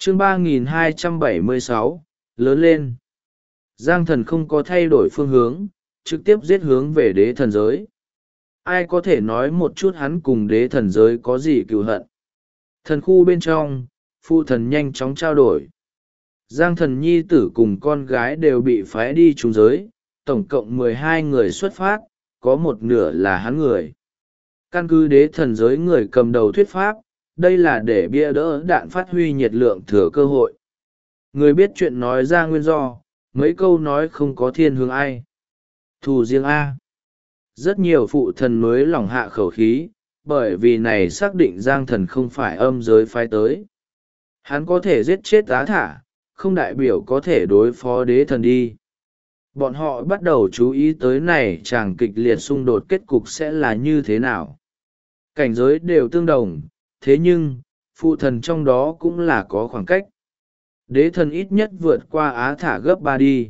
chương 3276, lớn lên. Giang thần không có thay đổi phương hướng, trực tiếp giết hướng về đế thần giới. Ai có thể nói một chút hắn cùng đế thần giới có gì cừu hận? Thần khu bên trong, phụ thần nhanh chóng trao đổi. Giang thần nhi tử cùng con gái đều bị phái đi trùng giới, tổng cộng 12 người xuất phát, có một nửa là hắn người. Căn cứ đế thần giới người cầm đầu thuyết pháp, đây là để bia đỡ đạn phát huy nhiệt lượng thừa cơ hội. Người biết chuyện nói ra nguyên do, mấy câu nói không có thiên hướng ai. Thù riêng A. Rất nhiều phụ thần mới lỏng hạ khẩu khí, bởi vì này xác định Giang thần không phải âm giới phái tới. Hắn có thể giết chết Á Thả, không đại biểu có thể đối phó đế thần đi. Bọn họ bắt đầu chú ý tới này chàng kịch liệt xung đột kết cục sẽ là như thế nào. Cảnh giới đều tương đồng, thế nhưng, phụ thần trong đó cũng là có khoảng cách. Đế thần ít nhất vượt qua Á Thả gấp 3 đi.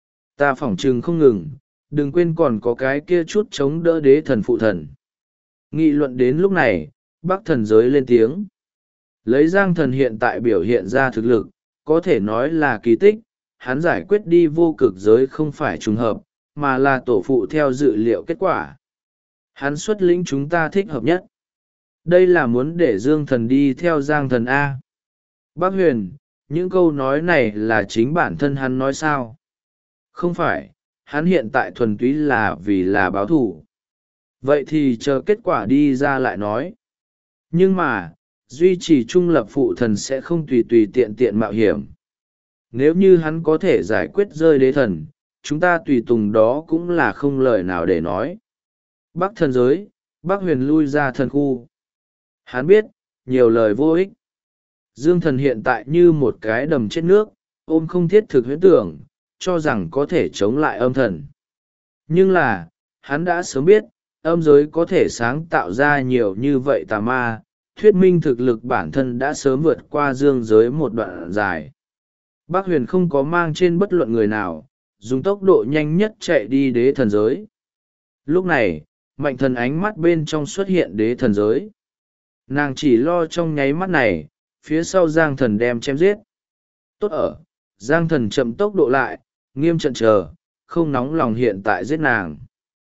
Ta phỏng chừng không ngừng, đừng quên còn có cái kia chút chống đỡ đế thần phụ thần. Nghị luận đến lúc này, Bắc thần giới lên tiếng. Lấy Giang thần hiện tại biểu hiện ra thực lực, có thể nói là kỳ tích, hắn giải quyết đi vô cực giới không phải trùng hợp, mà là tổ phụ theo dự liệu kết quả. Hắn xuất lĩnh chúng ta thích hợp nhất. Đây là muốn để Dương thần đi theo Giang thần A. Bác Huyền, những câu nói này là chính bản thân hắn nói sao? Không phải, hắn hiện tại thuần túy là vì là báo thù. Vậy thì chờ kết quả đi ra lại nói. Nhưng mà, duy trì trung lập phụ thần sẽ không tùy tùy tiện tiện mạo hiểm. Nếu như hắn có thể giải quyết rơi đế thần, chúng ta tùy tùng đó cũng là không lời nào để nói. Bắc thần giới, Bắc Huyền lui ra thần khu. Hắn biết, nhiều lời vô ích. Dương thần hiện tại như một cái đầm chết nước, ôm không thiết thực huyễn tưởng, cho rằng có thể chống lại âm thần. Nhưng là, hắn đã sớm biết, âm giới có thể sáng tạo ra nhiều như vậy tà ma, thuyết minh thực lực bản thân đã sớm vượt qua dương giới một đoạn dài. Bác Huyền không có mang trên bất luận người nào, dùng tốc độ nhanh nhất chạy đi đế thần giới. Lúc này, mạnh thần ánh mắt bên trong xuất hiện đế thần giới. Nàng chỉ lo trong nháy mắt này, phía sau Giang thần đem chém giết. Tốt ở, Giang thần chậm tốc độ lại, nghiêm trận chờ, không nóng lòng hiện tại giết nàng.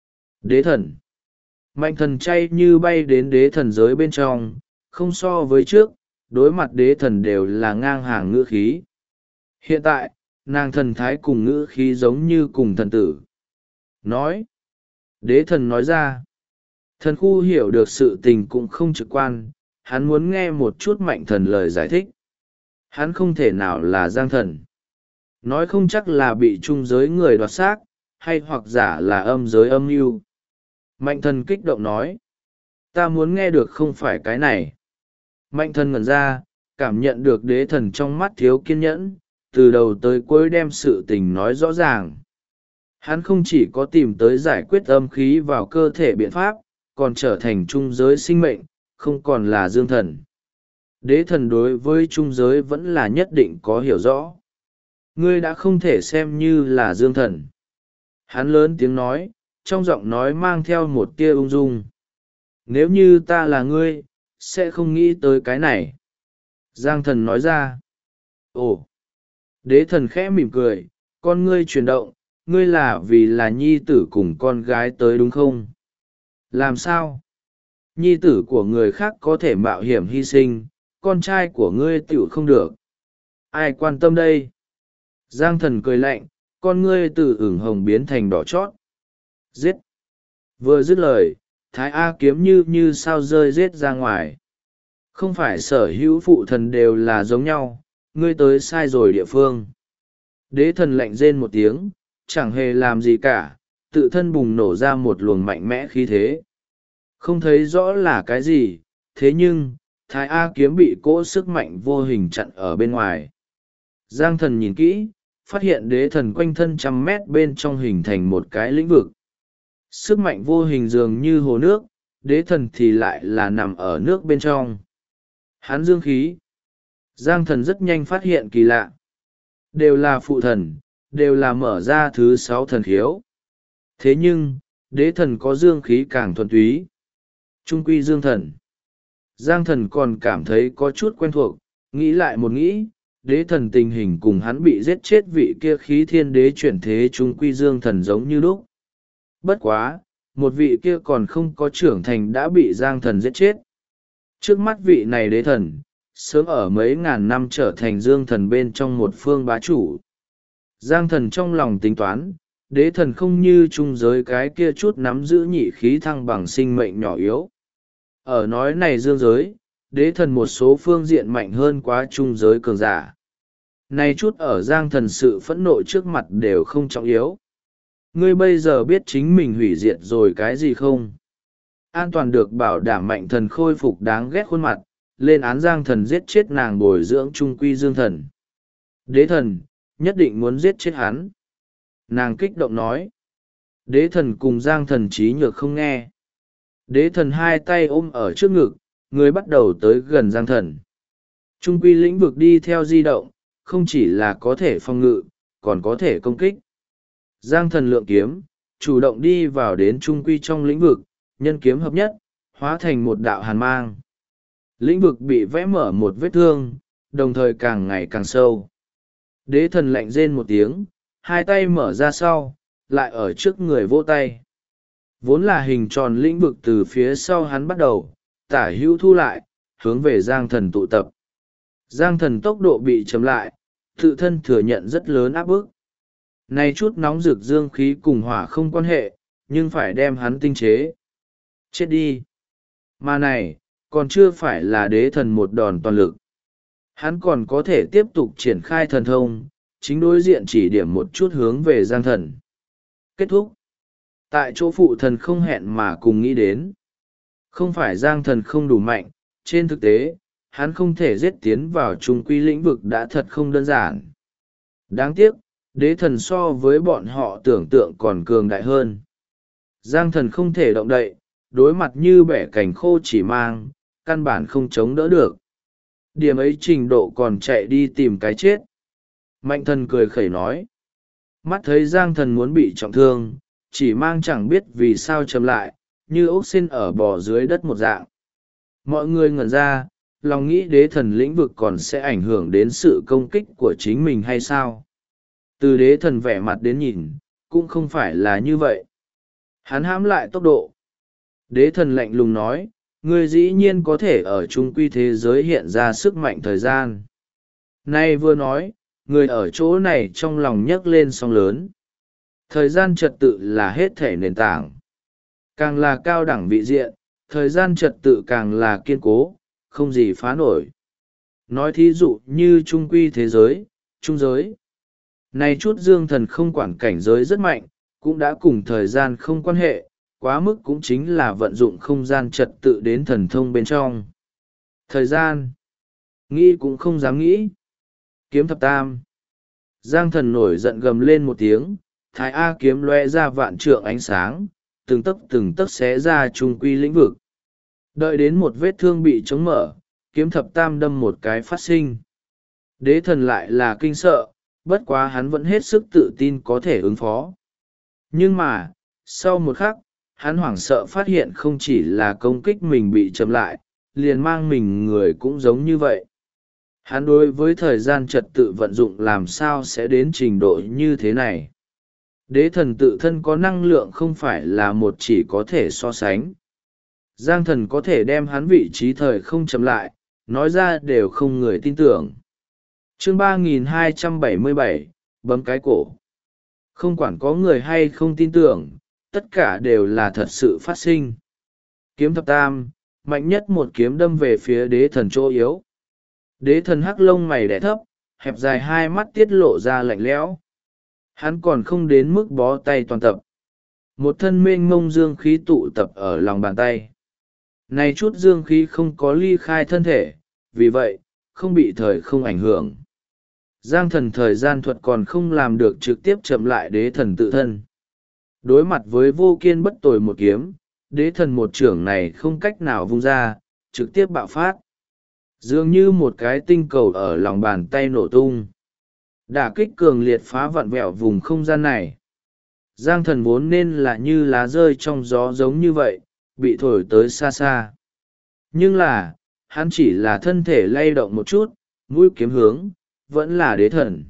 Đế thần. Mạnh thần chay như bay đến đế thần giới bên trong, không so với trước, đối mặt đế thần đều là ngang hàng ngữ khí. Hiện tại, nàng thần thái cùng ngữ khí giống như cùng thần tử. Nói. Đế thần nói ra. Thần khu hiểu được sự tình cũng không trực quan, hắn muốn nghe một chút mạnh thần lời giải thích. Hắn không thể nào là Giang thần. Nói không chắc là bị trung giới người đoạt xác, hay hoặc giả là âm giới âm mưu. Mạnh thần kích động nói. Ta muốn nghe được không phải cái này. Mạnh thần ngẩn ra, cảm nhận được đế thần trong mắt thiếu kiên nhẫn, từ đầu tới cuối đem sự tình nói rõ ràng. Hắn không chỉ có tìm tới giải quyết âm khí vào cơ thể biện pháp, còn trở thành trung giới sinh mệnh, không còn là dương thần. Đế thần đối với trung giới vẫn là nhất định có hiểu rõ. Ngươi đã không thể xem như là dương thần. Hắn lớn tiếng nói, trong giọng nói mang theo một tia ung dung. Nếu như ta là ngươi, sẽ không nghĩ tới cái này. Giang thần nói ra. Ồ! Đế thần khẽ mỉm cười, con ngươi chuyển động, ngươi là vì là nhi tử cùng con gái tới đúng không? Làm sao? Nhi tử của người khác có thể mạo hiểm hy sinh, con trai của ngươi tựu không được. Ai quan tâm đây? Giang thần cười lạnh, con ngươi từ ửng hồng biến thành đỏ chót. Giết! Vừa dứt lời, Thái A kiếm như sao rơi giết ra ngoài. Không phải sở hữu phụ thần đều là giống nhau, ngươi tới sai rồi địa phương. Đế thần lạnh rên một tiếng, chẳng hề làm gì cả, tự thân bùng nổ ra một luồng mạnh mẽ khí thế. Không thấy rõ là cái gì, thế nhưng, Thái A kiếm bị cỗ sức mạnh vô hình chặn ở bên ngoài. Giang thần nhìn kỹ, phát hiện đế thần quanh thân 100 mét bên trong hình thành một cái lĩnh vực. Sức mạnh vô hình dường như hồ nước, đế thần thì lại là nằm ở nước bên trong. Hắn dương khí. Giang thần rất nhanh phát hiện kỳ lạ. Đều là phụ thần, đều là mở ra thứ 6 thần khiếu. Thế nhưng, đế thần có dương khí càng thuần túy. Trung quy dương thần. Giang thần còn cảm thấy có chút quen thuộc, nghĩ lại một nghĩ, đế thần tình hình cùng hắn bị giết chết vị kia khí thiên đế chuyển thế trung quy dương thần giống như lúc. Bất quá, một vị kia còn không có trưởng thành đã bị giang thần giết chết. Trước mắt vị này đế thần, sớm ở mấy ngàn năm trở thành dương thần bên trong một phương bá chủ. Giang thần trong lòng tính toán, đế thần không như trung giới cái kia chút nắm giữ nhị khí thăng bằng sinh mệnh nhỏ yếu. Ở nói này dương giới, đế thần một số phương diện mạnh hơn quá trung giới cường giả. Này chút ở giang thần sự phẫn nộ trước mặt đều không trọng yếu. Ngươi bây giờ biết chính mình hủy diệt rồi cái gì không? An toàn được bảo đảm mạnh thần khôi phục đáng ghét khuôn mặt, lên án giang thần giết chết nàng bồi dưỡng trung quy dương thần. Đế thần, nhất định muốn giết chết hắn. Nàng kích động nói. Đế thần cùng giang thần trí nhược không nghe. Đế thần hai tay ôm ở trước ngực, người bắt đầu tới gần giang thần. Trung quy lĩnh vực đi theo di động, không chỉ là có thể phòng ngự, còn có thể công kích. Giang thần lượng kiếm, chủ động đi vào đến trung quy trong lĩnh vực, nhân kiếm hợp nhất, hóa thành một đạo hàn mang. Lĩnh vực bị vẽ mở một vết thương, đồng thời càng ngày càng sâu. Đế thần lạnh rên một tiếng, hai tay mở ra sau, lại ở trước người vỗ tay. Vốn là hình tròn lĩnh vực từ phía sau hắn bắt đầu, tả hữu thu lại, hướng về giang thần tụ tập. Giang thần tốc độ bị chậm lại, tự thân thừa nhận rất lớn áp bức. Này chút nóng rực dương khí cùng hỏa không quan hệ, nhưng phải đem hắn tinh chế. Chết đi! Mà này, còn chưa phải là đế thần một đòn toàn lực. Hắn còn có thể tiếp tục triển khai thần thông, chính đối diện chỉ điểm một chút hướng về giang thần. Kết thúc. Tại chỗ phụ thần không hẹn mà cùng nghĩ đến. Không phải giang thần không đủ mạnh, trên thực tế, hắn không thể giết tiến vào trung quy lĩnh vực đã thật không đơn giản. Đáng tiếc, đế thần so với bọn họ tưởng tượng còn cường đại hơn. Giang thần không thể động đậy, đối mặt như bẻ cành khô chỉ mang, căn bản không chống đỡ được. Điểm ấy trình độ còn chạy đi tìm cái chết. Mạnh thần cười khẩy nói. Mắt thấy giang thần muốn bị trọng thương, chỉ mang chẳng biết vì sao chậm lại, như ốc sên ở bò dưới đất một dạng. Mọi người ngẩn ra, lòng nghĩ đế thần lĩnh vực còn sẽ ảnh hưởng đến sự công kích của chính mình hay sao? Từ đế thần vẻ mặt đến nhìn, cũng không phải là như vậy. Hắn hãm lại tốc độ. Đế thần lạnh lùng nói, ngươi dĩ nhiên có thể ở trung quy thế giới hiện ra sức mạnh thời gian. Nay vừa nói, người ở chỗ này trong lòng nhấc lên sóng lớn. Thời gian trật tự là hết thể nền tảng. Càng là cao đẳng vị diện, thời gian trật tự càng là kiên cố, không gì phá nổi. Nói thí dụ như trung quy thế giới, trung giới. Này chút dương thần không quản cảnh giới rất mạnh, cũng đã cùng thời gian không quan hệ, quá mức cũng chính là vận dụng không gian trật tự đến thần thông bên trong. Thời gian, nghĩ cũng không dám nghĩ. Kiếm thập tam. Giang thần nổi giận gầm lên một tiếng, thái A kiếm lóe ra vạn trượng ánh sáng, từng tấc xé ra trung quy lĩnh vực. Đợi đến một vết thương bị chống mở, kiếm thập tam đâm một cái phát sinh. Đế thần lại là kinh sợ, bất quá hắn vẫn hết sức tự tin có thể ứng phó. Nhưng mà, sau một khắc, hắn hoảng sợ phát hiện không chỉ là công kích mình bị chậm lại, liền mang mình người cũng giống như vậy. Hắn đối với thời gian trật tự vận dụng làm sao sẽ đến trình độ như thế này. Đế thần tự thân có năng lượng không phải là một chỉ có thể so sánh. Giang thần có thể đem hắn vị trí thời không chậm lại, nói ra đều không người tin tưởng. Chương 3277, bấm cái cổ. Không quản có người hay không tin tưởng, tất cả đều là thật sự phát sinh. Kiếm thập tam, mạnh nhất một kiếm đâm về phía đế thần chỗ yếu. Đế thần hắc lông mày đẻ thấp, hẹp dài hai mắt tiết lộ ra lạnh lẽo. Hắn còn không đến mức bó tay toàn tập. Một thân mênh mông dương khí tụ tập ở lòng bàn tay. Này chút dương khí không có ly khai thân thể, vì vậy, không bị thời không ảnh hưởng. Giang thần thời gian thuật còn không làm được trực tiếp chậm lại đế thần tự thân. Đối mặt với vô kiên bất tồi một kiếm, đế thần một trưởng này không cách nào vung ra, trực tiếp bạo phát. Dường như một cái tinh cầu ở lòng bàn tay nổ tung. Đả kích cường liệt phá vặn vẹo vùng không gian này. Giang thần vốn nên là như lá rơi trong gió giống như vậy, bị thổi tới xa xa. Nhưng là, hắn chỉ là thân thể lay động một chút, mũi kiếm hướng vẫn là đế thần.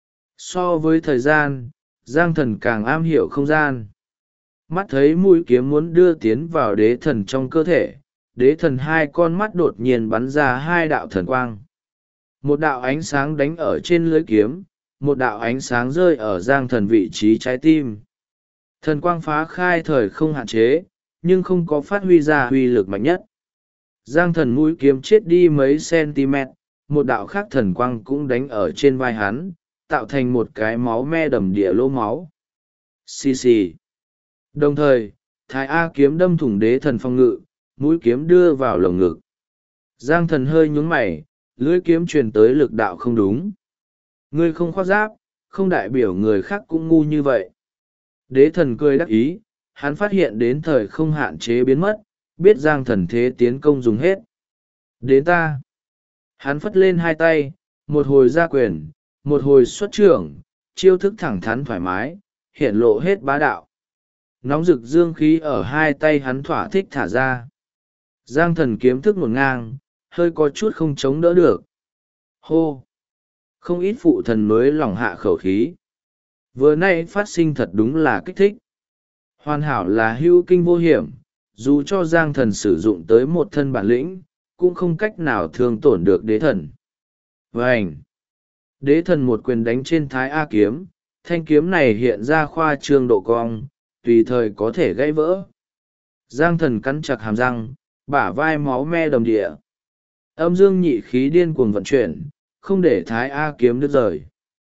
So với thời gian, Giang Thần càng am hiểu không gian. Mắt thấy mũi kiếm muốn đưa tiến vào đế thần trong cơ thể, đế thần hai con mắt đột nhiên bắn ra hai đạo thần quang. Một đạo ánh sáng đánh ở trên lưỡi kiếm, một đạo ánh sáng rơi ở Giang Thần vị trí trái tim. Thần quang phá khai thời không hạn chế, nhưng không có phát huy ra uy lực mạnh nhất. Giang Thần mũi kiếm chết đi mấy cm, một đạo khác thần quang cũng đánh ở trên vai hắn, tạo thành một cái máu me đầm địa lỗ máu. Xì xì. Đồng thời, Thái A kiếm đâm thủng đế thần phòng ngự, mũi kiếm đưa vào lồng ngực. Giang Thần hơi nhún mày, lưỡi kiếm truyền tới lực đạo không đúng. Ngươi không khoác giáp, không đại biểu người khác cũng ngu như vậy. Đế thần cười đắc ý, hắn phát hiện đến thời không hạn chế biến mất, biết Giang Thần thế tiến công dùng hết. Đến ta. Hắn phất lên hai tay, một hồi ra quyền, một hồi xuất trưởng, chiêu thức thẳng thắn thoải mái, hiện lộ hết bá đạo. Nóng rực dương khí ở hai tay hắn thỏa thích thả ra. Giang Thần kiếm thức ngổn ngang, hơi có chút không chống đỡ được. Hô! Không ít phụ thần mới lỏng hạ khẩu khí. Vừa nay phát sinh thật đúng là kích thích. Hoàn hảo là hữu kinh vô hiểm, dù cho Giang Thần sử dụng tới một thân bản lĩnh, cũng không cách nào thương tổn được đế thần. Vânh! Đế thần một quyền đánh trên Thái A kiếm, thanh kiếm này hiện ra khoa trương độ cong, tùy thời có thể gãy vỡ. Giang Thần cắn chặt hàm răng, bả vai máu me đầm địa. Âm dương nhị khí điên cuồng vận chuyển, không để Thái A kiếm đứt rời.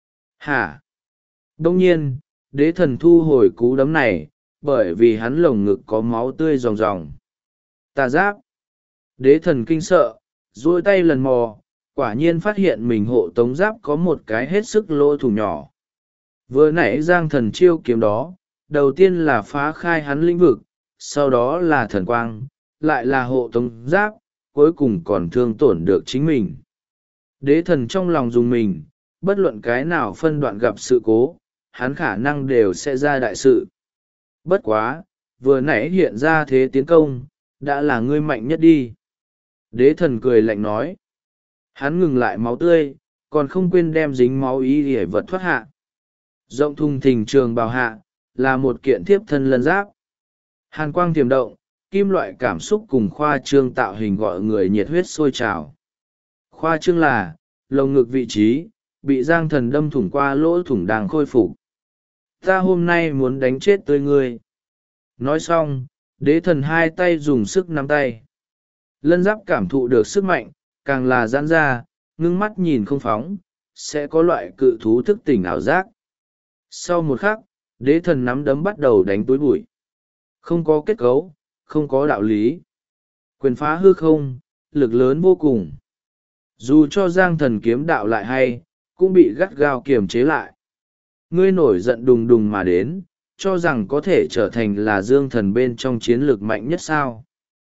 Hả? Đông nhiên, đế thần thu hồi cú đấm này, bởi vì hắn lồng ngực có máu tươi ròng ròng. Tà giáp! Đế thần kinh sợ, duỗi tay lần mò, quả nhiên phát hiện mình hộ tống giáp có một cái hết sức lỗ thủng nhỏ. Vừa nãy Giang Thần chiêu kiếm đó, đầu tiên là phá khai hắn lĩnh vực, sau đó là thần quang, lại là hộ tống giáp, cuối cùng còn thương tổn được chính mình. Đế thần trong lòng dùng mình, bất luận cái nào phân đoạn gặp sự cố, hắn khả năng đều sẽ ra đại sự. Bất quá, vừa nãy hiện ra thế tiến công, đã là ngươi mạnh nhất đi. Đế thần cười lạnh nói. Hắn ngừng lại máu tươi, còn không quên đem dính máu y để vật thoát hạ. Rộng thùng thình trường bào hạ, là một kiện thiếp thân lân giáp. Hàn quang tiềm động, kim loại cảm xúc cùng khoa trương tạo hình gọi người nhiệt huyết sôi trào. Khoa trương là, lồng ngực vị trí, bị Giang Thần đâm thủng qua lỗ thủng đang khôi phục. Ta hôm nay muốn đánh chết tươi ngươi. Nói xong, đế thần hai tay dùng sức nắm tay. Lân giáp cảm thụ được sức mạnh, càng là giãn ra, ngưng mắt nhìn không phóng, sẽ có loại cự thú thức tỉnh ảo giác. Sau một khắc, đế thần nắm đấm bắt đầu đánh túi bụi. Không có kết cấu, không có đạo lý. Quyền phá hư không, lực lớn vô cùng. Dù cho Giang Thần kiếm đạo lại hay, cũng bị gắt gao kiềm chế lại. Ngươi nổi giận đùng đùng mà đến, cho rằng có thể trở thành là Dương Thần bên trong chiến lược mạnh nhất sao.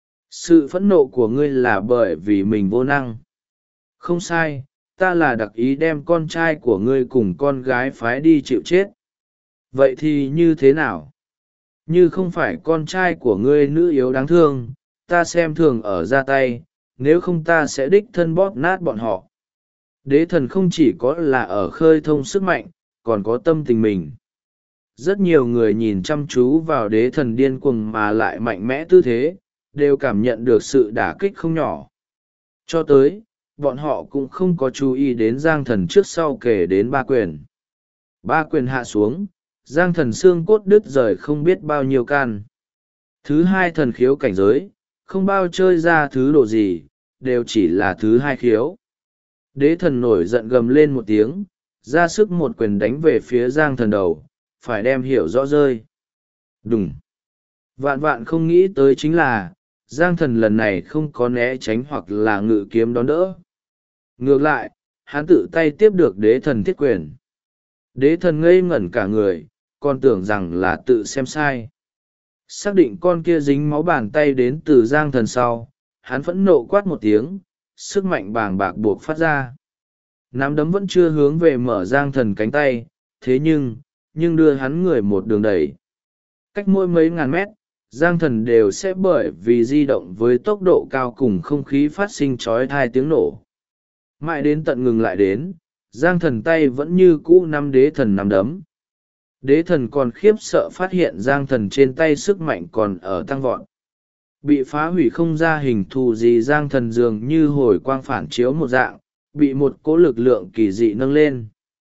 Sự phẫn nộ của ngươi là bởi vì mình vô năng. Không sai, ta là đặc ý đem con trai của ngươi cùng con gái phái đi chịu chết. Vậy thì như thế nào? Như không phải con trai của ngươi nữ yếu đáng thương, ta xem thường ở ra tay, nếu không ta sẽ đích thân bóp nát bọn họ. Đế thần không chỉ có là ở khơi thông sức mạnh, còn có tâm tình mình. Rất nhiều người nhìn chăm chú vào đế thần điên cuồng mà lại mạnh mẽ tư thế, đều cảm nhận được sự đả kích không nhỏ. Cho tới, bọn họ cũng không có chú ý đến Giang Thần trước sau kể đến ba quyền. Ba quyền hạ xuống, Giang Thần xương cốt đứt rời không biết bao nhiêu can. Thứ hai thần khiếu cảnh giới, không bao chơi ra thứ độ gì, đều chỉ là thứ hai khiếu. Đế thần nổi giận gầm lên một tiếng, ra sức một quyền đánh về phía Giang Thần đầu, phải đem hiểu rõ rơi. Đùng! Vạn vạn không nghĩ tới chính là, Giang Thần lần này không có né tránh hoặc là ngự kiếm đón đỡ. Ngược lại, hắn tự tay tiếp được đế thần thiết quyền. Đế thần ngây ngẩn cả người, còn tưởng rằng là tự xem sai. Xác định con kia dính máu bàn tay đến từ Giang Thần sau, hắn phẫn nộ quát một tiếng, sức mạnh bàng bạc buộc phát ra. Nắm đấm vẫn chưa hướng về mở Giang Thần cánh tay, thế nhưng đưa hắn người một đường đẩy. Cách mỗi mấy ngàn mét, Giang Thần đều sẽ bởi vì di động với tốc độ cao cùng không khí phát sinh chói tai tiếng nổ. Mãi đến tận ngừng lại đến, Giang Thần tay vẫn như cũ nắm đế thần nắm đấm. Đế thần còn khiếp sợ phát hiện Giang Thần trên tay sức mạnh còn ở tăng vọt. Bị phá hủy không ra hình thù gì, Giang Thần dường như hồi quang phản chiếu một dạng, bị một cỗ lực lượng kỳ dị nâng lên.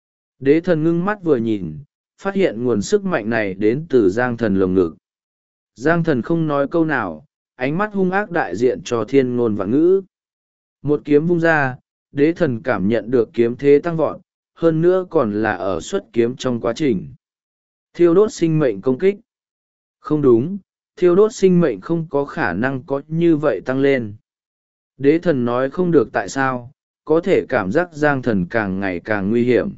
Đế thần ngưng mắt vừa nhìn, phát hiện nguồn sức mạnh này đến từ Giang Thần lồng ngực. Giang Thần không nói câu nào, ánh mắt hung ác đại diện cho thiên ngôn vạn ngữ. Một kiếm vung ra, đế thần cảm nhận được kiếm thế tăng vọt, hơn nữa còn là ở xuất kiếm trong quá trình thiêu đốt sinh mệnh công kích. Không đúng, thiêu đốt sinh mệnh không có khả năng có như vậy tăng lên. Đế thần nói không được tại sao, có thể cảm giác Giang Thần càng ngày càng nguy hiểm.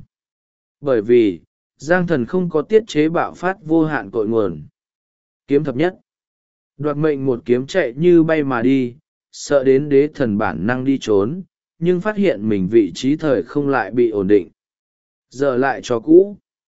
Bởi vì, Giang Thần không có tiết chế bạo phát vô hạn cội nguồn. Kiếm thập nhất. Đoạt mệnh một kiếm chạy như bay mà đi, sợ đến đế thần bản năng đi trốn, nhưng phát hiện mình vị trí thời không lại bị ổn định. Giờ lại cho cũ.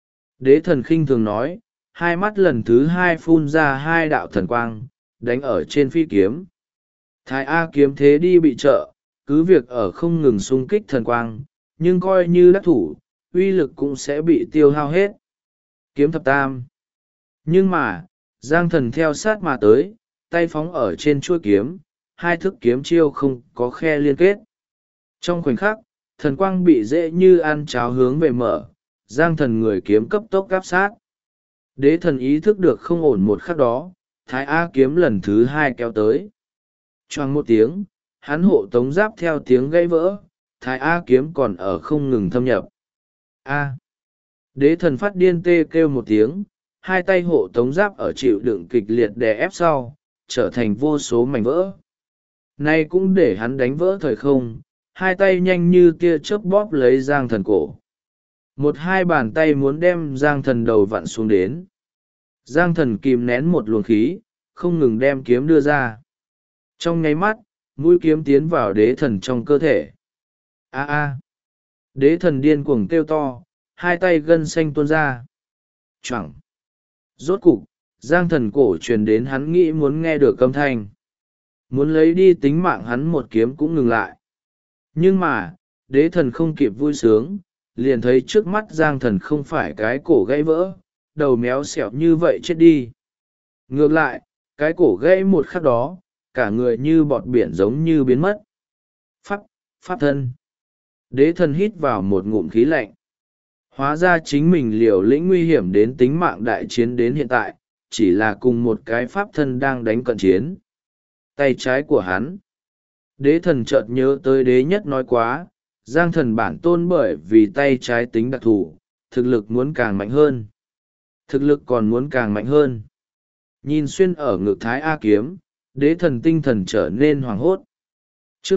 Đế thần khinh thường nói, hai mắt lần thứ hai phun ra hai đạo thần quang, đánh ở trên phi kiếm. Thái A kiếm thế đi bị trợ, cứ việc ở không ngừng xung kích thần quang, nhưng coi như đắc thủ, uy lực cũng sẽ bị tiêu hao hết. Kiếm thập tam. Nhưng mà, Giang Thần theo sát mà tới, tay phóng ở trên chuôi kiếm, hai thức kiếm chiêu không có khe liên kết. Trong khoảnh khắc, thần quang bị dễ như ăn cháo hướng về mở, Giang Thần người kiếm cấp tốc áp sát. Đế thần ý thức được không ổn một khắc đó, Thái A kiếm lần thứ hai kéo tới. Choang một tiếng, hắn hộ tống giáp theo tiếng gãy vỡ, Thái A kiếm còn ở không ngừng thâm nhập. A. Đế thần phát điên tê kêu một tiếng, hai tay hộ tống giáp ở chịu đựng kịch liệt đè ép sau, trở thành vô số mảnh vỡ. Nay cũng để hắn đánh vỡ thời không, hai tay nhanh như tia chớp bóp lấy Giang Thần cổ. Một hai bàn tay muốn đem Giang Thần đầu vặn xuống đến. Giang Thần kìm nén một luồng khí, không ngừng đem kiếm đưa ra. Trong nháy mắt, mũi kiếm tiến vào đế thần trong cơ thể. A a. Đế thần điên cuồng kêu to, hai tay gân xanh tuôn ra. Choảng. Rốt cục, Giang Thần cổ truyền đến hắn nghĩ muốn nghe được âm thanh. Muốn lấy đi tính mạng hắn một kiếm cũng ngừng lại. Nhưng mà, đế thần không kịp vui sướng, liền thấy trước mắt Giang Thần không phải cái cổ gãy vỡ, đầu méo xẹo như vậy chết đi. Ngược lại, cái cổ gãy một khắc đó, cả người như bọt biển giống như biến mất. Pháp thân. Đế thần hít vào một ngụm khí lạnh. Hóa ra chính mình liều lĩnh nguy hiểm đến tính mạng đại chiến đến hiện tại, chỉ là cùng một cái pháp thân đang đánh cận chiến. Tay trái của hắn. Đế thần chợt nhớ tới đế nhất nói quá, Giang Thần bản tôn bởi vì tay trái tính đặc thù, thực lực muốn càng mạnh hơn. Thực lực còn muốn càng mạnh hơn. Nhìn xuyên ở ngực Thái A kiếm, đế thần tinh thần trở nên hoảng hốt. Chương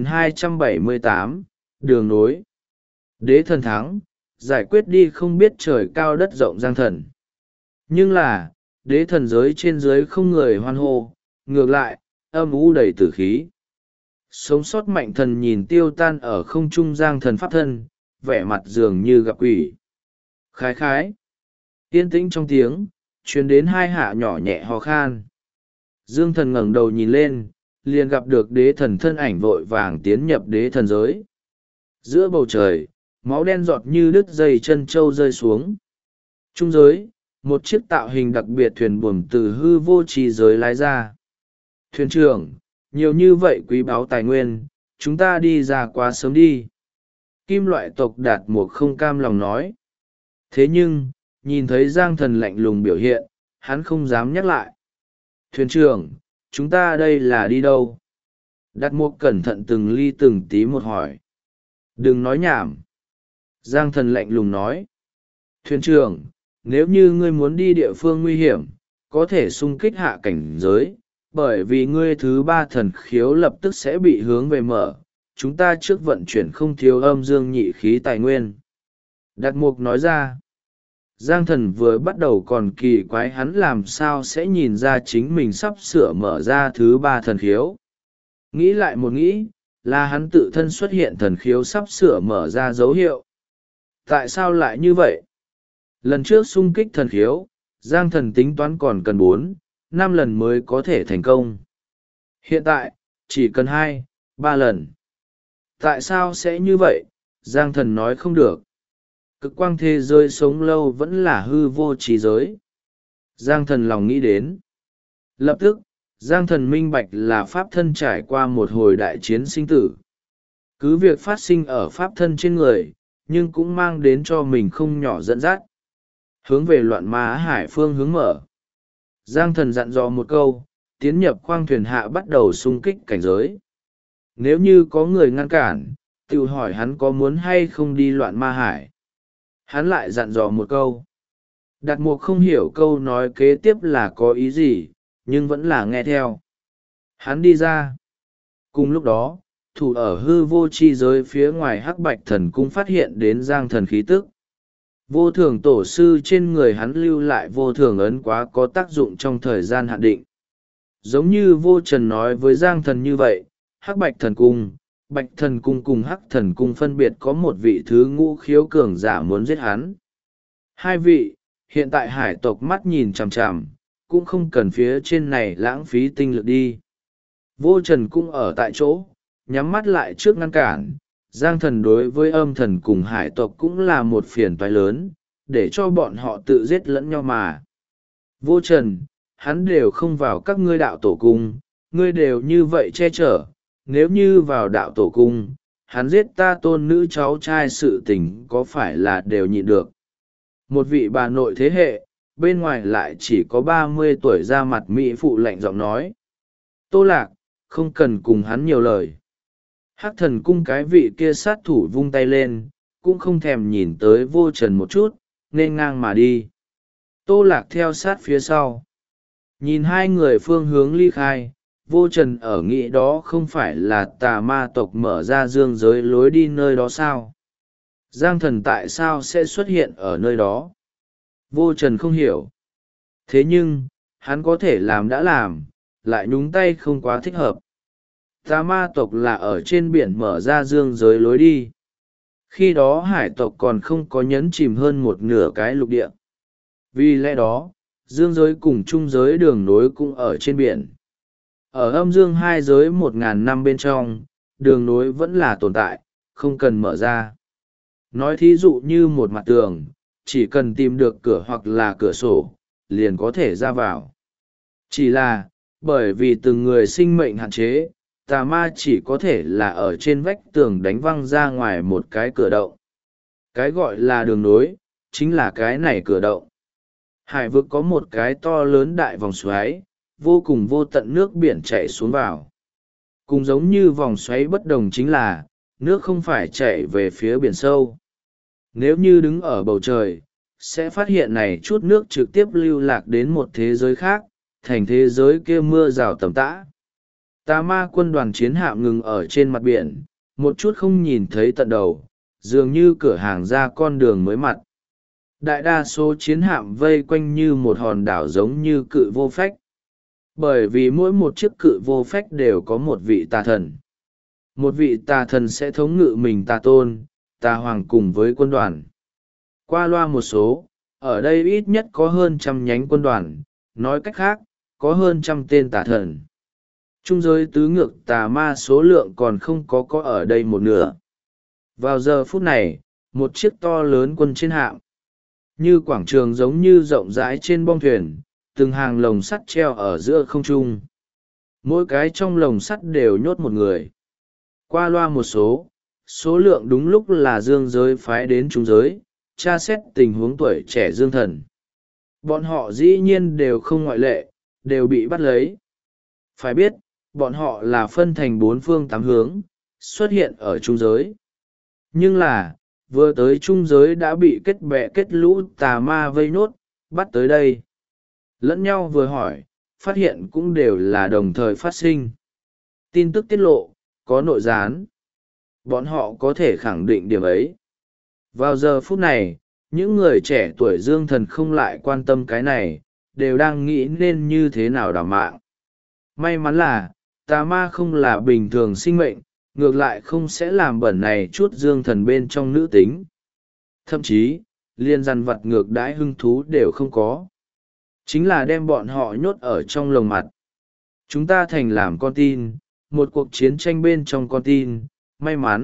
3278, đường nối. Đế thần thắng, giải quyết đi không biết trời cao đất rộng Giang Thần. Nhưng là, đế thần giới trên dưới không người hoan hô, ngược lại, âm u đầy tử khí. Sống sót mạnh thần nhìn tiêu tan ở không trung Giang Thần pháp thân, vẻ mặt dường như gặp quỷ. Khái khái. Yên tĩnh trong tiếng, truyền đến hai hạ nhỏ nhẹ ho khan. Dương Thần ngẩng đầu nhìn lên, liền gặp được đế thần thân ảnh vội vàng tiến nhập đế thần giới. Giữa bầu trời, máu đen giọt như đứt dây chân trâu rơi xuống. Trung giới, một chiếc tạo hình đặc biệt thuyền buồm từ hư vô trì giới lái ra. Thuyền trưởng, nhiều như vậy quý báu tài nguyên, chúng ta đi ra quá sớm đi. Kim loại tộc Đạt Mục không cam lòng nói. Thế nhưng, nhìn thấy Giang Thần lạnh lùng biểu hiện, hắn không dám nhắc lại. Thuyền trưởng, chúng ta đây là đi đâu? Đạt Mục cẩn thận từng ly từng tí một hỏi. Đừng nói nhảm. Giang Thần lạnh lùng nói. Thuyền trưởng, nếu như ngươi muốn đi địa phương nguy hiểm, có thể xung kích hạ cảnh giới, bởi vì ngươi thứ ba thần khiếu lập tức sẽ bị hướng về mở, chúng ta trước vận chuyển không thiếu âm dương nhị khí tài nguyên. Đạt Mục nói ra. Giang Thần vừa bắt đầu còn kỳ quái hắn làm sao sẽ nhìn ra chính mình sắp sửa mở ra thứ ba thần khiếu. Nghĩ lại một nghĩ, là hắn tự thân xuất hiện thần khiếu sắp sửa mở ra dấu hiệu. Tại sao lại như vậy? Lần trước xung kích thần khiếu, Giang Thần tính toán còn cần 4-5 lần mới có thể thành công. Hiện tại, chỉ cần 2-3 lần. Tại sao sẽ như vậy? Giang Thần nói không được. Cực quang thế giới sống lâu vẫn là hư vô trí giới. Giang Thần lòng nghĩ đến. Lập tức, Giang Thần minh bạch là pháp thân trải qua một hồi đại chiến sinh tử. Cứ việc phát sinh ở pháp thân trên người, nhưng cũng mang đến cho mình không nhỏ dẫn dắt. Hướng về loạn ma hải phương hướng mở. Giang Thần dặn dò một câu, tiến nhập khoang thuyền hạ bắt đầu xung kích cảnh giới. Nếu như có người ngăn cản, tự hỏi hắn có muốn hay không đi loạn ma hải. Hắn lại dặn dò một câu. Đạt Mục không hiểu câu nói kế tiếp là có ý gì, nhưng vẫn là nghe theo. Hắn đi ra. Cùng lúc đó, thủ ở hư vô chi giới phía ngoài hắc bạch thần cung phát hiện đến Giang Thần khí tức. Vô thường tổ sư trên người hắn lưu lại vô thường ấn quá có tác dụng trong thời gian hạn định. Giống như vô trần nói với Giang Thần như vậy, hắc bạch thần cung cùng hắc thần cung phân biệt có một vị thứ ngũ khiếu cường giả muốn giết hắn. Hai vị, hiện tại hải tộc mắt nhìn chằm chằm, cũng không cần phía trên này lãng phí tinh lực đi. Vô trần cũng ở tại chỗ, nhắm mắt lại trước ngăn cản. Giang Thần đối với âm thần cùng hải tộc cũng là một phiền toái lớn, để cho bọn họ tự giết lẫn nhau mà. Vô trần, hắn đều không vào các ngươi đạo tổ cung, ngươi đều như vậy che chở, nếu như vào đạo tổ cung, hắn giết ta tôn nữ cháu trai sự tình có phải là đều nhịn được. Một vị bà nội thế hệ, bên ngoài lại chỉ có 30 tuổi ra mặt mỹ phụ lạnh giọng nói. Tô Lạc, không cần cùng hắn nhiều lời. Hắc thần cung cái vị kia sát thủ vung tay lên, cũng không thèm nhìn tới vô trần một chút, nên ngang mà đi. Tô Lạc theo sát phía sau. Nhìn hai người phương hướng ly khai, vô trần ở nghĩ đó không phải là tà ma tộc mở ra dương giới lối đi nơi đó sao? Giang Thần tại sao sẽ xuất hiện ở nơi đó? Vô trần không hiểu. Thế nhưng, hắn có thể làm đã làm, lại nhúng tay không quá thích hợp. Tà ma tộc là ở trên biển mở ra dương giới lối đi. Khi đó hải tộc còn không có nhấn chìm hơn một nửa cái lục địa. Vì lẽ đó, dương giới cùng trung giới đường nối cũng ở trên biển. Ở âm dương hai giới 1.000 năm bên trong, đường nối vẫn là tồn tại, không cần mở ra. Nói thí dụ như một mặt tường, chỉ cần tìm được cửa hoặc là cửa sổ, liền có thể ra vào. Chỉ là, bởi vì từng người sinh mệnh hạn chế, tà ma chỉ có thể là ở trên vách tường đánh văng ra ngoài một cái cửa động. Cái gọi là đường nối, chính là cái này cửa động. Hải vực có một cái to lớn đại vòng xoáy, vô cùng vô tận nước biển chảy xuống vào. Cùng giống như vòng xoáy bất đồng chính là, nước không phải chảy về phía biển sâu. Nếu như đứng ở bầu trời, sẽ phát hiện này chút nước trực tiếp lưu lạc đến một thế giới khác, thành thế giới kia mưa rào tầm tã. Tà ma quân đoàn chiến hạm ngừng ở trên mặt biển, một chút không nhìn thấy tận đầu, dường như cửa hàng ra con đường mới mặt. Đại đa số chiến hạm vây quanh như một hòn đảo giống như cự vô phách. Bởi vì mỗi một chiếc cự vô phách đều có một vị tà thần. Một vị tà thần sẽ thống ngự mình tà tôn, tà hoàng cùng với quân đoàn. Qua loa một số, ở đây ít nhất có hơn 100 nhánh quân đoàn, nói cách khác, có hơn 100 tên tà thần. Trung giới tứ ngược tà ma số lượng còn không có ở đây một nửa. Vào giờ phút này, một chiếc to lớn quân trên hạm, như quảng trường giống như rộng rãi trên bong thuyền, từng hàng lồng sắt treo ở giữa không trung. Mỗi cái trong lồng sắt đều nhốt một người. Qua loa một số lượng đúng lúc là dương giới phái đến trung giới, tra xét tình huống tuổi trẻ dương thần. Bọn họ dĩ nhiên đều không ngoại lệ, đều bị bắt lấy. Phải biết, bọn họ là phân thành 4 phương 8 hướng, xuất hiện ở trung giới. Nhưng là, vừa tới trung giới đã bị kết bè kết lũ tà ma vây nốt, bắt tới đây. Lẫn nhau vừa hỏi, phát hiện cũng đều là đồng thời phát sinh. Tin tức tiết lộ, có nội gián. Bọn họ có thể khẳng định điểm ấy. Vào giờ phút này, những người trẻ tuổi dương thần không lại quan tâm cái này, đều đang nghĩ nên như thế nào đảm mạng. May mắn là, tà ma không là bình thường sinh mệnh, ngược lại không sẽ làm bẩn này chút dương thần bên trong nữ tính. Thậm chí, liên dằn vặt ngược đãi hưng thú đều không có. Chính là đem bọn họ nhốt ở trong lồng mặt. Chúng ta thành làm con tin, một cuộc chiến tranh bên trong con tin, may mắn,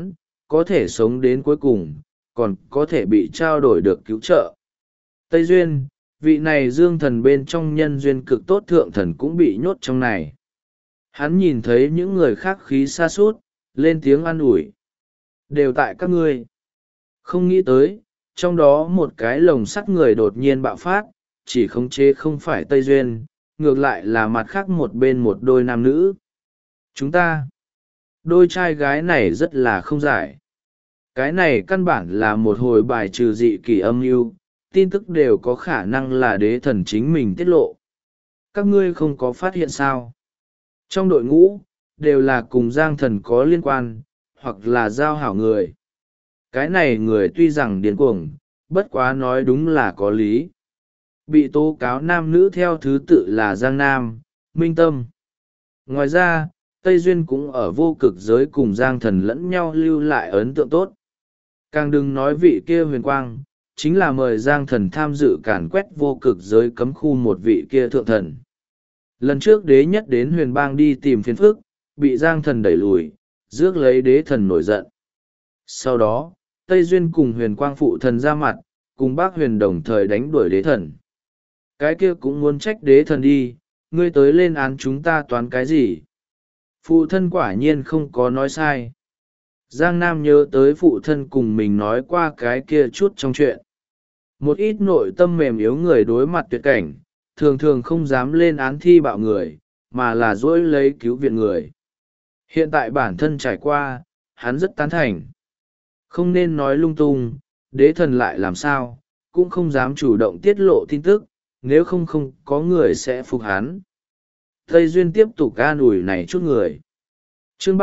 có thể sống đến cuối cùng, còn có thể bị trao đổi được cứu trợ. Tây Duyên, vị này dương thần bên trong nhân duyên cực tốt thượng thần cũng bị nhốt trong này. Hắn nhìn thấy những người khác khí sa sút, lên tiếng an ủi. Đều tại các ngươi. Không nghĩ tới, trong đó một cái lồng sắt người đột nhiên bạo phát, chỉ khống chế không phải Tây Duyên, ngược lại là mặt khác một bên một đôi nam nữ. Chúng ta, đôi trai gái này rất là không giải. Cái này căn bản là một hồi bài trừ dị kỳ âm mưu, tin tức đều có khả năng là đế thần chính mình tiết lộ. Các ngươi không có phát hiện sao? Trong đội ngũ, đều là cùng giang thần có liên quan, hoặc là giao hảo người. Cái này người tuy rằng điên cuồng, bất quá nói đúng là có lý. Bị tố cáo nam nữ theo thứ tự là Giang Nam, Minh Tâm. Ngoài ra, Tây Duyên cũng ở vô cực giới cùng Giang Thần lẫn nhau lưu lại ấn tượng tốt. Càng đừng nói vị kia huyền quang, chính là mời Giang Thần tham dự càn quét vô cực giới cấm khu một vị kia thượng thần. Lần trước đế nhất đến huyền bang đi tìm phiền phức, bị Giang Thần đẩy lùi, rước lấy đế thần nổi giận. Sau đó, Tây Duyên cùng huyền quang phụ thần ra mặt, cùng bác huyền đồng thời đánh đuổi đế thần. Cái kia cũng muốn trách đế thần đi, ngươi tới lên án chúng ta toán cái gì? Phụ thân quả nhiên không có nói sai. Giang Nam nhớ tới phụ thân cùng mình nói qua cái kia chút trong chuyện. Một ít nội tâm mềm yếu người đối mặt tuyệt cảnh, thường thường không dám lên án thi bạo người, mà là dỗi lấy cứu viện người. Hiện tại bản thân trải qua, hắn rất tán thành. Không nên nói lung tung, đế thần lại làm sao, cũng không dám chủ động tiết lộ tin tức, nếu không có người sẽ phục hắn. Tây Duyên tiếp tục an ủi này chút người. Chương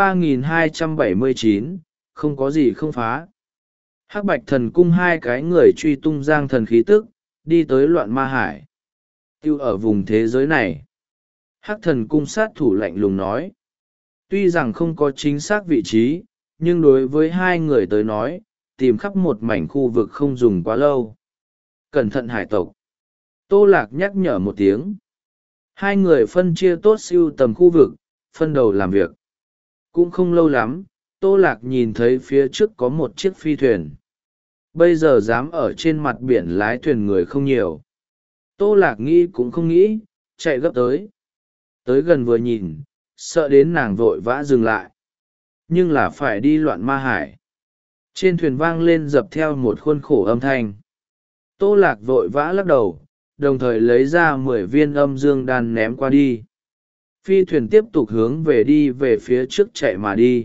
3279, không có gì không phá. Hắc Bạch Thần Cung hai cái người truy tung giang thần khí tức, đi tới Loạn Ma Hải. Tiêu ở vùng thế giới này. Hắc Thần Cung sát thủ lạnh lùng nói. Tuy rằng không có chính xác vị trí, nhưng đối với hai người tới nói, tìm khắp một mảnh khu vực không dùng quá lâu. Cẩn thận hải tộc. Tô Lạc nhắc nhở một tiếng. Hai người phân chia tốt siêu tầm khu vực, phân đầu làm việc. Cũng không lâu lắm, Tô Lạc nhìn thấy phía trước có một chiếc phi thuyền. Bây giờ dám ở trên mặt biển lái thuyền người không nhiều. Tô Lạc nghĩ cũng không nghĩ, chạy gấp tới. Tới gần vừa nhìn, sợ đến nàng vội vã dừng lại. Nhưng là phải đi Loạn Ma Hải. Trên thuyền vang lên dập theo một khuôn khổ âm thanh. Tô Lạc vội vã lắc đầu, đồng thời lấy ra 10 viên âm dương đan ném qua đi. Phi thuyền tiếp tục hướng về đi về phía trước chạy mà đi.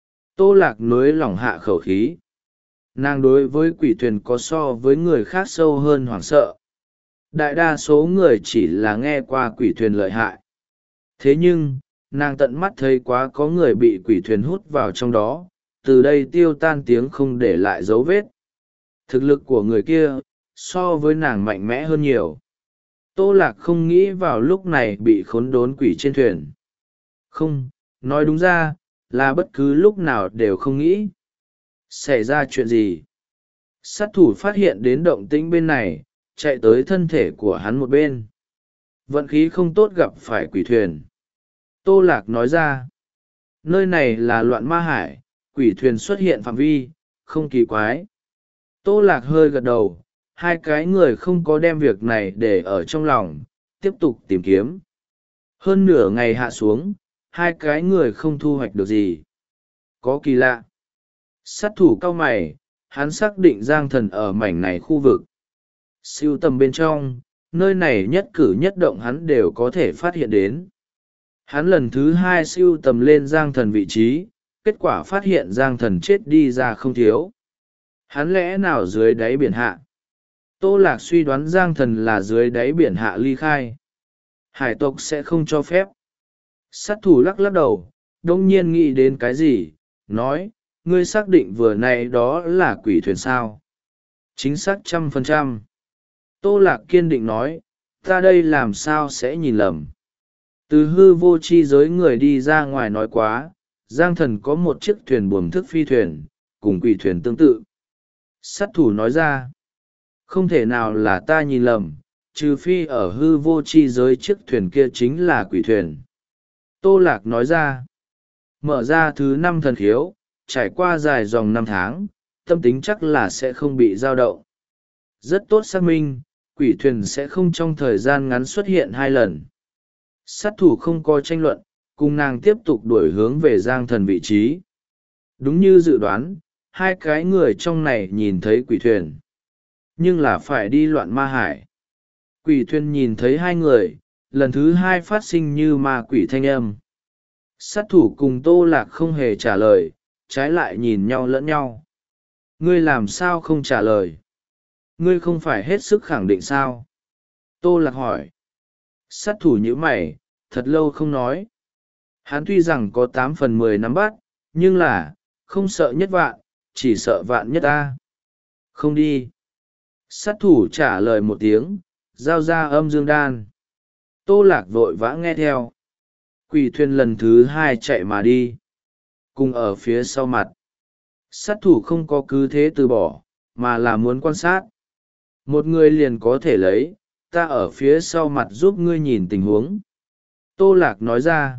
Tô Lạc nối lỏng hạ khẩu khí. Nàng đối với quỷ thuyền có so với người khác sâu hơn hoảng sợ. Đại đa số người chỉ là nghe qua quỷ thuyền lợi hại. Thế nhưng, nàng tận mắt thấy quá có người bị quỷ thuyền hút vào trong đó, từ đây tiêu tan tiếng không để lại dấu vết. Thực lực của người kia, so với nàng mạnh mẽ hơn nhiều. Tô Lạc không nghĩ vào lúc này bị khốn đốn quỷ trên thuyền. Không, nói đúng ra, là bất cứ lúc nào đều không nghĩ. Xảy ra chuyện gì? Sát thủ phát hiện đến động tĩnh bên này, chạy tới thân thể của hắn một bên. Vận khí không tốt gặp phải quỷ thuyền. Tô Lạc nói ra, nơi này là Loạn Ma Hải, quỷ thuyền xuất hiện phạm vi, không kỳ quái. Tô Lạc hơi gật đầu, hai cái người không có đem việc này để ở trong lòng, tiếp tục tìm kiếm. Hơn nửa ngày hạ xuống, hai cái người không thu hoạch được gì. Có kỳ lạ. Sát thủ cao mày, hắn xác định giang thần ở mảnh này khu vực. Siêu tầm bên trong, nơi này nhất cử nhất động hắn đều có thể phát hiện đến. Hắn lần thứ 2 siêu tầm lên giang thần vị trí, kết quả phát hiện giang thần chết đi ra không thiếu. Hắn lẽ nào dưới đáy biển hạ? Tô Lạc suy đoán giang thần là dưới đáy biển hạ ly khai. Hải tộc sẽ không cho phép. Sát thủ lắc lắc đầu, đông nhiên nghĩ đến cái gì, nói, ngươi xác định vừa nay đó là quỷ thuyền sao? Chính xác 100%. Tô Lạc kiên định nói, ta đây làm sao sẽ nhìn lầm. Từ hư vô chi giới người đi ra ngoài nói quá, giang thần có một chiếc thuyền buồm thức phi thuyền, cùng quỷ thuyền tương tự. Sát thủ nói ra, không thể nào là ta nhìn lầm, trừ phi ở hư vô chi giới chiếc thuyền kia chính là quỷ thuyền. Tô Lạc nói ra, mở ra thứ 5 thần khiếu, trải qua dài dòng năm tháng, tâm tính chắc là sẽ không bị dao động. Rất tốt xác minh, quỷ thuyền sẽ không trong thời gian ngắn xuất hiện 2 lần. Sát thủ không có tranh luận, cùng nàng tiếp tục đuổi hướng về Giang Thần vị trí. Đúng như dự đoán, hai cái người trong này nhìn thấy quỷ thuyền. Nhưng là phải đi loạn ma hải. Quỷ thuyền nhìn thấy hai người, lần thứ hai phát sinh như ma quỷ thanh âm. Sát thủ cùng Tô Lạc không hề trả lời, trái lại nhìn nhau lẫn nhau. Ngươi làm sao không trả lời? Ngươi không phải hết sức khẳng định sao? Tô Lạc hỏi. Sát thủ nhíu mày, thật lâu không nói. Hắn tuy rằng có 8/10 nắm bắt, nhưng là, không sợ nhất vạn, chỉ sợ vạn nhất ta. Không đi. Sát thủ trả lời một tiếng, giao ra âm dương đan. Tô Lạc vội vã nghe theo. Quỷ thuyền lần thứ hai chạy mà đi. Cùng ở phía sau mặt. Sát thủ không có cứ thế từ bỏ, mà là muốn quan sát. Một người liền có thể lấy, ta ở phía sau mặt giúp ngươi nhìn tình huống. Tô Lạc nói ra.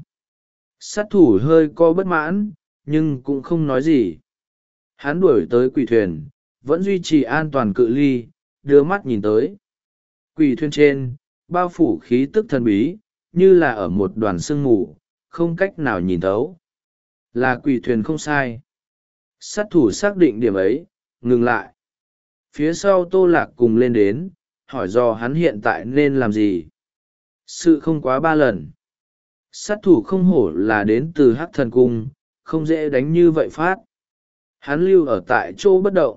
Sát thủ hơi co bất mãn, nhưng cũng không nói gì. Hắn đuổi tới quỷ thuyền, vẫn duy trì an toàn cự ly, đưa mắt nhìn tới. Quỷ thuyền trên, bao phủ khí tức thần bí, như là ở một đoàn sương mù, không cách nào nhìn thấu. Là quỷ thuyền không sai. Sát thủ xác định điểm ấy, ngừng lại. Phía sau Tô Lạc cùng lên đến, hỏi do hắn hiện tại nên làm gì. Sự không quá 3 lần. Sát thủ không hổ là đến từ Hắc Thần Cung, không dễ đánh như vậy phát. Hắn lưu ở tại chỗ bất động.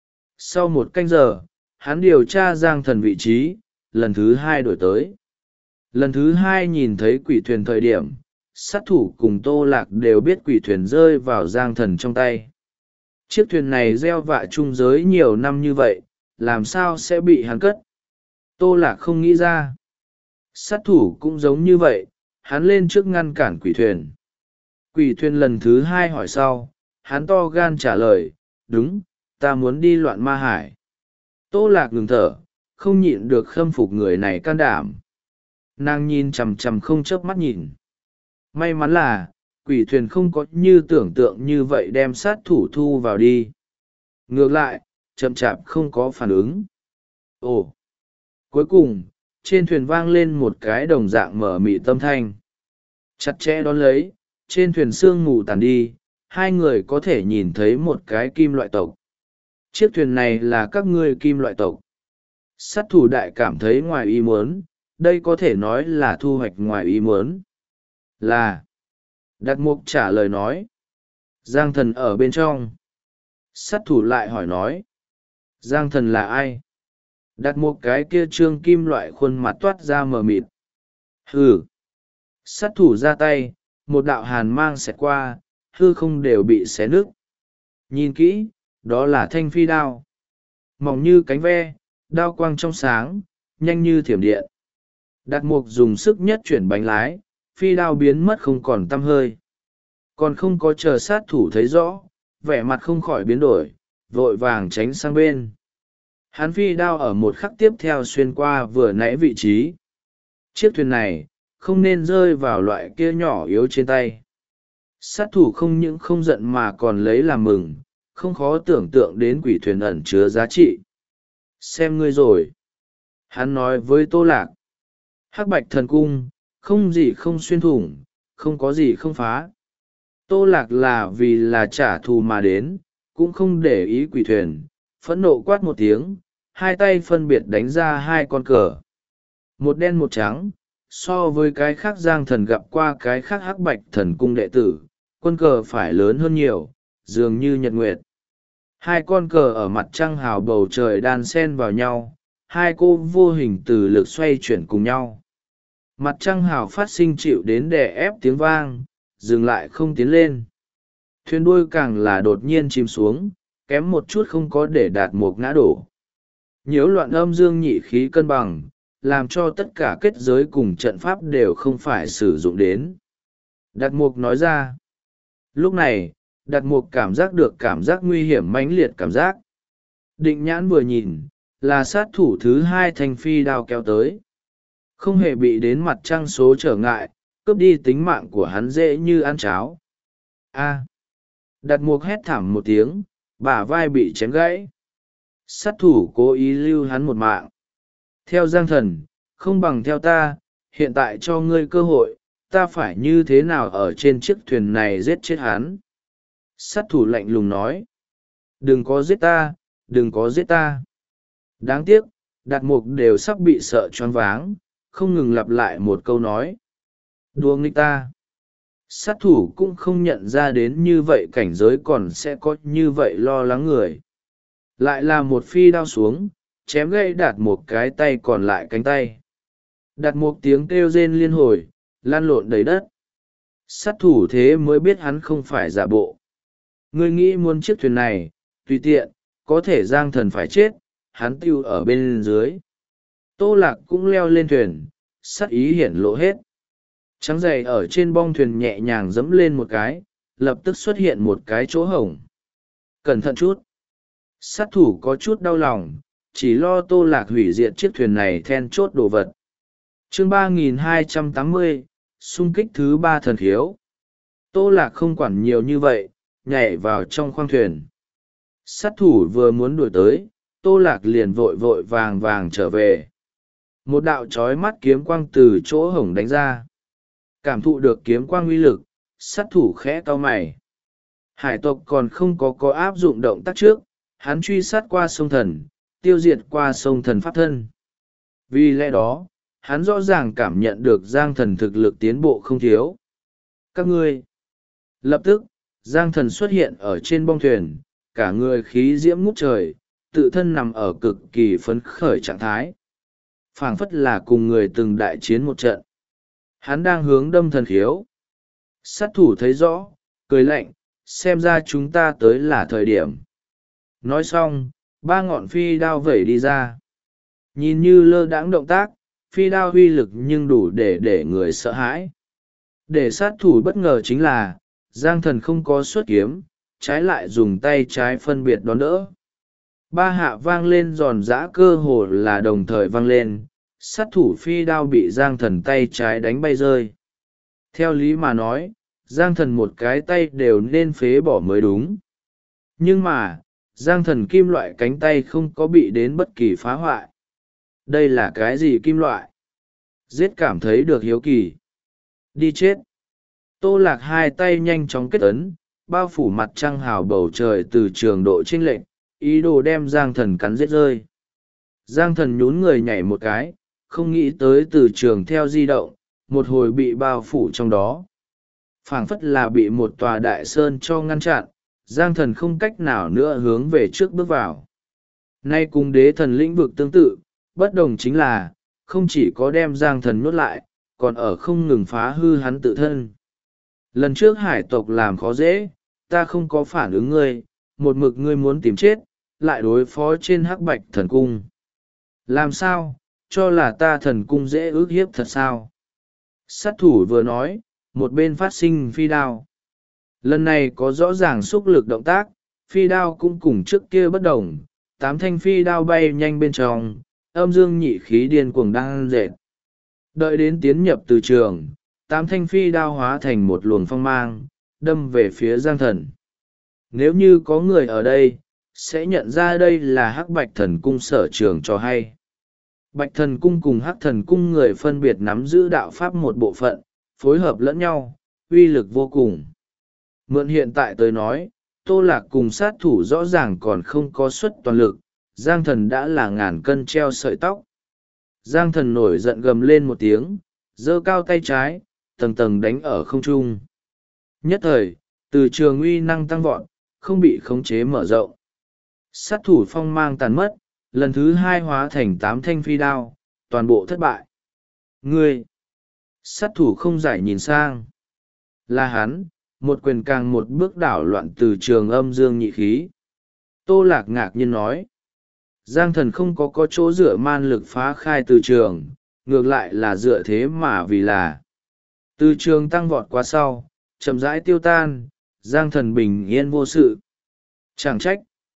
Sau 1 canh giờ, hắn điều tra Giang Thần vị trí, lần thứ 2 đổi tới. Lần thứ 2 nhìn thấy quỷ thuyền thời điểm, sát thủ cùng Tô Lạc đều biết quỷ thuyền rơi vào Giang Thần trong tay. Chiếc thuyền này gieo vạ trung giới nhiều năm như vậy, làm sao sẽ bị hắn cất? Tô Lạc không nghĩ ra. Sát thủ cũng giống như vậy, hắn lên trước ngăn cản quỷ thuyền. Quỷ thuyền lần thứ 2 hỏi sau, hắn to gan trả lời, đúng, ta muốn đi loạn ma hải. Tô Lạc ngừng thở, không nhịn được khâm phục người này can đảm. Nàng nhìn chằm chằm không chớp mắt nhìn. May mắn là, quỷ thuyền không có như tưởng tượng như vậy đem sát thủ thu vào đi. Ngược lại, chậm chạp không có phản ứng. Ồ! Cuối cùng, trên thuyền vang lên một cái đồng dạng mở mịt tâm thanh. Chặt chẽ đón lấy, trên thuyền sương mù tàn đi, hai người có thể nhìn thấy một cái kim loại tộc. Chiếc thuyền này là các ngươi kim loại tộc. Sát thủ đại cảm thấy ngoài ý muốn, đây có thể nói là thu hoạch ngoài ý muốn. Là. Đạt Mục trả lời nói. Giang Thần ở bên trong. Sát thủ lại hỏi nói. Giang Thần là ai? Đạt Mục cái kia trương kim loại khuôn mặt toát ra mờ mịt. Hừ. Sát thủ ra tay, một đạo hàn mang xẹt qua, hư không đều bị xé nứt. Nhìn kỹ, đó là thanh phi đao. Mỏng như cánh ve, đao quang trong sáng, nhanh như thiểm điện. Đạt Mục dùng sức nhất chuyển bánh lái, phi đao biến mất không còn tăm hơi. Còn không có chờ sát thủ thấy rõ, vẻ mặt không khỏi biến đổi, vội vàng tránh sang bên. Hắn phi đao ở một khắc tiếp theo xuyên qua vừa nãy vị trí. Chiếc thuyền này, không nên rơi vào loại kia nhỏ yếu trên tay. Sát thủ không những không giận mà còn lấy làm mừng, không khó tưởng tượng đến quỷ thuyền ẩn chứa giá trị. Xem ngươi rồi. Hắn nói với Tô Lạc. Hắc Bạch Thần Cung, không gì không xuyên thủng, không có gì không phá. Tô Lạc là vì là trả thù mà đến, cũng không để ý quỷ thuyền, phẫn nộ quát một tiếng, hai tay phân biệt đánh ra 2 con cờ. Một đen một trắng, so với cái khác Giang Thần gặp qua cái khác Hắc Bạch Thần Cung đệ tử, quân cờ phải lớn hơn nhiều, dường như nhật nguyệt. 2 con cờ ở mặt trăng hào bầu trời đan xen vào nhau, hai cô vô hình từ lực xoay chuyển cùng nhau. Mặt trăng hào phát sinh chịu đến đè ép tiếng vang, dừng lại không tiến lên. Thuyền đuôi càng là đột nhiên chìm xuống, kém một chút không có để Đạt Mục ngã đổ. Nhiễu loạn âm dương nhị khí cân bằng, làm cho tất cả kết giới cùng trận pháp đều không phải sử dụng đến. Đạt Mục nói ra. Lúc này, Đạt Mục cảm giác được cảm giác nguy hiểm mãnh liệt cảm giác. Định nhãn vừa nhìn, là sát thủ thứ 2 thanh phi đao kéo tới. Không hề bị đến mặt trăng số trở ngại, cướp đi tính mạng của hắn dễ như ăn cháo. A. Đặt mục hét thảm một tiếng, bả vai bị chém gãy. Sát thủ cố ý lưu hắn một mạng. Theo Giang Thần, không bằng theo ta, hiện tại cho ngươi cơ hội, ta phải như thế nào ở trên chiếc thuyền này giết chết hắn. Sát thủ lạnh lùng nói. Đừng có giết ta, đừng có giết ta. Đáng tiếc, Đạt Mục đều sắp bị sợ choáng váng, không ngừng lặp lại một câu nói. Đùa nghịch ta. Sát thủ cũng không nhận ra đến như vậy cảnh giới còn sẽ có như vậy lo lắng người. Lại là một phi đao xuống, chém gãy Đạt Mục cái tay còn lại cánh tay. Đạt Mục tiếng kêu rên liên hồi, lan lộn đầy đất. Sát thủ thế mới biết hắn không phải giả bộ. Ngươi nghĩ muốn chiếc thuyền này, tùy tiện, có thể Giang Thần phải chết, hắn tiêu ở bên dưới. Tô Lạc cũng leo lên thuyền, sát ý hiển lộ hết. Trắng giày ở trên bong thuyền nhẹ nhàng dẫm lên một cái, lập tức xuất hiện một cái chỗ hổng. Cẩn thận chút. Sát thủ có chút đau lòng, chỉ lo Tô Lạc hủy diệt chiếc thuyền này then chốt đồ vật. Chương 3280, xung kích thứ 3 thần khiếu. Tô Lạc không quản nhiều như vậy, nhảy vào trong khoang thuyền. Sát thủ vừa muốn đuổi tới, Tô Lạc liền vội vội vàng vàng trở về. Một đạo chói mắt kiếm quang từ chỗ hổng đánh ra. Cảm thụ được kiếm quang uy lực, sát thủ khẽ cau mày. Hải tộc còn không có áp dụng động tác trước, hắn truy sát qua sông thần, tiêu diệt qua sông thần pháp thân. Vì lẽ đó, hắn rõ ràng cảm nhận được Giang Thần thực lực tiến bộ không thiếu. Các ngươi! Lập tức, Giang Thần xuất hiện ở trên bong thuyền, cả người khí diễm ngút trời, tự thân nằm ở cực kỳ phấn khởi trạng thái. Phảng phất là cùng người từng đại chiến một trận. Hắn đang hướng đâm thần khiếu. Sát thủ thấy rõ, cười lạnh, xem ra chúng ta tới là thời điểm. Nói xong, ba ngọn phi đao vẩy đi ra. Nhìn như lơ đãng động tác, phi đao uy lực nhưng đủ để người sợ hãi. Để sát thủ bất ngờ chính là, Giang Thần không có xuất kiếm, trái lại dùng tay trái phân biệt đón đỡ. Ba hạ vang lên giòn giã cơ hồ là đồng thời vang lên, sát thủ phi đao bị Giang Thần tay trái đánh bay rơi. Theo lý mà nói, Giang Thần một cái tay đều nên phế bỏ mới đúng. Nhưng mà, Giang Thần kim loại cánh tay không có bị đến bất kỳ phá hoại. Đây là cái gì kim loại? Giết cảm thấy được hiếu kỳ. Đi chết. Tô Lạc hai tay nhanh chóng kết ấn, bao phủ mặt trăng hào bầu trời từ trường độ chênh lệch, ý đồ đem Giang Thần cắn giết rơi. Giang Thần nhún người nhảy một cái, không nghĩ tới từ trường theo di động, một hồi bị bao phủ trong đó. Phảng phất là bị một tòa đại sơn cho ngăn chặn, Giang Thần không cách nào nữa hướng về trước bước vào. Nay cùng đế thần lĩnh vực tương tự, bất đồng chính là, không chỉ có đem Giang Thần nhốt lại, còn ở không ngừng phá hư hắn tự thân. Lần trước hải tộc làm khó dễ, ta không có phản ứng ngươi, một mực ngươi muốn tìm chết, lại đối phó trên hắc bạch thần cung. Làm sao, cho là ta thần cung dễ ước hiếp thật sao? Sát thủ vừa nói, một bên phát sinh phi đao. Lần này có rõ ràng xúc lực động tác, phi đao cũng cùng trước kia bất đồng, 8 thanh phi đao bay nhanh bên trong, âm dương nhị khí điên cuồng đang dệt. Đợi đến tiến nhập từ trường, 8 thanh phi đao hóa thành một luồng phong mang, đâm về phía Giang Thần. Nếu như có người ở đây, sẽ nhận ra đây là hắc bạch thần cung sở trường cho hay. Bạch thần cung cùng hắc thần cung người phân biệt nắm giữ đạo pháp một bộ phận, phối hợp lẫn nhau, uy lực vô cùng. Mượn hiện tại tới nói, Tô Lạc cùng sát thủ rõ ràng còn không có suất toàn lực, Giang Thần đã là ngàn cân treo sợi tóc. Giang Thần nổi giận gầm lên một tiếng, giơ cao tay trái, tầng tầng đánh ở không trung. Nhất thời, từ trường uy năng tăng vọt, không bị khống chế mở rộng. Sát thủ phong mang tàn mất, lần thứ 2 hóa thành 8 thanh phi đao, toàn bộ thất bại. Ngươi! Sát thủ không giải nhìn sang. Là hắn, một quyền càng một bước đảo loạn từ trường âm dương nhị khí. Tô Lạc ngạc nhiên nói. Giang Thần không có chỗ dựa man lực phá khai từ trường, ngược lại là dựa thế mà vì là. Từ trường tăng vọt qua sau, chậm rãi tiêu tan, Giang Thần bình yên vô sự. Chẳng trách.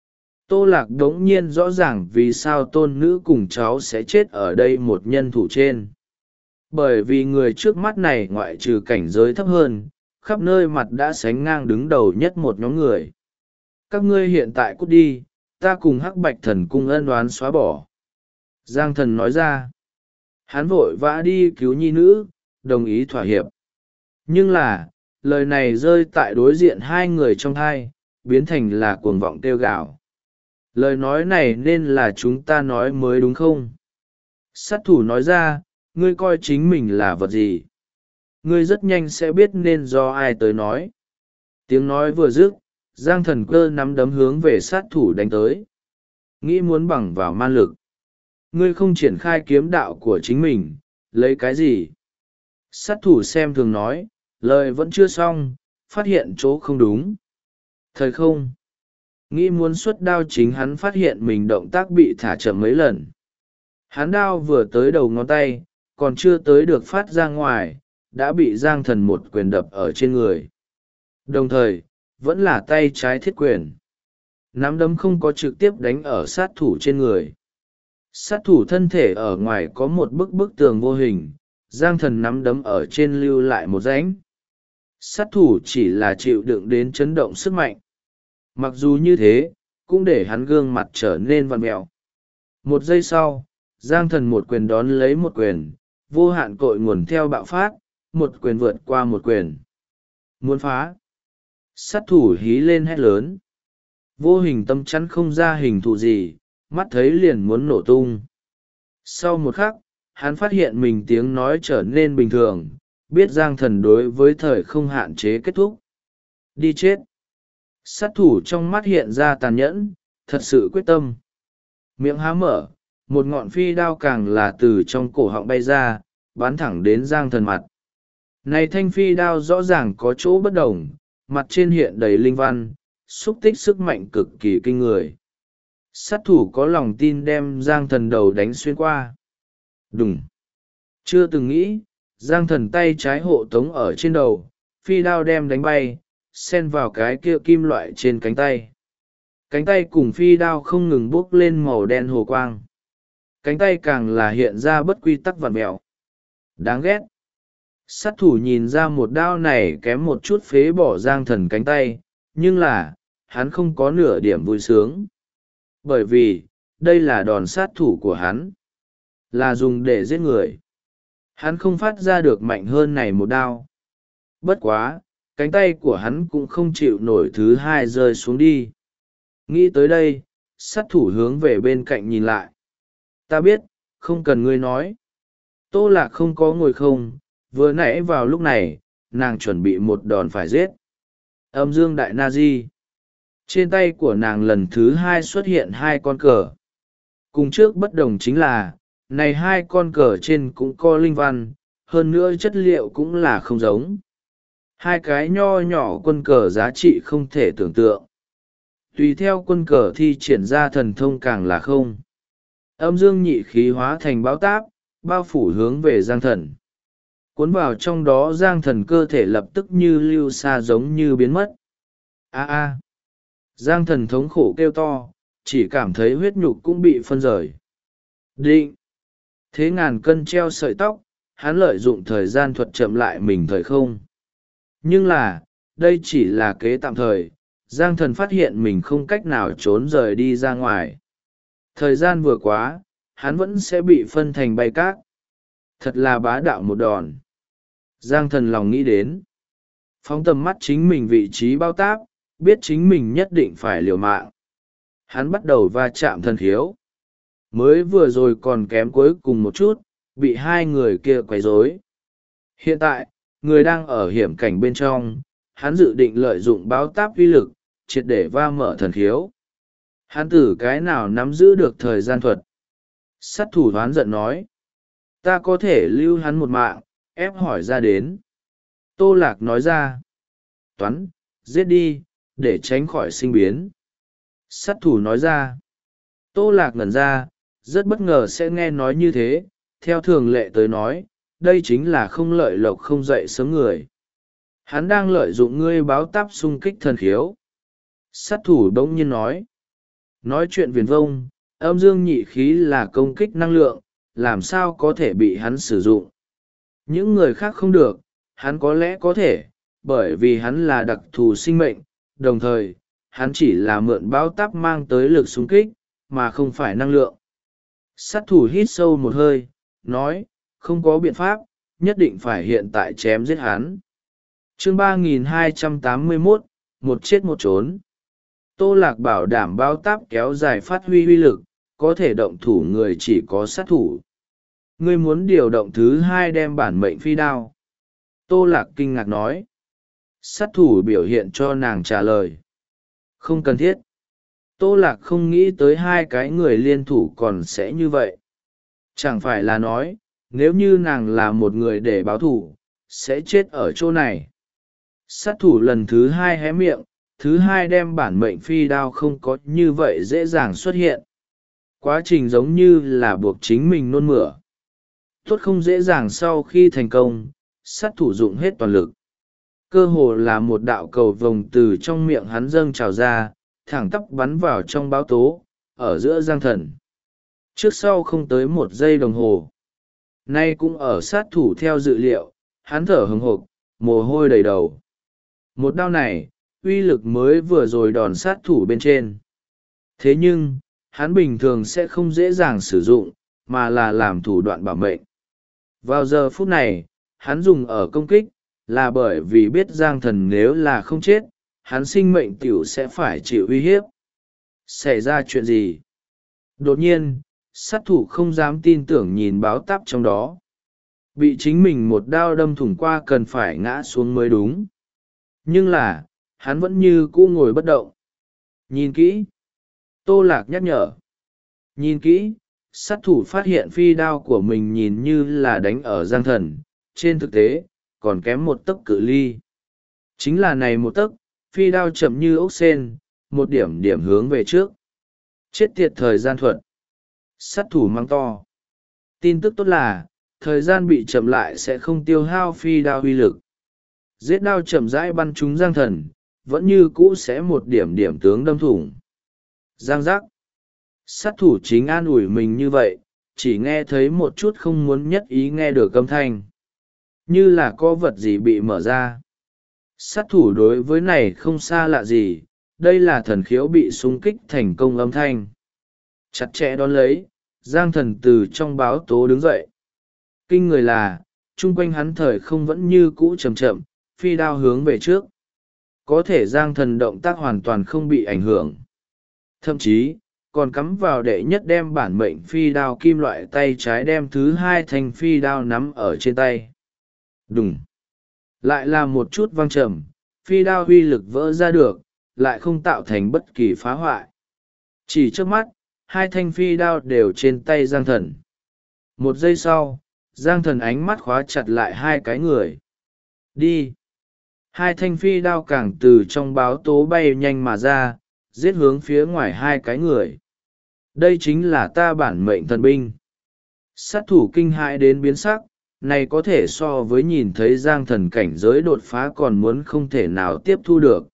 Tô Lạc đống nhiên rõ ràng vì sao tôn nữ cùng cháu sẽ chết ở đây một nhân thủ trên. Bởi vì người trước mắt này ngoại trừ cảnh giới thấp hơn, khắp nơi mặt đã sánh ngang đứng đầu nhất một nhóm người. Các ngươi hiện tại cút đi, ta cùng Hắc Bạch Thần Cung ân oán xóa bỏ. Giang Thần nói ra. Hắn vội vã đi cứu nhi nữ, đồng ý thỏa hiệp. Nhưng là, lời này rơi tại đối diện hai người trong thai, biến thành là cuồng vọng kêu gào. Lời nói này nên là chúng ta nói mới đúng không? Sát thủ nói ra, ngươi coi chính mình là vật gì? Ngươi rất nhanh sẽ biết nên do ai tới nói. Tiếng nói vừa dứt, Giang Thần cơ nắm đấm hướng về sát thủ đánh tới. Nghĩ muốn bằng vào man lực. Ngươi không triển khai kiếm đạo của chính mình, lấy cái gì? Sát thủ xem thường nói, lời vẫn chưa xong, phát hiện chỗ không đúng. Thời không. Nghĩ muốn xuất đao chính hắn phát hiện mình động tác bị thả chậm mấy lần. Hắn đao vừa tới đầu ngón tay, còn chưa tới được phát ra ngoài, đã bị Giang Thần một quyền đập ở trên người. Đồng thời, vẫn là tay trái thiết quyền. Nắm đấm không có trực tiếp đánh ở sát thủ trên người. Sát thủ thân thể ở ngoài có một bức tường vô hình, Giang Thần nắm đấm ở trên lưu lại một rãnh. Sát thủ chỉ là chịu đựng đến chấn động sức mạnh. Mặc dù như thế, cũng để hắn gương mặt trở nên vặn mẹo. Một giây sau, Giang Thần một quyền đón lấy một quyền, vô hạn cội nguồn theo bạo phát, một quyền vượt qua một quyền. Muốn phá. Sát thủ hí lên hét lớn. Vô hình tâm chắn không ra hình thù gì, mắt thấy liền muốn nổ tung. Sau một khắc, hắn phát hiện mình tiếng nói trở nên bình thường, biết Giang Thần đối với thời không hạn chế kết thúc. Đi chết. Sát thủ trong mắt hiện ra tàn nhẫn, thật sự quyết tâm. Miệng há mở, một ngọn phi đao càng là từ trong cổ họng bay ra, bắn thẳng đến Giang Thần mặt. Này thanh phi đao rõ ràng có chỗ bất đồng, mặt trên hiện đầy linh văn, xúc tích sức mạnh cực kỳ kinh người. Sát thủ có lòng tin đem Giang Thần đầu đánh xuyên qua. Đùng. Chưa từng nghĩ, Giang Thần tay trái hộ tống ở trên đầu, phi đao đem đánh bay, xen vào cái kia kim loại trên cánh tay. Cánh tay cùng phi đao không ngừng bốc lên màu đen hồ quang. Cánh tay càng là hiện ra bất quy tắc vặn mẹo. Đáng ghét. Sát thủ nhìn ra một đao này kém một chút phế bỏ Giang Thần cánh tay, nhưng là, hắn không có nửa điểm vui sướng. Bởi vì, đây là đòn sát thủ của hắn. Là dùng để giết người. Hắn không phát ra được mạnh hơn này một đao. Bất quá, cánh tay của hắn cũng không chịu nổi thứ hai rơi xuống đi. Nghĩ tới đây, sát thủ hướng về bên cạnh nhìn lại. Ta biết, không cần ngươi nói. Tô Lạc không có ngồi không, vừa nãy vào lúc này, nàng chuẩn bị một đòn phải giết. Âm dương đại na di. Trên tay của nàng lần thứ hai xuất hiện hai con cờ. Cùng trước bất đồng chính là, này hai con cờ trên cũng có linh văn, hơn nữa chất liệu cũng là không giống. Hai cái nho nhỏ quân cờ giá trị không thể tưởng tượng. Tùy theo quân cờ thi triển ra thần thông càng là không. Âm dương nhị khí hóa thành báo táp, bao phủ hướng về Giang Thần. Cuốn vào trong đó Giang Thần cơ thể lập tức như lưu xa giống như biến mất. A. Giang Thần thống khổ kêu to, chỉ cảm thấy huyết nhục cũng bị phân rời. Định. Thế ngàn cân treo sợi tóc, hắn lợi dụng thời gian thuật chậm lại mình thời không. Nhưng là, đây chỉ là kế tạm thời, Giang Thần phát hiện mình không cách nào trốn rời đi ra ngoài. Thời gian vừa quá, hắn vẫn sẽ bị phân thành bay cát. Thật là bá đạo một đòn. Giang Thần lòng nghĩ đến. Phóng tầm mắt chính mình vị trí bao táp, biết chính mình nhất định phải liều mạng. Hắn bắt đầu va chạm thần khiếu. Mới vừa rồi còn kém cuối cùng một chút, bị hai người kia quấy rối. Hiện tại, người đang ở hiểm cảnh bên trong, hắn dự định lợi dụng báo táp uy lực, triệt để va mở thần khiếu. Hắn từ cái nào nắm giữ được thời gian thuật? Sát thủ đoán giận nói. Ta có thể lưu hắn một mạng, ép hỏi ra đến. Tô Lạc nói ra. Toán, giết đi, để tránh khỏi sinh biến. Sát thủ nói ra. Tô Lạc ngẩn ra, rất bất ngờ sẽ nghe nói như thế, theo thường lệ tới nói, đây chính là không lợi lộc không dậy sớm người. Hắn đang lợi dụng ngươi báo táp xung kích thần khiếu. Sát thủ bỗng nhiên nói. Nói chuyện viển vông, âm dương nhị khí là công kích năng lượng, làm sao có thể bị hắn sử dụng. Những người khác không được, hắn có lẽ có thể, bởi vì hắn là đặc thù sinh mệnh, đồng thời hắn chỉ là mượn bão táp mang tới lực xung kích mà không phải năng lượng. Sát thủ hít sâu một hơi, nói, không có biện pháp, nhất định phải hiện tại chém giết hắn. Chương 3281, một chết một trốn. Tô Lạc bảo đảm bão táp kéo dài phát huy uy lực, có thể động thủ người chỉ có sát thủ. Ngươi muốn điều động thứ hai đem bản mệnh phi đao. Tô Lạc kinh ngạc nói. Sát thủ biểu hiện cho nàng trả lời. Không cần thiết. Tô Lạc không nghĩ tới hai cái người liên thủ còn sẽ như vậy. Chẳng phải là nói, nếu như nàng là một người để báo thù, sẽ chết ở chỗ này. Sát thủ lần thứ hai hé miệng, thứ hai đem bản mệnh phi đao không có như vậy dễ dàng xuất hiện. Quá trình giống như là buộc chính mình nôn mửa. Tốt không dễ dàng sau khi thành công, sát thủ dụng hết toàn lực. Cơ hồ là một đạo cầu vồng từ trong miệng hắn dâng trào ra, thẳng tắp bắn vào trong báo tố, ở giữa Giang Thần. Trước sau không tới 1 giây đồng hồ. Nay cũng ở sát thủ theo dự liệu, hắn thở hừng hực, mồ hôi đầy đầu. Một đao này, uy lực mới vừa rồi đòn sát thủ bên trên. Thế nhưng, hắn bình thường sẽ không dễ dàng sử dụng, mà là làm thủ đoạn bảo mệnh. Vào giờ phút này, hắn dùng ở công kích, là bởi vì biết Giang Thần nếu là không chết, hắn sinh mệnh tiểu sẽ phải chịu uy hiếp. Xảy ra chuyện gì? Đột nhiên, sát thủ không dám tin tưởng nhìn báo táp trong đó. Bị chính mình một đao đâm thủng qua cần phải ngã xuống mới đúng. Nhưng là, hắn vẫn như cũ ngồi bất động. Nhìn kỹ. Tô Lạc nhắc nhở. Nhìn kỹ, sát thủ phát hiện phi đao của mình nhìn như là đánh ở Giang Thần, trên thực tế, còn kém 1 tấc cự ly. Chính là này 1 tấc, phi đao chậm như ốc sên, một điểm điểm hướng về trước. Chết tiệt thời gian thuật. Sát thủ mang to. Tin tức tốt là, thời gian bị chậm lại sẽ không tiêu hao phi đao uy lực. Giết đao chậm rãi bắn trúng Giang Thần, vẫn như cũ sẽ một điểm điểm tướng đâm thủng. Giang giác. Sát thủ chính an ủi mình như vậy, chỉ nghe thấy một chút không muốn nhất ý nghe được âm thanh. Như là có vật gì bị mở ra. Sát thủ đối với này không xa lạ gì, đây là thần khiếu bị xung kích thành công âm thanh. Chặt chẽ đón lấy, Giang Thần từ trong báo tố đứng dậy. Kinh người là, chung quanh hắn thời không vẫn như cũ chậm chậm, phi đao hướng về trước. Có thể Giang Thần động tác hoàn toàn không bị ảnh hưởng. Thậm chí, còn cắm vào đệ nhất đem bản mệnh phi đao kim loại tay trái đem thứ hai thành phi đao nắm ở trên tay. Đùng! Lại là một chút vang trầm, phi đao huy lực vỡ ra được, lại không tạo thành bất kỳ phá hoại. Chỉ trước mắt, hai thanh phi đao đều trên tay Giang Thần. 1 giây sau, Giang Thần ánh mắt khóa chặt lại hai cái người. Đi! Hai thanh phi đao càng từ trong báo tố bay nhanh mà ra, giết hướng phía ngoài hai cái người. Đây chính là ta bản mệnh thần binh. Sát thủ kinh hãi đến biến sắc, này có thể so với nhìn thấy Giang Thần cảnh giới đột phá còn muốn không thể nào tiếp thu được.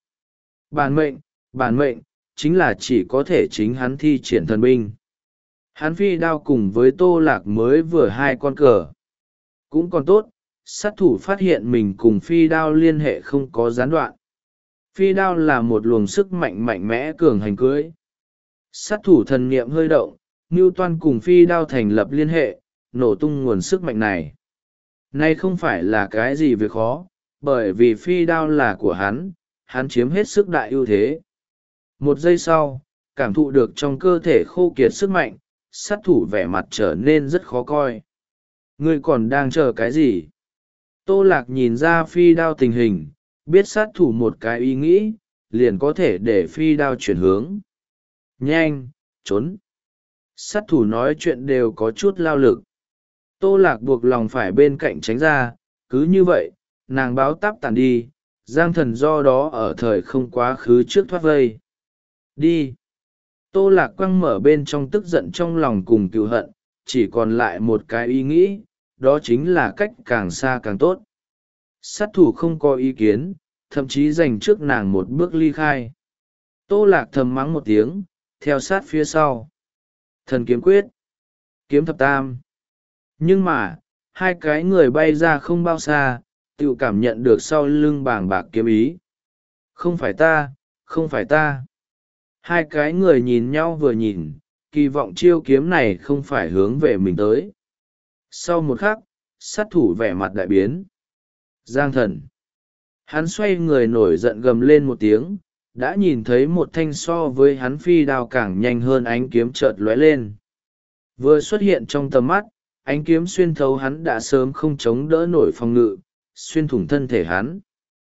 Bản mệnh, chính là chỉ có thể chính hắn thi triển thần binh. Hắn phi đao cùng với Tô Lạc mới vừa 2 con cờ. Cũng còn tốt, sát thủ phát hiện mình cùng phi đao liên hệ không có gián đoạn. Phi đao là một luồng sức mạnh mạnh mẽ cường hành cưới. Sát thủ thần niệm hơi động, Newton cùng phi đao thành lập liên hệ, nổ tung nguồn sức mạnh này. Này không phải là cái gì việc khó, bởi vì phi đao là của hắn chiếm hết sức đại ưu thế. 1 giây sau, cảm thụ được trong cơ thể khô kiệt sức mạnh, sát thủ vẻ mặt trở nên rất khó coi. Ngươi còn đang chờ cái gì? Tô Lạc nhìn ra phi đao tình hình, biết sát thủ một cái ý nghĩ, liền có thể để phi đao chuyển hướng. Nhanh, trốn! Sát thủ nói chuyện đều có chút lao lực. Tô Lạc buộc lòng phải bên cạnh tránh ra, cứ như vậy, nàng báo táp tàn đi, Giang Thần do đó ở thời không quá khứ trước thoát vây. Đi! Tô Lạc quăng mở bên trong tức giận trong lòng cùng cừu hận, chỉ còn lại một cái ý nghĩ, đó chính là cách càng xa càng tốt. Sát thủ không có ý kiến, thậm chí dành trước nàng một bước ly khai. Tô Lạc thầm mắng một tiếng, theo sát phía sau. Thần kiếm quyết, kiếm thập tam. Nhưng mà, hai cái người bay ra không bao xa, tự cảm nhận được sau lưng bàng bạc kiếm ý. Không phải ta, không phải ta. Hai cái người nhìn nhau vừa nhìn, kỳ vọng chiêu kiếm này không phải hướng về mình tới. Sau một khắc, sát thủ vẻ mặt đại biến. Giang Thần. Hắn xoay người nổi giận gầm lên một tiếng, đã nhìn thấy một thanh so với hắn phi đao càng nhanh hơn ánh kiếm chợt lóe lên. Vừa xuất hiện trong tầm mắt, ánh kiếm xuyên thấu hắn đã sớm không chống đỡ nổi phòng ngự, xuyên thủng thân thể hắn.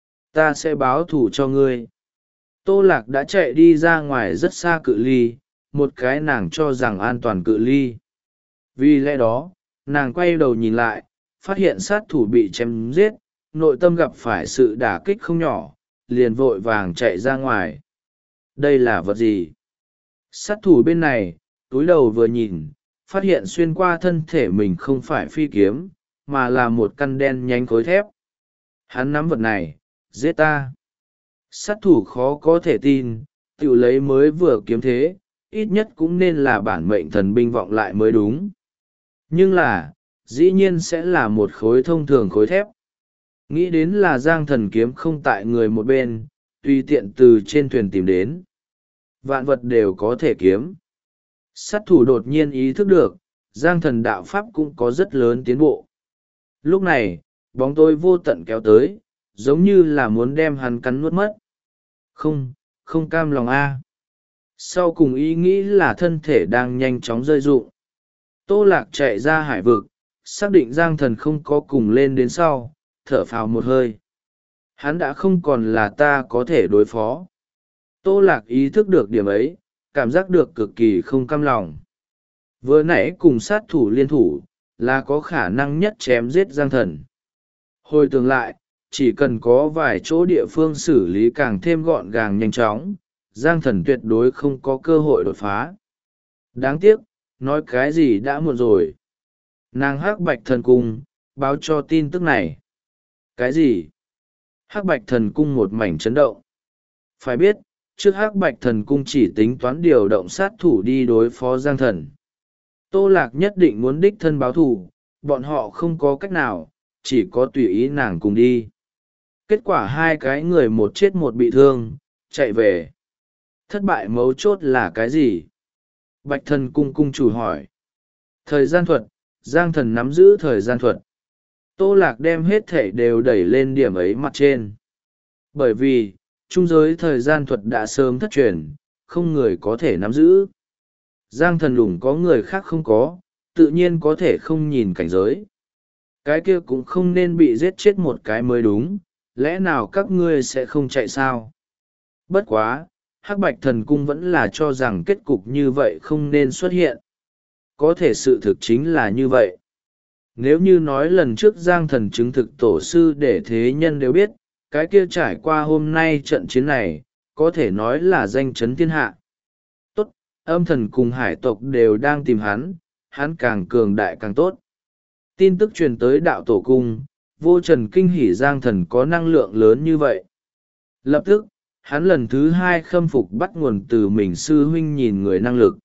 Ta sẽ báo thù cho ngươi. Tô Lạc đã chạy đi ra ngoài rất xa cự ly, một cái nàng cho rằng an toàn cự ly. Vì lẽ đó, nàng quay đầu nhìn lại, phát hiện sát thủ bị chém giết, nội tâm gặp phải sự đả kích không nhỏ, liền vội vàng chạy ra ngoài. Đây là vật gì? Sát thủ bên này, túi đầu vừa nhìn, phát hiện xuyên qua thân thể mình không phải phi kiếm, mà là một căn đen nhánh khối thép. Hắn nắm vật này, giết ta. Sát thủ khó có thể tin, tự lấy mới vừa kiếm thế, ít nhất cũng nên là bản mệnh thần binh vọng lại mới đúng. Nhưng là, dĩ nhiên sẽ là một khối thông thường khối thép. Nghĩ đến là Giang Thần kiếm không tại người một bên, tùy tiện từ trên thuyền tìm đến. Vạn vật đều có thể kiếm. Sát thủ đột nhiên ý thức được, Giang Thần đạo pháp cũng có rất lớn tiến bộ. Lúc này, bóng tối vô tận kéo tới, giống như là muốn đem hắn cắn nuốt mất. Không, không cam lòng a. Sau cùng ý nghĩ là thân thể đang nhanh chóng rơi rụng. Tô Lạc chạy ra hải vực, xác định Giang Thần không có cùng lên đến sau, thở phào một hơi. Hắn đã không còn là ta có thể đối phó. Tô Lạc ý thức được điểm ấy, cảm giác được cực kỳ không cam lòng. Vừa nãy cùng sát thủ liên thủ, là có khả năng nhất chém giết Giang Thần. Hồi tưởng lại, chỉ cần có vài chỗ địa phương xử lý càng thêm gọn gàng nhanh chóng, Giang Thần tuyệt đối không có cơ hội đột phá. Đáng tiếc, nói cái gì đã muộn rồi. Nàng Hắc Bạch Thần Cung, báo cho tin tức này. Cái gì? Hắc Bạch Thần Cung một mảnh chấn động. Phải biết, trước Hắc Bạch Thần Cung chỉ tính toán điều động sát thủ đi đối phó Giang Thần. Tô Lạc nhất định muốn đích thân báo thù, bọn họ không có cách nào, chỉ có tùy ý nàng cùng đi. Kết quả hai cái người một chết một bị thương, chạy về. Thất bại mấu chốt là cái gì? Bạch Thần Cung cung chủ hỏi. Thời gian thuật, Giang Thần nắm giữ thời gian thuật. Tô Lạc đem hết thể đều đẩy lên điểm ấy mặt trên. Bởi vì, trung giới thời gian thuật đã sớm thất truyền, không người có thể nắm giữ. Giang Thần lủng có người khác không có, tự nhiên có thể không nhìn cảnh giới. Cái kia cũng không nên bị giết chết một cái mới đúng, lẽ nào các ngươi sẽ không chạy sao? Bất quá, Hắc Bạch Thần Cung vẫn là cho rằng kết cục như vậy không nên xuất hiện. Có thể sự thực chính là như vậy. Nếu như nói lần trước Giang Thần chứng thực tổ sư để thế nhân đều biết, cái kia trải qua hôm nay trận chiến này, có thể nói là danh chấn thiên hạ. Tốt, âm thần cùng hải tộc đều đang tìm hắn, hắn càng cường đại càng tốt. Tin tức truyền tới đạo tổ cung, vô trần kinh hỉ Giang Thần có năng lượng lớn như vậy. Lập tức, hắn lần thứ hai khâm phục bắt nguồn từ mình sư huynh nhìn người năng lực.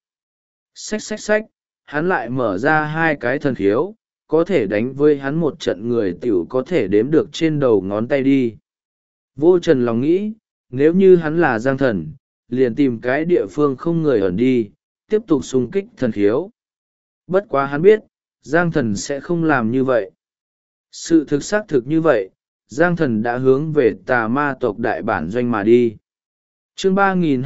Xách, hắn lại mở ra hai cái thần khiếu, có thể đánh với hắn một trận người tiểu có thể đếm được trên đầu ngón tay đi. Vô trần lòng nghĩ, nếu như hắn là Giang Thần, liền tìm cái địa phương không người ẩn đi, tiếp tục xung kích thần khiếu. Bất quá hắn biết, Giang Thần sẽ không làm như vậy. Sự thực xác thực như vậy, Giang Thần đã hướng về tà ma tộc đại bản doanh mà đi. Chương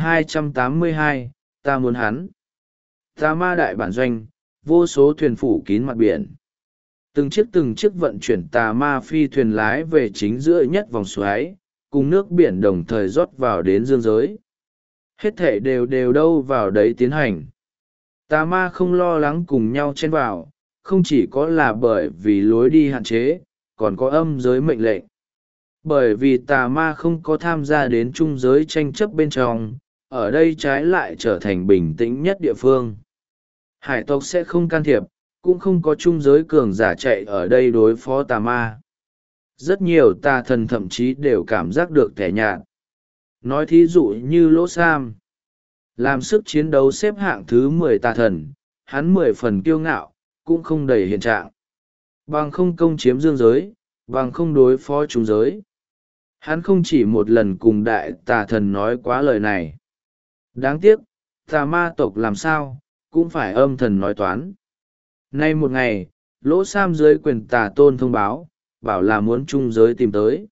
3282, ta muốn hắn. Tà ma đại bản doanh, vô số thuyền phủ kín mặt biển. Từng chiếc vận chuyển tà ma phi thuyền lái về chính giữa nhất vòng xoáy, cùng nước biển đồng thời rót vào đến dương giới. Hết thể đều đâu vào đấy tiến hành. Tà ma không lo lắng cùng nhau chen vào, không chỉ có là bởi vì lối đi hạn chế, còn có âm giới mệnh lệnh. Bởi vì tà ma không có tham gia đến trung giới tranh chấp bên trong, ở đây trái lại trở thành bình tĩnh nhất địa phương. Hải tộc sẽ không can thiệp, cũng không có trung giới cường giả chạy ở đây đối phó tà ma. Rất nhiều tà thần thậm chí đều cảm giác được tẻ nhạt. Nói thí dụ như Lỗ Sam. Làm sức chiến đấu xếp hạng thứ 10 tà thần, hắn 10 phần kiêu ngạo, cũng không đầy hiện trạng. Bằng không công chiếm dương giới, bằng không đối phó chúng giới. Hắn không chỉ một lần cùng đại tà thần nói quá lời này. Đáng tiếc, tà ma tộc làm sao, cũng phải âm thần nói toán. Nay một ngày, lỗ sam dưới quyền tà tôn thông báo, bảo là muốn trung giới tìm tới.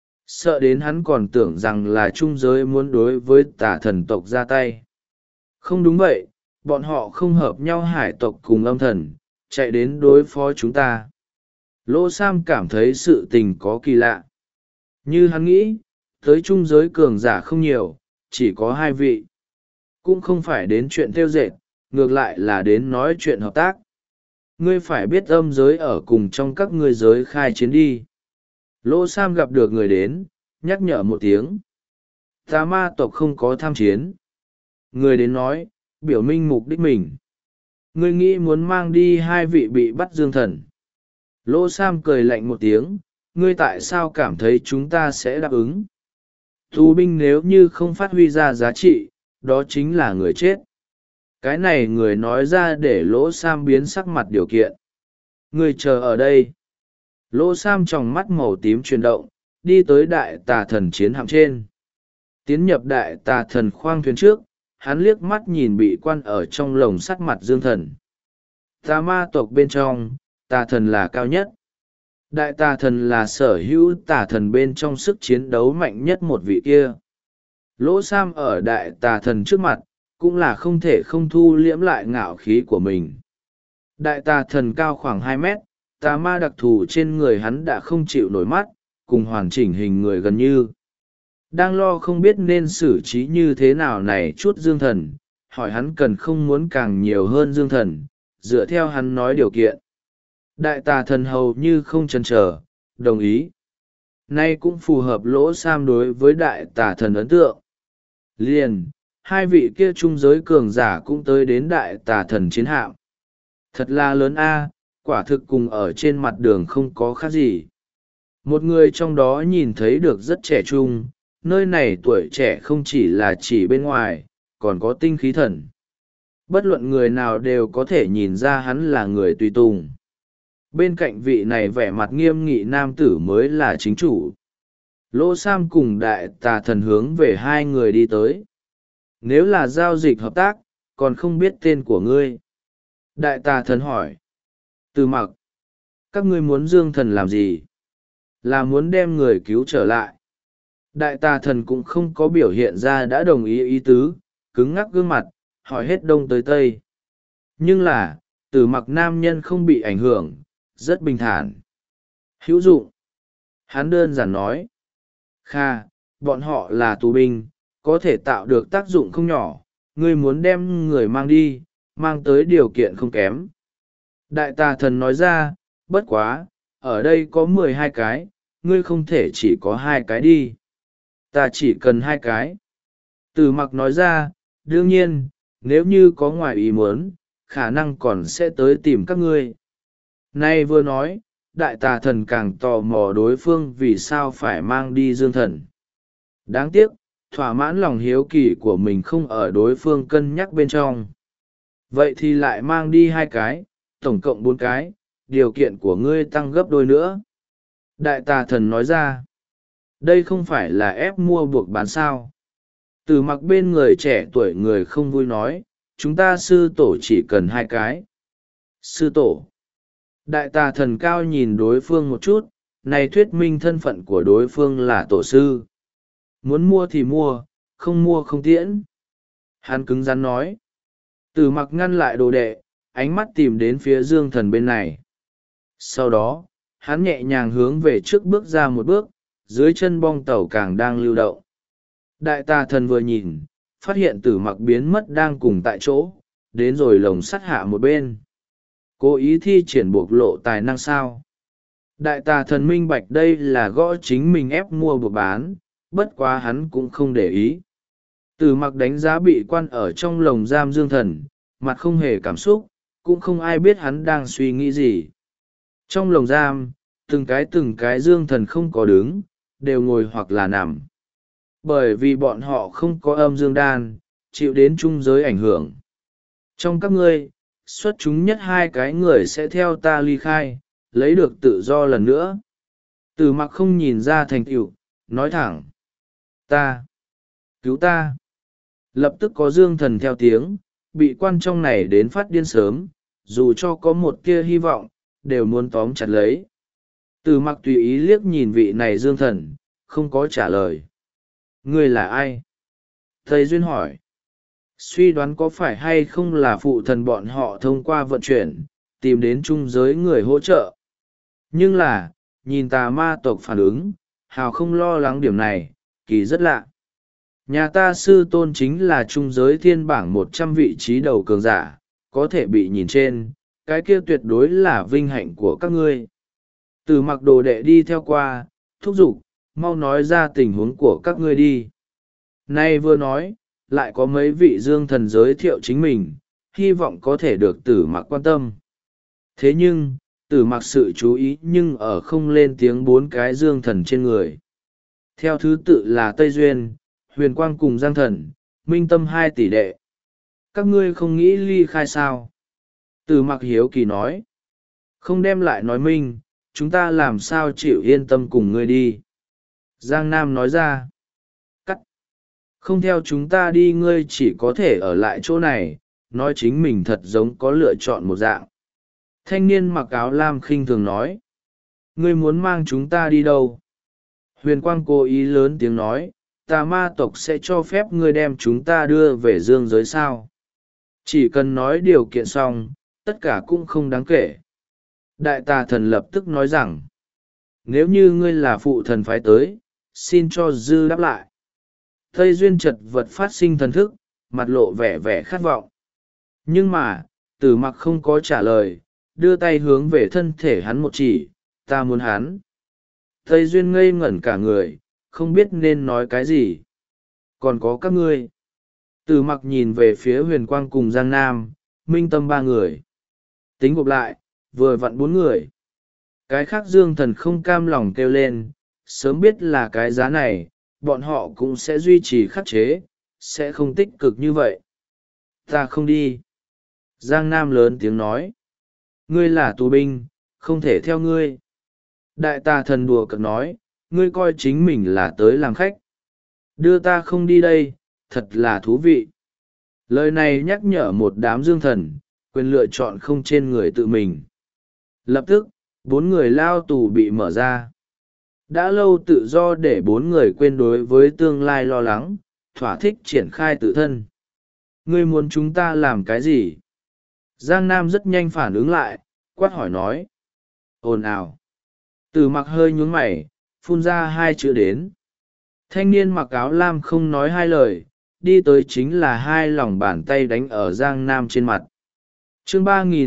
Sợ đến hắn còn tưởng rằng là trung giới muốn đối với tà thần tộc ra tay. Không đúng vậy, bọn họ không hợp nhau, hải tộc cùng âm thần, chạy đến đối phó chúng ta. Lỗ sam cảm thấy sự tình có kỳ lạ. Như hắn nghĩ, tới trung giới cường giả không nhiều, chỉ có 2 vị. Cũng không phải đến chuyện theo dệt, ngược lại là đến nói chuyện hợp tác. Ngươi phải biết âm giới ở cùng trong các ngươi giới khai chiến đi. Lỗ Sam gặp được người đến, nhắc nhở một tiếng. Tà ma tộc không có tham chiến. Người đến nói, biểu minh mục đích mình. Ngươi nghĩ muốn mang đi 2 vị bị bắt dương thần. Lỗ Sam cười lạnh một tiếng, ngươi tại sao cảm thấy chúng ta sẽ đáp ứng? Tù binh nếu như không phát huy ra giá trị, đó chính là người chết. Cái này người nói ra để Lỗ Sam biến sắc mặt điều kiện. Ngươi chờ ở đây. Lỗ Sam tròng mắt màu tím chuyển động, đi tới đại tà thần chiến hạm trên. Tiến nhập đại tà thần khoang thuyền trước, hắn liếc mắt nhìn bị quan ở trong lồng sắt mặt dương thần. Tà ma tộc bên trong, tà thần là cao nhất. Đại tà thần là sở hữu tà thần bên trong sức chiến đấu mạnh nhất một vị kia. Lỗ Sam ở đại tà thần trước mặt, cũng là không thể không thu liễm lại ngạo khí của mình. Đại tà thần cao khoảng 2 mét, tà ma đặc thù trên người hắn đã không chịu nổi mắt, cùng hoàn chỉnh hình người gần như. Đang lo không biết nên xử trí như thế nào này chút dương thần, hỏi hắn cần không muốn càng nhiều hơn dương thần, dựa theo hắn nói điều kiện. Đại tà thần hầu như không chần chờ, đồng ý. Nay cũng phù hợp Lỗ Sam đối với đại tà thần ấn tượng. Liền, 2 vị kia trung giới cường giả cũng tới đến đại tà thần chiến hạm. Thật là lớn a, quả thực cùng ở trên mặt đường không có khác gì. Một người trong đó nhìn thấy được rất trẻ trung, nơi này tuổi trẻ không chỉ là chỉ bên ngoài, còn có tinh khí thần. Bất luận người nào đều có thể nhìn ra hắn là người tùy tùng. Bên cạnh vị này vẻ mặt nghiêm nghị nam tử mới là chính chủ. Lỗ Sam cùng đại tà thần hướng về 2 người đi tới. Nếu là giao dịch hợp tác, còn không biết tên của ngươi. Đại tà thần hỏi. Từ Mặc, các ngươi muốn dương thần làm gì? Là muốn đem người cứu trở lại. Đại tà thần cũng không có biểu hiện ra đã đồng ý ý tứ, cứng ngắc gương mặt, hỏi hết đông tới tây. Nhưng là, Từ Mặc nam nhân không bị ảnh hưởng, rất bình thản. Hữu dụng. Hắn đơn giản nói. Kha, bọn họ là tù binh, có thể tạo được tác dụng không nhỏ, ngươi muốn đem người mang đi, mang tới điều kiện không kém. Đại tà thần nói ra, bất quá, ở đây có 12 cái, ngươi không thể chỉ có 2 cái đi. Ta chỉ cần 2 cái. Từ Mặc nói ra, đương nhiên, nếu như có ngoài ý muốn, khả năng còn sẽ tới tìm các ngươi. Nay vừa nói, đại tà thần càng tò mò đối phương vì sao phải mang đi dương thần. Đáng tiếc, thỏa mãn lòng hiếu kỳ của mình không ở đối phương cân nhắc bên trong. Vậy thì lại mang đi 2 cái, tổng cộng 4 cái, điều kiện của ngươi tăng gấp đôi nữa. Đại tà thần nói ra, đây không phải là ép mua buộc bán sao. Từ Mặc bên người trẻ tuổi người không vui nói, chúng ta sư tổ chỉ cần 2 cái. Sư tổ. Đại tà thần cao nhìn đối phương một chút, này thuyết minh thân phận của đối phương là tổ sư. Muốn mua thì mua, không mua không tiễn. Hắn cứng rắn nói. Từ Mặc ngăn lại đồ đệ, ánh mắt tìm đến phía dương thần bên này. Sau đó, hắn nhẹ nhàng hướng về trước bước ra một bước, dưới chân bong tàu càng đang lưu động. Đại tà thần vừa nhìn, phát hiện Tử Mặc biến mất đang cùng tại chỗ, đến rồi lồng sắt hạ một bên. Cố ý thi triển bộc lộ tài năng sao. Đại tà thần minh bạch đây là gõ chính mình ép mua buộc bán, bất quá hắn cũng không để ý. Tử Mặc đánh giá bị quan ở trong lồng giam dương thần, mặt không hề cảm xúc, cũng không ai biết hắn đang suy nghĩ gì. Trong lồng giam, từng cái dương thần không có đứng, đều ngồi hoặc là nằm. Bởi vì bọn họ không có âm dương đan, chịu đến trung giới ảnh hưởng. Trong các ngươi, xuất chúng nhất 2 cái người sẽ theo ta ly khai, lấy được tự do lần nữa. Từ mặc không nhìn ra thành tựu, nói thẳng. Ta! Cứu ta! Lập tức có dương thần theo tiếng, bị quan trong này đến phát điên sớm, dù cho có một tia hy vọng, đều muốn tóm chặt lấy. Từ mặc tùy ý liếc nhìn vị này dương thần, không có trả lời. Ngươi là ai? Thầy Duyên hỏi. Suy đoán có phải hay không là phụ thần bọn họ thông qua vận chuyển, tìm đến trung giới người hỗ trợ. Nhưng là, nhìn tà ma tộc phản ứng, hào không lo lắng điểm này, kỳ rất lạ. Nhà ta sư tôn chính là trung giới thiên bảng 100 vị trí đầu cường giả, có thể bị nhìn trên, cái kia tuyệt đối là vinh hạnh của các ngươi. Từ mặc đồ đệ đi theo qua, thúc giục, mau nói ra tình huống của các ngươi đi. Nay vừa nói, lại có mấy vị dương thần giới thiệu chính mình, hy vọng có thể được tử mặc quan tâm. Thế nhưng, tử mặc sự chú ý nhưng ở không lên tiếng bốn cái dương thần trên người. Theo thứ tự là Tây Duyên, Huyền Quang cùng Giang Thần, Minh Tâm 2 tỷ đệ. Các ngươi không nghĩ ly khai sao? Tử mặc hiếu kỳ nói. Không đem lại nói minh, chúng ta làm sao chịu yên tâm cùng ngươi đi. Giang Nam nói ra. Cắt. Không theo chúng ta đi ngươi chỉ có thể ở lại chỗ này, nói chính mình thật giống có lựa chọn một dạng. Thanh niên mặc áo lam khinh thường nói. Ngươi muốn mang chúng ta đi đâu? Huyền Quang cố ý lớn tiếng nói, tà ma tộc sẽ cho phép ngươi đem chúng ta đưa về dương giới sao. Chỉ cần nói điều kiện xong, tất cả cũng không đáng kể. Đại tà thần lập tức nói rằng, nếu như ngươi là phụ thần phái tới, xin cho dư đáp lại. Tây Duyên chật vật phát sinh thần thức, mặt lộ vẻ vẻ khát vọng. Nhưng mà, tử mặc không có trả lời, đưa tay hướng về thân thể hắn một chỉ, ta muốn hắn. Tây Duyên ngây ngẩn cả người, không biết nên nói cái gì. Còn có các ngươi. Tử mặc nhìn về phía Huyền Quang cùng Giang Nam, Minh Tâm 3 người. Tính gộp lại, vừa vặn 4 người. Cái khác dương thần không cam lòng kêu lên, sớm biết là cái giá này, bọn họ cũng sẽ duy trì khắc chế, sẽ không tích cực như vậy. Ta không đi. Giang Nam lớn tiếng nói. Ngươi là tù binh, không thể theo ngươi. Đại tà thần đùa cợt nói, ngươi coi chính mình là tới làm khách. Đưa ta không đi đây, thật là thú vị. Lời này nhắc nhở một đám dương thần, quyền lựa chọn không trên người tự mình. Lập tức, 4 người lao tù bị mở ra. Đã lâu tự do để 4 người quên đối với tương lai lo lắng, thỏa thích triển khai tự thân. Ngươi muốn chúng ta làm cái gì? Giang Nam rất nhanh phản ứng lại, quát hỏi nói. Ồn ào. Từ mặc hơi nhún mày, phun ra 2 chữ đến. Thanh niên mặc áo lam không nói 2 lời, đi tới chính là 2 lòng bàn tay đánh ở Giang Nam trên mặt. Chương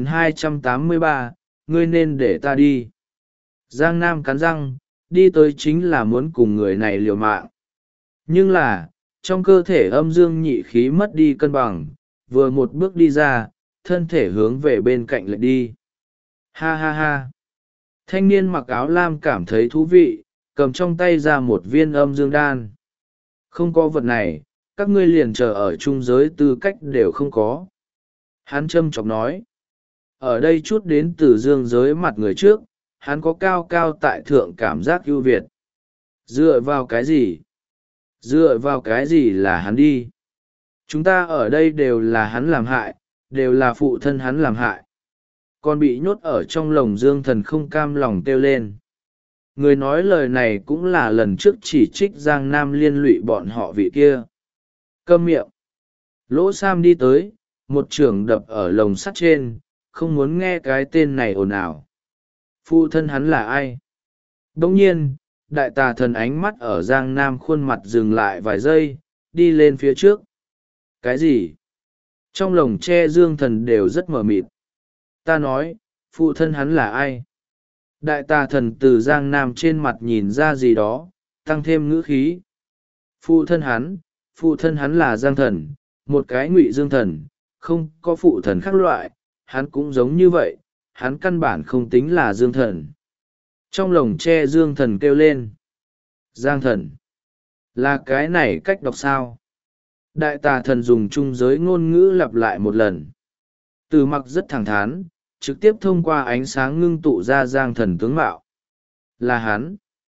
3283, ngươi nên để ta đi. Giang Nam cắn răng, đi tới chính là muốn cùng người này liều mạng. Nhưng là, trong cơ thể âm dương nhị khí mất đi cân bằng, vừa một bước đi ra, thân thể hướng về bên cạnh lại đi. Ha ha ha. Thanh niên mặc áo lam cảm thấy thú vị, cầm trong tay ra một viên âm dương đan. Không có vật này, các ngươi liền chờ ở chung giới tư cách đều không có. Hắn châm chọc nói. Ở đây chút đến từ dương giới mặt người trước, hắn có cao cao tại thượng cảm giác ưu việt. Dựa vào cái gì? Dựa vào cái gì là hắn đi? Chúng ta ở đây đều là hắn làm hại, đều là phụ thân hắn làm hại. Còn bị nhốt ở trong lồng dương thần không cam lòng kêu lên. Người nói lời này cũng là lần trước chỉ trích Giang Nam liên lụy bọn họ vị kia. Câm miệng. Lỗ Sam đi tới, một chưởng đập ở lồng sắt trên, không muốn nghe cái tên này ồn ào. Phụ thân hắn là ai? Đồng nhiên, đại tà thần ánh mắt ở Giang Nam khuôn mặt dừng lại vài giây, đi lên phía trước. Cái gì? Trong lồng tre dương thần đều rất mờ mịt. Ta nói, phụ thân hắn là ai? Đại tà thần từ Giang Nam trên mặt nhìn ra gì đó, tăng thêm ngữ khí. Phụ thân hắn là Giang thần, một cái ngụy dương thần, không có phụ thần khác loại, hắn cũng giống như vậy, hắn căn bản không tính là dương thần. Trong lồng tre dương thần kêu lên. Giang thần. Là cái này cách đọc sao? Đại tà thần dùng trung giới ngôn ngữ lặp lại một lần. Từ mặc rất thẳng thắn, trực tiếp thông qua ánh sáng ngưng tụ ra Giang thần tướng mạo. Là hắn.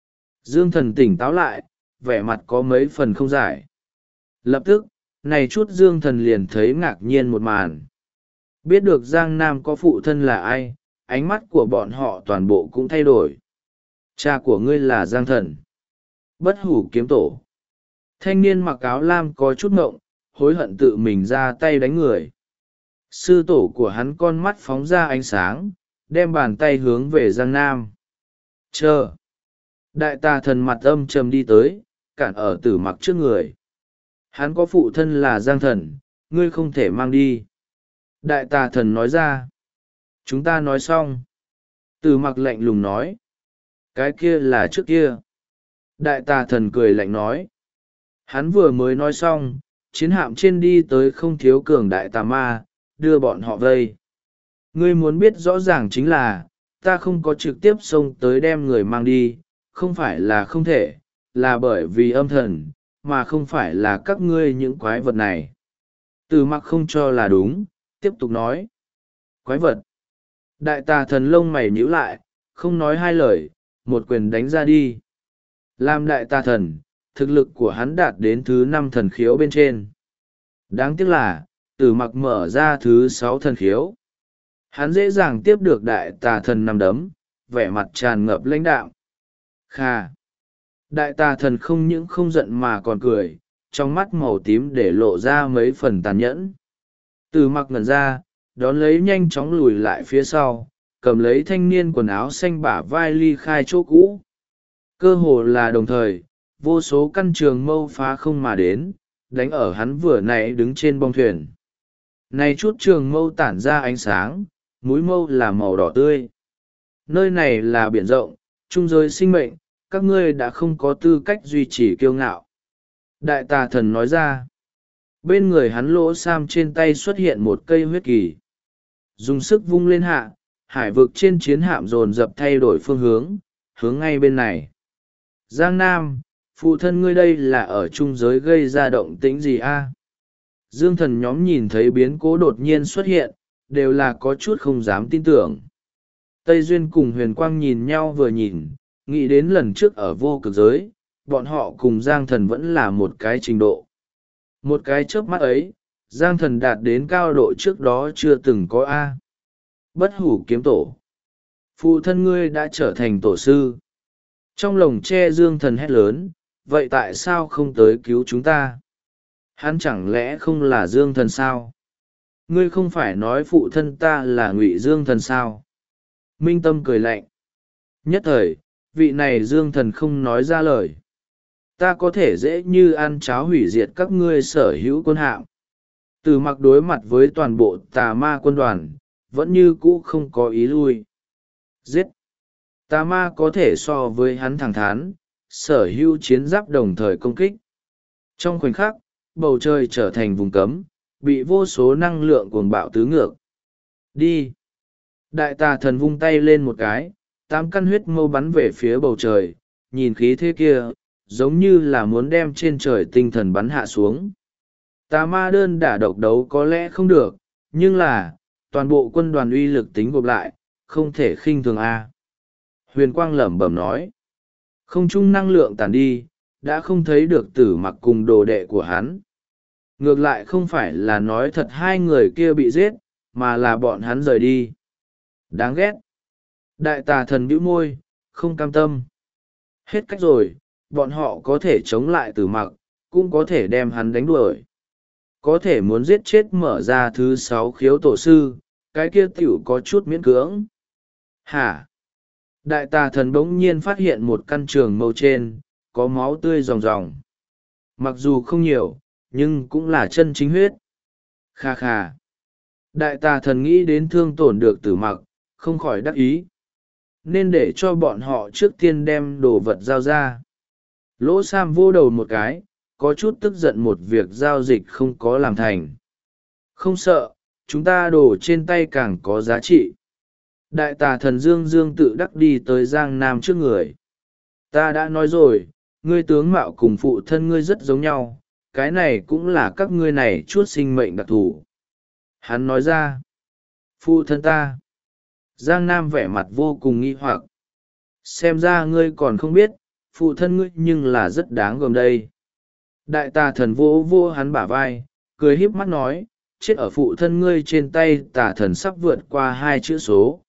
Dương Thần tỉnh táo lại, vẻ mặt có mấy phần không giải. Lập tức, này chút Dương Thần liền thấy ngạc nhiên một màn. Biết được Giang Nam có phụ thân là ai, ánh mắt của bọn họ toàn bộ cũng thay đổi. Cha của ngươi là Giang Thần. Bất hủ kiếm tổ. Thanh niên mặc áo lam có chút ngộng, hối hận tự mình ra tay đánh người. Sư tổ của hắn con mắt phóng ra ánh sáng, đem bàn tay hướng về Giang Nam. Chờ! Đại tà thần mặt âm trầm đi tới, cản ở Tử Mặc trước người. Hắn có phụ thân là Giang Thần, ngươi không thể mang đi. Đại tà thần nói ra. Chúng ta nói xong. Tử Mặc lạnh lùng nói. Cái kia là trước kia. Đại tà thần cười lạnh nói. Hắn vừa mới nói xong, chiến hạm trên đi tới không thiếu cường đại tà ma, đưa bọn họ vây. Ngươi muốn biết rõ ràng chính là, ta không có trực tiếp xông tới đem người mang đi, không phải là không thể, là bởi vì âm thần, mà không phải là các ngươi những quái vật này. Từ Mặc không cho là đúng, tiếp tục nói. Quái vật. Đại tà thần lông mày nhíu lại, không nói hai lời, một quyền đánh ra đi. Làm đại tà thần, thực lực của hắn đạt đến thứ 5 thần khiếu bên trên. Đáng tiếc là, Tử Mặc mở ra thứ 6 thần khiếu. Hắn dễ dàng tiếp được đại tà thần nằm đấm, vẻ mặt tràn ngập lãnh đạm. Kha! Đại tà thần không những không giận mà còn cười, trong mắt màu tím để lộ ra mấy phần tàn nhẫn. Tử Mặc ngẩn ra, đón lấy nhanh chóng lùi lại phía sau, cầm lấy thanh niên quần áo xanh bả vai ly khai chỗ cũ. Cơ hồ là đồng thời, vô số căn trường mâu phá không mà đến, đánh ở hắn vừa nãy đứng trên bong thuyền. Này chút trường mâu tản ra ánh sáng, mũi mâu là màu đỏ tươi. Nơi này là biển rộng, trung giới sinh mệnh, các ngươi đã không có tư cách duy trì kiêu ngạo. Đại tà thần nói ra. Bên người hắn lỗ sam trên tay xuất hiện một cây huyết kỳ. Dùng sức vung lên hạ, hải vực trên chiến hạm dồn dập thay đổi phương hướng, hướng ngay bên này. Giang Nam, phụ thân ngươi đây là ở trung giới gây ra động tĩnh gì a? Dương Thần nhóm nhìn thấy biến cố đột nhiên xuất hiện, đều là có chút không dám tin tưởng. Tây Duyên cùng Huyền Quang nhìn nhau vừa nhìn, nghĩ đến lần trước ở vô cực giới, bọn họ cùng Giang Thần vẫn là một cái trình độ. Một cái chớp mắt ấy, Giang Thần đạt đến cao độ trước đó chưa từng có a. Bất hủ kiếm tổ. Phụ thân ngươi đã trở thành tổ sư. Trong lồng tre Dương Thần hét lớn, vậy tại sao không tới cứu chúng ta? Hắn chẳng lẽ không là Dương Thần sao? Ngươi không phải nói phụ thân ta là Ngụy Dương Thần sao? Minh Tâm cười lạnh. Nhất thời, vị này Dương Thần không nói ra lời. Ta có thể dễ như ăn cháo hủy diệt các ngươi sở hữu quân hạm. Từ Mặc đối mặt với toàn bộ tà ma quân đoàn, vẫn như cũ không có ý lui. Giết! Tà ma có thể so với hắn thẳng thắn, sở hữu chiến giáp đồng thời công kích. Trong khoảnh khắc, bầu trời trở thành vùng cấm, bị vô số năng lượng cuồng bạo tứ ngược. Đi! Đại tà thần vung tay lên một cái, 8 căn huyết mâu bắn về phía bầu trời, nhìn khí thế kia, giống như là muốn đem trên trời tinh thần bắn hạ xuống. Tà ma đơn đả độc đấu có lẽ không được, nhưng là, toàn bộ quân đoàn uy lực tính gộp lại, không thể khinh thường a. Huyền Quang lẩm bẩm nói. Không trung năng lượng tàn đi, đã không thấy được Tử Mặc cùng đồ đệ của hắn. Ngược lại không phải là nói thật hai người kia bị giết, mà là bọn hắn rời đi. Đáng ghét. Đại tà thần bĩu môi, không cam tâm. Hết cách rồi, bọn họ có thể chống lại Tử Mặc, cũng có thể đem hắn đánh đuổi. Có thể muốn giết chết mở ra thứ 6 khiếu tổ sư, cái kia tiểu có chút miễn cưỡng. Hả? Đại tà thần bỗng nhiên phát hiện một căn trường mâu trên, có máu tươi ròng ròng. Mặc dù không nhiều, nhưng cũng là chân chính huyết. Kha kha. Đại tà thần nghĩ đến thương tổn được Tử Mặc, không khỏi đắc ý. Nên để cho bọn họ trước tiên đem đồ vật giao ra. Lỗ Sam vô đầu một cái, có chút tức giận một việc giao dịch không có làm thành. Không sợ, chúng ta đổ trên tay càng có giá trị. Đại tà thần Dương Dương tự đắc đi tới Giang Nam trước người. Ta đã nói rồi, ngươi tướng mạo cùng phụ thân ngươi rất giống nhau, cái này cũng là các ngươi này chuốt sinh mệnh đặc thù. Hắn nói ra, phụ thân ta. Giang Nam vẻ mặt vô cùng nghi hoặc. Xem ra ngươi còn không biết, phụ thân ngươi nhưng là rất đáng gờm đây. Đại tà thần vỗ vỗ hắn bả vai, cười híp mắt nói, chết ở phụ thân ngươi trên tay tà thần sắp vượt qua 2 chữ số.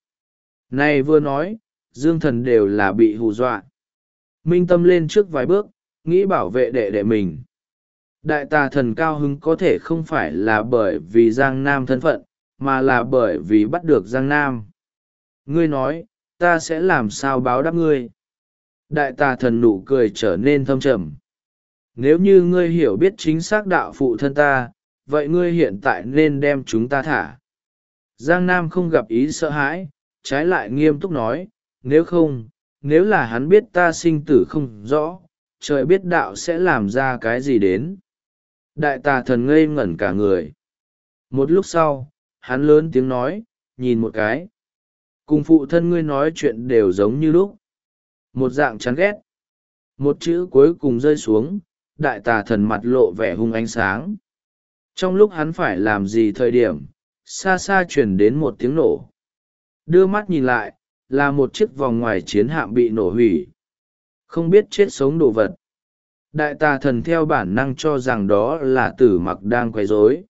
Này vừa nói, dương thần đều là bị hù dọa. Minh tâm lên trước vài bước, nghĩ bảo vệ đệ đệ mình. Đại tà thần cao hứng có thể không phải là bởi vì Giang Nam thân phận, mà là bởi vì bắt được Giang Nam. Ngươi nói, ta sẽ làm sao báo đáp ngươi? Đại tà thần nụ cười trở nên thâm trầm. Nếu như ngươi hiểu biết chính xác đạo phụ thân ta, vậy ngươi hiện tại nên đem chúng ta thả. Giang Nam không gặp ý sợ hãi, trái lại nghiêm túc nói, nếu không, nếu là hắn biết ta sinh tử không rõ, trời biết đạo sẽ làm ra cái gì đến. Đại tà thần ngây ngẩn cả người. Một lúc sau, hắn lớn tiếng nói, nhìn một cái. Cùng phụ thân ngươi nói chuyện đều giống như lúc. Một dạng chán ghét. Một chữ cuối cùng rơi xuống, đại tà thần mặt lộ vẻ hung ánh sáng. Trong lúc hắn phải làm gì thời điểm, xa xa chuyển đến một tiếng nổ. Đưa mắt nhìn lại, là một chiếc vòng ngoài chiến hạm bị nổ hủy. Không biết chết sống đồ vật. Đại tà thần theo bản năng cho rằng đó là Tử Mặc đang quấy rối.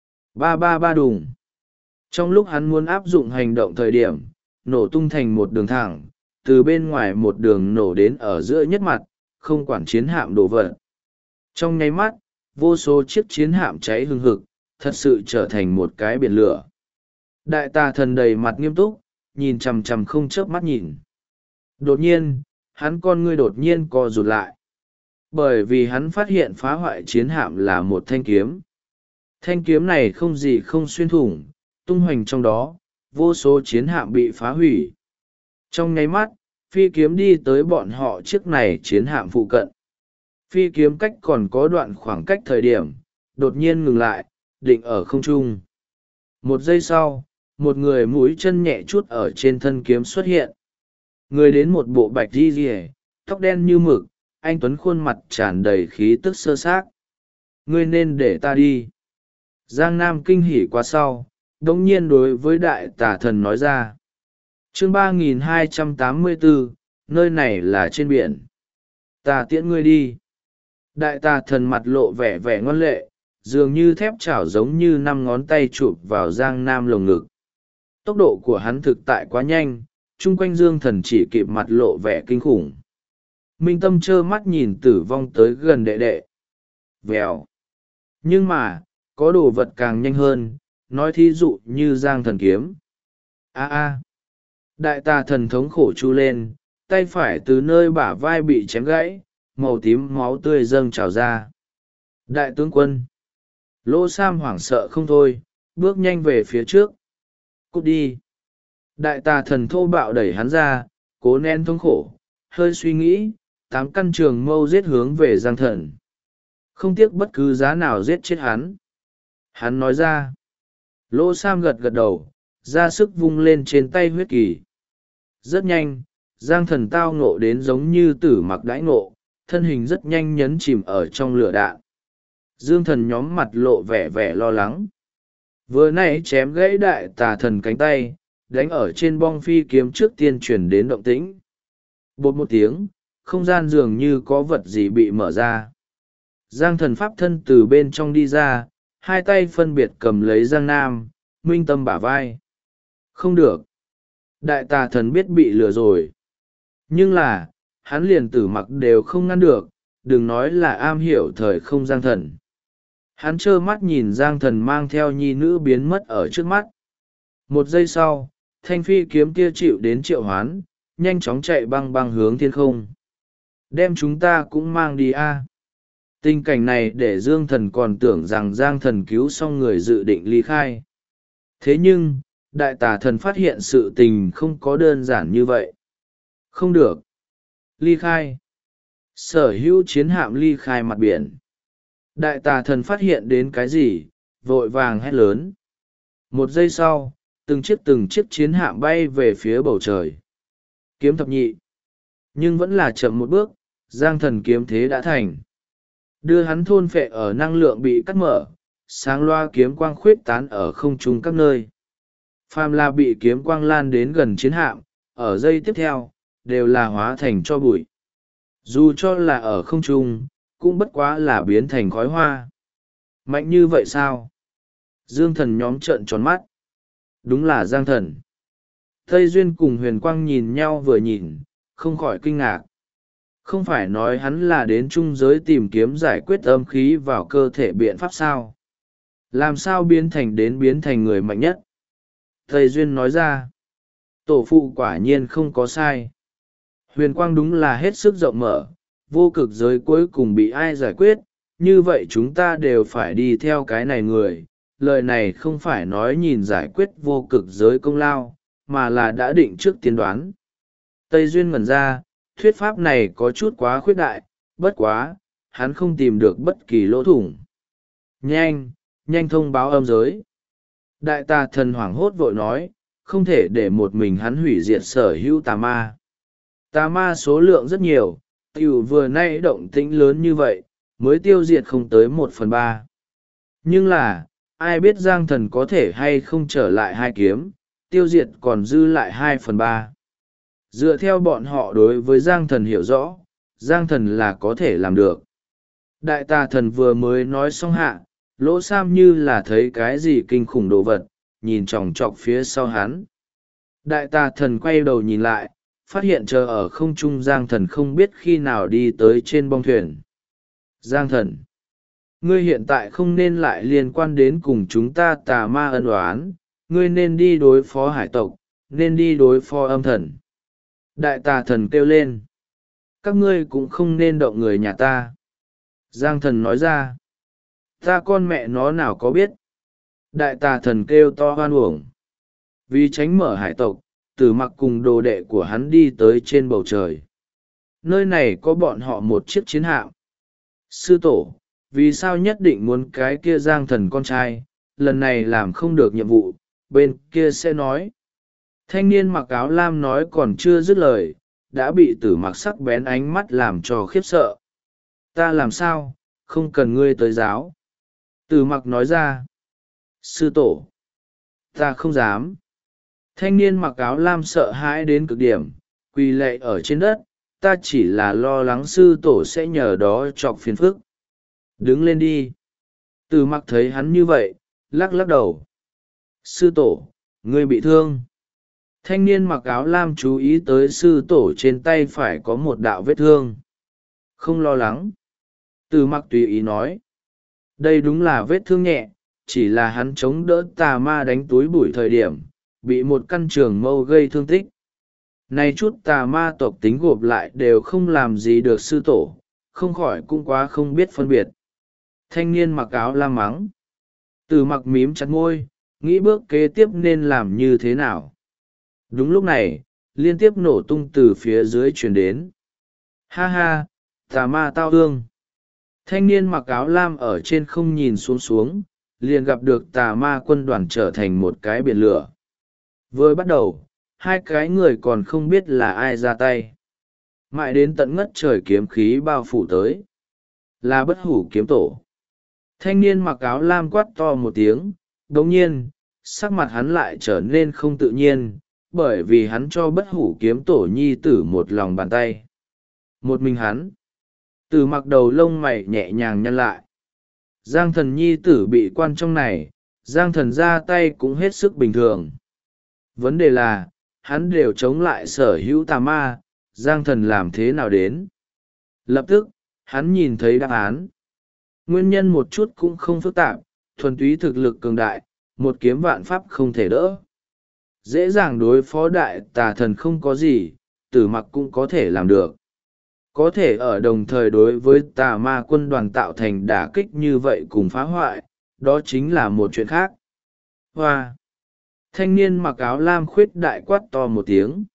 Ba ba ba đùng. Trong lúc hắn muốn áp dụng hành động thời điểm, nổ tung thành một đường thẳng, từ bên ngoài một đường nổ đến ở giữa nhất mặt, không quản chiến hạm đồ vật. Trong nháy mắt, vô số chiếc chiến hạm cháy hừng hực, thật sự trở thành một cái biển lửa. Đại tà thần đầy mặt nghiêm túc, nhìn chằm chằm không chớp mắt nhìn. Đột nhiên, hắn con ngươi đột nhiên co rụt lại. Bởi vì hắn phát hiện phá hoại chiến hạm là một thanh kiếm. Thanh kiếm này không gì không xuyên thủng, tung hoành trong đó, vô số chiến hạm bị phá hủy. Trong nháy mắt, phi kiếm đi tới bọn họ chiếc này chiến hạm phụ cận. Phi kiếm cách còn có đoạn khoảng cách thời điểm, đột nhiên ngừng lại, định ở không trung. Một giây sau, một người mũi chân nhẹ chút ở trên thân kiếm xuất hiện. Người đến một bộ bạch di rìa, tóc đen như mực, anh tuấn khuôn mặt tràn đầy khí tức sơ xác. Ngươi nên để ta đi. Giang Nam kinh hỉ quá sau, đống nhiên đối với đại tà thần nói ra. Chương 3284, nơi này là trên biển. Ta tiễn ngươi đi. Đại tà thần mặt lộ vẻ vẻ ngoan lệ, dường như thép chảo giống như 5 ngón tay chụp vào Giang Nam lồng ngực. Tốc độ của hắn thực tại quá nhanh, chung quanh Dương Thần chỉ kịp mặt lộ vẻ kinh khủng. Minh Tâm trơ mắt nhìn tử vong tới gần đệ đệ. Vèo. Nhưng mà, có đồ vật càng nhanh hơn, nói thí dụ như Giang Thần kiếm. A a. Đại tà thần thống khổ chu lên, tay phải từ nơi bả vai bị chém gãy, màu tím máu tươi dâng trào ra. Đại tướng quân. Lỗ Sam hoảng sợ không thôi, bước nhanh về phía trước. Cút đi. Đại tà thần thô bạo đẩy hắn ra, cố nén thống khổ, hơi suy nghĩ, 8 căn trường mâu giết hướng về Giang Thần. Không tiếc bất cứ giá nào giết chết hắn. Hắn nói ra. Lỗ Sam gật gật đầu, ra sức vung lên trên tay huyết kỳ. Rất nhanh, Giang Thần tao ngộ đến giống như Tử Mặc đãi ngộ, thân hình rất nhanh nhấn chìm ở trong lửa đạn. Dương Thần nhóm mặt lộ vẻ vẻ lo lắng. Vừa nãy chém gãy đại tà thần cánh tay, đánh ở trên bong phi kiếm trước tiên chuyển đến động tĩnh. Bột một tiếng, không gian dường như có vật gì bị mở ra. Giang Thần pháp thân từ bên trong đi ra, hai tay phân biệt cầm lấy Giang Nam, Minh Tâm bả vai. Không được. Đại tà thần biết bị lừa rồi. Nhưng là, hắn liền Tử Mặc đều không ngăn được, đừng nói là am hiểu thời không Giang Thần. Hắn trơ mắt nhìn Giang Thần mang theo nhi nữ biến mất ở trước mắt. Một giây sau, thanh phi kiếm kia chịu đến triệu hoán, nhanh chóng chạy băng băng hướng thiên không. Đem chúng ta cũng mang đi a. Tình cảnh này để Dương Thần còn tưởng rằng Giang Thần cứu xong người dự định ly khai. Thế nhưng, đại tà thần phát hiện sự tình không có đơn giản như vậy. Không được. Ly khai. Sở hữu chiến hạm ly khai mặt biển. Đại tà thần phát hiện đến cái gì, vội vàng hét lớn. Một giây sau, từng chiếc chiến hạm bay về phía bầu trời. Kiếm thập nhị. Nhưng vẫn là chậm một bước, Giang Thần kiếm thế đã thành. Đưa hắn thôn phệ ở năng lượng bị cắt mở, sáng loa kiếm quang khuyết tán ở không trung các nơi. Phàm là bị kiếm quang lan đến gần chiến hạm, ở giây tiếp theo, đều là hóa thành cho bụi. dù cho là ở không trung cũng bất quá là biến thành khói hoa. Mạnh như vậy sao? Dương Thần nhóm trợn tròn mắt. Đúng là Giang Thần. Tây Duyên cùng Huyền Quang nhìn nhau vừa nhìn, không khỏi kinh ngạc. Không phải nói hắn là đến trung giới tìm kiếm giải quyết âm khí vào cơ thể biện pháp sao? Làm sao biến thành người mạnh nhất? Tây Duyên nói ra. Tổ phụ quả nhiên không có sai. Huyền Quang đúng là hết sức rộng mở, vô cực giới cuối cùng bị ai giải quyết, như vậy chúng ta đều phải đi theo cái này người. Lời này không phải nói nhìn giải quyết vô cực giới công lao, mà là đã định trước tiên đoán. Tây Duyên ngẩn ra, thuyết pháp này có chút quá khuyết đại, bất quá, hắn không tìm được bất kỳ lỗ thủng. Nhanh thông báo âm giới. Đại tà thần hoảng hốt vội nói, không thể để một mình hắn hủy diệt sở hữu tà ma. Tà ma số lượng rất nhiều, tiểu vừa nay động tĩnh lớn như vậy, mới tiêu diệt không tới 1/3. Nhưng là, ai biết Giang Thần có thể hay không trở lại hai kiếm, tiêu diệt còn dư lại 2/3. Dựa theo bọn họ đối với Giang Thần hiểu rõ, Giang Thần là có thể làm được. Đại tà thần vừa mới nói xong hạ, lỗ sam như là thấy cái gì kinh khủng đồ vật, nhìn chòng chọc phía sau hắn. Đại tà thần quay đầu nhìn lại, phát hiện chờ ở không trung Giang Thần không biết khi nào đi tới trên bong thuyền. Giang Thần, ngươi hiện tại không nên lại liên quan đến cùng chúng ta tà ma ân oán, ngươi nên đi đối phó hải tộc, nên đi đối phó âm thần. Đại tà thần kêu lên. Các ngươi cũng không nên động người nhà ta. Giang Thần nói ra. Ta con mẹ nó nào có biết. Đại tà thần kêu to hoan uổng. Vì tránh mở hải tộc, Tử Mặc cùng đồ đệ của hắn đi tới trên bầu trời. Nơi này có bọn họ một chiếc chiến hạm. Sư tổ, vì sao nhất định muốn cái kia Giang Thần con trai, lần này làm không được nhiệm vụ, bên kia sẽ nói. Thanh niên mặc áo lam nói còn chưa dứt lời, đã bị Tử Mặc sắc bén ánh mắt làm cho khiếp sợ. Ta làm sao, không cần ngươi tới giáo. Tử Mặc nói ra. Sư tổ, ta không dám. Thanh niên mặc áo lam sợ hãi đến cực điểm, quỳ lạy ở trên đất, ta chỉ là lo lắng sư tổ sẽ nhờ đó chọc phiền phức. Đứng lên đi. Tử Mặc thấy hắn như vậy, lắc lắc đầu. Sư tổ, ngươi bị thương. Thanh niên mặc áo lam chú ý tới sư tổ trên tay phải có một đạo vết thương. Không lo lắng. Tử Mặc tùy ý nói. Đây đúng là vết thương nhẹ, chỉ là hắn chống đỡ tà ma đánh túi bụi thời điểm, bị một căn trường mâu gây thương tích. Này chút tà ma tộc tính gộp lại đều không làm gì được sư tổ, không khỏi cũng quá không biết phân biệt. Thanh niên mặc áo lam mắng. Tử Mặc mím chặt môi, nghĩ bước kế tiếp nên làm như thế nào. Đúng lúc này, liên tiếp nổ tung từ phía dưới truyền đến. Ha ha, tà ma tao hương. Thanh niên mặc áo lam ở trên không nhìn xuống, liền gặp được tà ma quân đoàn trở thành một cái biển lửa. Vừa bắt đầu, hai cái người còn không biết là ai ra tay. Mãi đến tận ngất trời kiếm khí bao phủ tới. Là Bất Hủ kiếm tổ. Thanh niên mặc áo lam quát to một tiếng, đồng nhiên, sắc mặt hắn lại trở nên không tự nhiên, bởi vì hắn cho Bất Hủ kiếm tổ nhi tử một lòng bàn tay. Một mình hắn. Từ mặc đầu lông mày nhẹ nhàng nhăn lại. Giang Thần nhi tử bị quan trong này, Giang Thần ra tay cũng hết sức bình thường. Vấn đề là, hắn đều chống lại sở hữu tà ma, Giang Thần làm thế nào đến? Lập tức, hắn nhìn thấy đáp án. Nguyên nhân một chút cũng không phức tạp, thuần túy thực lực cường đại, một kiếm vạn pháp không thể đỡ. Dễ dàng đối phó đại tà thần không có gì, Tử Mặc cũng có thể làm được. Có thể ở đồng thời đối với tà ma quân đoàn tạo thành đả kích như vậy cùng phá hoại, đó chính là một chuyện khác. Hoa! Thanh niên mặc áo lam khuyết đại quát to một tiếng.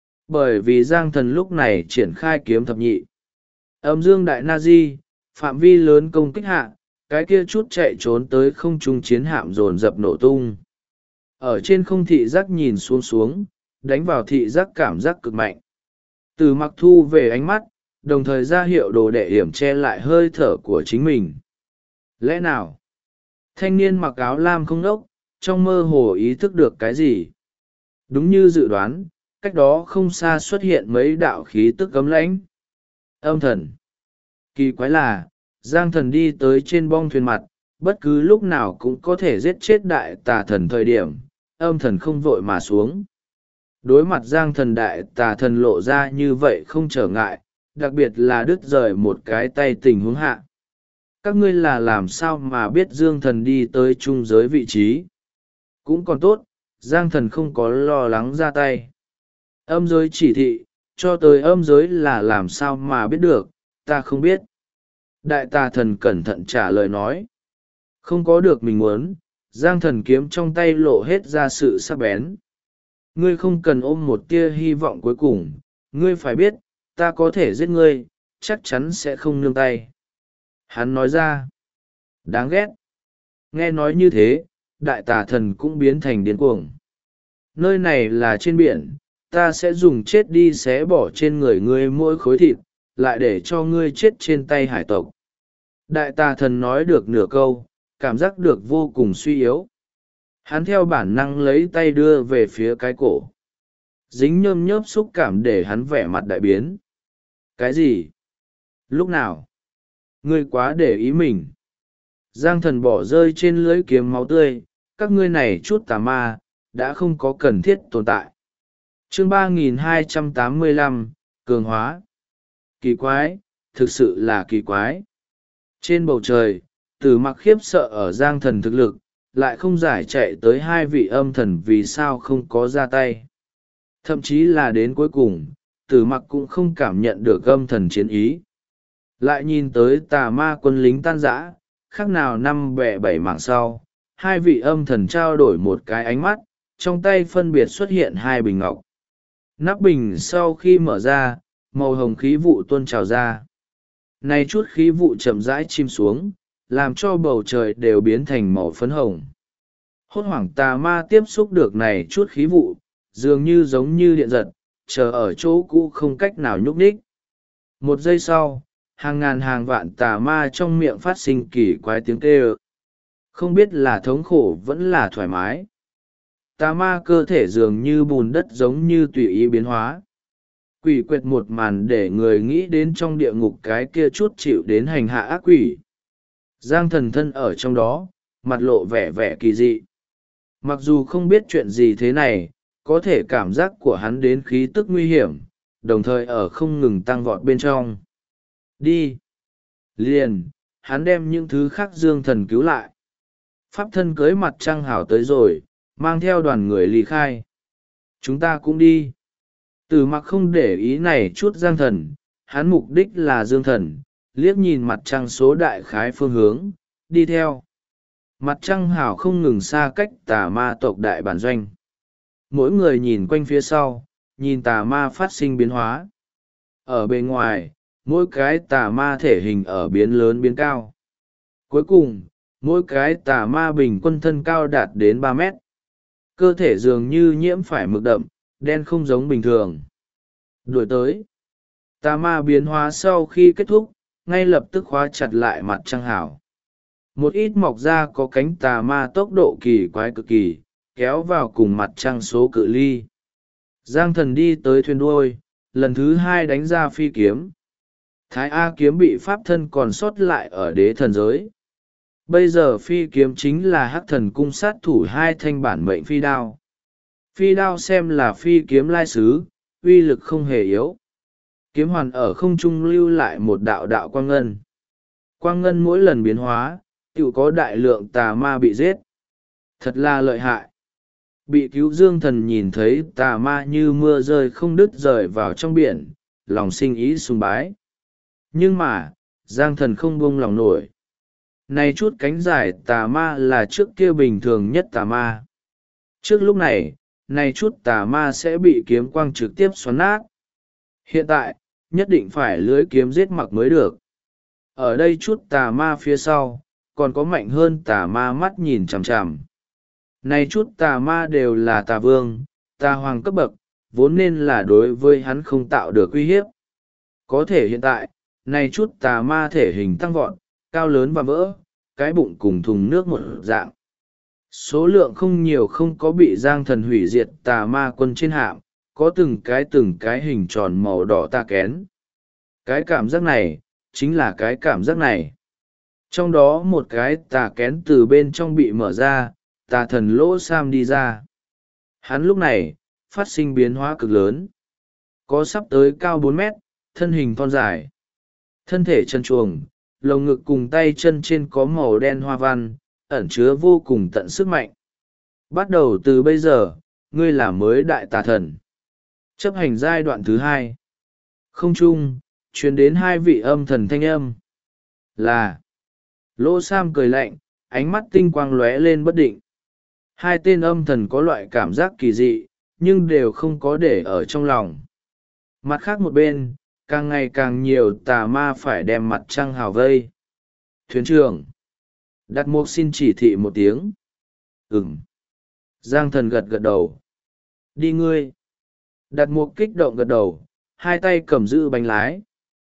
Bởi vì Giang Thần lúc này triển khai kiếm thập nhị. Âm dương đại na di, phạm vi lớn công kích hạ, cái kia chút chạy trốn tới không trung chiến hạm dồn dập nổ tung. Ở trên không thị giác nhìn xuống, đánh vào thị giác cảm giác cực mạnh. Từ Mặc thu về ánh mắt, đồng thời ra hiệu đồ đệ hiểm che lại hơi thở của chính mình. Lẽ nào? Thanh niên mặc áo lam không đốc, trong mơ hồ ý thức được cái gì? Đúng như dự đoán, cách đó không xa xuất hiện mấy đạo khí tức cấm lãnh. Âm thần. Kỳ quái là, Giang Thần đi tới trên bong thuyền mặt, bất cứ lúc nào cũng có thể giết chết đại tà thần thời điểm, âm thần không vội mà xuống. Đối mặt Giang Thần, đại tà thần lộ ra như vậy không trở ngại, đặc biệt là đứt rời một cái tay tình huống hạ. Các ngươi là làm sao mà biết Dương Thần đi tới trung giới vị trí? Cũng còn tốt, Giang Thần không có lo lắng ra tay. Âm giới chỉ thị, cho tới âm giới là làm sao mà biết được, ta không biết. Đại tà thần cẩn thận trả lời nói. Không có được mình muốn, Giang Thần kiếm trong tay lộ hết ra sự sắc bén. Ngươi không cần ôm một tia hy vọng cuối cùng, ngươi phải biết, ta có thể giết ngươi, chắc chắn sẽ không nương tay. Hắn nói ra. Đáng ghét. Nghe nói như thế, đại tà thần cũng biến thành điên cuồng. Nơi này là trên biển, ta sẽ dùng chết đi xé bỏ trên người ngươi mỗi khối thịt, lại để cho ngươi chết trên tay hải tộc. Đại tà thần nói được nửa câu, cảm giác được vô cùng suy yếu. Hắn theo bản năng lấy tay đưa về phía cái cổ. Dính nhơm nhớp xúc cảm để hắn vẻ mặt đại biến. Cái gì? Lúc nào? Ngươi quá để ý mình. Giang Thần bỏ rơi trên lưỡi kiếm máu tươi, các ngươi này chút tà ma, đã không có cần thiết tồn tại. Chương 3285, Cường hóa. Kỳ quái, thực sự là kỳ quái. Trên bầu trời, Tử Mặc khiếp sợ ở Giang Thần thực lực, lại không giải chạy tới hai vị âm thần vì sao không có ra tay. Thậm chí là đến cuối cùng, Tử Mặc cũng không cảm nhận được âm thần chiến ý. Lại nhìn tới tà ma quân lính tan rã, khác nào năm bẻ bảy mảng sau, hai vị âm thần trao đổi một cái ánh mắt, trong tay phân biệt xuất hiện hai bình ngọc. Nắp bình sau khi mở ra, màu hồng khí vụ tuôn trào ra. Này chút khí vụ chậm rãi chìm xuống, làm cho bầu trời đều biến thành màu phấn hồng. Hốt hoảng tà ma tiếp xúc được này chút khí vụ, dường như giống như điện giật, chờ ở chỗ cũ không cách nào nhúc nhích. Một giây sau, hàng ngàn hàng vạn tà ma trong miệng phát sinh kỳ quái tiếng kêu. Không biết là thống khổ vẫn là thoải mái. Tà ma cơ thể dường như bùn đất giống như tùy ý biến hóa. Quỷ quyệt một màn để người nghĩ đến trong địa ngục cái kia chút chịu đến hành hạ ác quỷ. Giang Thần thân ở trong đó, mặt lộ vẻ vẻ kỳ dị. Mặc dù không biết chuyện gì thế này, có thể cảm giác của hắn đến khí tức nguy hiểm, đồng thời ở không ngừng tăng vọt bên trong. Đi! Liền, hắn đem những thứ khác Dương Thần cứu lại. Pháp thân cưới mặt trăng hảo tới rồi, mang theo đoàn người ly khai. Chúng ta cũng đi. Tử Mặc không để ý này chút Giang Thần, hắn mục đích là Dương Thần, liếc nhìn mặt trăng số đại khái phương hướng, đi theo. Mặt trăng hảo không ngừng xa cách tà ma tộc đại bản doanh. Mỗi người nhìn quanh phía sau, nhìn tà ma phát sinh biến hóa. Ở bên ngoài, mỗi cái tà ma thể hình ở biến lớn biến cao. Cuối cùng, mỗi cái tà ma bình quân thân cao đạt đến 3 mét. Cơ thể dường như nhiễm phải mực đậm, đen không giống bình thường. Đuổi tới. Tà ma biến hóa sau khi kết thúc, ngay lập tức khóa chặt lại mặt trăng hảo. Một ít mọc ra có cánh tà ma tốc độ kỳ quái cực kỳ, kéo vào cùng mặt trăng số cự ly. Giang Thần đi tới thuyền đuôi, lần thứ hai đánh ra phi kiếm. Thái A kiếm bị pháp thân còn sót lại ở đế thần giới. Bây giờ phi kiếm chính là hắc thần cung sát thủ hai thanh bản mệnh phi đao. Phi đao xem là phi kiếm lai sứ, uy lực không hề yếu. Kiếm hoàn ở không trung lưu lại một đạo đạo quang ngân. Quang ngân mỗi lần biến hóa, tự có đại lượng tà ma bị giết. Thật là lợi hại. Bị cứu Dương Thần nhìn thấy tà ma như mưa rơi không đứt rời vào trong biển, lòng sinh ý sùng bái. Nhưng mà, Giang Thần không buông lòng nổi. Này chút cánh dài tà ma là trước kia bình thường nhất tà ma. Trước lúc này, này chút tà ma sẽ bị kiếm quang trực tiếp xoắn nát. Hiện tại, nhất định phải lưới kiếm giết mặc mới được. Ở đây chút tà ma phía sau, còn có mạnh hơn tà ma mắt nhìn chằm chằm. Này chút tà ma đều là tà vương, tà hoàng cấp bậc, vốn nên là đối với hắn không tạo được uy hiếp. Có thể hiện tại, này chút tà ma thể hình tăng vọt, cao lớn và vỡ, cái bụng cùng thùng nước một dạng. Số lượng không nhiều không có bị Giang Thần hủy diệt tà ma quân trên hạm, có từng cái hình tròn màu đỏ ta kén. Cái cảm giác này chính là cái cảm giác này. Trong đó một cái tà kén từ bên trong bị mở ra, tà thần lỗ sam đi ra. Hắn lúc này phát sinh biến hóa cực lớn, có sắp tới cao 4 mét, thân hình thon dài, thân thể chân chuồng, lồng ngực cùng tay chân trên có màu đen hoa văn, ẩn chứa vô cùng tận sức mạnh. Bắt đầu từ bây giờ, ngươi là mới đại tà thần. Chấp hành giai đoạn thứ 2. Không trung truyền đến 2 vị âm thần thanh âm. Là Lỗ Sam cười lạnh, ánh mắt tinh quang lóe lên bất định. 2 tên âm thần có loại cảm giác kỳ dị, nhưng đều không có để ở trong lòng. Mặt khác một bên, càng ngày càng nhiều tà ma phải đem mặt trăng hào vây. Thuyền trưởng Đạt Mục xin chỉ thị một tiếng. Ừm. Giang thần gật gật đầu. Đi ngươi. Đạt Mục kích động gật đầu, 2 tay cầm giữ bánh lái.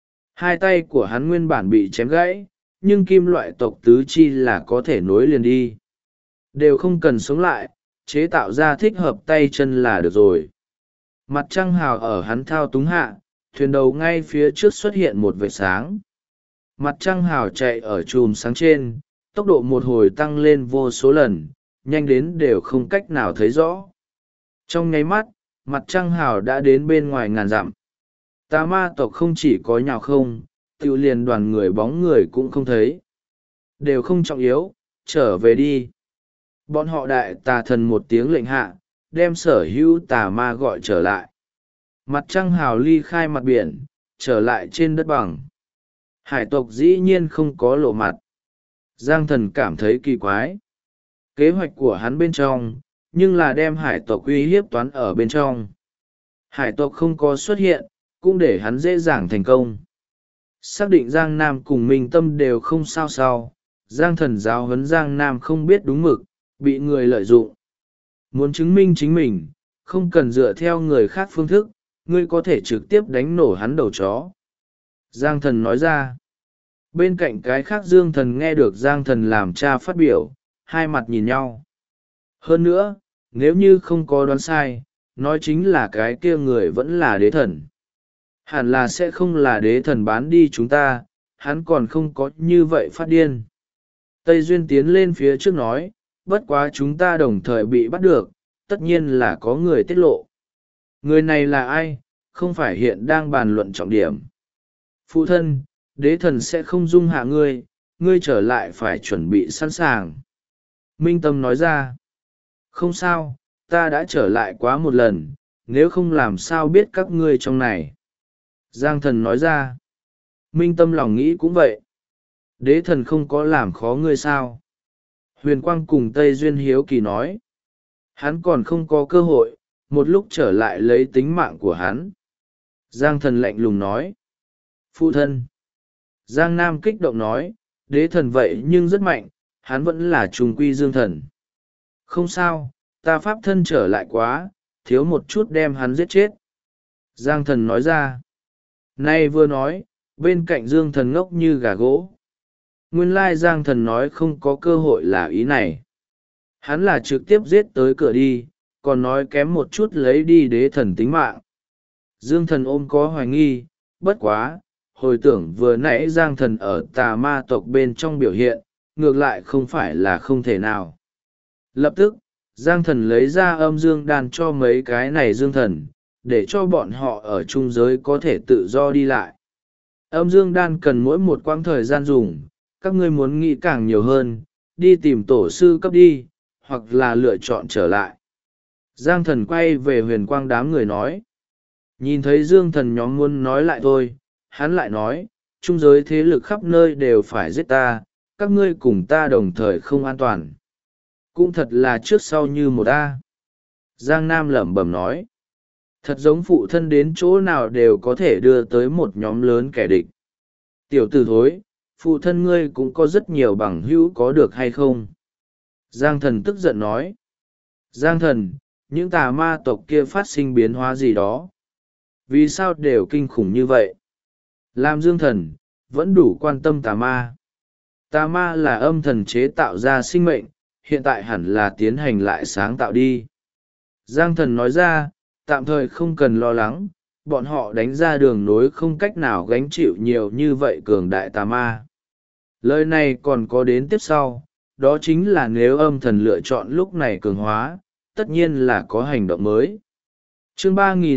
2 tay của hắn nguyên bản bị chém gãy, nhưng kim loại tộc tứ chi là có thể nối liền đi. Đều không cần sống lại, chế tạo ra thích hợp tay chân là được rồi. Mặt trăng hào ở hắn thao túng hạ, thuyền đầu ngay phía trước xuất hiện một vệt sáng. Mặt trăng hào chạy ở chùm sáng trên, tốc độ một hồi tăng lên vô số lần, nhanh đến đều không cách nào thấy rõ. Trong nháy mắt, mặt trăng hào đã đến bên ngoài ngàn dặm. Tà ma tộc không chỉ có nhào không, tự liền đoàn người bóng người cũng không thấy. Đều không trọng yếu, trở về đi. Bọn họ đại tà thần một tiếng lệnh hạ, đem sở hữu tà ma gọi trở lại. Mặt trăng hào ly khai mặt biển, trở lại trên đất bằng. Hải tộc dĩ nhiên không có lộ mặt. Giang thần cảm thấy kỳ quái. Kế hoạch của hắn bên trong, nhưng là đem hải tộc uy hiếp toán ở bên trong. Hải tộc không có xuất hiện, cũng để hắn dễ dàng thành công. Xác định Giang Nam cùng Minh Tâm đều không sao sao, Giang thần giáo huấn Giang Nam không biết đúng mực, bị người lợi dụng. Muốn chứng minh chính mình, không cần dựa theo người khác phương thức, ngươi có thể trực tiếp đánh nổ hắn đầu chó. Giang thần nói ra. Bên cạnh cái khác Dương thần nghe được Giang thần làm cha phát biểu, 2 mặt nhìn nhau. Hơn nữa, nếu như không có đoán sai, nói chính là cái kia người vẫn là đế thần. Hẳn là sẽ không là đế thần bán đi chúng ta, hắn còn không có như vậy phát điên. Tây Duyên tiến lên phía trước nói, bất quá chúng ta đồng thời bị bắt được, tất nhiên là có người tiết lộ. Người này là ai, không phải hiện đang bàn luận trọng điểm. Phụ thân, đế thần sẽ không dung hạ ngươi, ngươi trở lại phải chuẩn bị sẵn sàng. Minh Tâm nói ra. Không sao, ta đã trở lại quá một lần, nếu không làm sao biết các ngươi trong này. Giang thần nói ra. Minh Tâm lòng nghĩ cũng vậy. Đế thần không có làm khó ngươi sao. Huyền Quang cùng Tây Duyên hiếu kỳ nói. Hắn còn không có cơ hội, một lúc trở lại lấy tính mạng của hắn. Giang thần lạnh lùng nói. Phụ thân. Giang Nam kích động nói, đế thần vậy nhưng rất mạnh, hắn vẫn là trùng quy dương thần. Không sao, ta pháp thân trở lại quá, thiếu một chút đem hắn giết chết. Giang thần nói ra. Nay vừa nói, bên cạnh dương thần ngốc như gà gỗ. Nguyên lai Giang thần nói không có cơ hội là ý này. Hắn là trực tiếp giết tới cửa đi, còn nói kém một chút lấy đi đế thần tính mạng. Dương thần ôm có hoài nghi, bất quá, hồi tưởng vừa nãy Giang thần ở tà ma tộc bên trong biểu hiện, ngược lại không phải là không thể nào. Lập tức, Giang thần lấy ra âm dương đan cho mấy cái này dương thần, để cho bọn họ ở trung giới có thể tự do đi lại. Âm dương đan cần mỗi một quãng thời gian dùng, các ngươi muốn nghĩ càng nhiều hơn, đi tìm tổ sư cấp đi, hoặc là lựa chọn trở lại. Giang thần quay về Huyền Quang đám người nói. Nhìn thấy dương thần nhóm muốn nói lại thôi, hắn lại nói, trung giới thế lực khắp nơi đều phải giết ta, các ngươi cùng ta đồng thời không an toàn. Cũng thật là trước sau như một ta. Giang Nam lẩm bẩm nói. Thật giống phụ thân đến chỗ nào đều có thể đưa tới một nhóm lớn kẻ địch. Tiểu tử thối, phụ thân ngươi cũng có rất nhiều bằng hữu có được hay không? Giang thần tức giận nói. Giang thần, những tà ma tộc kia phát sinh biến hóa gì đó? Vì sao đều kinh khủng như vậy? Làm dương thần, vẫn đủ quan tâm tà ma. Tà ma là âm thần chế tạo ra sinh mệnh, hiện tại hẳn là tiến hành lại sáng tạo đi. Giang thần nói ra, tạm thời không cần lo lắng, bọn họ đánh ra đường nối không cách nào gánh chịu nhiều như vậy cường đại tà ma. Lời này còn có đến tiếp sau, đó chính là nếu âm thần lựa chọn lúc này cường hóa, tất nhiên là có hành động mới. Chương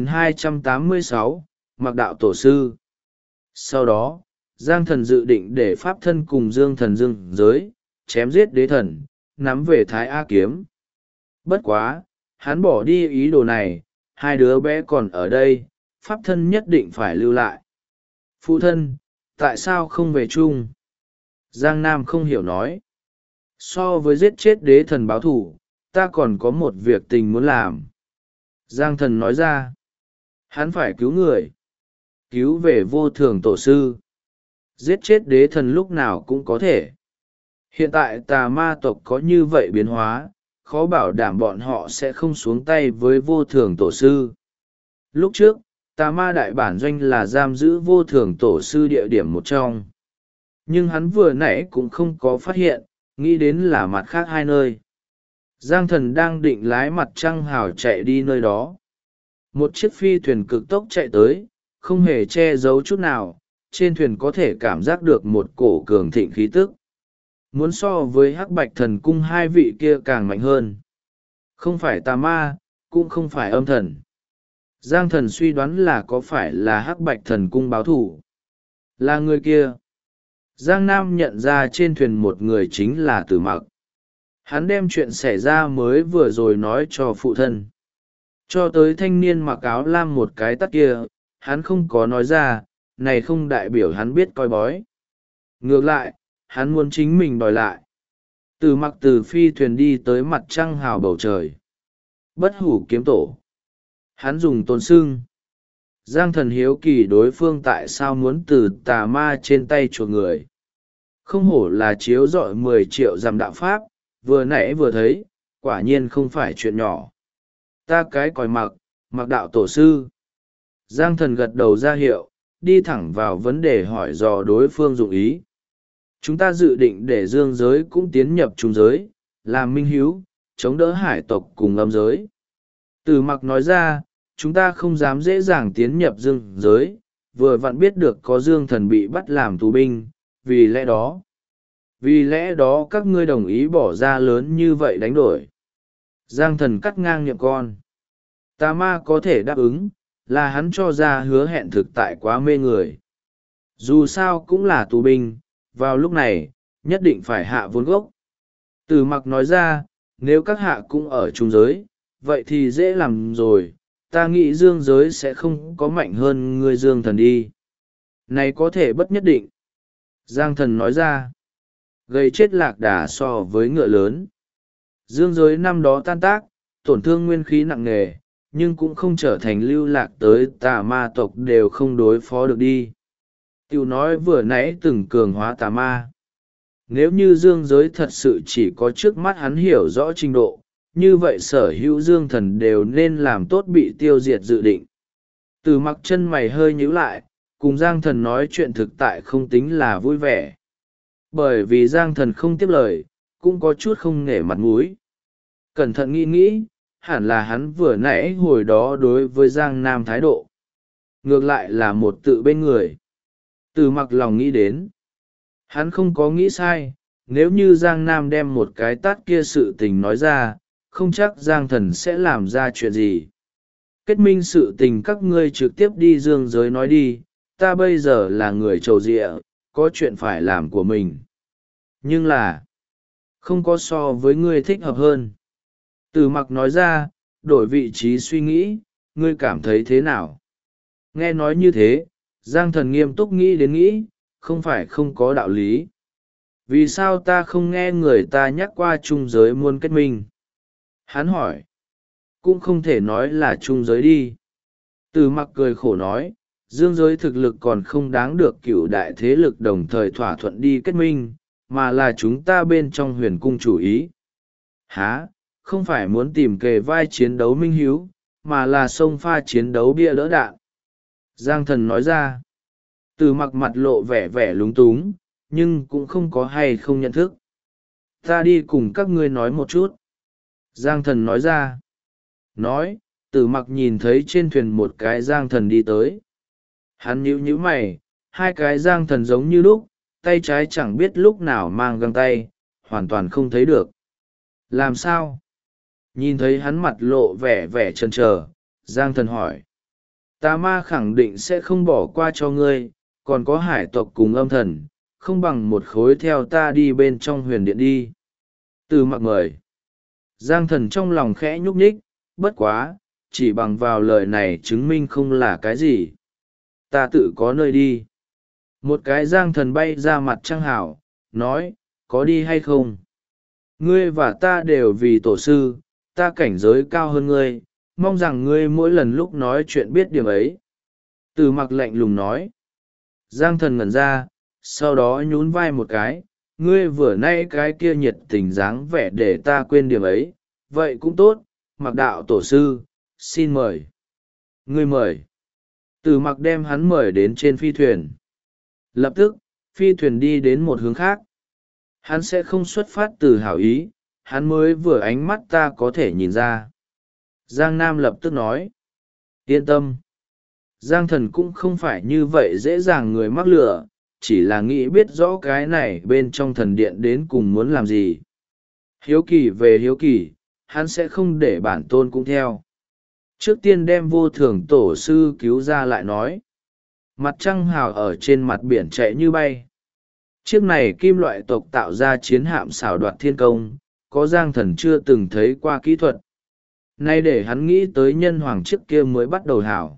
3286, Mặc đạo tổ sư. Sau đó, Giang thần dự định để pháp thân cùng Dương thần dương giới, chém giết đế thần, nắm về Thái A kiếm. Bất quá, hắn bỏ đi ý đồ này, hai đứa bé còn ở đây, pháp thân nhất định phải lưu lại. Phụ thân, tại sao không về chung? Giang Nam không hiểu nói. So với giết chết đế thần báo thù, ta còn có một việc tình muốn làm. Giang thần nói ra. Hắn phải cứu người. Cứu về vô thường tổ sư. Giết chết đế thần lúc nào cũng có thể. Hiện tại tà ma tộc có như vậy biến hóa, khó bảo đảm bọn họ sẽ không xuống tay với vô thường tổ sư. Lúc trước, tà ma đại bản doanh là giam giữ vô thường tổ sư địa điểm một trong. Nhưng hắn vừa nãy cũng không có phát hiện, nghĩ đến là mặt khác hai nơi. Giang thần đang định lái mặt trăng hào chạy đi nơi đó. Một chiếc phi thuyền cực tốc chạy tới, không hề che giấu chút nào, trên thuyền có thể cảm giác được một cổ cường thịnh khí tức. Muốn so với hắc bạch thần cung hai vị kia càng mạnh hơn. Không phải tà ma, cũng không phải âm thần. Giang thần suy đoán là có phải là hắc bạch thần cung báo thủ. Là người kia. Giang Nam nhận ra trên thuyền một người chính là Tử Mặc. Hắn đem chuyện xảy ra mới vừa rồi nói cho phụ thân. Cho tới thanh niên mặc áo lam một cái tắt kia, hắn không có nói ra, này không đại biểu hắn biết coi bói. Ngược lại, hắn muốn chính mình đòi lại. Tử Mặc từ phi thuyền đi tới mặt trăng hào bầu trời. Bất hủ kiếm tổ. Hắn dùng tôn xưng. Giang thần hiếu kỳ đối phương tại sao muốn từ tà ma trên tay chuộc người. Không hổ là chiếu rọi 10 triệu dặm đạo pháp, vừa nãy vừa thấy, quả nhiên không phải chuyện nhỏ. Ta cái còi mặc đạo tổ sư. Giang thần gật đầu ra hiệu, đi thẳng vào vấn đề hỏi dò đối phương dụng ý. Chúng ta dự định để dương giới cũng tiến nhập trung giới, làm minh hiếu, chống đỡ hải tộc cùng âm giới. Từ Mặc nói ra, chúng ta không dám dễ dàng tiến nhập dương giới, vừa vặn biết được có dương thần bị bắt làm tù binh, vì lẽ đó các ngươi đồng ý bỏ ra lớn như vậy đánh đổi. Giang thần cắt ngang miệng con. Tà ma có thể đáp ứng, là hắn cho ra hứa hẹn thực tại quá mê người. Dù sao cũng là tù binh, vào lúc này, nhất định phải hạ vốn gốc. Từ Mặc nói ra, nếu các hạ cũng ở trung giới, vậy thì dễ làm rồi, ta nghĩ dương giới sẽ không có mạnh hơn ngươi dương thần đi. Này có thể bất nhất định. Giang thần nói ra, gây chết lạc đà so với ngựa lớn. Dương giới năm đó tan tác, tổn thương nguyên khí nặng nề, nhưng cũng không trở thành lưu lạc tới tà ma tộc đều không đối phó được đi. Tiểu nói vừa nãy từng cường hóa tà ma. Nếu như dương giới thật sự chỉ có trước mắt hắn hiểu rõ trình độ, như vậy sở hữu dương thần đều nên làm tốt bị tiêu diệt dự định. Từ Mặc chân mày hơi nhíu lại, cùng Giang thần nói chuyện thực tại không tính là vui vẻ. Bởi vì Giang thần không tiếp lời, cũng có chút không nể mặt mũi. Cẩn thận nghĩ, hẳn là hắn vừa nãy hồi đó đối với Giang Nam thái độ. Ngược lại là một tự bên người. Từ Mặc lòng nghĩ đến. Hắn không có nghĩ sai, nếu như Giang Nam đem một cái tát kia sự tình nói ra, không chắc Giang thần sẽ làm ra chuyện gì. Kết minh sự tình các ngươi trực tiếp đi dương giới nói đi, ta bây giờ là người trầu rịa, có chuyện phải làm của mình. Nhưng là, không có so với ngươi thích hợp hơn. Từ Mặc nói ra, đổi vị trí suy nghĩ, ngươi cảm thấy thế nào? Nghe nói như thế, Giang thần nghiêm túc nghĩ, không phải không có đạo lý. Vì sao ta không nghe người ta nhắc qua trung giới muốn kết minh? Hắn hỏi. Cũng không thể nói là trung giới đi. Từ Mặc cười khổ nói, dương giới thực lực còn không đáng được cựu đại thế lực đồng thời thỏa thuận đi kết minh, mà là chúng ta bên trong huyền cung chủ ý. Hả, không phải muốn tìm kề vai chiến đấu minh hiếu, mà là xông pha chiến đấu bia đỡ đạn. Giang thần nói ra. Từ Mặc mặt lộ vẻ lúng túng, nhưng cũng không có hay không nhận thức. Ta đi cùng các ngươi nói một chút. Giang thần nói ra. Nói, Tử Mặc nhìn thấy trên thuyền một cái giang thần đi tới. Hắn nhíu nhíu mày, hai cái giang thần giống như lúc, tay trái chẳng biết lúc nào mang găng tay, hoàn toàn không thấy được. Làm sao? Nhìn thấy hắn mặt lộ vẻ vẻ chần chờ, giang thần hỏi. Tà ma khẳng định sẽ không bỏ qua cho ngươi, còn có hải tộc cùng âm thần, không bằng một khối theo ta đi bên trong huyền điện đi. Tử Mặc mời. Giang thần trong lòng khẽ nhúc nhích, bất quá, chỉ bằng vào lời này chứng minh không là cái gì. Ta tự có nơi đi. Một cái giang thần bay ra mặt trăng hảo, nói, có đi hay không? Ngươi và ta đều vì tổ sư, ta cảnh giới cao hơn ngươi, mong rằng ngươi mỗi lần lúc nói chuyện biết điểm ấy. Tử Mặc lạnh lùng nói. Giang thần ngẩn ra, sau đó nhún vai một cái, ngươi vừa nay cái kia nhiệt tình dáng vẻ để ta quên điểm ấy, vậy cũng tốt, Mặc đạo tổ sư, xin mời. Ngươi mời. Tử Mặc đem hắn mời đến trên phi thuyền. Lập tức, phi thuyền đi đến một hướng khác. Hắn sẽ không xuất phát từ hảo ý, hắn mới vừa ánh mắt ta có thể nhìn ra. Giang Nam lập tức nói. Yên tâm. Giang thần cũng không phải như vậy dễ dàng người mắc lửa, chỉ là nghĩ biết rõ cái này bên trong thần điện đến cùng muốn làm gì. Hiếu kỳ về hiếu kỳ, hắn sẽ không để bản tôn cũng theo. Trước tiên đem vô thường tổ sư cứu ra lại nói. Mặt trăng hào ở trên mặt biển chạy như bay. Chiếc này kim loại tộc tạo ra chiến hạm xảo đoạt thiên công, có giang thần chưa từng thấy qua kỹ thuật. Nay để hắn nghĩ tới nhân hoàng trước kia mới bắt đầu hào.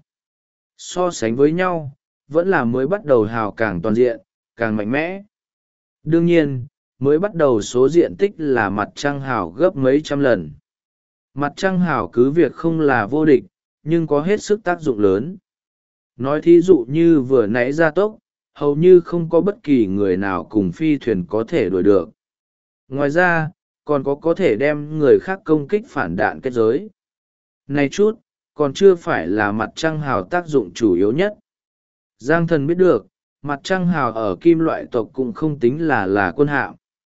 So sánh với nhau, vẫn là mới bắt đầu hào càng toàn diện, càng mạnh mẽ. Đương nhiên, mới bắt đầu số diện tích là mặt trăng hào gấp mấy trăm lần. Mặt trăng hào cứ việc không là vô địch, nhưng có hết sức tác dụng lớn. Nói thí dụ như vừa nãy gia tốc, hầu như không có bất kỳ người nào cùng phi thuyền có thể đuổi được. Ngoài ra, còn có thể đem người khác công kích phản đạn kết giới. Này chút, còn chưa phải là mặt trăng hào tác dụng chủ yếu nhất. Giang thần biết được, mặt trăng hào ở kim loại tộc cũng không tính là quân hạm.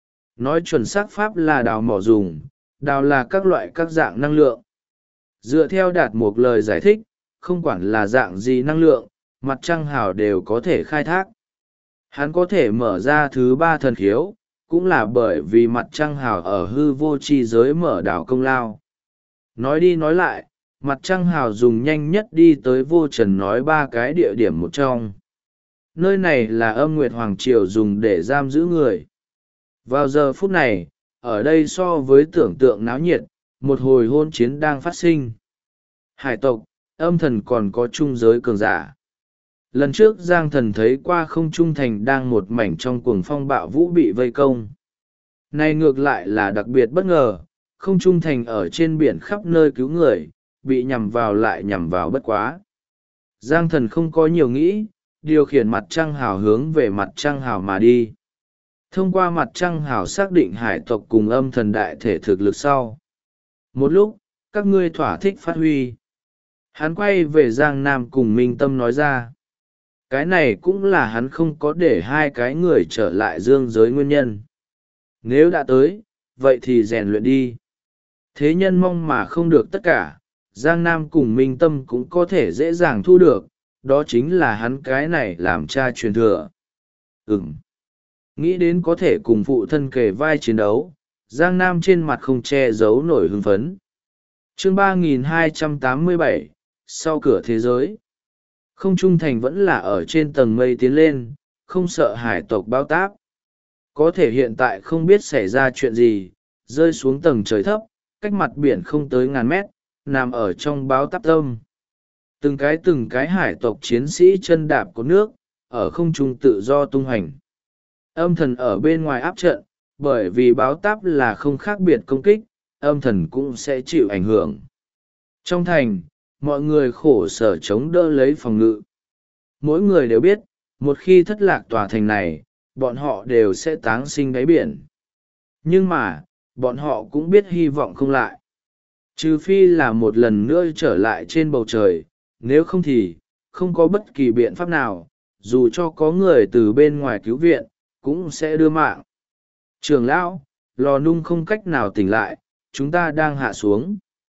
Nói chuẩn xác pháp là đào mỏ dùng, đào là các loại các dạng năng lượng. Dựa theo đạt một lời giải thích, không quản là dạng gì năng lượng, mặt trăng hào đều có thể khai thác. Hắn có thể mở ra thứ ba thần khiếu, cũng là bởi vì mặt trăng hào ở hư vô tri giới mở đảo công lao. Nói đi nói lại, mặt trăng hào dùng nhanh nhất đi tới vô trần nói ba cái địa điểm một trong. Nơi này là Âm Nguyệt Hoàng Triều dùng để giam giữ người. Vào giờ phút này, ở đây so với tưởng tượng náo nhiệt, một hồi hôn chiến đang phát sinh. Hải tộc, âm thần còn có trung giới cường giả. Lần trước Giang thần thấy qua không trung thành đang một mảnh trong cuồng phong bạo vũ bị vây công. Này ngược lại là đặc biệt bất ngờ, không trung thành ở trên biển khắp nơi cứu người, bị nhằm vào lại nhằm vào bất quá. Giang thần không có nhiều nghĩ, điều khiển mặt trăng hào hướng về mặt trăng hào mà đi. Thông qua mặt trăng hào xác định hải tộc cùng âm thần đại thể thực lực sau. Một lúc, các ngươi thỏa thích phát huy. Hắn quay về Giang Nam cùng Minh Tâm nói ra. Cái này cũng là hắn không có để hai cái người trở lại dương giới nguyên nhân. Nếu đã tới, vậy thì rèn luyện đi. Thế nhân mong mà không được tất cả, Giang Nam cùng Minh Tâm cũng có thể dễ dàng thu được, đó chính là hắn cái này làm cha truyền thừa. Nghĩ đến có thể cùng phụ thân kề vai chiến đấu, Giang Nam trên mặt không che giấu nổi hưng phấn. Chương 3287, sau cửa thế giới. Không trung thành vẫn là ở trên tầng mây tiến lên, không sợ hải tộc bao táp. Có thể hiện tại không biết xảy ra chuyện gì, rơi xuống tầng trời thấp, cách mặt biển không tới ngàn mét, nằm ở trong báo táp tâm. Từng cái hải tộc chiến sĩ chân đạp có nước, ở không trung tự do tung hành. Âm thần ở bên ngoài áp trận, bởi vì báo táp là không khác biệt công kích, âm thần cũng sẽ chịu ảnh hưởng. Trong thành, mọi người khổ sở chống đỡ lấy phòng ngự. Mỗi người đều biết, một khi thất lạc tòa thành này, bọn họ đều sẽ táng sinh đáy biển. Nhưng mà, bọn họ cũng biết hy vọng không lại. Trừ phi là một lần nữa trở lại trên bầu trời, nếu không thì, không có bất kỳ biện pháp nào, dù cho có người từ bên ngoài cứu viện, cũng sẽ đưa mạng. Trường lão, lò nung không cách nào tỉnh lại, chúng ta đang hạ xuống.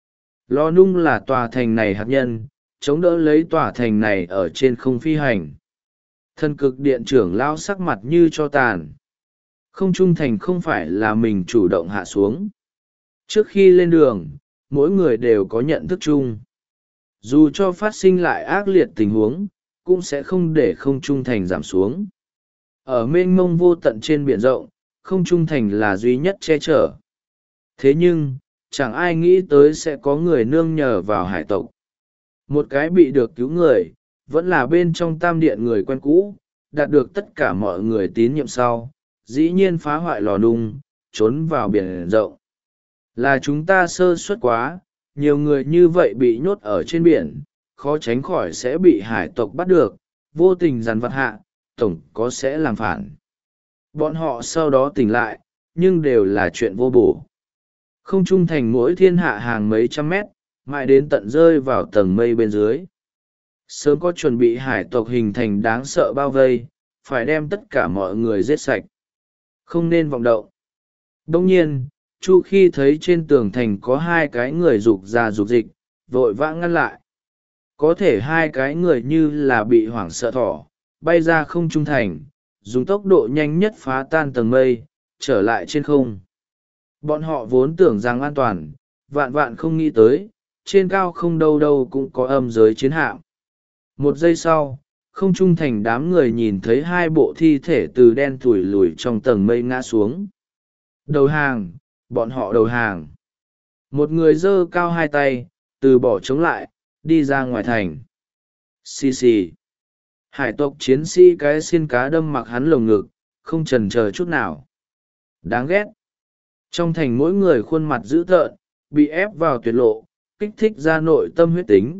Lò nung là tòa thành này hạt nhân, chống đỡ lấy tòa thành này ở trên không phi hành. Thần cực điện trưởng lão sắc mặt như tro tàn. Không trung thành không phải là mình chủ động hạ xuống. Trước khi lên đường, mỗi người đều có nhận thức chung. Dù cho phát sinh lại ác liệt tình huống, cũng sẽ không để không trung thành giảm xuống. Ở mênh mông vô tận trên biển rộng, không trung thành là duy nhất che chở. Thế nhưng, chẳng ai nghĩ tới sẽ có người nương nhờ vào hải tộc. Một cái bị được cứu người, vẫn là bên trong tam điện người quen cũ, đạt được tất cả mọi người tín nhiệm sau, dĩ nhiên phá hoại lò nung, trốn vào biển rộng. Là chúng ta sơ suất quá, nhiều người như vậy bị nhốt ở trên biển, khó tránh khỏi sẽ bị hải tộc bắt được, vô tình dằn vặt hạ, tổng có sẽ làm phản. Bọn họ sau đó tỉnh lại, nhưng đều là chuyện vô bổ. Không trung thành mỗi thiên hạ hàng mấy trăm mét, mãi đến tận rơi vào tầng mây bên dưới. Sớm có chuẩn bị hải tộc hình thành đáng sợ bao vây, phải đem tất cả mọi người giết sạch. Không nên vọng động. Đông nhiên, Chu khi thấy trên tường thành có hai cái người rục ra rục dịch, vội vã ngăn lại. Có thể hai cái người như là bị hoảng sợ thỏ, bay ra không trung thành, dùng tốc độ nhanh nhất phá tan tầng mây, trở lại trên không. Bọn họ vốn tưởng rằng an toàn, vạn vạn không nghĩ tới, trên cao không đâu đâu cũng có âm giới chiến hạm. Một giây sau, không trung thành đám người nhìn thấy hai bộ thi thể từ đen thủi lùi trong tầng mây ngã xuống. Đầu hàng, bọn họ đầu hàng. Một người giơ cao hai tay, từ bỏ chống lại, đi ra ngoài thành. Xì xì. Hải tộc chiến sĩ cái xiên cá đâm mặc hắn lồng ngực, không chần chờ chút nào. Đáng ghét. Trong thành mỗi người khuôn mặt dữ tợn, bị ép vào tuyệt lộ, kích thích ra nội tâm huyết tính.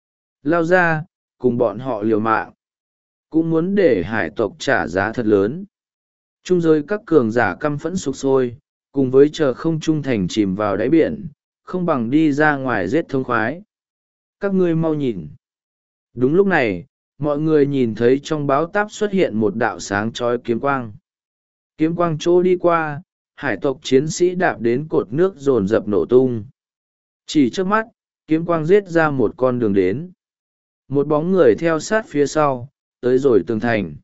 Lao ra, cùng bọn họ liều mạng. Cũng muốn để hải tộc trả giá thật lớn. Trung giới các cường giả căm phẫn sục sôi, cùng với chờ không trung thành chìm vào đáy biển, không bằng đi ra ngoài giết thông khoái. Các ngươi mau nhìn. Đúng lúc này, mọi người nhìn thấy trong báo táp xuất hiện một đạo sáng chói kiếm quang. Kiếm quang chỗ đi qua, hải tộc chiến sĩ đạp đến cột nước dồn dập nổ tung. Chỉ trước mắt, kiếm quang giết ra một con đường đến. Một bóng người theo sát phía sau, tới rồi tường thành.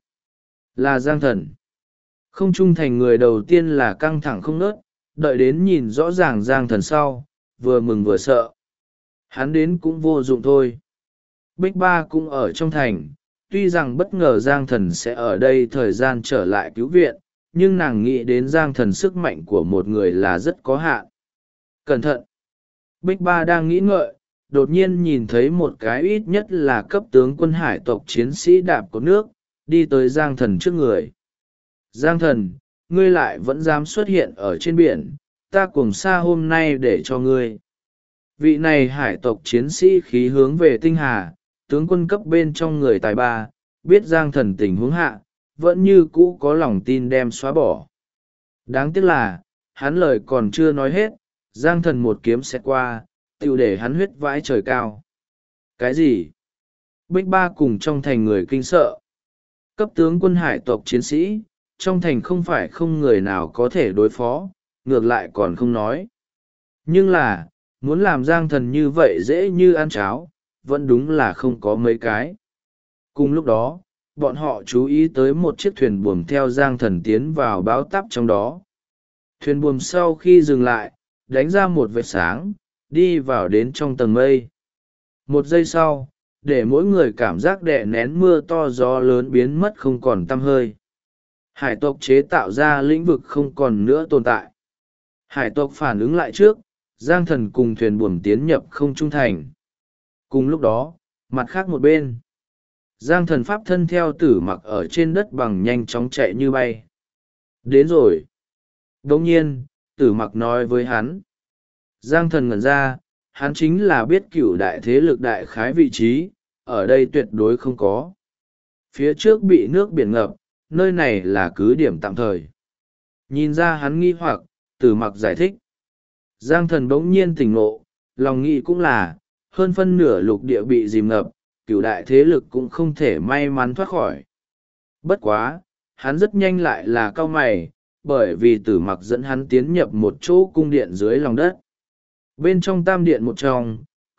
Là Giang Thần. Không trung thành người đầu tiên là căng thẳng không nớt, đợi đến nhìn rõ ràng Giang Thần sau, vừa mừng vừa sợ. Hắn đến cũng vô dụng thôi. Bích Ba cũng ở trong thành, tuy rằng bất ngờ Giang Thần sẽ ở đây thời gian trở lại cứu viện, nhưng nàng nghĩ đến Giang Thần sức mạnh của một người là rất có hạn. Cẩn thận! Bích Ba đang nghĩ ngợi, đột nhiên nhìn thấy một cái ít nhất là cấp tướng quân hải tộc chiến sĩ đạp có nước, đi tới Giang Thần trước người. Giang Thần, ngươi lại vẫn dám xuất hiện ở trên biển, ta cùng xa hôm nay để cho ngươi. Vị này hải tộc chiến sĩ khí hướng về tinh hà, tướng quân cấp bên trong người tài ba, biết Giang Thần tình huống hạ, vẫn như cũ có lòng tin đem xóa bỏ. Đáng tiếc là, hắn lời còn chưa nói hết, Giang Thần một kiếm xẹt qua, tiêu để hắn huyết vãi trời cao. Cái gì? Bích Ba cùng trong thành người kinh sợ. Cấp tướng quân hải tộc chiến sĩ, trong thành không phải không người nào có thể đối phó, ngược lại còn không nói. Nhưng là, muốn làm Giang Thần như vậy dễ như ăn cháo, vẫn đúng là không có mấy cái. Cùng lúc đó, bọn họ chú ý tới một chiếc thuyền buồm theo Giang Thần tiến vào báo táp trong đó. Thuyền buồm sau khi dừng lại, đánh ra một vệt sáng, đi vào đến trong tầng mây. Một giây sau, để mỗi người cảm giác đè nén mưa to gió lớn biến mất không còn tăm hơi. Hải tộc chế tạo ra lĩnh vực không còn nữa tồn tại. Hải tộc phản ứng lại trước, Giang Thần cùng thuyền buồm tiến nhập không trung thành. Cùng lúc đó, mặt khác một bên, Giang Thần pháp thân theo Tử Mặc ở trên đất bằng nhanh chóng chạy như bay. Đến rồi. Đồng nhiên, Tử Mặc nói với hắn. Giang Thần ngẩn ra, hắn chính là biết cửu đại thế lực đại khái vị trí, ở đây tuyệt đối không có. Phía trước bị nước biển ngập, nơi này là cứ điểm tạm thời. Nhìn ra hắn nghi hoặc, Tử Mặc giải thích. Giang Thần bỗng nhiên tỉnh ngộ, lòng nghĩ cũng là, hơn phân nửa lục địa bị dìm ngập, cửu đại thế lực cũng không thể may mắn thoát khỏi. Bất quá, hắn rất nhanh lại là cau mày, bởi vì Tử Mặc dẫn hắn tiến nhập một chỗ cung điện dưới lòng đất. Bên trong tam điện một trong,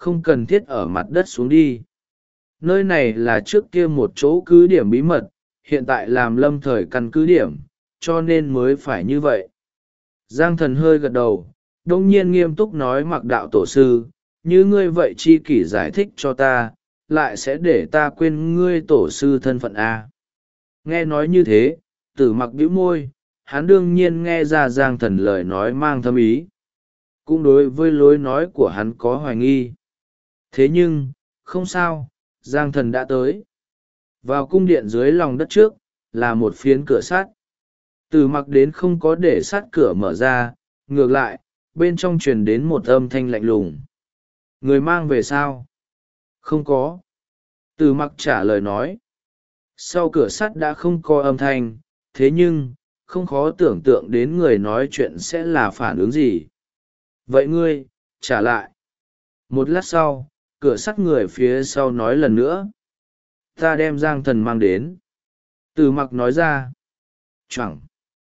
không cần thiết ở mặt đất xuống đi. Nơi này là trước kia một chỗ cứ điểm bí mật, hiện tại làm lâm thời căn cứ điểm, cho nên mới phải như vậy. Giang Thần hơi gật đầu, đông nhiên nghiêm túc nói: Mặc đạo tổ sư, như ngươi vậy chi kỷ giải thích cho ta, lại sẽ để ta quên ngươi tổ sư thân phận à? Nghe nói như thế, Tử Mặc bĩu môi, hắn đương nhiên nghe ra Giang Thần lời nói mang thâm ý, cũng đối với lối nói của hắn có hoài nghi. Thế nhưng, không sao, Giang Thần đã tới. Vào cung điện dưới lòng đất trước, là một phiến cửa sắt. Tử Mặc đến không có để sắt cửa mở ra, ngược lại, bên trong truyền đến một âm thanh lạnh lùng. Người mang về sao? Không có. Tử Mặc trả lời nói. Sau cửa sắt đã không có âm thanh, thế nhưng, không khó tưởng tượng đến người nói chuyện sẽ là phản ứng gì. Vậy ngươi, trả lại. Một lát sau, cửa sắt người phía sau nói lần nữa. Ta đem Giang Thần mang đến. Tử Mặc nói ra. Chẳng.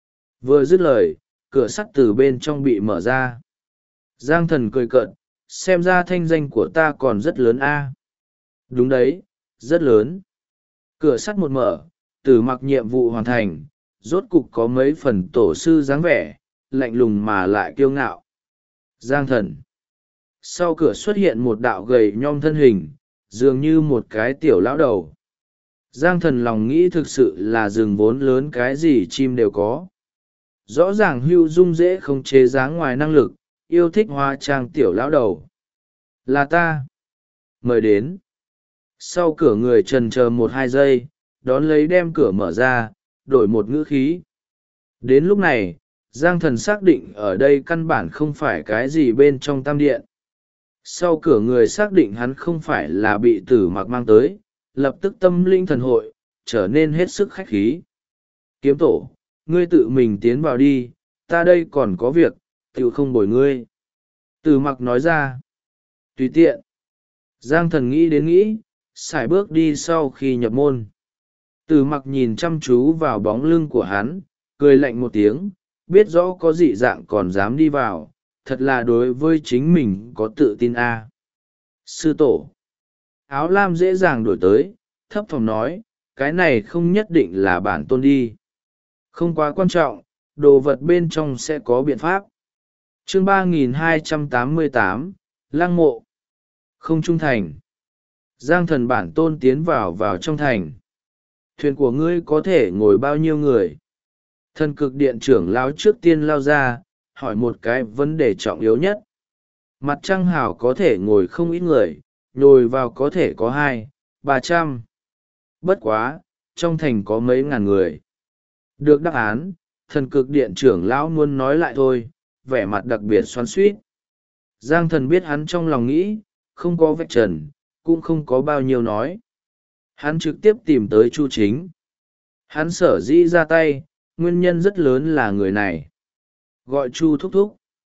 Vừa dứt lời, cửa sắt từ bên trong bị mở ra. Giang Thần cười cợt, xem ra thanh danh của ta còn rất lớn a. Đúng đấy, rất lớn. Cửa sắt một mở, Tử Mặc nhiệm vụ hoàn thành, rốt cục có mấy phần tổ sư dáng vẻ, lạnh lùng mà lại kiêu ngạo. Giang Thần. Sau cửa xuất hiện một đạo gầy nhom thân hình, dường như một cái tiểu lão đầu. Giang Thần lòng nghĩ thực sự là rừng vốn lớn cái gì chim đều có. Rõ ràng Hưu Dung dễ không chế dáng ngoài năng lực, yêu thích hóa trang tiểu lão đầu. Là ta. Mời đến. Sau cửa người trần chờ 1-2 giây, đón lấy đem cửa mở ra, đổi một ngữ khí. Đến lúc này, Giang Thần xác định ở đây căn bản không phải cái gì bên trong tam điện. Sau cửa người xác định hắn không phải là bị Tử Mặc mang tới, lập tức tâm linh thần hội, trở nên hết sức khách khí. Kiếm tổ, ngươi tự mình tiến vào đi, ta đây còn có việc, tự không bồi ngươi. Tử Mặc nói ra. Tùy tiện. Giang Thần nghĩ đến nghĩ, sải bước đi sau khi nhập môn. Tử Mặc nhìn chăm chú vào bóng lưng của hắn, cười lạnh một tiếng, biết rõ có dị dạng còn dám đi vào, thật là đối với chính mình có tự tin a. Sư tổ. Áo lam dễ dàng đổi tới, thấp thỏm nói, cái này không nhất định là bản tôn đi. Không quá quan trọng, đồ vật bên trong sẽ có biện pháp. Chương 3288, Lăng mộ. Không trung thành. Giang Thần bản tôn tiến vào trong thành. Thuyền của ngươi có thể ngồi bao nhiêu người? Thần cực điện trưởng lão trước tiên lao ra, hỏi một cái vấn đề trọng yếu nhất. Mặt trăng hảo có thể ngồi không ít người, nhồi vào có thể có 200-300. Bất quá, trong thành có mấy ngàn người. Được đáp án, thần cực điện trưởng lão muốn nói lại thôi, vẻ mặt đặc biệt xoắn xuýt. Giang Thần biết hắn trong lòng nghĩ, không có vạch trần, cũng không có bao nhiêu nói. Hắn trực tiếp tìm tới Chu Chính. Hắn sở dĩ ra tay, nguyên nhân rất lớn là người này. Gọi Chu thúc thúc.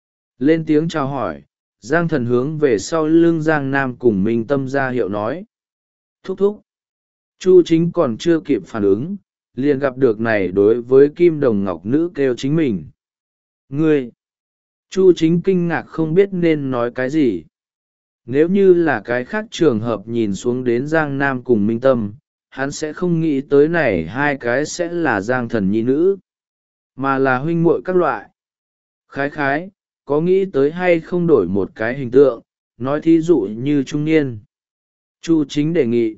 Lên tiếng chào hỏi, Giang Thần hướng về sau lưng Giang Nam cùng Minh Tâm ra hiệu nói. Thúc thúc. Chu Chính còn chưa kịp phản ứng, liền gặp được này đối với Kim Đồng Ngọc Nữ kêu chính mình. Ngươi! Chu Chính kinh ngạc không biết nên nói cái gì. Nếu như là cái khác trường hợp nhìn xuống đến Giang Nam cùng Minh Tâm, hắn sẽ không nghĩ tới này hai cái sẽ là Giang Thần nhi nữ, mà là huynh muội các loại. Khái khái, có nghĩ tới hay không đổi một cái hình tượng, nói thí dụ như trung niên. Chu Chính đề nghị.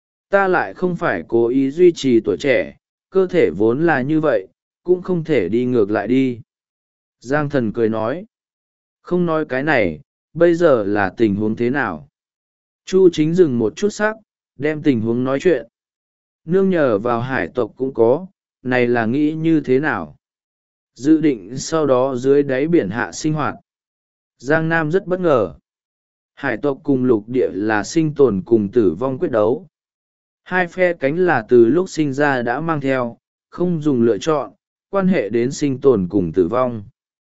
Ta lại không phải cố ý duy trì tuổi trẻ, cơ thể vốn là như vậy, cũng không thể đi ngược lại đi. Giang Thần cười nói. Không nói cái này, bây giờ là tình huống thế nào? Chu Chính dừng một chút sắc, đem tình huống nói chuyện. Nương nhờ vào hải tộc cũng có, này là nghĩ như thế nào? Dự định sau đó dưới đáy biển hạ sinh hoạt. Giang Nam rất bất ngờ. Hải tộc cùng lục địa là sinh tồn cùng tử vong quyết đấu. Hai phe cánh là từ lúc sinh ra đã mang theo, không dùng lựa chọn, quan hệ đến sinh tồn cùng tử vong.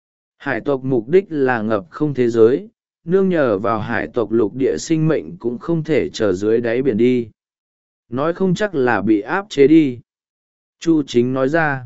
Hải tộc mục đích là ngập không thế giới, nương nhờ vào hải tộc lục địa sinh mệnh cũng không thể trở dưới đáy biển đi. Nói không chắc là bị áp chế đi. Chu Chính nói ra,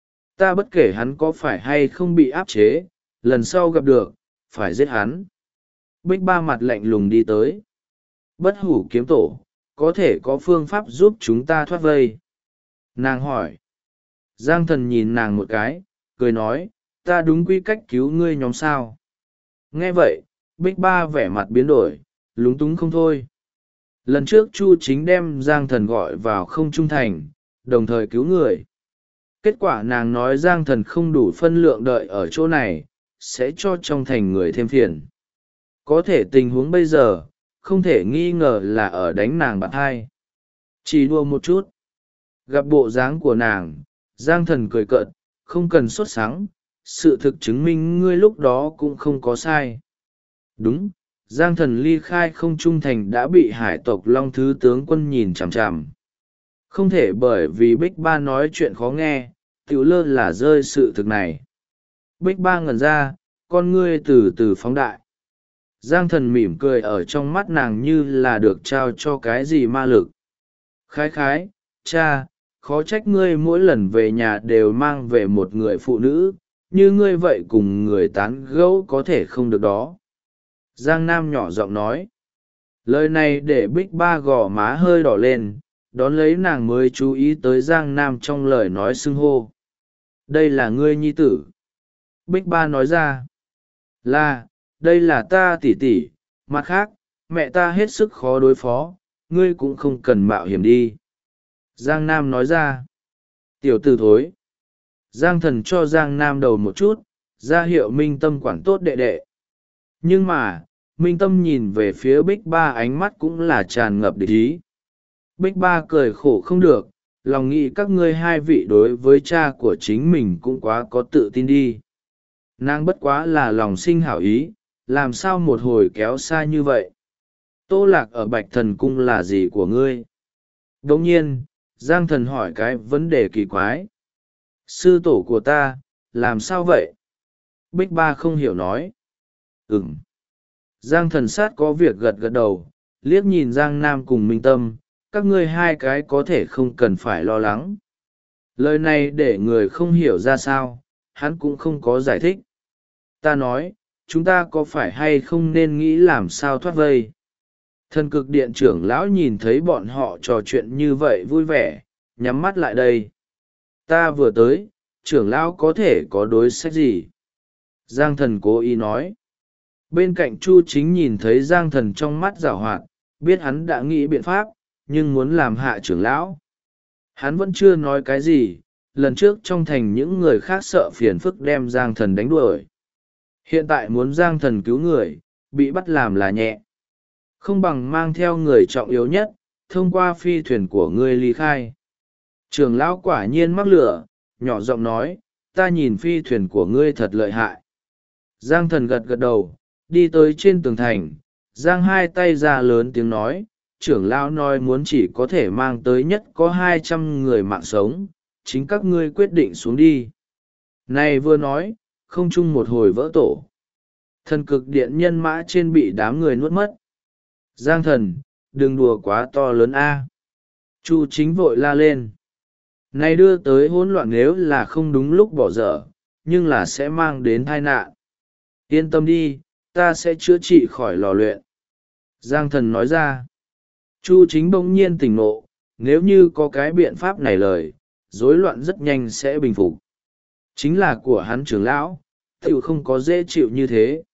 ta bất kể hắn có phải hay không bị áp chế, lần sau gặp được, phải giết hắn. Bích Ba mặt lạnh lùng đi tới. Bất hủ kiếm tổ, có thể có phương pháp giúp chúng ta thoát vây? Nàng hỏi. Giang Thần nhìn nàng một cái, cười nói, ta đúng quy cách cứu ngươi nhóm sao. Nghe vậy, Bích Ba vẻ mặt biến đổi, lúng túng không thôi. Lần trước Chu Chính đem Giang Thần gọi vào không trung thành, đồng thời cứu người. Kết quả nàng nói Giang Thần không đủ phân lượng đợi ở chỗ này, sẽ cho trong thành người thêm phiền. Có thể tình huống bây giờ, không thể nghi ngờ là ở đánh nàng bạn hai. Chỉ đùa một chút. Gặp bộ dáng của nàng, Giang Thần cười cợt, không cần sốt sắng, sự thực chứng minh ngươi lúc đó cũng không có sai. Đúng, Giang Thần ly khai không trung thành đã bị hải tộc Long Thứ tướng quân nhìn chằm chằm. Không thể bởi vì Bích Ba nói chuyện khó nghe, tiểu lơ là rơi sự thực này. Bích Ba ngẩn ra, con ngươi từ từ phóng đại. Giang Thần mỉm cười ở trong mắt nàng như là được trao cho cái gì ma lực. Khái khái, cha, khó trách ngươi mỗi lần về nhà đều mang về một người phụ nữ, như ngươi vậy cùng người tán gẫu có thể không được đó. Giang Nam nhỏ giọng nói. Lời này để Bích Ba gò má hơi đỏ lên, đón lấy nàng mới chú ý tới Giang Nam trong lời nói xưng hô. Đây là ngươi nhi tử. Bích Ba nói ra. Đây là ta tỷ tỷ, mặt khác, mẹ ta hết sức khó đối phó, ngươi cũng không cần mạo hiểm đi. Giang Nam nói ra. Tiểu tử thối. Giang Thần cho Giang Nam đầu một chút, ra hiệu Minh Tâm quản tốt đệ đệ. Nhưng mà, Minh Tâm nhìn về phía Bích Ba ánh mắt cũng là tràn ngập địch ý. Bích Ba cười khổ không được, lòng nghĩ các ngươi hai vị đối với cha của chính mình cũng quá có tự tin đi. Nàng bất quá là lòng sinh hảo ý, làm sao một hồi kéo xa như vậy? Tô Lạc ở Bạch Thần Cung là gì của ngươi? Đồng nhiên, Giang Thần hỏi cái vấn đề kỳ quái. Sư tổ của ta, làm sao vậy? Bích Ba không hiểu nói. Giang Thần sát có việc gật gật đầu, liếc nhìn Giang Nam cùng Minh Tâm, các ngươi hai cái có thể không cần phải lo lắng. Lời này để người không hiểu ra sao, hắn cũng không có giải thích. Ta nói, chúng ta có phải hay không nên nghĩ làm sao thoát vây? Thần cực điện trưởng lão nhìn thấy bọn họ trò chuyện như vậy vui vẻ, nhắm mắt lại đây. Ta vừa tới, trưởng lão có thể có đối sách gì? Giang Thần cố ý nói. Bên cạnh Chu Chính nhìn thấy Giang Thần trong mắt giảo hoạt, biết hắn đã nghĩ biện pháp, nhưng muốn làm hạ trưởng lão. Hắn vẫn chưa nói cái gì, lần trước trong thành những người khác sợ phiền phức đem Giang Thần đánh đuổi. Hiện tại muốn Giang Thần cứu người, bị bắt làm là nhẹ. Không bằng mang theo người trọng yếu nhất, thông qua phi thuyền của ngươi ly khai. Trưởng lão quả nhiên mắc lửa, nhỏ giọng nói, ta nhìn phi thuyền của ngươi thật lợi hại. Giang Thần gật gật đầu, đi tới trên tường thành, giang hai tay ra lớn tiếng nói, trưởng lão nói muốn chỉ có thể mang tới nhất có 200 người mạng sống, chính các ngươi quyết định xuống đi. Này vừa nói, không chung một hồi vỡ tổ. Thần cực điện nhân mã trên bị đám người nuốt mất. Giang Thần, đừng đùa quá to lớn a. Chu Chính vội la lên. Này đưa tới hỗn loạn nếu là không đúng lúc bỏ dở, nhưng là sẽ mang đến tai nạn. Yên tâm đi, ta sẽ chữa trị khỏi lò luyện. Giang Thần nói ra. Chu Chính bỗng nhiên tỉnh ngộ, nếu như có cái biện pháp này lời, rối loạn rất nhanh sẽ bình phục. Chính là của hắn trưởng lão, tiểu không có dễ chịu như thế.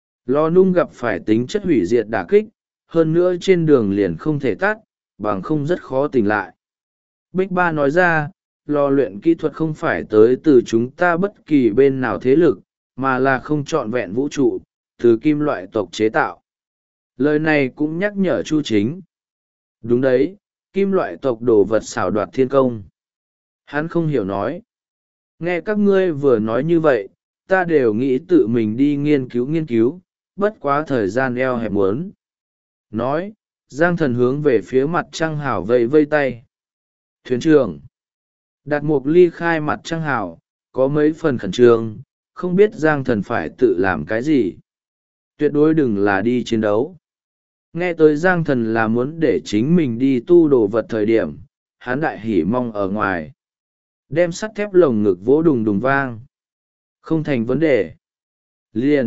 Lò nung gặp phải tính chất hủy diệt đả kích, hơn nữa trên đường liền không thể tắt, bằng không rất khó tỉnh lại. Bích Ba nói ra, lò luyện kỹ thuật không phải tới từ chúng ta bất kỳ bên nào thế lực, mà là không trọn vẹn vũ trụ, từ kim loại tộc chế tạo. Lời này cũng nhắc nhở Chu Chính. Đúng đấy, kim loại tộc đồ vật xảo đoạt thiên công. Hắn không hiểu nói. Nghe các ngươi vừa nói như vậy, ta đều nghĩ tự mình đi nghiên cứu, bất quá thời gian eo hẹp muốn. Nói, Giang Thần hướng về phía mặt trăng hảo vây vây tay. Thuyền trưởng. Đạt Mục ly khai mặt trăng hảo, có mấy phần khẩn trương, không biết Giang Thần phải tự làm cái gì. Tuyệt đối đừng là đi chiến đấu. Nghe tới Giang Thần là muốn để chính mình đi tu đồ vật thời điểm, hắn đại hỉ mong ở ngoài. Đem sắt thép lồng ngực vỗ đùng đùng vang. Không thành vấn đề. Liền,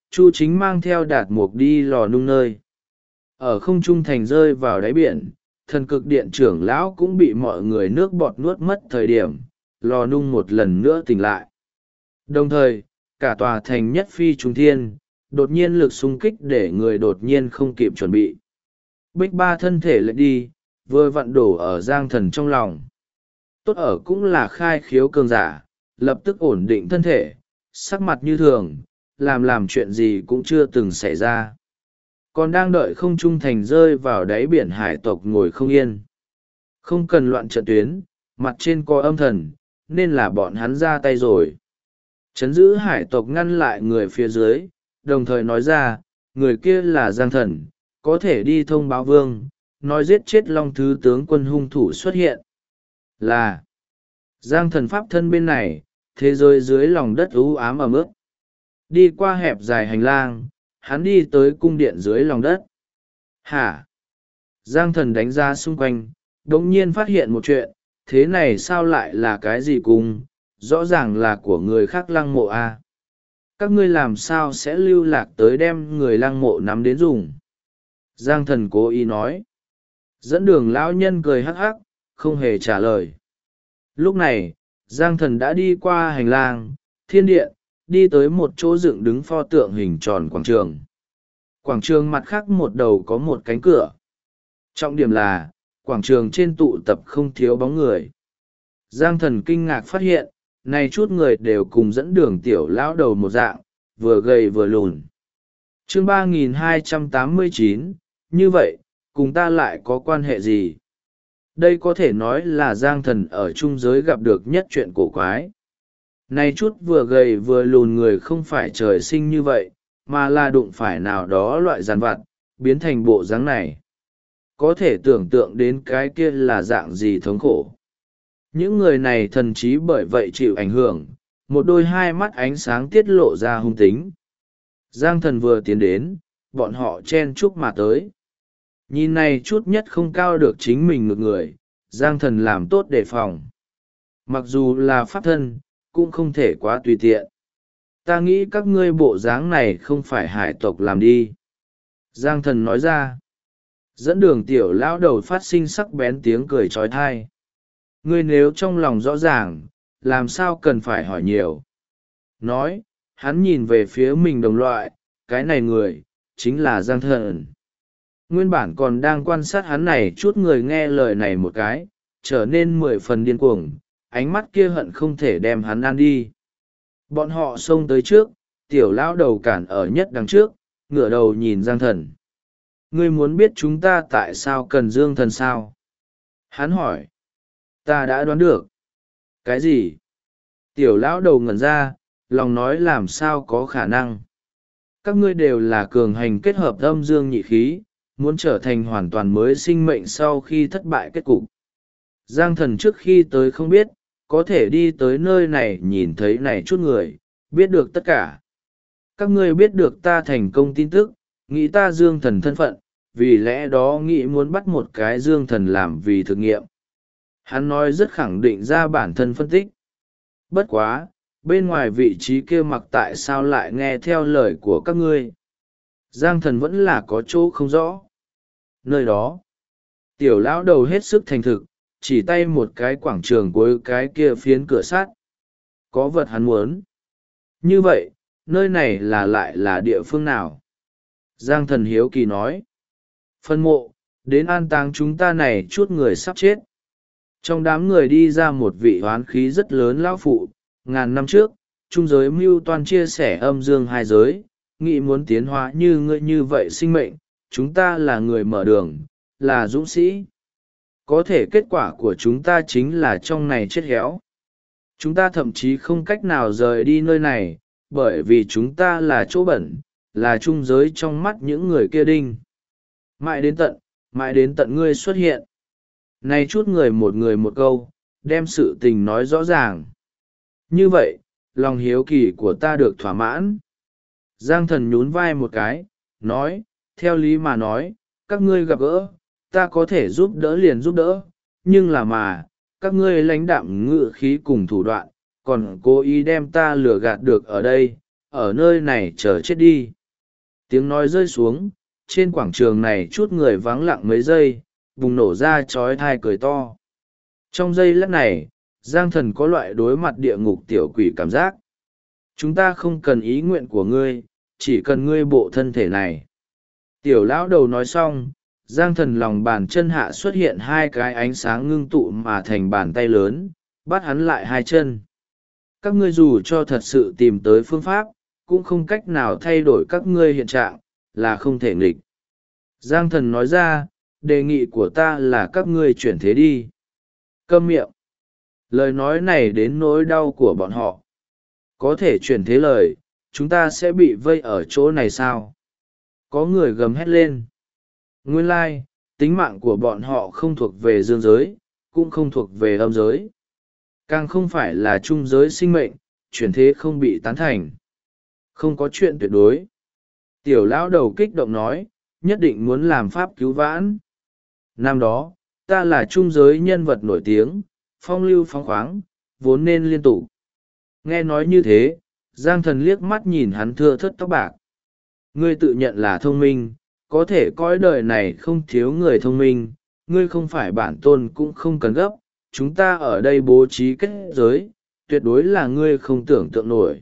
Chu Chính mang theo Đạt Mục đi lò nung nơi. Ở không trung thành rơi vào đáy biển, thần cực điện trưởng lão cũng bị mọi người nước bọt nuốt mất thời điểm, lò nung một lần nữa tỉnh lại. Đồng thời, cả tòa thành nhất phi trùng thiên, đột nhiên lực xung kích để người đột nhiên không kịp chuẩn bị. Bích Ba thân thể lại đi, vừa vặn đổ ở Giang Thần trong lòng. Tốt ở cũng là khai khiếu cường giả, lập tức ổn định thân thể, sắc mặt như thường, làm chuyện gì cũng chưa từng xảy ra. Còn đang đợi không trung thành rơi vào đáy biển, hải tộc ngồi không yên. Không cần loạn trận tuyến, mặt trên có âm thần, nên là bọn hắn ra tay rồi. Chấn giữ hải tộc ngăn lại người phía dưới, đồng thời nói ra, người kia là Giang Thần, có thể đi thông báo vương, nói giết chết Long Thứ tướng quân hung thủ xuất hiện. Là Giang Thần pháp thân bên này, thế giới dưới lòng đất u ám ẩm ướt. Đi qua hẹp dài hành lang, hắn đi tới cung điện dưới lòng đất. Hả? Giang Thần đánh ra xung quanh, đống nhiên phát hiện một chuyện, thế này sao lại là cái gì cung, rõ ràng là của người khác lăng mộ à? Các ngươi làm sao sẽ lưu lạc tới đem người lăng mộ nắm đến dùng? Giang Thần cố ý nói. Dẫn đường lão nhân cười hắc hắc, không hề trả lời. Lúc này, Giang Thần đã đi qua hành lang, thiên điện, đi tới một chỗ dựng đứng pho tượng hình tròn quảng trường. Quảng trường mặt khác một đầu có một cánh cửa. Trọng điểm là, quảng trường trên tụ tập không thiếu bóng người. Giang Thần kinh ngạc phát hiện, này chút người đều cùng dẫn đường tiểu lão đầu một dạng, vừa gầy vừa lùn. Chương 3289, như vậy, cùng ta lại có quan hệ gì? Đây có thể nói là Giang Thần ở trung giới gặp được nhất chuyện cổ quái. Này chút vừa gầy vừa lùn người không phải trời sinh như vậy, mà là đụng phải nào đó loại giàn vặt, biến thành bộ dáng này. Có thể tưởng tượng đến cái kia là dạng gì thống khổ. Những người này thần chí bởi vậy chịu ảnh hưởng, một đôi hai mắt ánh sáng tiết lộ ra hung tính. Giang Thần vừa tiến đến, bọn họ chen chúc mà tới. Nhìn này chút nhất không cao được chính mình ngược người, Giang Thần làm tốt đề phòng. Mặc dù là pháp thân, cũng không thể quá tùy tiện. Ta nghĩ các ngươi bộ dáng này không phải hải tộc làm đi. Giang Thần nói ra. Dẫn đường tiểu lão đầu phát sinh sắc bén tiếng cười trói thai. Ngươi nếu trong lòng rõ ràng, làm sao cần phải hỏi nhiều. Nói, hắn nhìn về phía mình đồng loại, cái này người, chính là Giang Thần. Nguyên bản còn đang quan sát hắn này chút người nghe lời này một cái, trở nên 10 phần điên cuồng, ánh mắt kia hận không thể đem hắn ăn đi. Bọn họ xông tới trước, tiểu lão đầu cản ở nhất đằng trước, ngửa đầu nhìn Giang Thần. Ngươi muốn biết chúng ta tại sao cần Dương Thần sao? Hắn hỏi. Ta đã đoán được. Cái gì? Tiểu lão đầu ngẩn ra, lòng nói làm sao có khả năng. Các ngươi đều là cường hành kết hợp âm dương nhị khí, muốn trở thành hoàn toàn mới sinh mệnh sau khi thất bại kết cục. Giang Thần trước khi tới không biết, có thể đi tới nơi này nhìn thấy này chút người, biết được tất cả. Các ngươi biết được ta thành công tin tức, nghĩ ta Dương Thần thân phận, vì lẽ đó nghĩ muốn bắt một cái Dương Thần làm vì thực nghiệm. Hắn nói rất khẳng định ra bản thân phân tích. Bất quá, bên ngoài vị trí kia mặc tại sao lại nghe theo lời của các ngươi. Giang Thần vẫn là có chỗ không rõ. Nơi đó, tiểu lão đầu hết sức thành thực, chỉ tay một cái quảng trường cuối cái kia phiến cửa sắt. Có vật hắn muốn. Như vậy, nơi này là lại là địa phương nào? Giang Thần hiếu kỳ nói. Phân mộ, đến an táng chúng ta này chút người sắp chết. Trong đám người đi ra một vị hoán khí rất lớn lão phụ, ngàn năm trước, trung giới mưu toan chia sẻ âm dương hai giới, nghĩ muốn tiến hóa như ngươi như vậy sinh mệnh, chúng ta là người mở đường, là dũng sĩ. Có thể kết quả của chúng ta chính là trong này chết héo. Chúng ta thậm chí không cách nào rời đi nơi này, bởi vì chúng ta là chỗ bẩn, là trung giới trong mắt những người kia đinh. Mãi đến tận ngươi xuất hiện. Này chút người một câu, đem sự tình nói rõ ràng. Như vậy, lòng hiếu kỳ của ta được thỏa mãn. Giang Thần nhún vai một cái, nói, theo lý mà nói, các ngươi gặp gỡ, ta có thể giúp đỡ liền giúp đỡ, nhưng là mà, các ngươi lãnh đạm ngự khí cùng thủ đoạn, còn cố ý đem ta lừa gạt được ở đây, ở nơi này chờ chết đi. Tiếng nói rơi xuống, trên quảng trường này chút người vắng lặng mấy giây, bùng nổ ra trói thai cười to. Trong giây lát này, Giang Thần có loại đối mặt địa ngục tiểu quỷ cảm giác. Chúng ta không cần ý nguyện của ngươi, chỉ cần ngươi bộ thân thể này. Tiểu lão đầu nói xong, Giang Thần lòng bàn chân hạ xuất hiện hai cái ánh sáng ngưng tụ mà thành bàn tay lớn, bắt hắn lại hai chân. Các ngươi dù cho thật sự tìm tới phương pháp, cũng không cách nào thay đổi các ngươi hiện trạng, là không thể nghịch. Giang Thần nói ra, đề nghị của ta là các ngươi chuyển thế đi. Câm miệng. Lời nói này đến nỗi đau của bọn họ. Có thể chuyển thế lời, chúng ta sẽ bị vây ở chỗ này sao? Có người gầm hét lên. Nguyên lai, tính mạng của bọn họ không thuộc về dương giới, cũng không thuộc về âm giới. Càng không phải là trung giới sinh mệnh, chuyển thế không bị tán thành. Không có chuyện tuyệt đối. Tiểu lão đầu kích động nói, nhất định muốn làm pháp cứu vãn. Năm đó, ta là trung giới nhân vật nổi tiếng, phong lưu phóng khoáng, vốn nên liên tục. Nghe nói như thế, Giang Thần liếc mắt nhìn hắn thưa thớt tóc bạc. Ngươi tự nhận là thông minh, có thể coi đời này không thiếu người thông minh, ngươi không phải bản tôn cũng không cần gấp, chúng ta ở đây bố trí kết giới, tuyệt đối là ngươi không tưởng tượng nổi.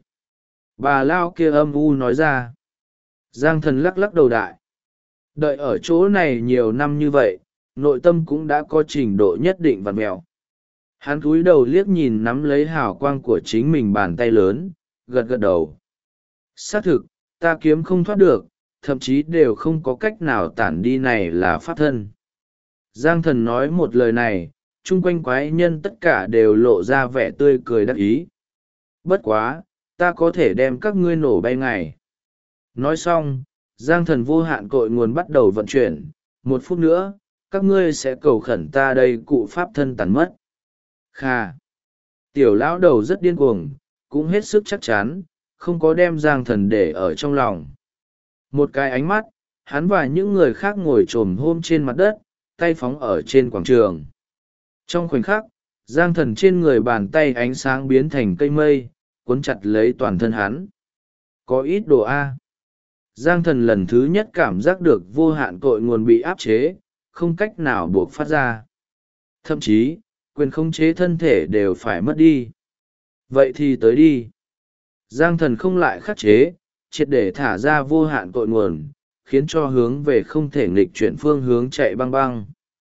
Bà lao kia âm u nói ra. Giang Thần lắc lắc đầu đại. Đợi ở chỗ này nhiều năm như vậy, nội tâm cũng đã có trình độ nhất định vặn mẹo. Hắn cúi đầu liếc nhìn nắm lấy hào quang của chính mình bàn tay lớn, gật gật đầu. Xác thực, ta kiếm không thoát được, thậm chí đều không có cách nào tản đi, này là pháp thân. Giang Thần nói một lời này, chung quanh quái nhân tất cả đều lộ ra vẻ tươi cười đắc ý. Bất quá, ta có thể đem các ngươi nổ bay ngày. Nói xong, Giang Thần vô hạn cội nguồn bắt đầu vận chuyển, 1 phút nữa, các ngươi sẽ cầu khẩn ta đây cụ pháp thân tàn mất. Kha! Tiểu lão đầu rất điên cuồng, cũng hết sức chắc chắn, không có đem Giang Thần để ở trong lòng. Một cái ánh mắt, hắn và những người khác ngồi chồm hôm trên mặt đất, tay phóng ở trên quảng trường. Trong khoảnh khắc, Giang Thần trên người bàn tay ánh sáng biến thành cây mây, cuốn chặt lấy toàn thân hắn. Có ít đồ A. Giang Thần lần thứ nhất cảm giác được vô hạn cội nguồn bị áp chế, không cách nào buộc phát ra. Thậm chí, quyền khống chế thân thể đều phải mất đi. Vậy thì tới đi. Giang Thần không lại khắc chế, triệt để thả ra vô hạn cội nguồn, khiến cho hướng về không thể nghịch chuyển phương hướng chạy băng băng.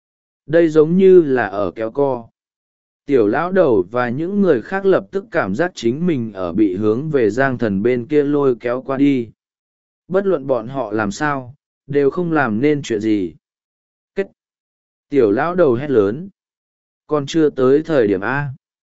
Đây giống như là ở kéo co. Tiểu lão đầu và những người khác lập tức cảm giác chính mình ở bị hướng về Giang Thần bên kia lôi kéo qua đi. Bất luận bọn họ làm sao, đều không làm nên chuyện gì. Kết! Tiểu lão đầu hét lớn. Còn chưa tới thời điểm A.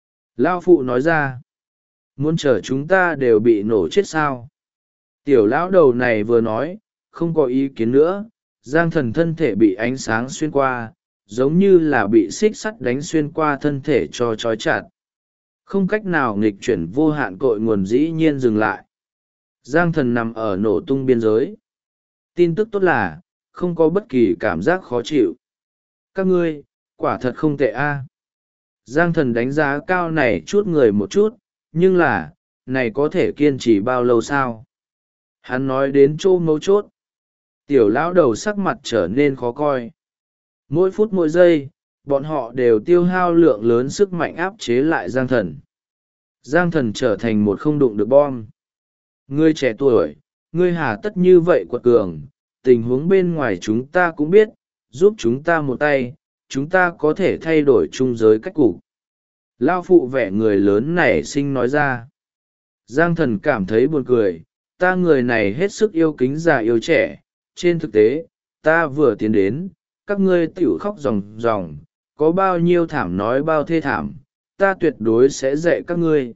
Lão phụ nói ra. Muốn chờ chúng ta đều bị nổ chết sao? Tiểu lão đầu này vừa nói, không có ý kiến nữa. Giang Thần thân thể bị ánh sáng xuyên qua, giống như là bị xích sắt đánh xuyên qua thân thể cho trói chặt. Không cách nào nghịch chuyển vô hạn cội nguồn dĩ nhiên dừng lại. Giang Thần nằm ở nổ tung biên giới. Tin tức tốt là, không có bất kỳ cảm giác khó chịu. Các ngươi, quả thật không tệ a. Giang Thần đánh giá cao này chút người một chút, nhưng là, này có thể kiên trì bao lâu sao? Hắn nói đến chỗ mấu chốt. Tiểu lão đầu sắc mặt trở nên khó coi. Mỗi phút mỗi giây, bọn họ đều tiêu hao lượng lớn sức mạnh áp chế lại Giang Thần. Giang Thần trở thành một không đụng được bom. Ngươi trẻ tuổi, ngươi hà tất như vậy quật cường, tình huống bên ngoài chúng ta cũng biết, giúp chúng ta một tay, chúng ta có thể thay đổi chung giới cách cục. Lao phụ vẻ người lớn nảy sinh nói ra. Giang Thần cảm thấy buồn cười, ta người này hết sức yêu kính già yêu trẻ, trên thực tế, ta vừa tiến đến, các ngươi tiểu khóc ròng ròng, có bao nhiêu thảm nói bao thê thảm, ta tuyệt đối sẽ dạy các ngươi.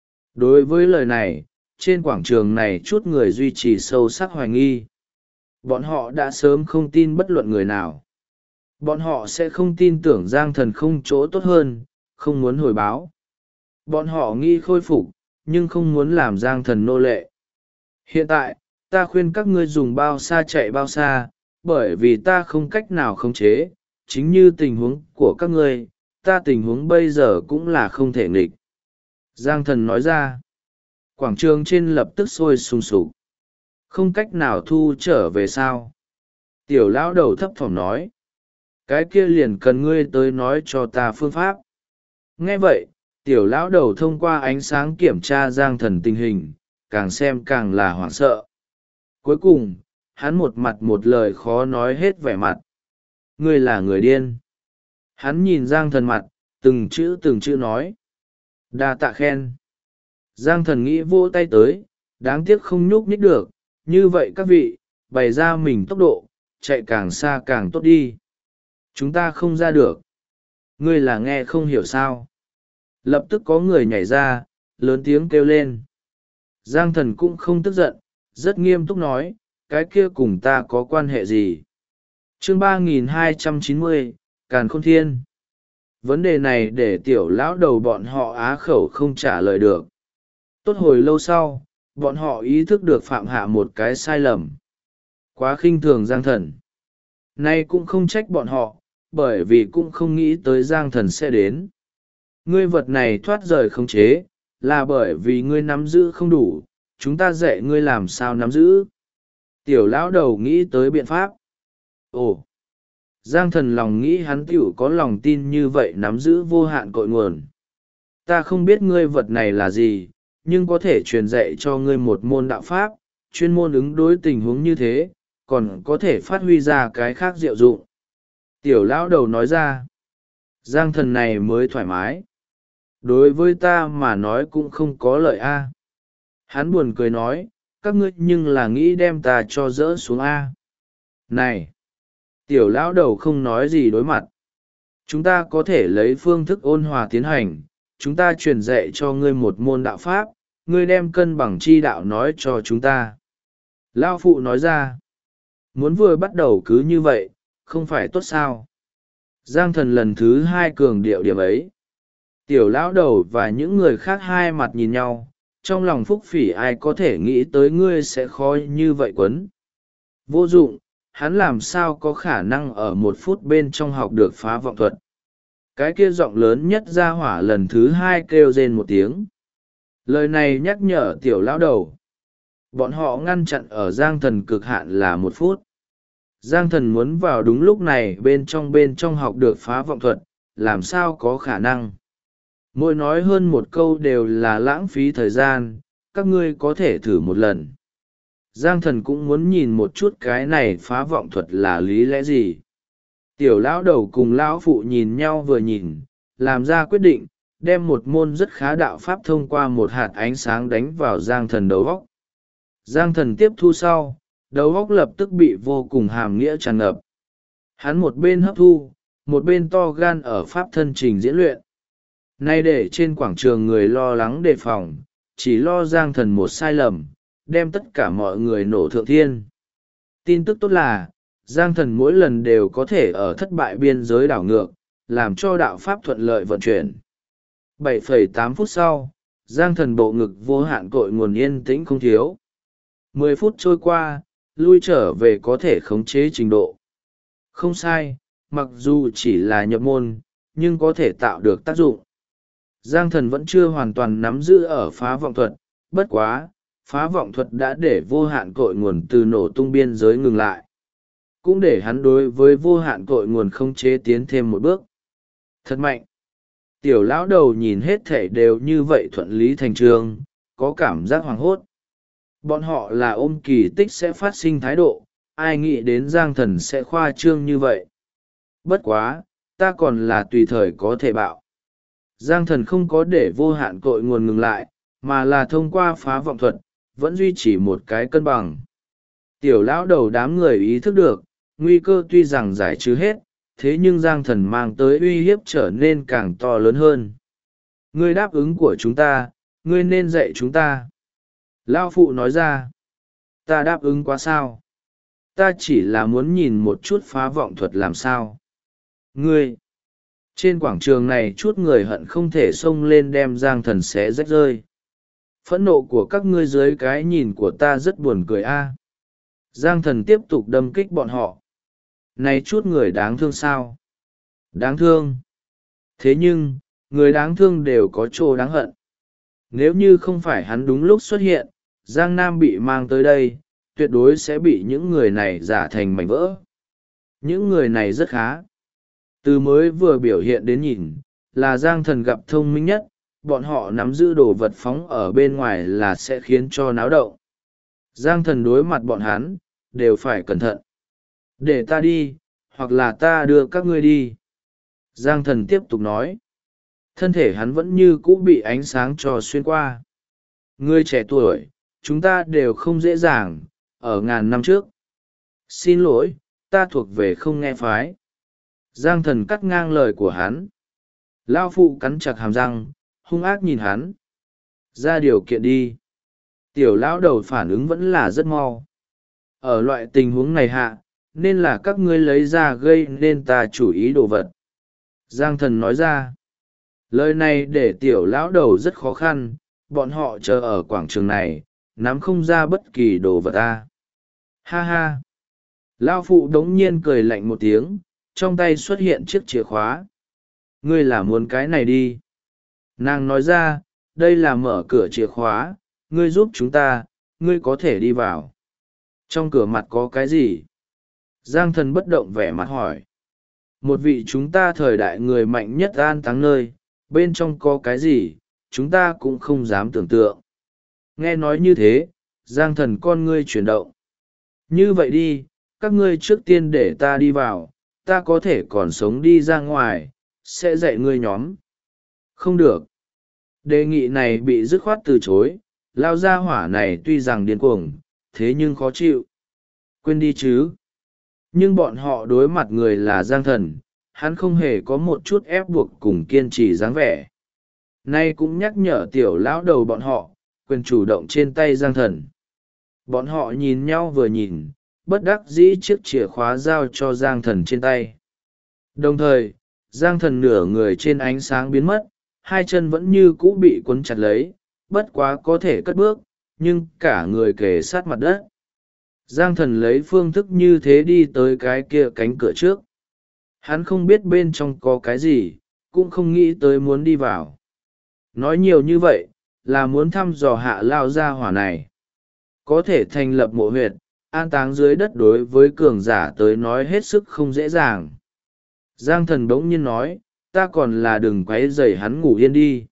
Đối với lời này, trên quảng trường này chút người duy trì sâu sắc hoài nghi. Bọn họ đã sớm không tin bất luận người nào. Bọn họ sẽ không tin tưởng Giang Thần không chỗ tốt hơn, không muốn hồi báo. Bọn họ nghi khôi phục, nhưng không muốn làm Giang Thần nô lệ. Hiện tại, ta khuyên các ngươi dùng bao xa chạy bao xa, bởi vì ta không cách nào khống chế, chính như tình huống của các ngươi, ta tình huống bây giờ cũng là không thể nghịch. Giang Thần nói ra. Quảng trường trên lập tức sôi sùng sục. Không cách nào thu trở về sao? Tiểu lão đầu thấp thỏm nói. Cái kia liền cần ngươi tới nói cho ta phương pháp. Nghe vậy, tiểu lão đầu thông qua ánh sáng kiểm tra Giang Thần tình hình, càng xem càng là hoảng sợ. Cuối cùng, hắn một mặt một lời khó nói hết vẻ mặt. Ngươi là người điên. Hắn nhìn Giang Thần mặt, từng chữ nói. Đa tạ khen. Giang Thần nghĩ vỗ tay tới, đáng tiếc không nhúc nhích được. Như vậy các vị, bày ra mình tốc độ, chạy càng xa càng tốt đi. Chúng ta không ra được. Ngươi là nghe không hiểu sao. Lập tức có người nhảy ra, lớn tiếng kêu lên. Giang Thần cũng không tức giận, rất nghiêm túc nói, cái kia cùng ta có quan hệ gì? Chương 3290, Càn Khôn Thiên. Vấn đề này để tiểu lão đầu bọn họ á khẩu không trả lời được. Tốt hồi lâu sau, bọn họ ý thức được phạm hạ một cái sai lầm. Quá khinh thường Giang Thần. Nay cũng không trách bọn họ, bởi vì cũng không nghĩ tới Giang Thần sẽ đến. Ngươi vật này thoát rời khống chế, là bởi vì ngươi nắm giữ không đủ, chúng ta dạy ngươi làm sao nắm giữ. Tiểu lão đầu nghĩ tới biện pháp. Ồ! Giang Thần lòng nghĩ hắn tiểu có lòng tin như vậy nắm giữ vô hạn cội nguồn. Ta không biết ngươi vật này là gì, nhưng có thể truyền dạy cho ngươi một môn đạo pháp, chuyên môn ứng đối tình huống như thế, còn có thể phát huy ra cái khác diệu dụng. Tiểu lão đầu nói ra. Giang Thần này mới thoải mái. Đối với ta mà nói cũng không có lợi a. Hắn buồn cười nói, các ngươi nhưng là nghĩ đem ta cho dỡ xuống a. Này! Tiểu lão đầu không nói gì đối mặt. Chúng ta có thể lấy phương thức ôn hòa tiến hành, chúng ta truyền dạy cho ngươi một môn đạo pháp, ngươi đem cân bằng chi đạo nói cho chúng ta. Lão phụ nói ra, muốn vừa bắt đầu cứ như vậy, không phải tốt sao? Giang Thần lần thứ hai cường điệu điểm ấy. Tiểu lão đầu và những người khác hai mặt nhìn nhau, trong lòng phúc phỉ ai có thể nghĩ tới ngươi sẽ khó như vậy quấn. Vô dụng, hắn làm sao có khả năng ở 1 phút bên trong học được phá vọng thuật. Cái kia giọng lớn nhất ra hỏa lần thứ hai kêu rên một tiếng. Lời này nhắc nhở tiểu lão đầu. Bọn họ ngăn chặn ở Giang Thần cực hạn là 1 phút. Giang Thần muốn vào đúng lúc này bên trong học được phá vọng thuật, làm sao có khả năng. Mỗi nói hơn một câu đều là lãng phí thời gian, các ngươi có thể thử một lần. Giang Thần cũng muốn nhìn một chút cái này phá vọng thuật là lý lẽ gì. Tiểu lão đầu cùng lão phụ nhìn nhau vừa nhìn, làm ra quyết định, đem một môn rất khá đạo pháp thông qua một hạt ánh sáng đánh vào Giang Thần đầu óc. Giang Thần tiếp thu sau, đầu óc lập tức bị vô cùng hàm nghĩa tràn ngập. Hắn một bên hấp thu, một bên to gan ở pháp thân trình diễn luyện. Nay để trên quảng trường người lo lắng đề phòng, chỉ lo Giang Thần một sai lầm, đem tất cả mọi người nổ thượng thiên. Tin tức tốt là, Giang Thần mỗi lần đều có thể ở thất bại biên giới đảo ngược, làm cho đạo pháp thuận lợi vận chuyển. 7,8 phút sau, Giang Thần bộ ngực vô hạn cội nguồn yên tĩnh không thiếu. 10 phút trôi qua, lui trở về có thể khống chế trình độ. Không sai, mặc dù chỉ là nhập môn, nhưng có thể tạo được tác dụng. Giang Thần vẫn chưa hoàn toàn nắm giữ ở phá vọng thuật, bất quá, phá vọng thuật đã để vô hạn cội nguồn từ nổ tung biên giới ngừng lại. Cũng để hắn đối với vô hạn cội nguồn không chế tiến thêm một bước. Thật mạnh! Tiểu lão đầu nhìn hết thể đều như vậy thuận lý thành trương, có cảm giác hoảng hốt. Bọn họ là ôm kỳ tích sẽ phát sinh thái độ, ai nghĩ đến Giang Thần sẽ khoa trương như vậy. Bất quá, ta còn là tùy thời có thể bạo. Giang Thần không có để vô hạn cội nguồn ngừng lại, mà là thông qua phá vọng thuật, vẫn duy trì một cái cân bằng. Tiểu lão đầu đám người ý thức được, nguy cơ tuy rằng giải trừ hết, thế nhưng Giang Thần mang tới uy hiếp trở nên càng to lớn hơn. Ngươi đáp ứng của chúng ta, ngươi nên dạy chúng ta. Lão phụ nói ra, ta đáp ứng quá sao? Ta chỉ là muốn nhìn một chút phá vọng thuật làm sao. Ngươi! Trên quảng trường này chút người hận không thể xông lên đem Giang Thần xé rách rơi. Phẫn nộ của các ngươi dưới cái nhìn của ta rất buồn cười a. Giang Thần tiếp tục đâm kích bọn họ. Này chút người đáng thương sao? Đáng thương. Thế nhưng, người đáng thương đều có chỗ đáng hận. Nếu như không phải hắn đúng lúc xuất hiện, Giang Nam bị mang tới đây, tuyệt đối sẽ bị những người này rả thành mảnh vỡ. Những người này rất khá. Từ mới vừa biểu hiện đến nhìn, là Giang Thần gặp thông minh nhất, bọn họ nắm giữ đồ vật phóng ở bên ngoài là sẽ khiến cho náo động. Giang Thần đối mặt bọn hắn, đều phải cẩn thận. Để ta đi, hoặc là ta đưa các ngươi đi. Giang Thần tiếp tục nói. Thân thể hắn vẫn như cũ bị ánh sáng trò xuyên qua. Ngươi trẻ tuổi, chúng ta đều không dễ dàng, ở ngàn năm trước. Xin lỗi, ta thuộc về không nghe phái. Giang Thần cắt ngang lời của hắn. Lao phụ cắn chặt hàm răng, hung ác nhìn hắn. Ra điều kiện đi. Tiểu lão đầu phản ứng vẫn là rất mau. Ở loại tình huống này hạ, nên là các ngươi lấy ra gây nên ta chủ ý đồ vật. Giang Thần nói ra. Lời này để tiểu lão đầu rất khó khăn, bọn họ chờ ở quảng trường này, nắm không ra bất kỳ đồ vật ta. Ha ha. Lao phụ đống nhiên cười lạnh một tiếng, trong tay xuất hiện chiếc chìa khóa. Ngươi là muốn cái này đi. Nàng nói ra, đây là mở cửa chìa khóa, ngươi giúp chúng ta, ngươi có thể đi vào. Trong cửa mặt có cái gì? Giang Thần bất động vẻ mặt hỏi. Một vị chúng ta thời đại người mạnh nhất an táng nơi, bên trong có cái gì, chúng ta cũng không dám tưởng tượng. Nghe nói như thế, Giang Thần con ngươi chuyển động. Như vậy đi, các ngươi trước tiên để ta đi vào, ta có thể còn sống đi ra ngoài, sẽ dạy ngươi nhóm. Không được. Đề nghị này bị dứt khoát từ chối, lao ra hỏa này tuy rằng điên cuồng, thế nhưng khó chịu. Quên đi chứ. Nhưng bọn họ đối mặt người là Giang Thần, hắn không hề có một chút ép buộc cùng kiên trì dáng vẻ. Nay cũng nhắc nhở tiểu lão đầu bọn họ, quyền chủ động trên tay Giang Thần. Bọn họ nhìn nhau vừa nhìn, bất đắc dĩ chiếc chìa khóa giao cho Giang Thần trên tay. Đồng thời, Giang Thần nửa người trên ánh sáng biến mất, hai chân vẫn như cũ bị cuốn chặt lấy, bất quá có thể cất bước, nhưng cả người kề sát mặt đất. Giang Thần lấy phương thức như thế đi tới cái kia cánh cửa trước. Hắn không biết bên trong có cái gì, cũng không nghĩ tới muốn đi vào. Nói nhiều như vậy, là muốn thăm dò hạ lao gia hỏa này. Có thể thành lập mộ huyệt, an táng dưới đất đối với cường giả tới nói hết sức không dễ dàng. Giang Thần bỗng nhiên nói, ta còn là đừng quấy rầy hắn ngủ yên đi.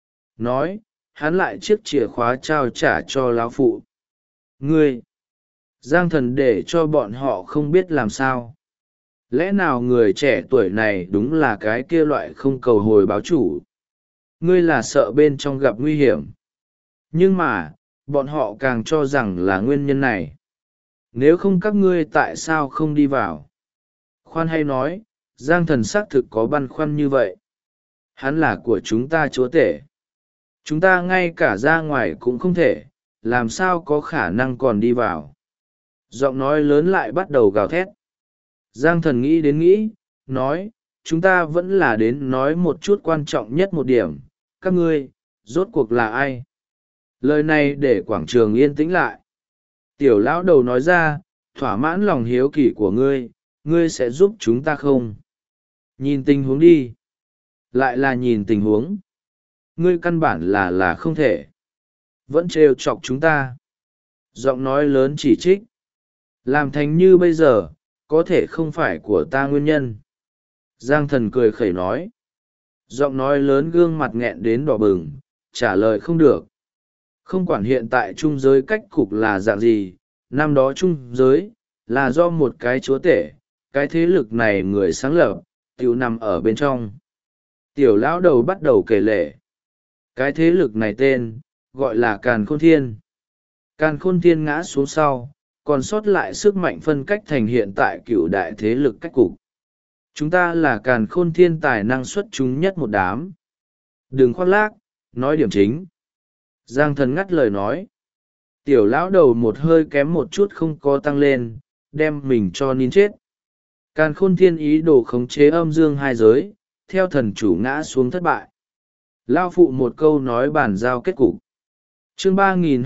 Nói, hắn lại chiếc chìa khóa trao trả cho lão phụ. Ngươi! Giang Thần để cho bọn họ không biết làm sao. Lẽ nào người trẻ tuổi này đúng là cái kia loại không cầu hồi báo chủ? Ngươi là sợ bên trong gặp nguy hiểm. Nhưng mà, bọn họ càng cho rằng là nguyên nhân này. Nếu không các ngươi tại sao không đi vào? Khoan hay nói, Giang Thần xác thực có băn khoăn như vậy. Hắn là của chúng ta chúa tể. Chúng ta ngay cả ra ngoài cũng không thể, làm sao có khả năng còn đi vào. Giọng nói lớn lại bắt đầu gào thét. Giang Thần nghĩ đến nghĩ, nói, chúng ta vẫn là đến nói một chút quan trọng nhất một điểm. Các ngươi, rốt cuộc là ai? Lời này để quảng trường yên tĩnh lại. Tiểu lão đầu nói ra, thỏa mãn lòng hiếu kỳ của ngươi, ngươi sẽ giúp chúng ta không? Nhìn tình huống đi. Lại là nhìn tình huống. Ngươi căn bản là không thể. Vẫn trêu chọc chúng ta. Giọng nói lớn chỉ trích. Làm thành như bây giờ, có thể không phải của ta nguyên nhân. Giang Thần cười khẩy nói. Giọng nói lớn gương mặt nghẹn đến đỏ bừng, trả lời không được. Không quản hiện tại trung giới cách cục là dạng gì, năm đó trung giới, là do một cái chúa tể, cái thế lực này người sáng lập, tiểu nằm ở bên trong. Tiểu lão đầu bắt đầu kể lể. Cái thế lực này tên, gọi là Càn Khôn Thiên. Càn Khôn Thiên ngã xuống sau, còn sót lại sức mạnh phân cách thành hiện tại cựu đại thế lực cách cục. Chúng ta là Càn Khôn Thiên tài năng xuất chúng nhất một đám. Đừng khoác lác, nói điểm chính. Giang Thần ngắt lời nói. Tiểu lão đầu một hơi kém một chút không có tăng lên, đem mình cho nín chết. Càn Khôn Thiên ý đồ khống chế âm dương hai giới, theo thần chủ ngã xuống thất bại. Lao phụ một câu nói bản giao kết cục. Chương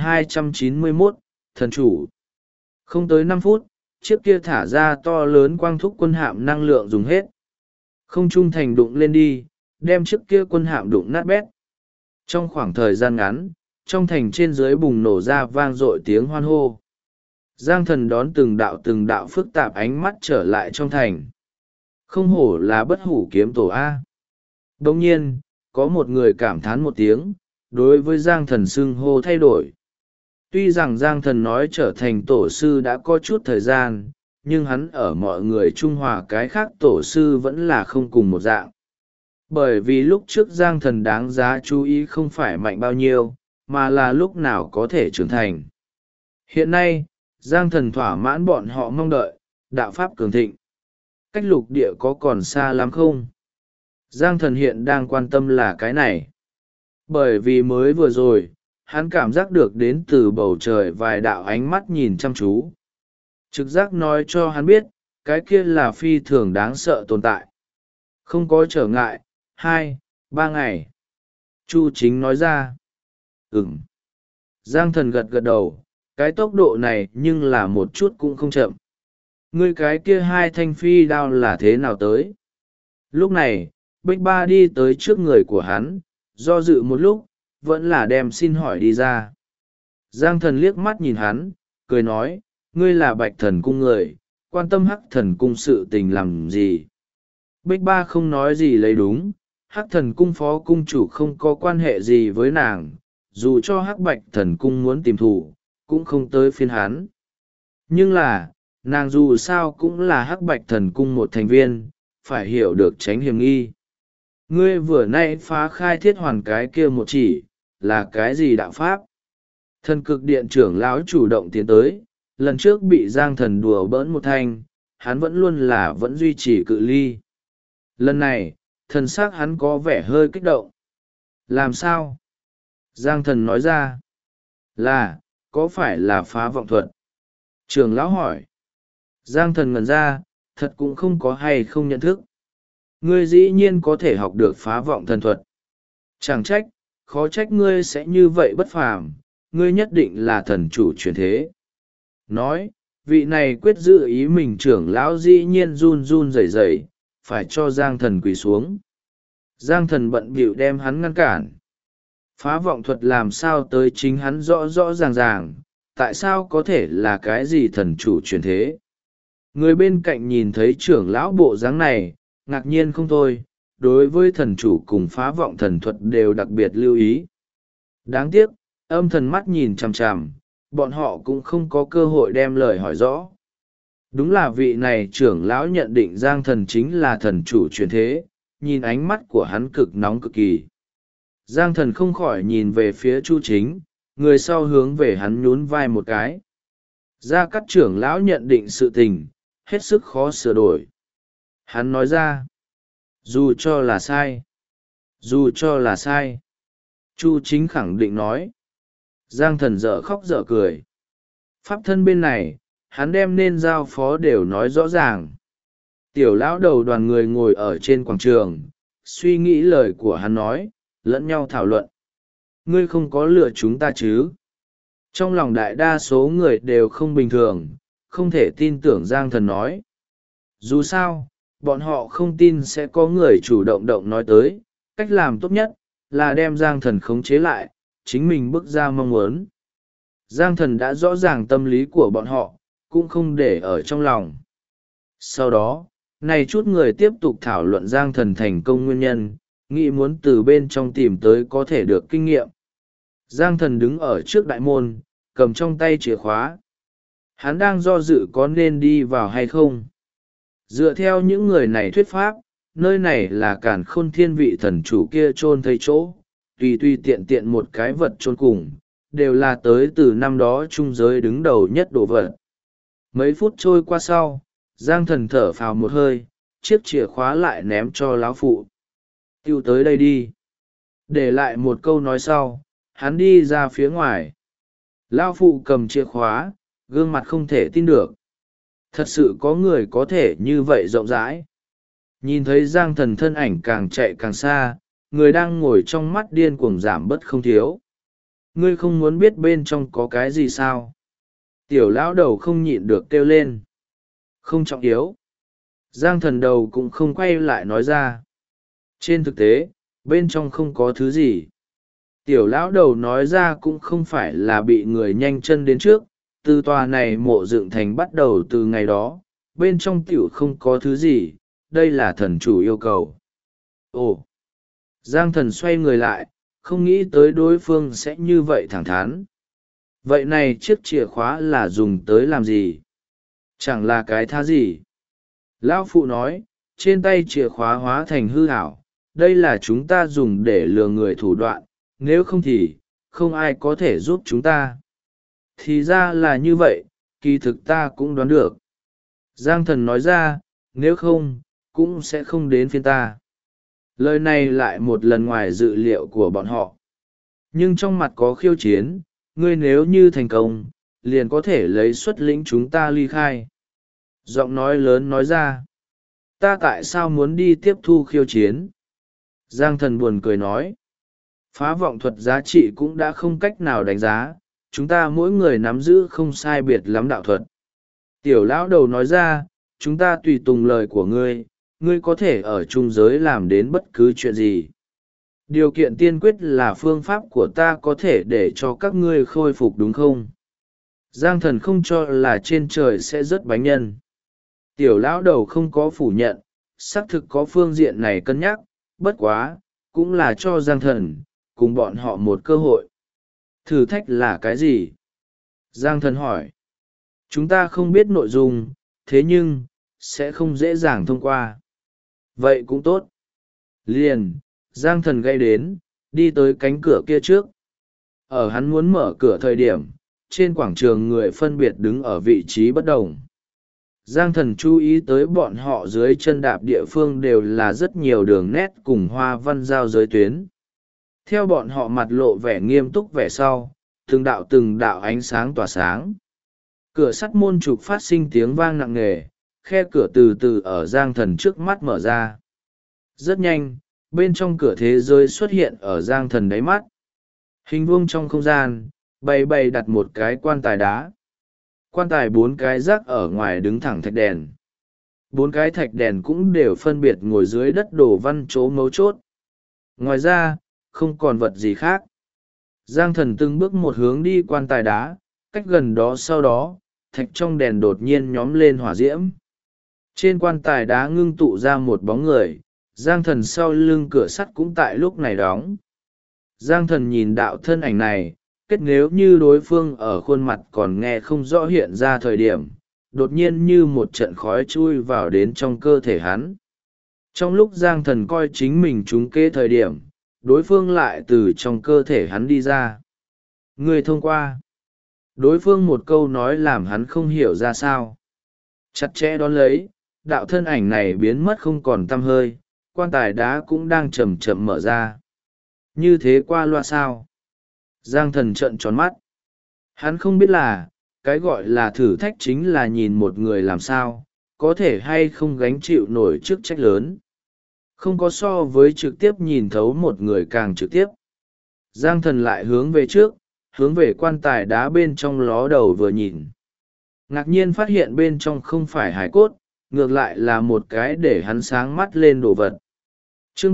3291, thần chủ. Không tới 5 phút, chiếc kia thả ra to lớn quang thúc quân hạm năng lượng dùng hết. Không trung thành đụng lên đi, đem chiếc kia quân hạm đụng nát bét. Trong khoảng thời gian ngắn, trong thành trên dưới bùng nổ ra vang dội tiếng hoan hô. Giang thần đón từng đạo phức tạp ánh mắt trở lại trong thành. Không hổ là bất hủ kiếm tổ A. Đồng nhiên, có một người cảm thán một tiếng, đối với Giang thần xưng hô thay đổi. Tuy rằng Giang thần nói trở thành tổ sư đã có chút thời gian, nhưng hắn ở mọi người Trung Hòa cái khác tổ sư vẫn là không cùng một dạng. Bởi vì lúc trước Giang thần đáng giá chú ý không phải mạnh bao nhiêu, mà là lúc nào có thể trưởng thành. Hiện nay, Giang thần thỏa mãn bọn họ mong đợi, đạo pháp cường thịnh. Cách lục địa có còn xa lắm không? Giang thần hiện đang quan tâm là cái này. Bởi vì mới vừa rồi, hắn cảm giác được đến từ bầu trời vài đạo ánh mắt nhìn chăm chú. Trực giác nói cho hắn biết, cái kia là phi thường đáng sợ tồn tại. Không có trở ngại, 2-3 ngày. Chu Chính nói ra. Ừm. Giang thần gật gật đầu, cái tốc độ này nhưng là một chút cũng không chậm. Ngươi cái kia 2 thanh phi đao là thế nào tới? Lúc này, Bích Ba đi tới trước người của hắn, do dự một lúc, vẫn là đem xin hỏi đi ra. Giang thần liếc mắt nhìn hắn, cười nói, ngươi là Bạch Thần Cung người, quan tâm Hắc Thần Cung sự tình làm gì? Bích Ba không nói gì lấy đúng, Hắc Thần Cung phó cung chủ không có quan hệ gì với nàng, dù cho Hắc Bạch Thần Cung muốn tìm thủ, cũng không tới phiên hắn. Nhưng là, nàng dù sao cũng là Hắc Bạch Thần Cung một thành viên, phải hiểu được tránh hiểm nghi. Ngươi vừa nay phá khai thiết hoàn cái kia một chỉ, là cái gì đạo pháp? Thần cực điện trưởng lão chủ động tiến tới, lần trước bị Giang thần đùa bỡn một thanh, hắn vẫn luôn là vẫn duy trì cự ly. Lần này, thần xác hắn có vẻ hơi kích động. Làm sao? Giang thần nói ra. Là, có phải là phá vọng thuật? Trưởng lão hỏi. Giang thần ngẩn ra, thật cũng không có hay không nhận thức. Ngươi dĩ nhiên có thể học được phá vọng thần thuật. Chẳng trách, khó trách ngươi sẽ như vậy bất phàm, ngươi nhất định là thần chủ truyền thế. Nói, vị này quyết giữ ý mình trưởng lão dĩ nhiên run run rẩy rẩy, phải cho Giang thần quỳ xuống. Giang thần bận bịu đem hắn ngăn cản. Phá vọng thuật làm sao tới chính hắn rõ rõ ràng ràng, tại sao có thể là cái gì thần chủ truyền thế. Người bên cạnh nhìn thấy trưởng lão bộ dáng này, ngạc nhiên không thôi, đối với thần chủ cùng phá vọng thần thuật đều đặc biệt lưu ý. Đáng tiếc, âm thần mắt nhìn chằm chằm, bọn họ cũng không có cơ hội đem lời hỏi rõ. Đúng là vị này trưởng lão nhận định Giang thần chính là thần chủ truyền thế, nhìn ánh mắt của hắn cực nóng cực kỳ. Giang thần không khỏi nhìn về phía Chu Chính, người sau hướng về hắn nhún vai một cái. Gia Cát trưởng lão nhận định sự tình, hết sức khó sửa đổi. Hắn nói ra, dù cho là sai, dù cho là sai. Chu Chính khẳng định nói. Giang thần dở khóc dở cười. Pháp thân bên này, hắn đem nên giao phó đều nói rõ ràng. Tiểu lão đầu đoàn người ngồi ở trên quảng trường, suy nghĩ lời của hắn nói, lẫn nhau thảo luận. Ngươi không có lừa chúng ta chứ? Trong lòng đại đa số người đều không bình thường, không thể tin tưởng Giang thần nói. Dù sao, bọn họ không tin sẽ có người chủ động nói tới, cách làm tốt nhất là đem Giang thần khống chế lại, chính mình bước ra mong muốn. Giang thần đã rõ ràng tâm lý của bọn họ, cũng không để ở trong lòng. Sau đó, này chút người tiếp tục thảo luận Giang thần thành công nguyên nhân, nghĩ muốn từ bên trong tìm tới có thể được kinh nghiệm. Giang thần đứng ở trước đại môn, cầm trong tay chìa khóa. Hắn đang do dự có nên đi vào hay không. Dựa theo những người này thuyết pháp, nơi này là Càn Khôn Thiên vị thần chủ kia chôn thấy chỗ, tùy tiện tiện một cái vật chôn cùng, đều là tới từ năm đó trung giới đứng đầu nhất đồ vật. Mấy phút trôi qua sau, Giang thần thở phào một hơi, chiếc chìa khóa lại ném cho lão phụ. Tiêu tới đây đi. Để lại một câu nói sau, hắn đi ra phía ngoài. Lão phụ cầm chìa khóa, gương mặt không thể tin được. Thật sự có người có thể như vậy rộng rãi. Nhìn thấy Giang thần thân ảnh càng chạy càng xa, người đang ngồi trong mắt điên cuồng giảm bớt không thiếu. Ngươi không muốn biết bên trong có cái gì sao? Tiểu lão đầu không nhịn được kêu lên. Không trọng yếu. Giang thần đầu cũng không quay lại nói ra. Trên thực tế, bên trong không có thứ gì. Tiểu lão đầu nói ra cũng không phải là bị người nhanh chân đến trước, từ tòa này mộ dựng thành bắt đầu từ ngày đó, bên trong tiểu không có thứ gì, đây là thần chủ yêu cầu. Ồ! Giang thần xoay người lại, không nghĩ tới đối phương sẽ như vậy thẳng thắn. Vậy này chiếc chìa khóa là dùng tới làm gì? Chẳng là cái thá gì? Lão phụ nói, trên tay chìa khóa hóa thành hư ảo, đây là chúng ta dùng để lừa người thủ đoạn, nếu không thì, không ai có thể giúp chúng ta. Thì ra là như vậy, kỳ thực ta cũng đoán được. Giang thần nói ra, nếu không, cũng sẽ không đến phiên ta. Lời này lại một lần ngoài dự liệu của bọn họ. Nhưng trong mặt có khiêu chiến, ngươi nếu như thành công, liền có thể lấy xuất lĩnh chúng ta ly khai. Giọng nói lớn nói ra. Ta tại sao muốn đi tiếp thu khiêu chiến? Giang thần buồn cười nói. Phá vọng thuật giá trị cũng đã không cách nào đánh giá, chúng ta mỗi người nắm giữ không sai biệt lắm đạo thuật. Tiểu lão đầu nói ra, chúng ta tùy tùng lời của ngươi, ngươi có thể ở trung giới làm đến bất cứ chuyện gì. Điều kiện tiên quyết là phương pháp của ta có thể để cho các ngươi khôi phục đúng không? Giang thần không cho là trên trời sẽ rớt bánh nhân. Tiểu lão đầu không có phủ nhận, xác thực có phương diện này cân nhắc, bất quá, cũng là cho Giang thần, cùng bọn họ một cơ hội. Thử thách là cái gì? Giang thần hỏi. Chúng ta không biết nội dung, thế nhưng, sẽ không dễ dàng thông qua. Vậy cũng tốt. Liền, Giang thần gây đến, đi tới cánh cửa kia trước. Ở hắn muốn mở cửa thời điểm, trên quảng trường người phân biệt đứng ở vị trí bất đồng. Giang thần chú ý tới bọn họ dưới chân đạp địa phương đều là rất nhiều đường nét cùng hoa văn giao giới tuyến. Theo bọn họ mặt lộ vẻ nghiêm túc vẻ sau, từng đạo ánh sáng tỏa sáng. Cửa sắt môn trục phát sinh tiếng vang nặng nề, khe cửa từ từ ở Giang thần trước mắt mở ra. Rất nhanh, bên trong cửa thế giới xuất hiện ở Giang thần đáy mắt. Hình vuông trong không gian, bày đặt một cái quan tài đá. Quan tài 4 cái rác ở ngoài đứng thẳng thạch đèn. 4 cái thạch đèn cũng đều phân biệt ngồi dưới đất đổ văn chỗ mấu chốt. Ngoài ra, không còn vật gì khác. Giang thần từng bước một hướng đi quan tài đá, cách gần đó sau đó, thạch trong đèn đột nhiên nhóm lên hỏa diễm. Trên quan tài đá ngưng tụ ra một bóng người, Giang thần sau lưng cửa sắt cũng tại lúc này đóng. Giang thần nhìn đạo thân ảnh này, kết nếu như đối phương ở khuôn mặt còn nghe không rõ hiện ra thời điểm, đột nhiên như một trận khói chui vào đến trong cơ thể hắn. Trong lúc Giang thần coi chính mình trúng kế thời điểm, đối phương lại từ trong cơ thể hắn đi ra. Người thông qua. Đối phương một câu nói làm hắn không hiểu ra sao. Chặt chẽ đón lấy, đạo thân ảnh này biến mất không còn tăm hơi, quan tài đá cũng đang chậm chậm mở ra. Như thế qua loa sao? Giang thần trợn tròn mắt. Hắn không biết là, cái gọi là thử thách chính là nhìn một người làm sao, có thể hay không gánh chịu nổi chức trách lớn. Không có so với trực tiếp nhìn thấu một người càng trực tiếp. Giang thần lại hướng về trước, hướng về quan tài đá bên trong ló đầu vừa nhìn. Ngạc nhiên phát hiện bên trong không phải hải cốt, ngược lại là một cái để hắn sáng mắt lên đồ vật. Chương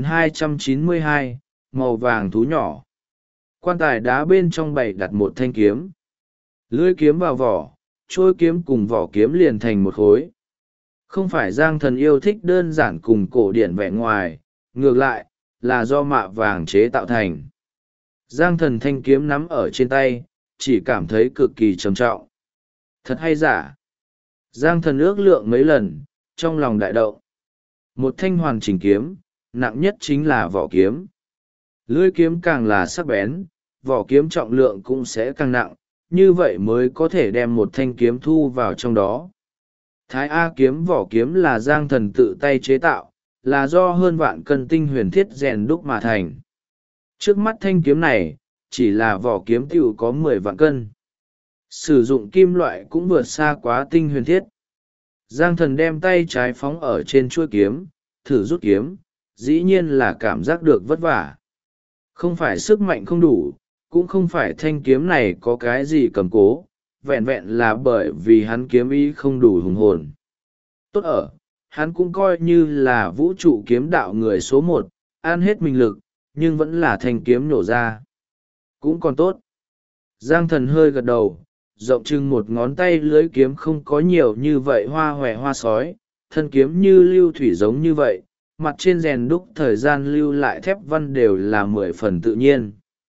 3292, màu vàng thú nhỏ. Quan tài đá bên trong bày đặt một thanh kiếm. Lưỡi kiếm vào vỏ, trôi kiếm cùng vỏ kiếm liền thành một khối. Không phải Giang thần yêu thích đơn giản cùng cổ điển vẻ ngoài, ngược lại, là do mạ vàng chế tạo thành. Giang thần thanh kiếm nắm ở trên tay, chỉ cảm thấy cực kỳ trầm trọng. Thật hay giả? Giang thần ước lượng mấy lần, trong lòng đại động. Một thanh hoàn chỉnh kiếm, nặng nhất chính là vỏ kiếm. Lưỡi kiếm càng là sắc bén, vỏ kiếm trọng lượng cũng sẽ càng nặng, như vậy mới có thể đem một thanh kiếm thu vào trong đó. Thái A kiếm vỏ kiếm là Giang thần tự tay chế tạo, là do hơn vạn cân tinh huyền thiết rèn đúc mà thành. Trước mắt thanh kiếm này, chỉ là vỏ kiếm tiểu có 10 vạn cân. Sử dụng kim loại cũng vượt xa quá tinh huyền thiết. Giang thần đem tay trái phóng ở trên chuôi kiếm, thử rút kiếm, dĩ nhiên là cảm giác được vất vả. Không phải sức mạnh không đủ, cũng không phải thanh kiếm này có cái gì cầm cố, vẹn vẹn là bởi vì hắn kiếm ý không đủ hùng hồn. Tốt ở, hắn cũng coi như là vũ trụ kiếm đạo người số 1, ăn hết mình lực, nhưng vẫn là thanh kiếm nổ ra. Cũng còn tốt. Giang thần hơi gật đầu, rộng chừng một ngón tay lưỡi kiếm không có nhiều như vậy hoa hòe hoa sói, thân kiếm như lưu thủy giống như vậy, mặt trên rèn đúc thời gian lưu lại thép văn đều là 10 phần tự nhiên.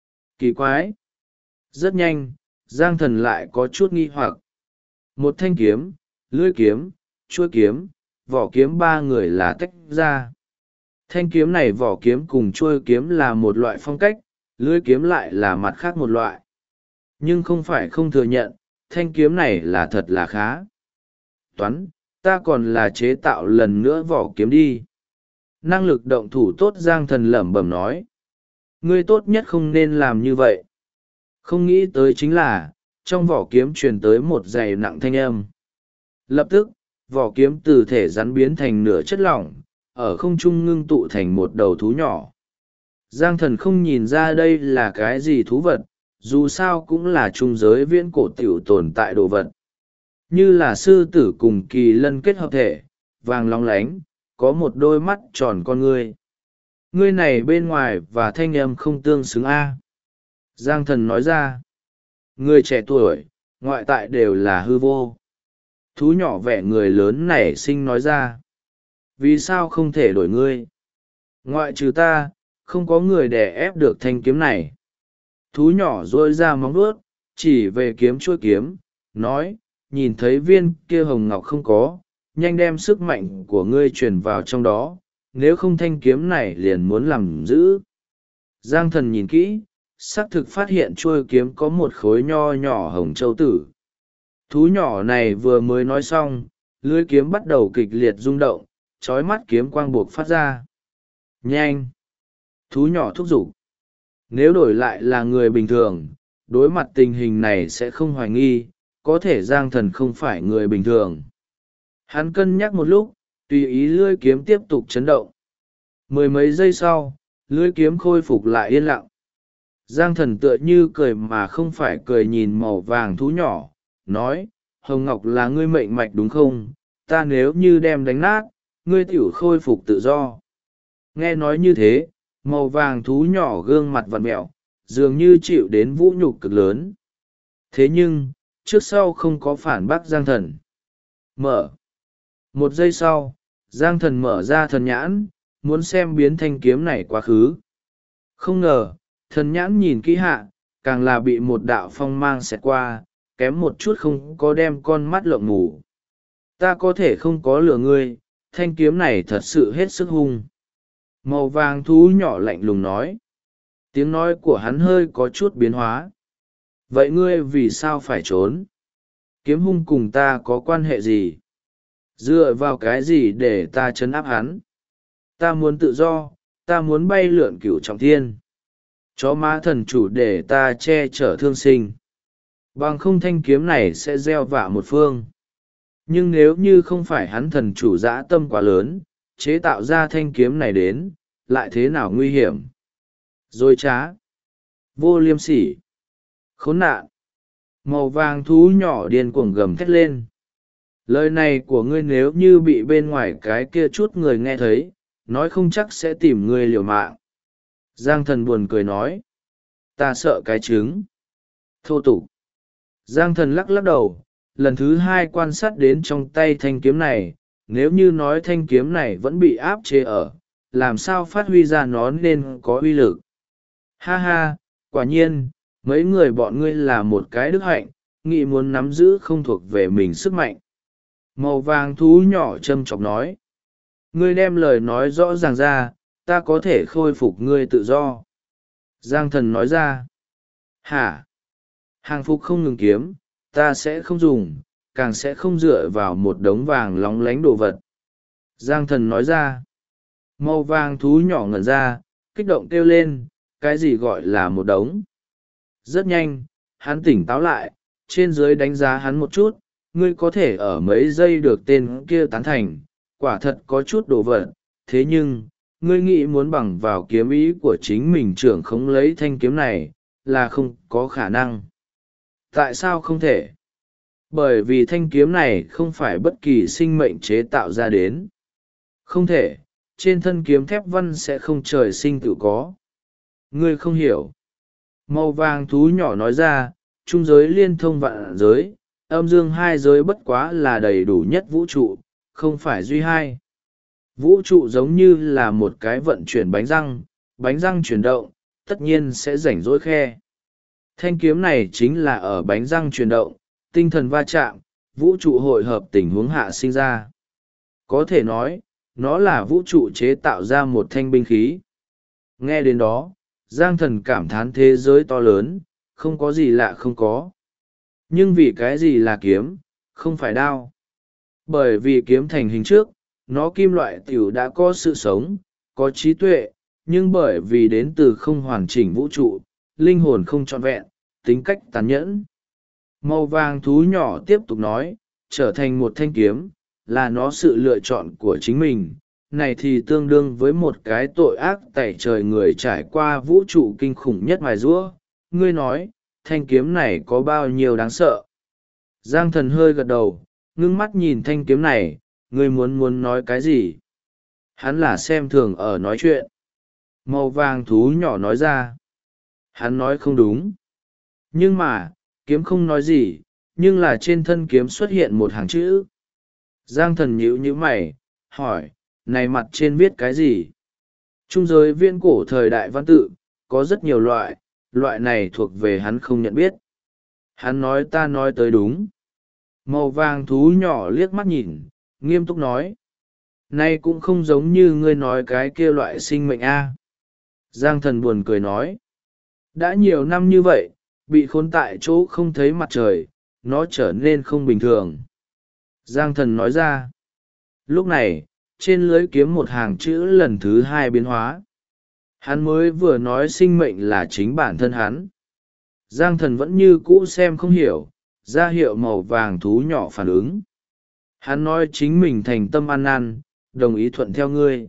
Kỳ quái! Rất nhanh, Giang Thần lại có chút nghi hoặc. Một thanh kiếm, lưỡi kiếm, chuôi kiếm, vỏ kiếm ba người là tách ra. Thanh kiếm này vỏ kiếm cùng chuôi kiếm là một loại phong cách, lưỡi kiếm lại là mặt khác một loại. Nhưng không phải không thừa nhận, thanh kiếm này là thật là khá. Toán, ta còn là chế tạo lần nữa vỏ kiếm đi. Năng lực động thủ tốt Giang Thần lẩm bẩm nói. Ngươi tốt nhất không nên làm như vậy. Không nghĩ tới chính là, trong vỏ kiếm truyền tới một dày nặng thanh âm. Lập tức, vỏ kiếm từ thể rắn biến thành nửa chất lỏng, ở không trung ngưng tụ thành một đầu thú nhỏ. Giang Thần không nhìn ra đây là cái gì thú vật, dù sao cũng là trung giới viễn cổ tiểu tồn tại đồ vật. Như là sư tử cùng kỳ lân kết hợp thể, vàng lóng lánh, có một đôi mắt tròn con ngươi. Ngươi này bên ngoài và thanh âm không tương xứng a. Giang Thần nói ra. Người trẻ tuổi, ngoại tại đều là hư vô. Thú nhỏ vẻ người lớn nảy sinh nói ra. Vì sao không thể đổi ngươi? Ngoại trừ ta, không có người đè ép được thanh kiếm này. Thú nhỏ rôi ra móng vuốt, chỉ về kiếm chuôi kiếm, nói, nhìn thấy viên kia hồng ngọc không có, nhanh đem sức mạnh của ngươi truyền vào trong đó, nếu không thanh kiếm này liền muốn làm giữ. Giang Thần nhìn kỹ, xác thực phát hiện chuôi kiếm có một khối nho nhỏ hồng châu tử. Thú nhỏ này vừa mới nói xong, lưỡi kiếm bắt đầu kịch liệt rung động, trói mắt kiếm quang buộc phát ra. Nhanh! Thú nhỏ thúc giục. Nếu đổi lại là người bình thường, đối mặt tình hình này sẽ không hoài nghi, có thể Giang Thần không phải người bình thường. Hắn cân nhắc một lúc, tùy ý lưỡi kiếm tiếp tục chấn động. Mười mấy giây sau, lưỡi kiếm khôi phục lại yên lặng. Giang Thần tựa như cười mà không phải cười nhìn màu vàng thú nhỏ, nói, Hồng Ngọc là ngươi mệnh mạch đúng không? Ta nếu như đem đánh nát, ngươi tiểu khôi phục tự do. Nghe nói như thế, màu vàng thú nhỏ gương mặt vặn mẹo, dường như chịu đến vũ nhục cực lớn. Thế nhưng, trước sau không có phản bác Giang Thần. Mở. Một giây sau, Giang Thần mở ra thần nhãn, muốn xem biến thanh kiếm này quá khứ. Không ngờ, thần nhãn nhìn kỹ hạ, càng là bị một đạo phong mang xẹt qua, kém một chút không có đem con mắt lộng mù. Ta có thể không có lừa ngươi, thanh kiếm này thật sự hết sức hung. Màu vàng thú nhỏ lạnh lùng nói. Tiếng nói của hắn hơi có chút biến hóa. Vậy ngươi vì sao phải trốn? Kiếm hung cùng ta có quan hệ gì? Dựa vào cái gì để ta trấn áp hắn? Ta muốn tự do, ta muốn bay lượn cửu trọng thiên. Chó má thần chủ để ta che chở thương sinh. Bằng không thanh kiếm này sẽ gieo vạ một phương. Nhưng nếu như không phải hắn thần chủ dã tâm quá lớn, chế tạo ra thanh kiếm này đến, lại thế nào nguy hiểm? Dối trá, vô liêm sỉ, khốn nạn. Màu vàng thú nhỏ điên cuồng gầm thét lên. Lời này của ngươi nếu như bị bên ngoài cái kia chút người nghe thấy, nói không chắc sẽ tìm ngươi liều mạng. Giang Thần buồn cười nói. Ta sợ cái trứng. Thô tục. Giang Thần lắc lắc đầu, lần thứ hai quan sát đến trong tay thanh kiếm này, nếu như nói thanh kiếm này vẫn bị áp chế ở, làm sao phát huy ra nó nên có uy lực. Ha ha, quả nhiên, mấy người bọn ngươi là một cái đức hạnh, nghĩ muốn nắm giữ không thuộc về mình sức mạnh. Màu vàng thú nhỏ châm chọc nói. Ngươi đem lời nói rõ ràng ra, ta có thể khôi phục ngươi tự do. Giang Thần nói ra. Hả? Hàng phục không ngừng kiếm, ta sẽ không dùng, càng sẽ không dựa vào một đống vàng lóng lánh đồ vật. Giang Thần nói ra. Màu vàng thú nhỏ ngẩn ra, kích động kêu lên, cái gì gọi là một đống. Rất nhanh, hắn tỉnh táo lại, trên dưới đánh giá hắn một chút, ngươi có thể ở mấy giây được tên kia tán thành, quả thật có chút đồ vật, thế nhưng, ngươi nghĩ muốn bằng vào kiếm ý của chính mình trưởng khống lấy thanh kiếm này, là không có khả năng. Tại sao không thể? Bởi vì thanh kiếm này không phải bất kỳ sinh mệnh chế tạo ra đến. Không thể, trên thân kiếm thép văn sẽ không trời sinh tự có. Ngươi không hiểu. Màu vàng thú nhỏ nói ra, trung giới liên thông vạn giới, âm dương hai giới bất quá là đầy đủ nhất vũ trụ, không phải duy hai. Vũ trụ giống như là một cái vận chuyển bánh răng chuyển động, tất nhiên sẽ rảnh rỗi khe. Thanh kiếm này chính là ở bánh răng chuyển động, tinh thần va chạm, vũ trụ hội hợp tình huống hạ sinh ra. Có thể nói, nó là vũ trụ chế tạo ra một thanh binh khí. Nghe đến đó, Giang Thần cảm thán thế giới to lớn, không có gì lạ không có. Nhưng vì cái gì là kiếm, không phải đao? Bởi vì kiếm thành hình trước, nó kim loại tiểu đã có sự sống, có trí tuệ, nhưng bởi vì đến từ không hoàn chỉnh vũ trụ, linh hồn không trọn vẹn, tính cách tàn nhẫn. Màu vàng thú nhỏ tiếp tục nói, trở thành một thanh kiếm, là nó sự lựa chọn của chính mình. Này thì tương đương với một cái tội ác tẩy trời người trải qua vũ trụ kinh khủng nhất mài giũa. Ngươi nói, thanh kiếm này có bao nhiêu đáng sợ? Giang Thần hơi gật đầu, ngưng mắt nhìn thanh kiếm này, ngươi muốn nói cái gì? Hắn là xem thường ở nói chuyện. Màu vàng thú nhỏ nói ra. Hắn nói không đúng. Nhưng mà, kiếm không nói gì, nhưng là trên thân kiếm xuất hiện một hàng chữ. Giang Thần nhíu mày, hỏi, này mặt trên viết cái gì? Trung giới viễn cổ thời đại văn tự, có rất nhiều loại này thuộc về hắn không nhận biết. Hắn nói ta nói tới đúng. Màu vàng thú nhỏ liếc mắt nhìn, nghiêm túc nói. Này cũng không giống như ngươi nói cái kia loại sinh mệnh a. Giang Thần buồn cười nói. Đã nhiều năm như vậy, bị khốn tại chỗ không thấy mặt trời, nó trở nên không bình thường. Giang Thần nói ra. Lúc này, trên lưới kiếm một hàng chữ lần thứ hai biến hóa. Hắn mới vừa nói sinh mệnh là chính bản thân hắn. Giang Thần vẫn như cũ xem không hiểu, ra hiệu màu vàng thú nhỏ phản ứng. Hắn nói chính mình thành tâm ăn năn, đồng ý thuận theo ngươi.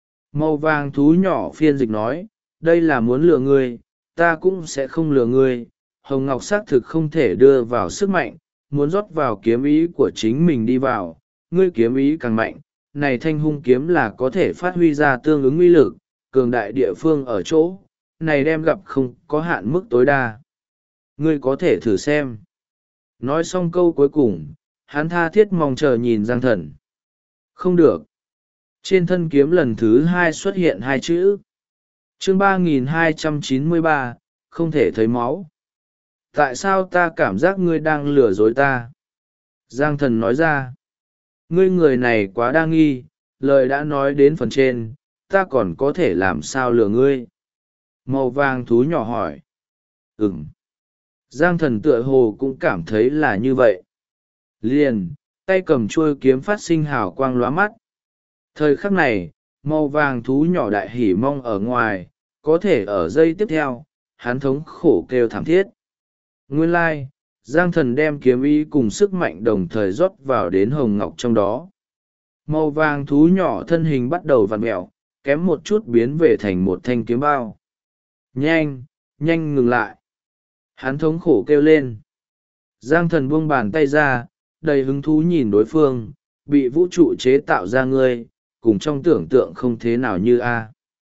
Màu vàng thú nhỏ phiên dịch nói, đây là muốn lừa ngươi, ta cũng sẽ không lừa ngươi. Hồng Ngọc xác thực không thể đưa vào sức mạnh, muốn rót vào kiếm ý của chính mình đi vào, ngươi kiếm ý càng mạnh, này thanh hung kiếm là có thể phát huy ra tương ứng uy lực, cường đại địa phương ở chỗ, này đem gặp không có hạn mức tối đa. Ngươi có thể thử xem. Nói xong câu cuối cùng, hắn tha thiết mong chờ nhìn Giang Thần. Không được. Trên thân kiếm lần thứ hai xuất hiện hai chữ. Chương 3293, không thể thấy máu. Tại sao ta cảm giác ngươi đang lừa dối ta? Giang Thần nói ra. Ngươi người này quá đa nghi, lời đã nói đến phần trên, ta còn có thể làm sao lừa ngươi? Màu vàng thú nhỏ hỏi. Giang Thần tựa hồ cũng cảm thấy là như vậy. Liền, tay cầm chuôi kiếm phát sinh hào quang lóa mắt. Thời khắc này, màu vàng thú nhỏ đại hỉ mong ở ngoài, có thể ở giây tiếp theo, hắn thống khổ kêu thảm thiết. Nguyên lai, Giang Thần đem kiếm ý cùng sức mạnh đồng thời rót vào đến hồng ngọc trong đó. Màu vàng thú nhỏ thân hình bắt đầu vặn mẹo, kém một chút biến về thành một thanh kiếm bao. Nhanh, nhanh ngừng lại. Hắn thống khổ kêu lên. Giang Thần buông bàn tay ra, đầy hứng thú nhìn đối phương, bị vũ trụ chế tạo ra ngươi, cùng trong tưởng tượng không thế nào như a.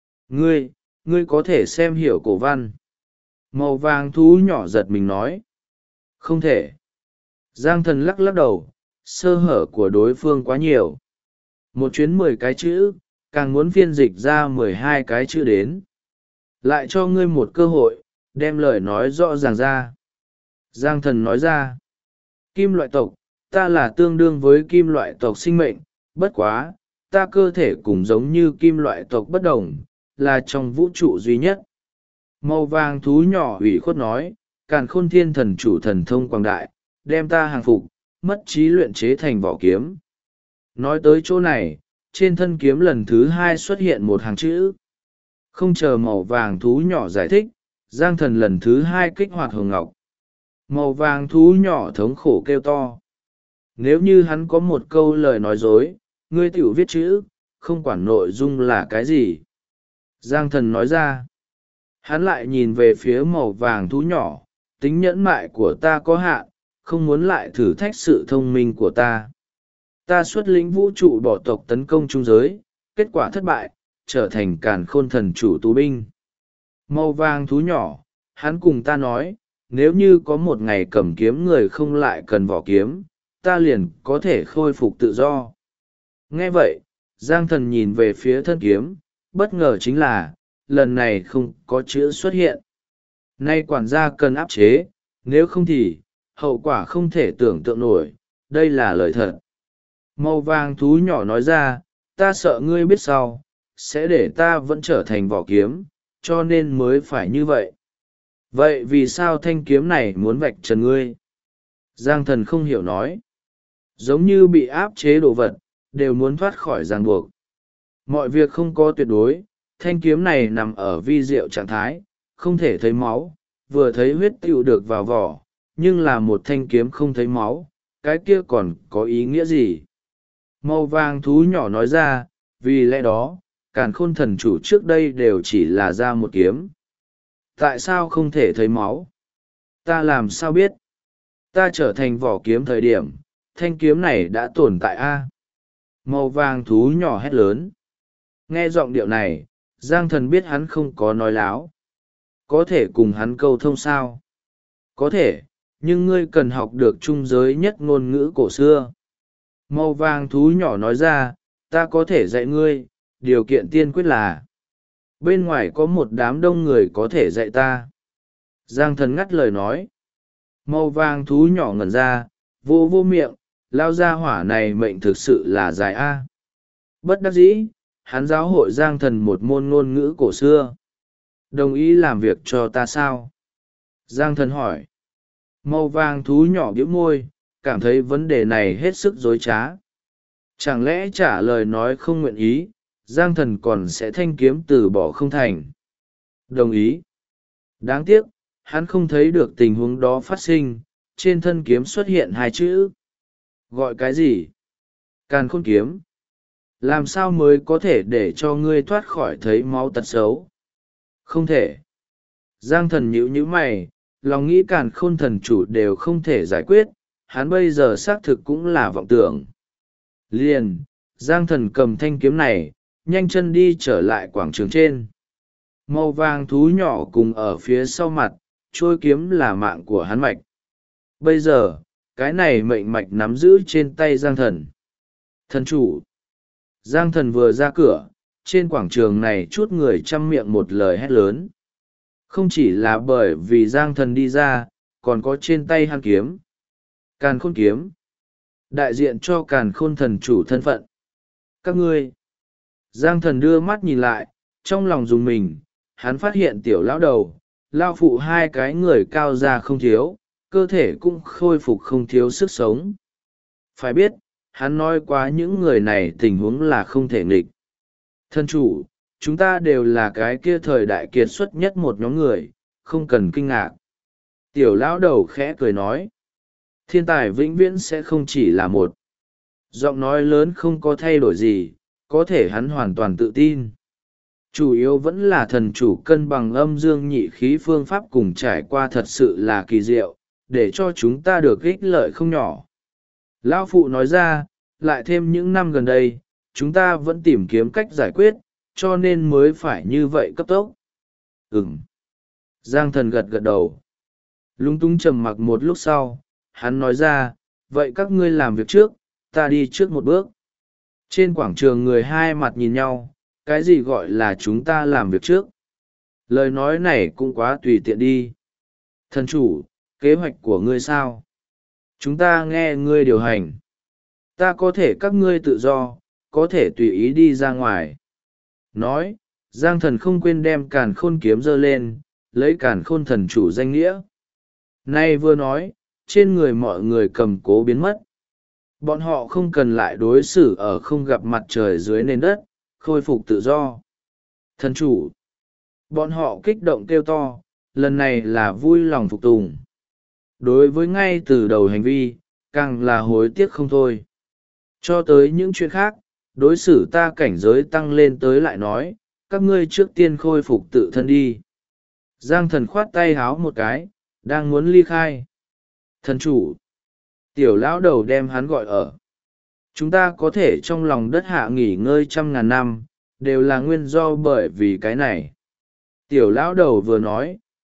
Ngươi có thể xem hiểu cổ văn. Màu vàng thú nhỏ giật mình nói. Không thể. Giang Thần lắc lắc đầu, sơ hở của đối phương quá nhiều. Một chuyến 10 cái chữ, càng muốn phiên dịch ra 12 cái chữ đến. Lại cho ngươi một cơ hội, đem lời nói rõ ràng ra. Giang Thần nói ra. Kim loại tộc, ta là tương đương với kim loại tộc sinh mệnh, bất quá, ta cơ thể cũng giống như kim loại tộc bất đồng, là trong vũ trụ duy nhất. Màu vàng thú nhỏ ủy khuất nói, càn khôn thiên thần chủ thần thông quảng đại, đem ta hàng phục, mất trí luyện chế thành vỏ kiếm. Nói tới chỗ này, trên thân kiếm lần thứ hai xuất hiện một hàng chữ. Không chờ màu vàng thú nhỏ giải thích, Giang Thần lần thứ hai kích hoạt hồng ngọc. Màu vàng thú nhỏ thống khổ kêu to. Nếu như hắn có một câu lời nói dối, ngươi tiểu viết chữ, không quản nội dung là cái gì. Giang Thần nói ra. Hắn lại nhìn về phía màu vàng thú nhỏ, tính nhẫn mại của ta có hạn, không muốn lại thử thách sự thông minh của ta. Ta xuất lĩnh vũ trụ bỏ tộc tấn công trung giới, kết quả thất bại, trở thành càn khôn thần chủ tù binh. Màu vàng thú nhỏ, hắn cùng ta nói, nếu như có một ngày cầm kiếm người không lại cần vỏ kiếm, ta liền có thể khôi phục tự do. Nghe vậy, Giang Thần nhìn về phía thân kiếm, bất ngờ chính là, lần này không có chữ xuất hiện. Nay quản gia cần áp chế, nếu không thì, hậu quả không thể tưởng tượng nổi, đây là lời thật. Màu vàng thú nhỏ nói ra, ta sợ ngươi biết sau, sẽ để ta vẫn trở thành vỏ kiếm, cho nên mới phải như vậy. Vậy vì sao thanh kiếm này muốn vạch trần ngươi? Giang Thần không hiểu nói. Giống như bị áp chế đồ vật, đều muốn thoát khỏi ràng buộc. Mọi việc không có tuyệt đối, thanh kiếm này nằm ở vi diệu trạng thái, không thể thấy máu, vừa thấy huyết tựu được vào vỏ, nhưng là một thanh kiếm không thấy máu, cái kia còn có ý nghĩa gì? Màu vàng thú nhỏ nói ra, vì lẽ đó, Càn Khôn thần chủ trước đây đều chỉ là ra một kiếm. Tại sao không thể thấy máu? Ta làm sao biết? Ta trở thành vỏ kiếm thời điểm, thanh kiếm này đã tồn tại a. Màu vàng thú nhỏ hét lớn. Nghe giọng điệu này, Giang Thần biết hắn không có nói láo. Có thể cùng hắn câu thông sao? Có thể, nhưng ngươi cần học được trung giới nhất ngôn ngữ cổ xưa. Màu vàng thú nhỏ nói ra, ta có thể dạy ngươi, điều kiện tiên quyết là bên ngoài có một đám đông người có thể dạy ta. Giang Thần ngắt lời nói. Màu vàng thú nhỏ ngẩn ra, vô vô miệng, lao ra hỏa này mệnh thực sự là dài a. Bất đắc dĩ, hắn giáo hội Giang Thần một môn ngôn ngữ cổ xưa. Đồng ý làm việc cho ta sao? Giang Thần hỏi. Màu vàng thú nhỏ bĩu môi, cảm thấy vấn đề này hết sức dối trá. Chẳng lẽ trả lời nói không nguyện ý, Giang Thần còn sẽ thanh kiếm từ bỏ không thành? Đồng ý. Đáng tiếc, hắn không thấy được tình huống đó phát sinh, trên thân kiếm xuất hiện hai chữ. Gọi cái gì? Càn Khôn kiếm. Làm sao mới có thể để cho ngươi thoát khỏi thấy máu tật xấu? Không thể. Giang Thần nhíu mày, lòng nghĩ Càn Khôn thần chủ đều không thể giải quyết, hắn bây giờ xác thực cũng là vọng tưởng. Liền, Giang Thần cầm thanh kiếm này, nhanh chân đi trở lại quảng trường trên. Màu vàng thú nhỏ cùng ở phía sau mặt, trôi kiếm là mạng của hắn mạch. Bây giờ, cái này mệnh mạch nắm giữ trên tay Giang Thần. Thần chủ. Giang Thần vừa ra cửa, trên quảng trường này chút người chăm miệng một lời hét lớn. Không chỉ là bởi vì Giang Thần đi ra, còn có trên tay hắn kiếm. Càn Khôn kiếm. Đại diện cho Càn Khôn thần chủ thân phận. Các ngươi. Giang Thần đưa mắt nhìn lại, trong lòng dùng mình, hắn phát hiện tiểu lão đầu, lao phụ hai cái người cao ra không thiếu, cơ thể cũng khôi phục không thiếu sức sống. Phải biết, hắn nói quá những người này tình huống là không thể nghịch. Thân chủ, chúng ta đều là cái kia thời đại kiệt xuất nhất một nhóm người, không cần kinh ngạc. Tiểu lão đầu khẽ cười nói. Thiên tài vĩnh viễn sẽ không chỉ là một. Giọng nói lớn không có thay đổi gì, có thể hắn hoàn toàn tự tin. Chủ yếu vẫn là thần chủ cân bằng âm dương nhị khí phương pháp cùng trải qua thật sự là kỳ diệu, để cho chúng ta được ích lợi không nhỏ. Lão phụ nói ra, lại thêm những năm gần đây, chúng ta vẫn tìm kiếm cách giải quyết, cho nên mới phải như vậy cấp tốc. Ừm. Giang Thần gật gật đầu. Lúng túng trầm mặc một lúc sau, hắn nói ra, vậy các ngươi làm việc trước, ta đi trước một bước. Trên quảng trường người hai mặt nhìn nhau, cái gì gọi là chúng ta làm việc trước? Lời nói này cũng quá tùy tiện đi. Thần chủ, kế hoạch của ngươi sao? Chúng ta nghe ngươi điều hành. Ta có thể các ngươi tự do, có thể tùy ý đi ra ngoài. Nói, Giang Thần không quên đem Càn Khôn kiếm giơ lên, lấy Càn Khôn thần chủ danh nghĩa. Nay vừa nói, trên người mọi người cầm cố biến mất. Bọn họ không cần lại đối xử ở không gặp mặt trời dưới nền đất, khôi phục tự do. Thần chủ. Bọn họ kích động kêu to, lần này là vui lòng phục tùng. Đối với ngay từ đầu hành vi, càng là hối tiếc không thôi. Cho tới những chuyện khác, đối xử ta cảnh giới tăng lên tới lại nói, các ngươi trước tiên khôi phục tự thân đi. Giang Thần khoát tay háo một cái, đang muốn ly khai. Thần chủ. Tiểu lão đầu đem hắn gọi ở. Chúng ta có thể trong lòng đất hạ nghỉ ngơi 100.000 năm, đều là nguyên do bởi vì cái này. Tiểu lão đầu vừa nói,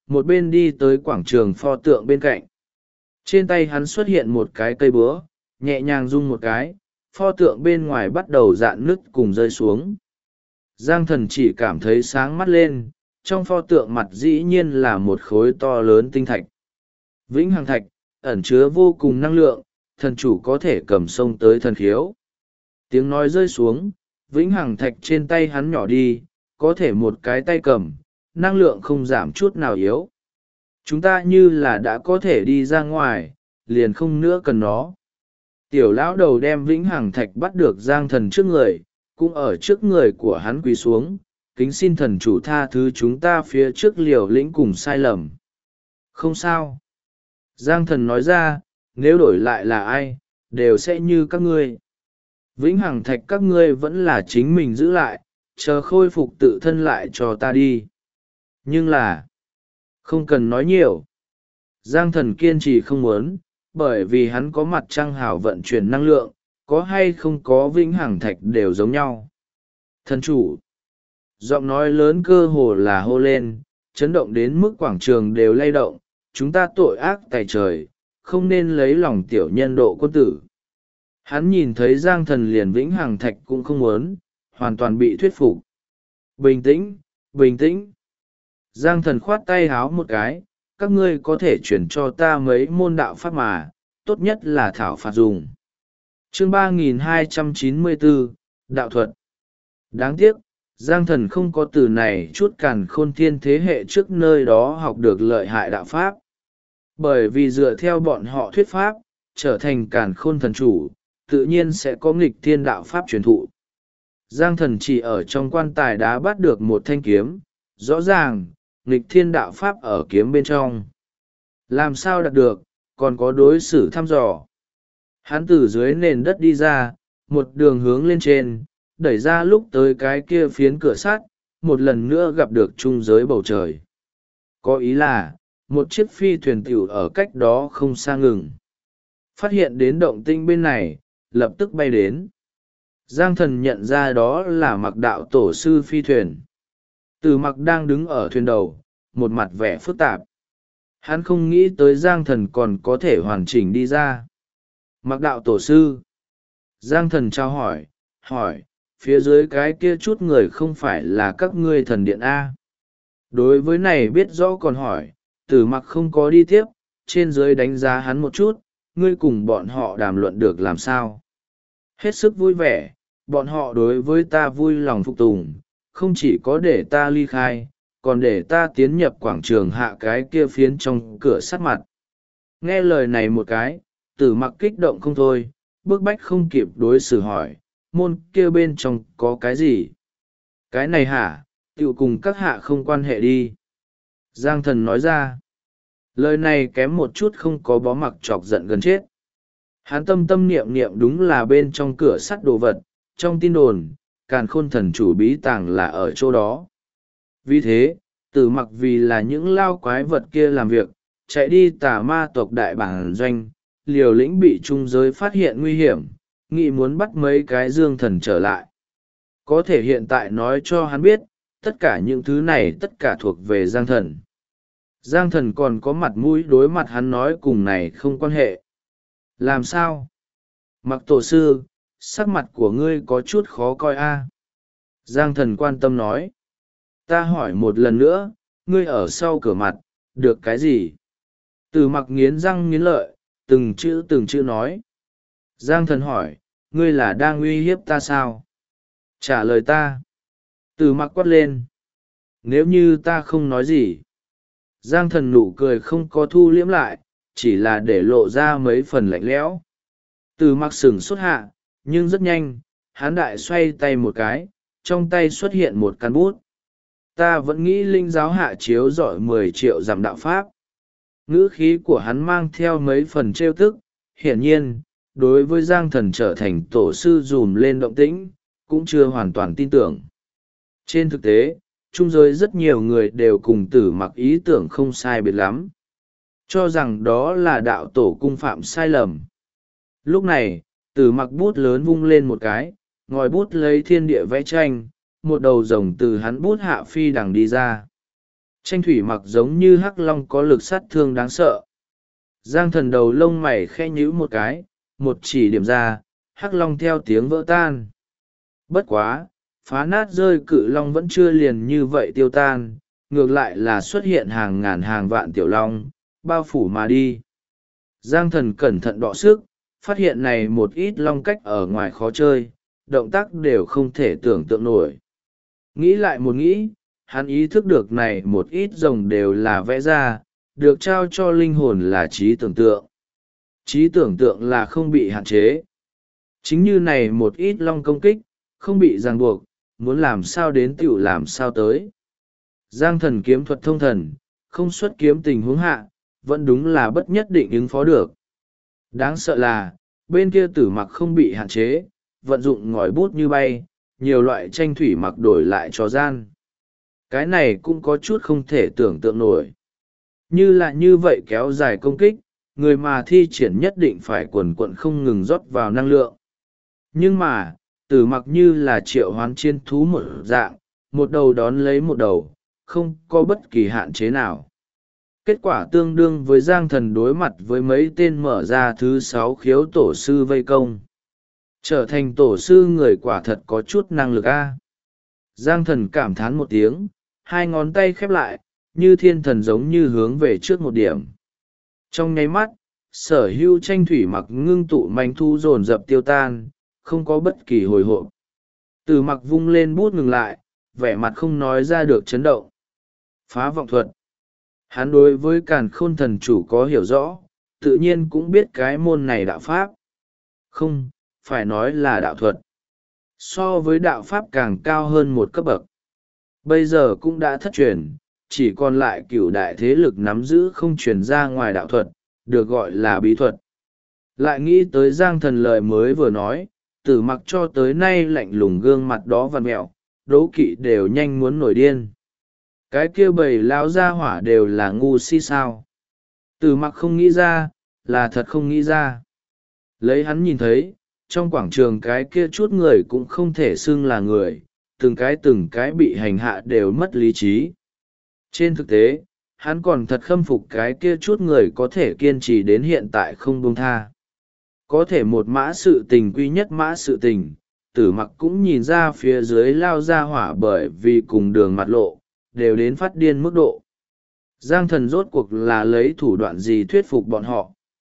một bên đi tới quảng trường pho tượng bên cạnh. Trên tay hắn xuất hiện một cái cây búa, nhẹ nhàng rung một cái, pho tượng bên ngoài bắt đầu rạn nứt cùng rơi xuống. Giang Thần chỉ cảm thấy sáng mắt lên, trong pho tượng mặt dĩ nhiên là một khối to lớn tinh thạch. Vĩnh hằng thạch, ẩn chứa vô cùng năng lượng, thần chủ có thể cầm sông tới thần khiếu. Tiếng nói rơi xuống, vĩnh hằng thạch trên tay hắn nhỏ đi, có thể một cái tay cầm, năng lượng không giảm chút nào yếu. Chúng ta như là đã có thể đi ra ngoài, liền không nữa cần nó. Tiểu lão đầu đem vĩnh hằng thạch bắt được Giang Thần trước người, cũng ở trước người của hắn quỳ xuống, kính xin thần chủ tha thứ chúng ta phía trước liều lĩnh cùng sai lầm. Không sao. Giang Thần nói ra, nếu đổi lại là ai, đều sẽ như các ngươi. Vĩnh hằng thạch các ngươi vẫn là chính mình giữ lại, chờ khôi phục tự thân lại cho ta đi. Nhưng là, không cần nói nhiều. Giang Thần kiên trì không muốn, bởi vì hắn có mặt trăng hào vận chuyển năng lượng, có hay không có vĩnh hằng thạch đều giống nhau. Thần chủ, giọng nói lớn cơ hồ là hô lên, chấn động đến mức quảng trường đều lay động, chúng ta tội ác tày trời, không nên lấy lòng tiểu nhân độ quân tử. Hắn nhìn thấy Giang Thần liền vĩnh hằng thạch cũng không muốn, hoàn toàn bị thuyết phục. Bình tĩnh, bình tĩnh. Giang Thần khoát tay háo một cái, các ngươi có thể chuyển cho ta mấy môn đạo pháp mà, tốt nhất là thảo phạt dùng. Chương 3294, Đạo thuật. Đáng tiếc, Giang Thần không có từ này chút càn khôn thiên thế hệ trước nơi đó học được lợi hại đạo pháp. Bởi vì dựa theo bọn họ thuyết pháp, trở thành càn khôn thần chủ, tự nhiên sẽ có nghịch thiên đạo pháp truyền thụ. Giang Thần chỉ ở trong quan tài đá bắt được một thanh kiếm, rõ ràng, nghịch thiên đạo pháp ở kiếm bên trong. Làm sao đạt được, còn có đối xử thăm dò. Hắn từ dưới nền đất đi ra, một đường hướng lên trên, đẩy ra lúc tới cái kia phiến cửa sắt, một lần nữa gặp được trung giới bầu trời. Có ý là, một chiếc phi thuyền tiểu ở cách đó không xa ngừng. Phát hiện đến động tinh bên này, lập tức bay đến. Giang Thần nhận ra đó là Mặc đạo tổ sư phi thuyền. Từ Mặc đang đứng ở thuyền đầu, một mặt vẻ phức tạp. Hắn không nghĩ tới Giang Thần còn có thể hoàn chỉnh đi ra. Mặc đạo tổ sư. Giang Thần trao hỏi, phía dưới cái kia chút người không phải là các ngươi thần điện A. Đối với này biết rõ còn hỏi, Tử Mặc không có đi tiếp, trên dưới đánh giá hắn một chút, ngươi cùng bọn họ đàm luận được làm sao. Hết sức vui vẻ, bọn họ đối với ta vui lòng phục tùng, không chỉ có để ta ly khai, còn để ta tiến nhập quảng trường hạ cái kia phiến trong cửa sắt mặt. Nghe lời này một cái, Tử Mặc kích động không thôi, bước bách không kịp đối xử hỏi, môn kia bên trong có cái gì? Cái này hả, tiểu cùng các hạ không quan hệ đi. Giang Thần nói ra. Lời này kém một chút không có bó Mặc chọc giận gần chết. Hắn tâm tâm niệm niệm đúng là bên trong cửa sắt đồ vật, trong tin đồn, càn khôn thần chủ bí tàng là ở chỗ đó. Vì thế, Tử Mặc vì là những lao quái vật kia làm việc, chạy đi tà ma tộc đại bản doanh, liều lĩnh bị trung giới phát hiện nguy hiểm, nghĩ muốn bắt mấy cái dương thần trở lại. Có thể hiện tại nói cho hắn biết, tất cả những thứ này tất cả thuộc về Giang Thần. Giang Thần còn có mặt mũi đối mặt hắn nói cùng này không quan hệ. Làm sao? Mặc tổ sư, sắc mặt của ngươi có chút khó coi a. Giang Thần quan tâm nói. Ta hỏi một lần nữa, ngươi ở sau cửa mặt, được cái gì? Từ Mặc nghiến răng nghiến lợi, từng chữ nói. Giang Thần hỏi, ngươi là đang uy hiếp ta sao? Trả lời ta. Từ Mặc quát lên. Nếu như ta không nói gì. Giang Thần nụ cười không có thu liễm lại, chỉ là để lộ ra mấy phần lạnh lẽo. Từ Mặc sửng sốt hạ, nhưng rất nhanh, hắn đại xoay tay một cái, trong tay xuất hiện một căn bút. Ta vẫn nghĩ linh giáo hạ chiếu giỏi 10 triệu dặm đạo pháp. Ngữ khí của hắn mang theo mấy phần trêu tức, hiển nhiên, đối với Giang Thần trở thành tổ sư dùm lên động tĩnh, cũng chưa hoàn toàn tin tưởng. Trên thực tế, trung giới rất nhiều người đều cùng Tử Mặc ý tưởng không sai biệt lắm, cho rằng đó là đạo tổ cung phạm sai lầm. Lúc này, Tử Mặc bút lớn vung lên một cái, ngòi bút lấy thiên địa vẽ tranh, một đầu rồng từ hắn bút hạ phi đằng đi ra. Tranh thủy mặc giống như hắc long có lực sát thương đáng sợ. Giang thần đầu lông mày khe nhíu một cái, một chỉ điểm ra, hắc long theo tiếng vỡ tan. Bất quá, phá nát rơi cự long vẫn chưa liền như vậy tiêu tan, ngược lại là xuất hiện hàng ngàn hàng vạn tiểu long, bao phủ mà đi. Giang thần cẩn thận đọ sức, phát hiện này một ít long cách ở ngoài khó chơi, động tác đều không thể tưởng tượng nổi. Nghĩ lại một nghĩ, hắn ý thức được này một ít rồng đều là vẽ ra, được trao cho linh hồn là trí tưởng tượng. Trí tưởng tượng là không bị hạn chế. Chính như này một ít long công kích, không bị ràng buộc, muốn làm sao đến tựu làm sao tới. Giang thần kiếm thuật thông thần, không xuất kiếm tình huống hạ, vẫn đúng là bất nhất định ứng phó được. Đáng sợ là, bên kia tử mặc không bị hạn chế, vận dụng ngòi bút như bay, nhiều loại tranh thủy mặc đổi lại cho gian. Cái này cũng có chút không thể tưởng tượng nổi. Như là như vậy kéo dài công kích, người mà thi triển nhất định phải quần quận không ngừng rót vào năng lượng. Nhưng mà, tử mặc như là triệu hoán chiên thú một dạng, một đầu đón lấy một đầu, không có bất kỳ hạn chế nào. Kết quả tương đương với Giang thần đối mặt với mấy tên mở ra thứ 6 khiếu tổ sư vây công. Trở thành tổ sư người quả thật có chút năng lực a. Giang thần cảm thán một tiếng, hai ngón tay khép lại, như thiên thần giống như hướng về trước một điểm. Trong nháy mắt, sở hữu tranh thủy mặc ngưng tụ manh thu dồn dập tiêu tan, không có bất kỳ hồi hộp. Từ mặc vung lên bút ngừng lại, vẻ mặt không nói ra được chấn động. Phá vọng thuật. Hắn đối với càn khôn thần chủ có hiểu rõ, tự nhiên cũng biết cái môn này đạo pháp. Không, phải nói là đạo thuật. So với đạo pháp càng cao hơn một cấp bậc. Bây giờ cũng đã thất truyền, chỉ còn lại cửu đại thế lực nắm giữ không truyền ra ngoài đạo thuật, được gọi là bí thuật. Lại nghĩ tới Giang thần lời mới vừa nói, tử mặc cho tới nay lạnh lùng gương mặt đó vằn mẹo, đố kỵ đều nhanh muốn nổi điên. Cái kia bầy lao ra hỏa đều là ngu si sao. Tử mặc không nghĩ ra, là thật không nghĩ ra. Lấy hắn nhìn thấy, trong quảng trường cái kia chút người cũng không thể xưng là người, từng cái bị hành hạ đều mất lý trí. Trên thực tế, hắn còn thật khâm phục cái kia chút người có thể kiên trì đến hiện tại không buông tha. Có thể một mã sự tình quy nhất mã sự tình, tử mặc cũng nhìn ra phía dưới lao ra hỏa bởi vì cùng đường mặt lộ, đều đến phát điên mức độ. Giang thần rốt cuộc là lấy thủ đoạn gì thuyết phục bọn họ.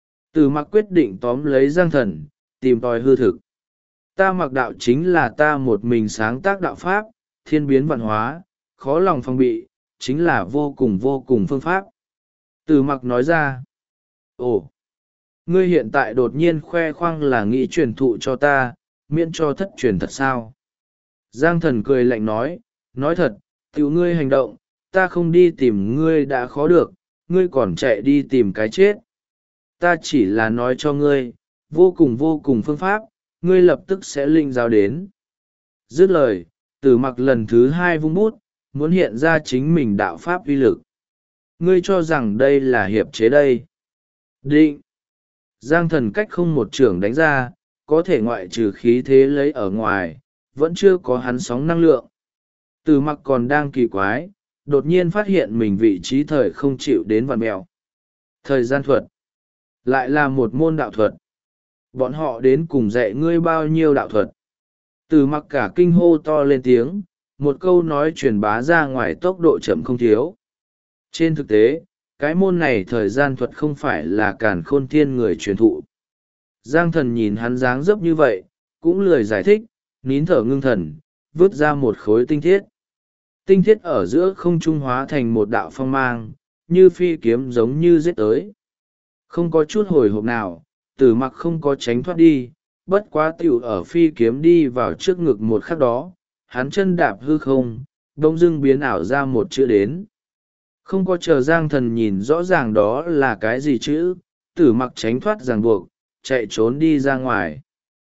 Tử mặc quyết định tóm lấy Giang thần, tìm tòi hư thực. Ta mặc đạo chính là ta một mình sáng tác đạo pháp, thiên biến vạn hóa, khó lòng phòng bị, chính là vô cùng phương pháp. Tử mặc nói ra. Ồ! Ngươi hiện tại đột nhiên khoe khoang là nghĩ truyền thụ cho ta, miễn cho thất truyền thật sao? Giang thần cười lạnh nói thật, tiểu ngươi hành động, ta không đi tìm ngươi đã khó được, ngươi còn chạy đi tìm cái chết. Ta chỉ là nói cho ngươi, vô cùng phương pháp, ngươi lập tức sẽ linh giáo đến. Dứt lời, Tử mặc lần thứ 2 vung bút, muốn hiện ra chính mình đạo pháp uy lực. Ngươi cho rằng đây là hiệp chế đây. Định. Giang thần cách không một trưởng đánh ra, có thể ngoại trừ khí thế lấy ở ngoài, vẫn chưa có hắn sóng năng lượng. Tử mặc còn đang kỳ quái, đột nhiên phát hiện mình vị trí thời không chịu đến vằn mèo. Thời gian thuật. Lại là một môn đạo thuật. Bọn họ đến cùng dạy ngươi bao nhiêu đạo thuật. Tử mặc cả kinh hô to lên tiếng, một câu nói truyền bá ra ngoài tốc độ chậm không thiếu. Trên thực tế, cái môn này thời gian thuật không phải là càn khôn thiên người truyền thụ. Giang thần nhìn hắn dáng dấp như vậy, cũng lười giải thích, nín thở ngưng thần, vứt ra một khối tinh thiết. Tinh thiết ở giữa không trung hóa thành một đạo phong mang, như phi kiếm giống như giết tới. Không có chút hồi hộp nào, Tử mặc không có tránh thoát đi, bất quá tiểu ở phi kiếm đi vào trước ngực một khắc đó, hắn chân đạp hư không, bỗng dưng biến ảo ra một chữ đến. Không có chờ Giang thần nhìn rõ ràng đó là cái gì chữ, Tử mặc tránh thoát ràng buộc, chạy trốn đi ra ngoài.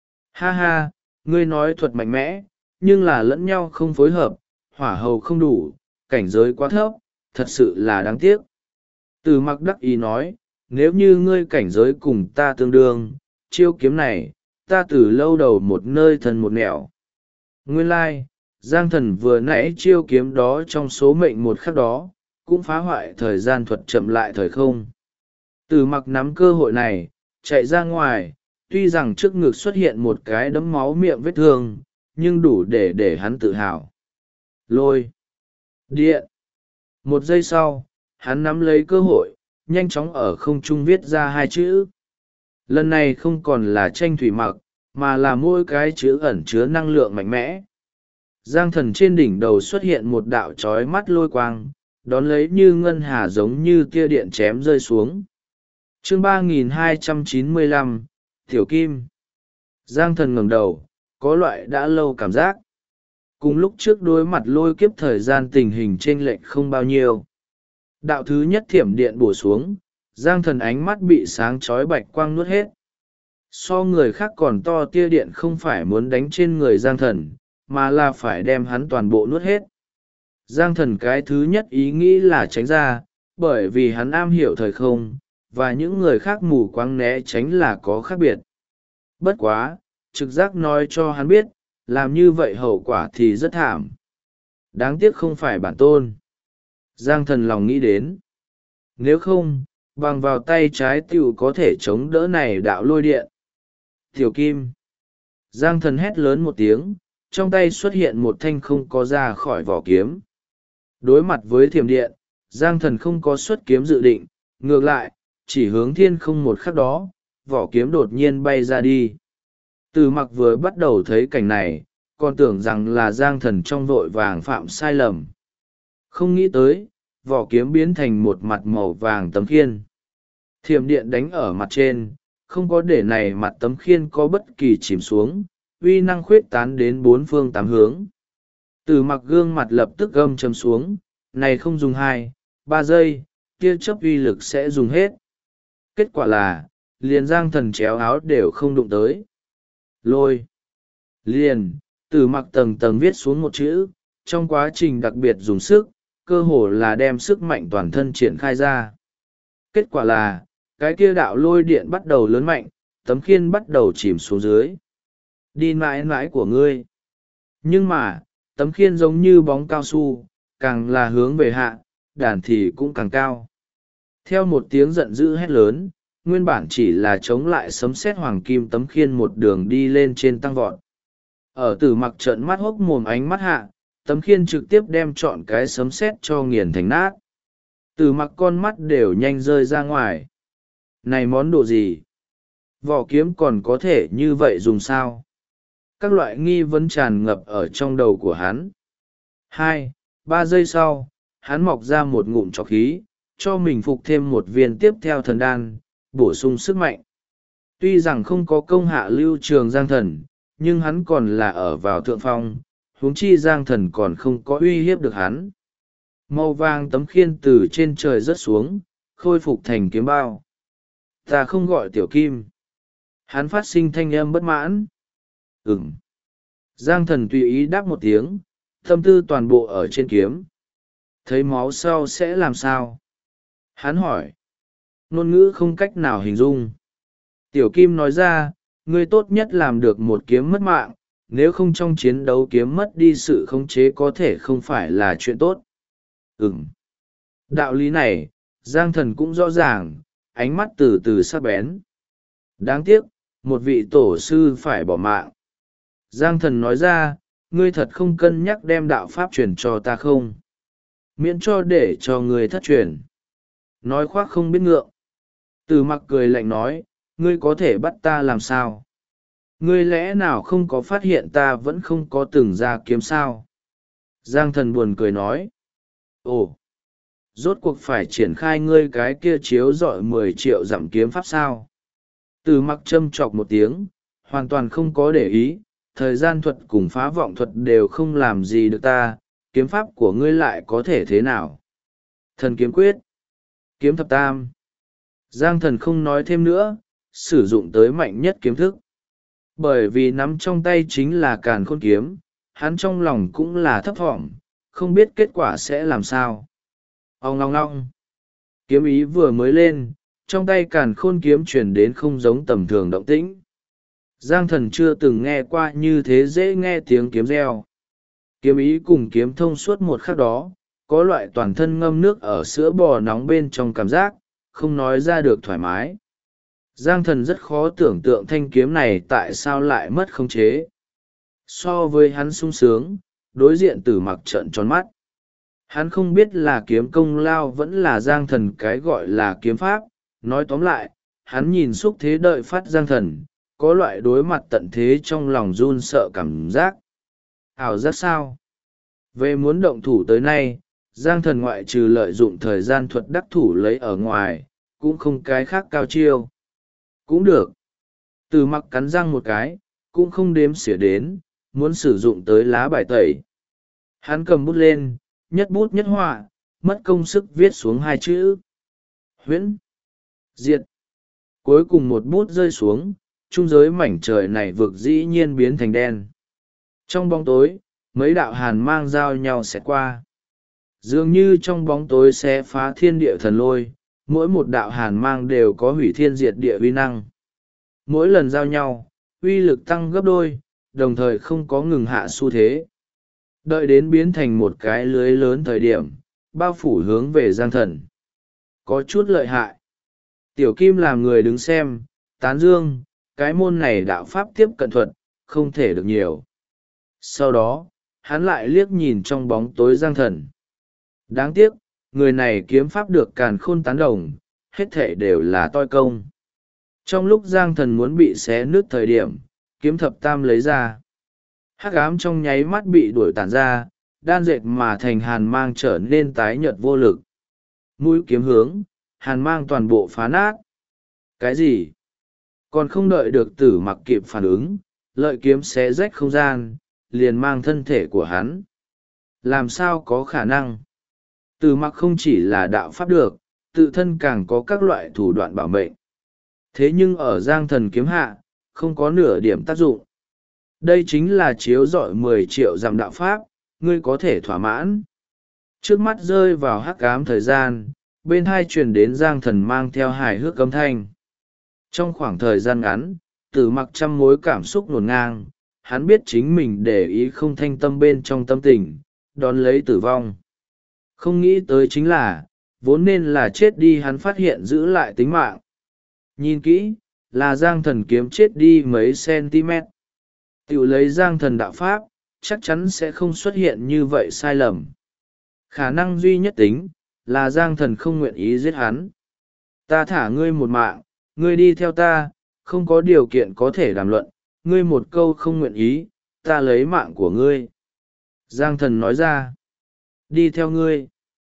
Ha ha, ngươi nói thuật mạnh mẽ, nhưng là lẫn nhau không phối hợp, hỏa hầu không đủ, cảnh giới quá thấp, thật sự là đáng tiếc. Tử mặc đắc ý nói, nếu như ngươi cảnh giới cùng ta tương đương, chiêu kiếm này, ta từ lâu đầu một nơi thân một nẻo. Nguyên lai, Giang thần vừa nãy chiêu kiếm đó trong số mệnh một khắc đó, cũng phá hoại thời gian thuật chậm lại thời không. Từ mặc nắm cơ hội này chạy ra ngoài, tuy rằng trước ngực xuất hiện một cái đấm máu miệng vết thương nhưng đủ để hắn tự hào. Lôi điện. Một giây sau hắn nắm lấy cơ hội, nhanh chóng ở không trung viết ra hai chữ. Lần này không còn là tranh thủy mặc, mà là mỗi cái chữ ẩn chứa năng lượng mạnh mẽ. Giang thần trên đỉnh đầu xuất hiện một đạo trói mắt lôi quang, đón lấy như ngân hà giống như tia điện chém rơi xuống. Chương 3295, Tiểu Kim. Giang thần ngẩng đầu, có loại đã lâu cảm giác. Cùng lúc trước đối mặt lôi kiếp thời gian tình hình chênh lệch không bao nhiêu. Đạo thứ nhất thiểm điện bổ xuống, Giang thần ánh mắt bị sáng chói bạch quang nuốt hết. So người khác còn to tia điện không phải muốn đánh trên người Giang thần, mà là phải đem hắn toàn bộ nuốt hết. Giang thần cái thứ nhất ý nghĩ là tránh ra, bởi vì hắn am hiểu thời không, và những người khác mù quáng né tránh là có khác biệt. Bất quá, trực giác nói cho hắn biết, làm như vậy hậu quả thì rất thảm. Đáng tiếc không phải bản tôn. Giang thần lòng nghĩ đến. Nếu không, bằng vào tay trái tiểu có thể chống đỡ này đạo lôi điện. Tiểu Kim. Giang thần hét lớn một tiếng, trong tay xuất hiện một thanh không có ra khỏi vỏ kiếm. Đối mặt với thiểm điện, Giang thần không có xuất kiếm dự định, ngược lại, chỉ hướng thiên không một khắc đó, vỏ kiếm đột nhiên bay ra đi. Từ mặc vừa bắt đầu thấy cảnh này, còn tưởng rằng là Giang thần trong vội vàng phạm sai lầm. Không nghĩ tới, vỏ kiếm biến thành một mặt màu vàng tấm khiên. Thiểm điện đánh ở mặt trên, không có để này mặt tấm khiên có bất kỳ chìm xuống, uy năng khuyết tán đến bốn phương tám hướng. Từ mặc gương mặt lập tức gâm chấm xuống, này không dùng 2-3 giây, tia chớp uy lực sẽ dùng hết. Kết quả là, liền Giang thần chéo áo đều không đụng tới. Lôi. Liền, từ mặc tầng tầng viết xuống một chữ, trong quá trình đặc biệt dùng sức, cơ hồ là đem sức mạnh toàn thân triển khai ra. Kết quả là, cái kia đạo lôi điện bắt đầu lớn mạnh, tấm khiên bắt đầu chìm xuống dưới. Đi mãi mãi của ngươi. Nhưng mà, tấm khiên giống như bóng cao su, càng là hướng về hạ, đàn thì cũng càng cao. Theo một tiếng giận dữ hét lớn, nguyên bản chỉ là chống lại sấm sét hoàng kim tấm khiên một đường đi lên trên tăng vọt. Ở Tử Mặc trợn mắt hốc mồm ánh mắt hạ, tấm khiên trực tiếp đem trọn cái sấm sét cho nghiền thành nát. Tử Mặc con mắt đều nhanh rơi ra ngoài. Này món đồ gì? Vỏ kiếm còn có thể như vậy dùng sao? Các loại nghi vấn tràn ngập ở trong đầu của hắn. 2-3 giây sau, hắn mọc ra một ngụm trọc khí, cho mình phục thêm một viên tiếp theo thần đan, bổ sung sức mạnh. Tuy rằng không có công hạ lưu trường Giang thần, nhưng hắn còn là ở vào thượng phong, huống chi Giang thần còn không có uy hiếp được hắn. Màu vàng tấm khiên từ trên trời rớt xuống, khôi phục thành kiếm bao. Ta không gọi Tiểu Kim. Hắn phát sinh thanh âm bất mãn. Ừm. Giang thần tùy ý đáp một tiếng, tâm tư toàn bộ ở trên kiếm. Thấy máu sau sẽ làm sao? Hắn hỏi. Ngôn ngữ không cách nào hình dung. Tiểu Kim nói ra, ngươi tốt nhất làm được một kiếm mất mạng, nếu không trong chiến đấu kiếm mất đi sự khống chế có thể không phải là chuyện tốt. Ừm. Đạo lý này, Giang thần cũng rõ ràng, ánh mắt từ từ sắc bén. Đáng tiếc, một vị tổ sư phải bỏ mạng. Giang thần nói ra, ngươi thật không cân nhắc đem đạo pháp truyền cho ta không? Miễn cho để cho ngươi thất truyền. Nói khoác không biết ngượng. Từ Mặc cười lạnh nói, ngươi có thể bắt ta làm sao? Ngươi lẽ nào không có phát hiện ta vẫn không có từng ra kiếm sao? Giang thần buồn cười nói. Ồ! Rốt cuộc phải triển khai ngươi cái kia chiếu rọi 10 triệu dặm kiếm pháp sao? Từ Mặc châm chọc một tiếng, hoàn toàn không có để ý, thời gian thuật cùng phá vọng thuật đều không làm gì được ta, kiếm pháp của ngươi lại có thể thế nào? Thần kiếm quyết, kiếm thập tam. Giang thần không nói thêm nữa, sử dụng tới mạnh nhất kiếm thức. Bởi vì nắm trong tay chính là càn khôn kiếm, hắn trong lòng cũng là thấp thỏm, không biết kết quả sẽ làm sao. Ong long long. Kiếm ý vừa mới lên, trong tay càn khôn kiếm chuyển đến không giống tầm thường động tĩnh. Giang thần chưa từng nghe qua như thế dễ nghe tiếng kiếm reo. Kiếm ý cùng kiếm thông suốt một khắc đó, có loại toàn thân ngâm nước ở sữa bò nóng bên trong cảm giác không nói ra được thoải mái. Giang Thần rất khó tưởng tượng thanh kiếm này tại sao lại mất khống chế. So với hắn sung sướng, đối diện Tử Mặc trợn tròn mắt. Hắn không biết là kiếm công lao vẫn là Giang Thần cái gọi là kiếm pháp. Nói tóm lại, hắn nhìn xúc thế đợi phát Giang Thần, có loại đối mặt tận thế trong lòng run sợ cảm giác. Ảo giác sao? Về muốn động thủ tới nay, Giang Thần ngoại trừ lợi dụng thời gian thuật đắc thủ lấy ở ngoài, cũng không cái khác cao chiêu. Cũng được. Tử Mặc cắn răng một cái, cũng không đếm xỉa đến, muốn sử dụng tới lá bài tẩy. Hắn cầm bút lên, nhất bút nhất họa, mất công sức viết xuống hai chữ. Huyễn. Diệt. Cuối cùng một bút rơi xuống, trung giới mảnh trời này vực dĩ nhiên biến thành đen. Trong bóng tối, mấy đạo hàn mang giao nhau xẹt qua. Dường như trong bóng tối sẽ phá thiên địa thần lôi, mỗi một đạo hàn mang đều có hủy thiên diệt địa uy năng. Mỗi lần giao nhau, uy lực tăng gấp đôi, đồng thời không có ngừng hạ xu thế. Đợi đến biến thành một cái lưới lớn thời điểm, bao phủ hướng về Giang Thần. Có chút lợi hại. Tiểu Kim làm người đứng xem, tán dương, cái môn này đạo pháp tiếp cận thuật, không thể được nhiều. Sau đó, hắn lại liếc nhìn trong bóng tối Giang Thần. Đáng tiếc, người này kiếm pháp được càn khôn tán đồng, hết thể đều là toi công. Trong lúc Giang Thần muốn bị xé nứt thời điểm, kiếm thập tam lấy ra. Hắc ám trong nháy mắt bị đuổi tản ra, đan dệt mà thành hàn mang trở nên tái nhợt vô lực. Mũi kiếm hướng, hàn mang toàn bộ phá nát. Cái gì? Còn không đợi được Tử Mặc kịp phản ứng, lợi kiếm xé rách không gian, liền mang thân thể của hắn. Làm sao có khả năng? Tử Mặc không chỉ là đạo pháp được, tự thân càng có các loại thủ đoạn bảo mệnh. Thế nhưng ở Giang Thần kiếm hạ, không có nửa điểm tác dụng. Đây chính là chiếu rọi 10 triệu dặm đạo pháp, ngươi có thể thỏa mãn. Trước mắt rơi vào hắc ám thời gian, bên hai truyền đến Giang Thần mang theo hài hước âm thanh. Trong khoảng thời gian ngắn, Tử Mặc trăm mối cảm xúc ngổn ngang, hắn biết chính mình để ý không thanh tâm bên trong tâm tình, đón lấy tử vong. Không nghĩ tới chính là, vốn nên là chết đi hắn phát hiện giữ lại tính mạng. Nhìn kỹ, là Giang Thần kiếm chết đi mấy cm. Tiểu lấy Giang Thần đạo pháp, chắc chắn sẽ không xuất hiện như vậy sai lầm. Khả năng duy nhất tính, là Giang Thần không nguyện ý giết hắn. Ta thả ngươi một mạng, ngươi đi theo ta, không có điều kiện có thể đàm luận, ngươi một câu không nguyện ý, ta lấy mạng của ngươi. Giang Thần nói ra, đi theo ngươi.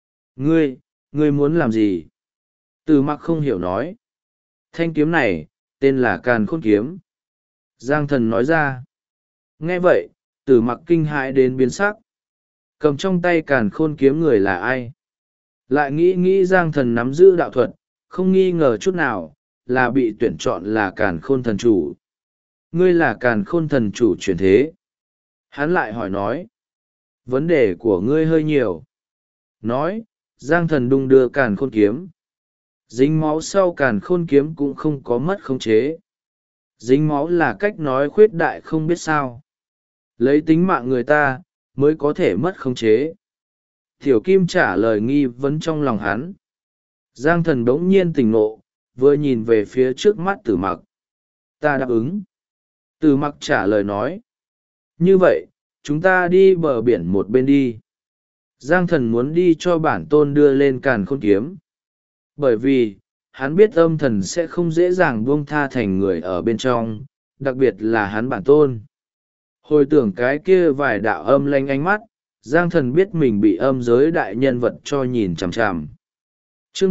Ngươi muốn làm gì? Tử Mặc không hiểu nói. Thanh kiếm này, tên là Càn Khôn Kiếm. Giang Thần nói ra. Nghe vậy, Tử Mặc kinh hãi đến biến sắc. Cầm trong tay Càn Khôn Kiếm người là ai? Lại nghĩ Giang Thần nắm giữ đạo thuật, không nghi ngờ chút nào, là bị tuyển chọn là Càn Khôn Thần Chủ. Ngươi là Càn Khôn Thần Chủ chuyển thế. Hắn lại hỏi nói. Vấn đề của ngươi hơi nhiều. Nói, Giang Thần đung đưa Càn Khôn Kiếm. Dính máu sau Càn Khôn Kiếm cũng không có mất khống chế. Dính máu là cách nói khuyết đại không biết sao. Lấy tính mạng người ta, mới có thể mất khống chế. Tiểu Kim trả lời nghi vấn trong lòng hắn. Giang Thần bỗng nhiên tỉnh ngộ, vừa nhìn về phía trước mắt Tử Mặc. Ta đáp ứng. Tử Mặc trả lời nói. Như vậy, chúng ta đi bờ biển một bên đi. Giang Thần muốn đi cho bản tôn đưa lên Càn Khôn Kiếm. Bởi vì, hắn biết âm thần sẽ không dễ dàng buông tha thành người ở bên trong, đặc biệt là hắn bản tôn. Hồi tưởng cái kia vài đạo âm lanh ánh mắt, Giang Thần biết mình bị âm giới đại nhân vật cho nhìn chằm chằm. Chương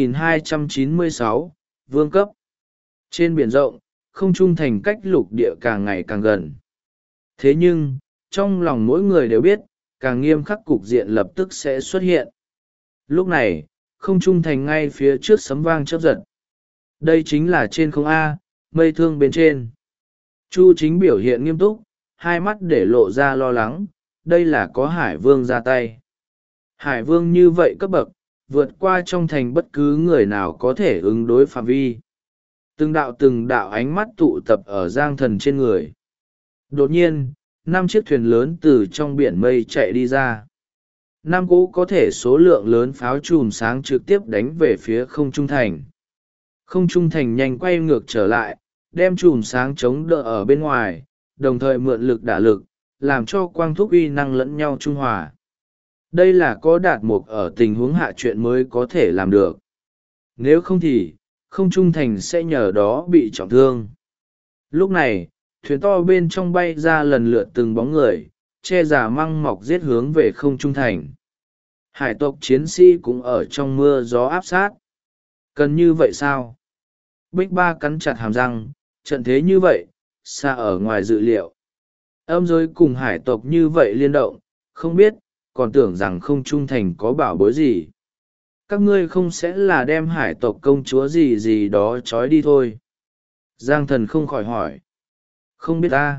3296, Vương cấp. Trên biển rộng, không trung thành cách lục địa càng ngày càng gần. Thế nhưng, trong lòng mỗi người đều biết, càng nghiêm khắc cục diện lập tức sẽ xuất hiện. Lúc này, không trung thành ngay phía trước sấm vang chớp giật. Đây chính là trên không A, mây thương bên trên. Chu Chính biểu hiện nghiêm túc, hai mắt để lộ ra lo lắng, đây là có Hải Vương ra tay. Hải Vương như vậy cấp bậc, vượt qua trong thành bất cứ người nào có thể ứng đối phạm vi. Từng đạo ánh mắt tụ tập ở Giang Thần trên người. Đột nhiên, 5 chiếc thuyền lớn từ trong biển mây chạy đi ra. 5 cỗ có thể số lượng lớn pháo chùm sáng trực tiếp đánh về phía không trung thành. Không trung thành nhanh quay ngược trở lại, đem chùm sáng chống đỡ ở bên ngoài, đồng thời mượn lực đả lực, làm cho quang thúc uy năng lẫn nhau trung hòa. Đây là có đạt mục ở tình huống hạ chuyện mới có thể làm được. Nếu không thì, không trung thành sẽ nhờ đó bị trọng thương. Lúc này, thuyền to bên trong bay ra lần lượt từng bóng người, che giả măng mọc giết hướng về không trung thành. Hải tộc chiến sĩ cũng ở trong mưa gió áp sát. Cần như vậy sao? Bích Ba cắn chặt hàm răng, trận thế như vậy, xa ở ngoài dự liệu. Âm giới cùng hải tộc như vậy liên động, không biết, còn tưởng rằng không trung thành có bảo bối gì. Các ngươi không sẽ là đem hải tộc công chúa gì gì đó trói đi thôi. Giang Thần không khỏi hỏi. Không biết ta.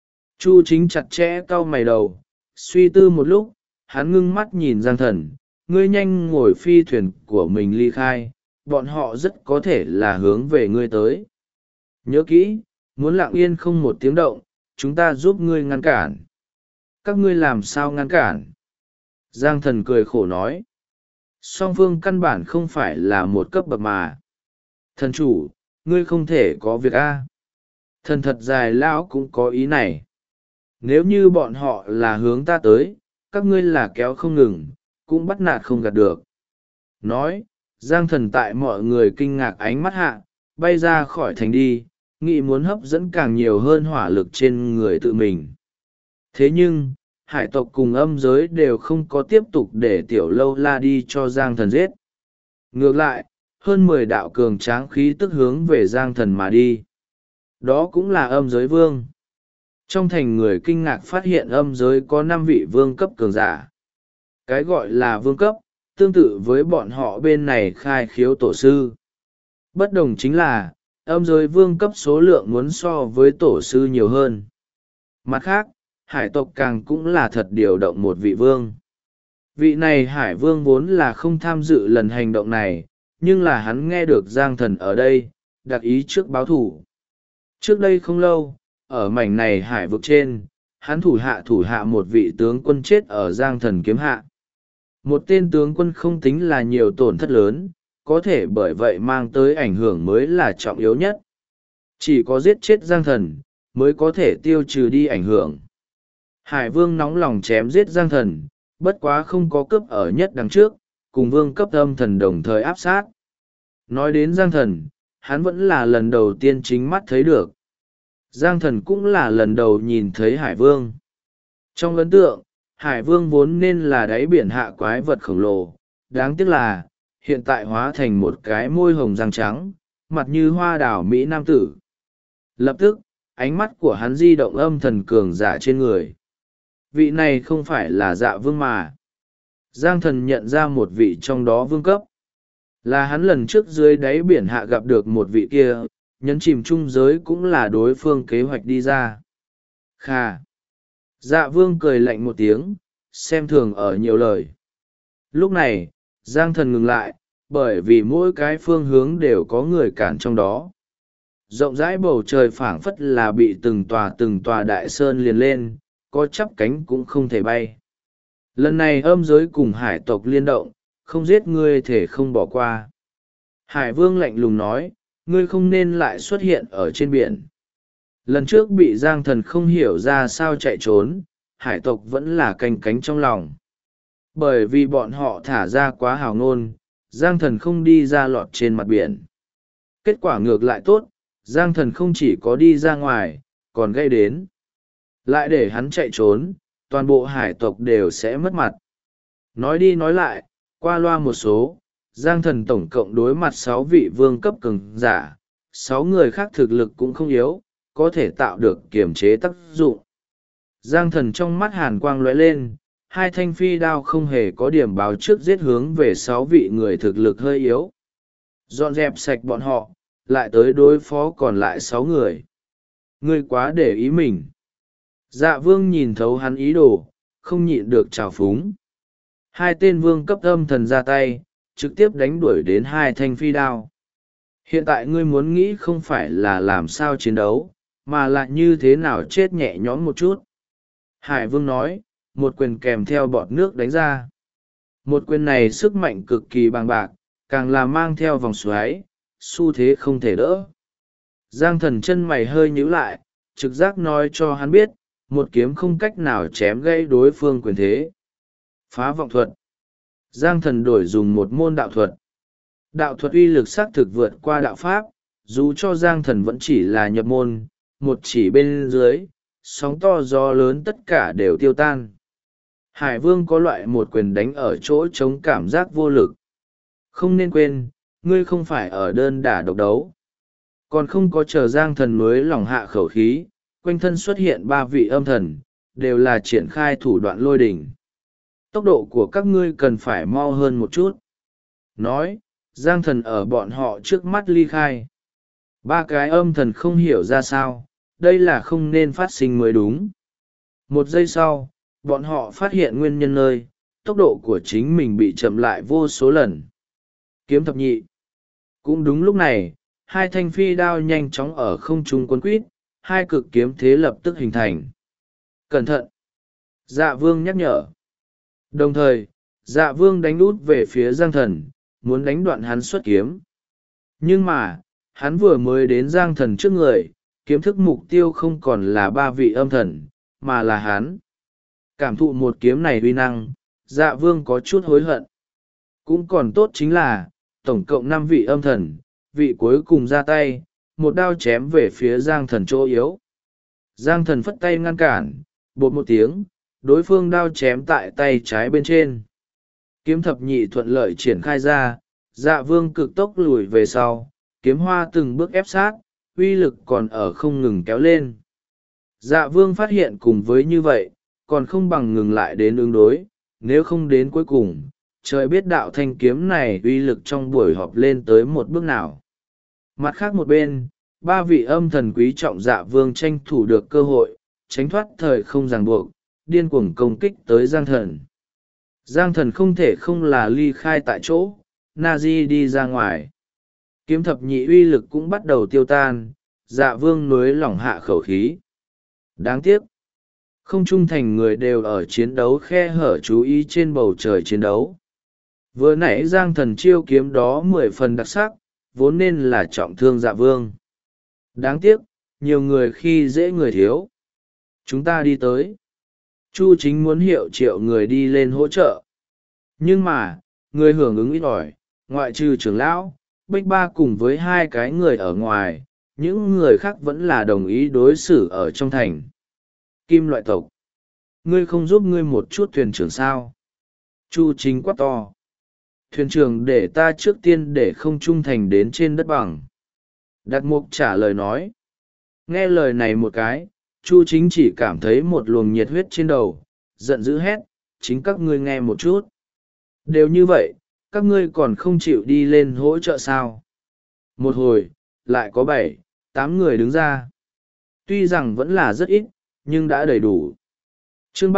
Chu Chính chặt chẽ cau mày đầu, suy tư một lúc, hắn ngưng mắt nhìn Giang Thần, ngươi nhanh ngồi phi thuyền của mình ly khai, bọn họ rất có thể là hướng về ngươi tới. Nhớ kỹ, muốn lặng yên không một tiếng động, chúng ta giúp ngươi ngăn cản. Các ngươi làm sao ngăn cản? Giang Thần cười khổ nói. Song phương căn bản không phải là một cấp bậc mà. Thần chủ, ngươi không thể có việc a. Thần thật dài lão cũng có ý này. Nếu như bọn họ là hướng ta tới, các ngươi là kéo không ngừng, cũng bắt nạt không gạt được. Nói, Giang Thần tại mọi người kinh ngạc ánh mắt hạ, bay ra khỏi thành đi, nghĩ muốn hấp dẫn càng nhiều hơn hỏa lực trên người tự mình. Thế nhưng, hải tộc cùng âm giới đều không có tiếp tục để tiểu lâu la đi cho Giang Thần giết. Ngược lại, hơn 10 đạo cường tráng khí tức hướng về Giang Thần mà đi. Đó cũng là âm giới vương. Trong thành người kinh ngạc phát hiện âm giới có 5 vị vương cấp cường giả. Cái gọi là vương cấp, tương tự với bọn họ bên này khai khiếu tổ sư. Bất đồng chính là, âm giới vương cấp số lượng muốn so với tổ sư nhiều hơn. Mặt khác, hải tộc càng cũng là thật điều động một vị vương. Vị này hải vương vốn là không tham dự lần hành động này, nhưng là hắn nghe được Giang Thần ở đây, đặc ý trước báo thủ. Trước đây không lâu, ở mảnh này hải vực trên, hắn thủ hạ một vị tướng quân chết ở Giang Thần kiếm hạ. Một tên tướng quân không tính là nhiều tổn thất lớn, có thể bởi vậy mang tới ảnh hưởng mới là trọng yếu nhất. Chỉ có giết chết Giang Thần, mới có thể tiêu trừ đi ảnh hưởng. Hải vương nóng lòng chém giết Giang Thần, bất quá không có cướp ở nhất đằng trước, cùng vương cấp âm thần đồng thời áp sát. Nói đến Giang Thần, hắn vẫn là lần đầu tiên chính mắt thấy được. Giang Thần cũng là lần đầu nhìn thấy Hải vương. Trong ấn tượng, Hải vương vốn nên là đáy biển hạ quái vật khổng lồ, đáng tiếc là, hiện tại hóa thành một cái môi hồng răng trắng, mặt như hoa đào Mỹ Nam tử. Lập tức, ánh mắt của hắn di động âm thần cường giả trên người. Vị này không phải là Dạ vương mà. Giang Thần nhận ra một vị trong đó vương cấp. Là hắn lần trước dưới đáy biển hạ gặp được một vị kia, nhấn chìm trung giới cũng là đối phương kế hoạch đi ra. Khà. Dạ vương cười lạnh một tiếng, xem thường ở nhiều lời. Lúc này, Giang Thần ngừng lại, bởi vì mỗi cái phương hướng đều có người cản trong đó. Rộng rãi bầu trời phảng phất là bị từng tòa đại sơn liền lên, có chắp cánh cũng không thể bay. Lần này âm giới cùng hải tộc liên động, không giết ngươi thể không bỏ qua. Hải vương lạnh lùng nói, ngươi không nên lại xuất hiện ở trên biển. Lần trước bị Giang Thần không hiểu ra sao chạy trốn, hải tộc vẫn là canh cánh trong lòng. Bởi vì bọn họ thả ra quá hào ngôn, Giang Thần không đi ra lọt trên mặt biển. Kết quả ngược lại tốt, Giang Thần không chỉ có đi ra ngoài, còn gây đến. Lại để hắn chạy trốn, toàn bộ hải tộc đều sẽ mất mặt. Nói đi nói lại, qua loa một số, Giang Thần tổng cộng đối mặt 6 vị vương cấp cường giả, 6 người khác thực lực cũng không yếu, có thể tạo được kiềm chế tác dụng. Giang Thần trong mắt hàn quang lóe lên, 2 thanh phi đao không hề có điểm báo trước giết hướng về 6 vị người thực lực hơi yếu. Dọn dẹp sạch bọn họ, lại tới đối phó còn lại 6 người. Ngươi quá để ý mình. Dạ vương nhìn thấu hắn ý đồ, không nhịn được trào phúng. 2 tên vương cấp âm thần ra tay, trực tiếp đánh đuổi đến 2 thanh phi đao. Hiện tại ngươi muốn nghĩ không phải là làm sao chiến đấu, mà là như thế nào chết nhẹ nhõm một chút. Hải vương nói, một quyền kèm theo bọt nước đánh ra. Một quyền này sức mạnh cực kỳ bàng bạc, càng là mang theo vòng xoáy, xu thế không thể đỡ. Giang Thần chân mày hơi nhíu lại, trực giác nói cho hắn biết, một kiếm không cách nào chém gãy đối phương quyền thế. Phá vọng thuật. Giang Thần đổi dùng một môn đạo thuật. Đạo thuật uy lực xác thực vượt qua đạo pháp, dù cho Giang Thần vẫn chỉ là nhập môn, một chỉ bên dưới, sóng to gió lớn tất cả đều tiêu tan. Hải Vương có loại một quyền đánh ở chỗ chống cảm giác vô lực. Không nên quên, ngươi không phải ở đơn đả độc đấu. Còn không có chờ Giang Thần mới lòng hạ khẩu khí, quanh thân xuất hiện 3 vị âm thần, đều là triển khai thủ đoạn lôi đỉnh. Tốc độ của các ngươi cần phải mau hơn một chút. Nói, Giang Thần ở bọn họ trước mắt ly khai. 3 cái âm thần không hiểu ra sao, đây là không nên phát sinh mới đúng. Một giây sau, bọn họ phát hiện nguyên nhân nơi, tốc độ của chính mình bị chậm lại vô số lần. Kiếm thập nhị. Cũng đúng lúc này, 2 thanh phi đao nhanh chóng ở không trung quấn quýt, 2 cực kiếm thế lập tức hình thành. Cẩn thận! Dạ Vương nhắc nhở. Đồng thời, Dạ Vương đánh út về phía Giang Thần, muốn đánh đoạn hắn xuất kiếm. Nhưng mà, hắn vừa mới đến Giang Thần trước người, kiếm thức mục tiêu không còn là 3 vị âm thần, mà là hắn. Cảm thụ một kiếm này uy năng, Dạ Vương có chút hối hận. Cũng còn tốt chính là, tổng cộng 5 vị âm thần, vị cuối cùng ra tay, một đao chém về phía Giang Thần chỗ yếu. Giang Thần phất tay ngăn cản, bột một tiếng, đối phương đao chém tại tay trái bên trên. Kiếm thập nhị thuận lợi triển khai ra, Dạ Vương cực tốc lùi về sau, kiếm hoa từng bước ép sát, uy lực còn ở không ngừng kéo lên. Dạ Vương phát hiện cùng với như vậy, còn không bằng ngừng lại đến ứng đối, nếu không đến cuối cùng, trời biết đạo thanh kiếm này uy lực trong buổi họp lên tới một bước nào. Mặt khác một bên, 3 vị âm thần quý trọng Dạ Vương tranh thủ được cơ hội, tránh thoát thời không ràng buộc, điên cuồng công kích tới Giang Thần. Giang Thần không thể không là ly khai tại chỗ, Nazi đi ra ngoài. Kiếm thập nhị uy lực cũng bắt đầu tiêu tan, Dạ Vương nối lỏng hạ khẩu khí. Đáng tiếc, không trung thành người đều ở chiến đấu khe hở chú ý trên bầu trời chiến đấu. Vừa nãy Giang Thần chiêu kiếm đó 10 phần đặc sắc, vốn nên là trọng thương Dạ Vương. Đáng tiếc, nhiều người khi dễ người thiếu. Chúng ta đi tới. Chu Chính muốn hiệu triệu người đi lên hỗ trợ. Nhưng mà, người hưởng ứng ít ỏi, ngoại trừ trưởng lão, Bích Ba cùng với 2 cái người ở ngoài, những người khác vẫn là đồng ý đối xử ở trong thành. Kim loại tộc. Ngươi không giúp ngươi một chút thuyền trưởng sao? Chu Chính quát to. Thuyền trưởng để ta trước tiên để không trung thành đến trên đất bằng. Đạt Mục trả lời nói. Nghe lời này một cái, Chu Chính chỉ cảm thấy một luồng nhiệt huyết trên đầu, giận dữ hét, chính các ngươi nghe một chút. Đều như vậy, các ngươi còn không chịu đi lên hỗ trợ sao? Một hồi, lại có 7, 8 người đứng ra. Tuy rằng vẫn là rất ít, nhưng đã đầy đủ. Chương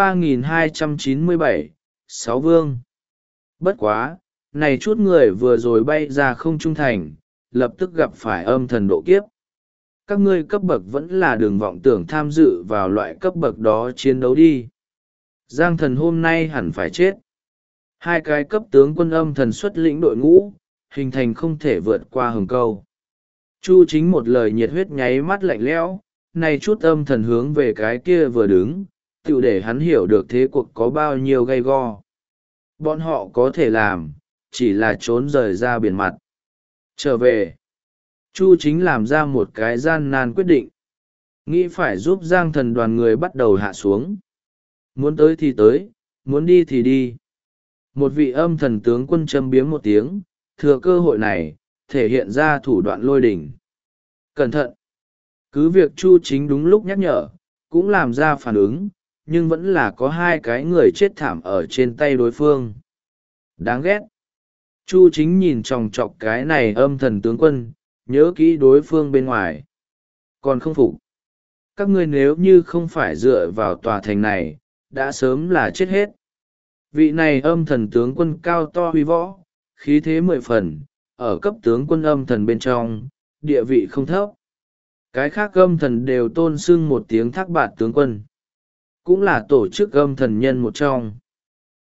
3297, 6 Vương. Bất quá, này chút người vừa rồi bay ra không trung thành, lập tức gặp phải âm thần độ kiếp. Các ngươi cấp bậc vẫn là đường vọng tưởng tham dự vào loại cấp bậc đó chiến đấu đi. Giang Thần hôm nay hẳn phải chết. 2 cái cấp tướng quân âm thần xuất lĩnh đội ngũ, hình thành không thể vượt qua hừng câu. Chu Chính một lời nhiệt huyết nháy mắt lạnh lẽo, này chút âm thần hướng về cái kia vừa đứng, tự để hắn hiểu được thế cuộc có bao nhiêu gay go. Bọn họ có thể làm, chỉ là trốn rời ra biển mặt. Trở về. Chu Chính làm ra một cái gian nan quyết định. Nghĩ phải giúp Giang Thần đoàn người bắt đầu hạ xuống. Muốn tới thì tới, muốn đi thì đi. Một vị âm thần tướng quân châm biếm một tiếng, thừa cơ hội này, thể hiện ra thủ đoạn lôi đỉnh. Cẩn thận! Cứ việc Chu Chính đúng lúc nhắc nhở, cũng làm ra phản ứng, nhưng vẫn là có 2 cái người chết thảm ở trên tay đối phương. Đáng ghét! Chu Chính nhìn chòng chọc cái này âm thần tướng quân, nhớ kỹ đối phương bên ngoài. Còn không phục. Các ngươi nếu như không phải dựa vào tòa thành này, đã sớm là chết hết. Vị này âm thần tướng quân cao to huy võ, khí thế 10 phần, ở cấp tướng quân âm thần bên trong, địa vị không thấp. Cái khác âm thần đều tôn xưng một tiếng thác bạt tướng quân. Cũng là tổ chức âm thần nhân một trong.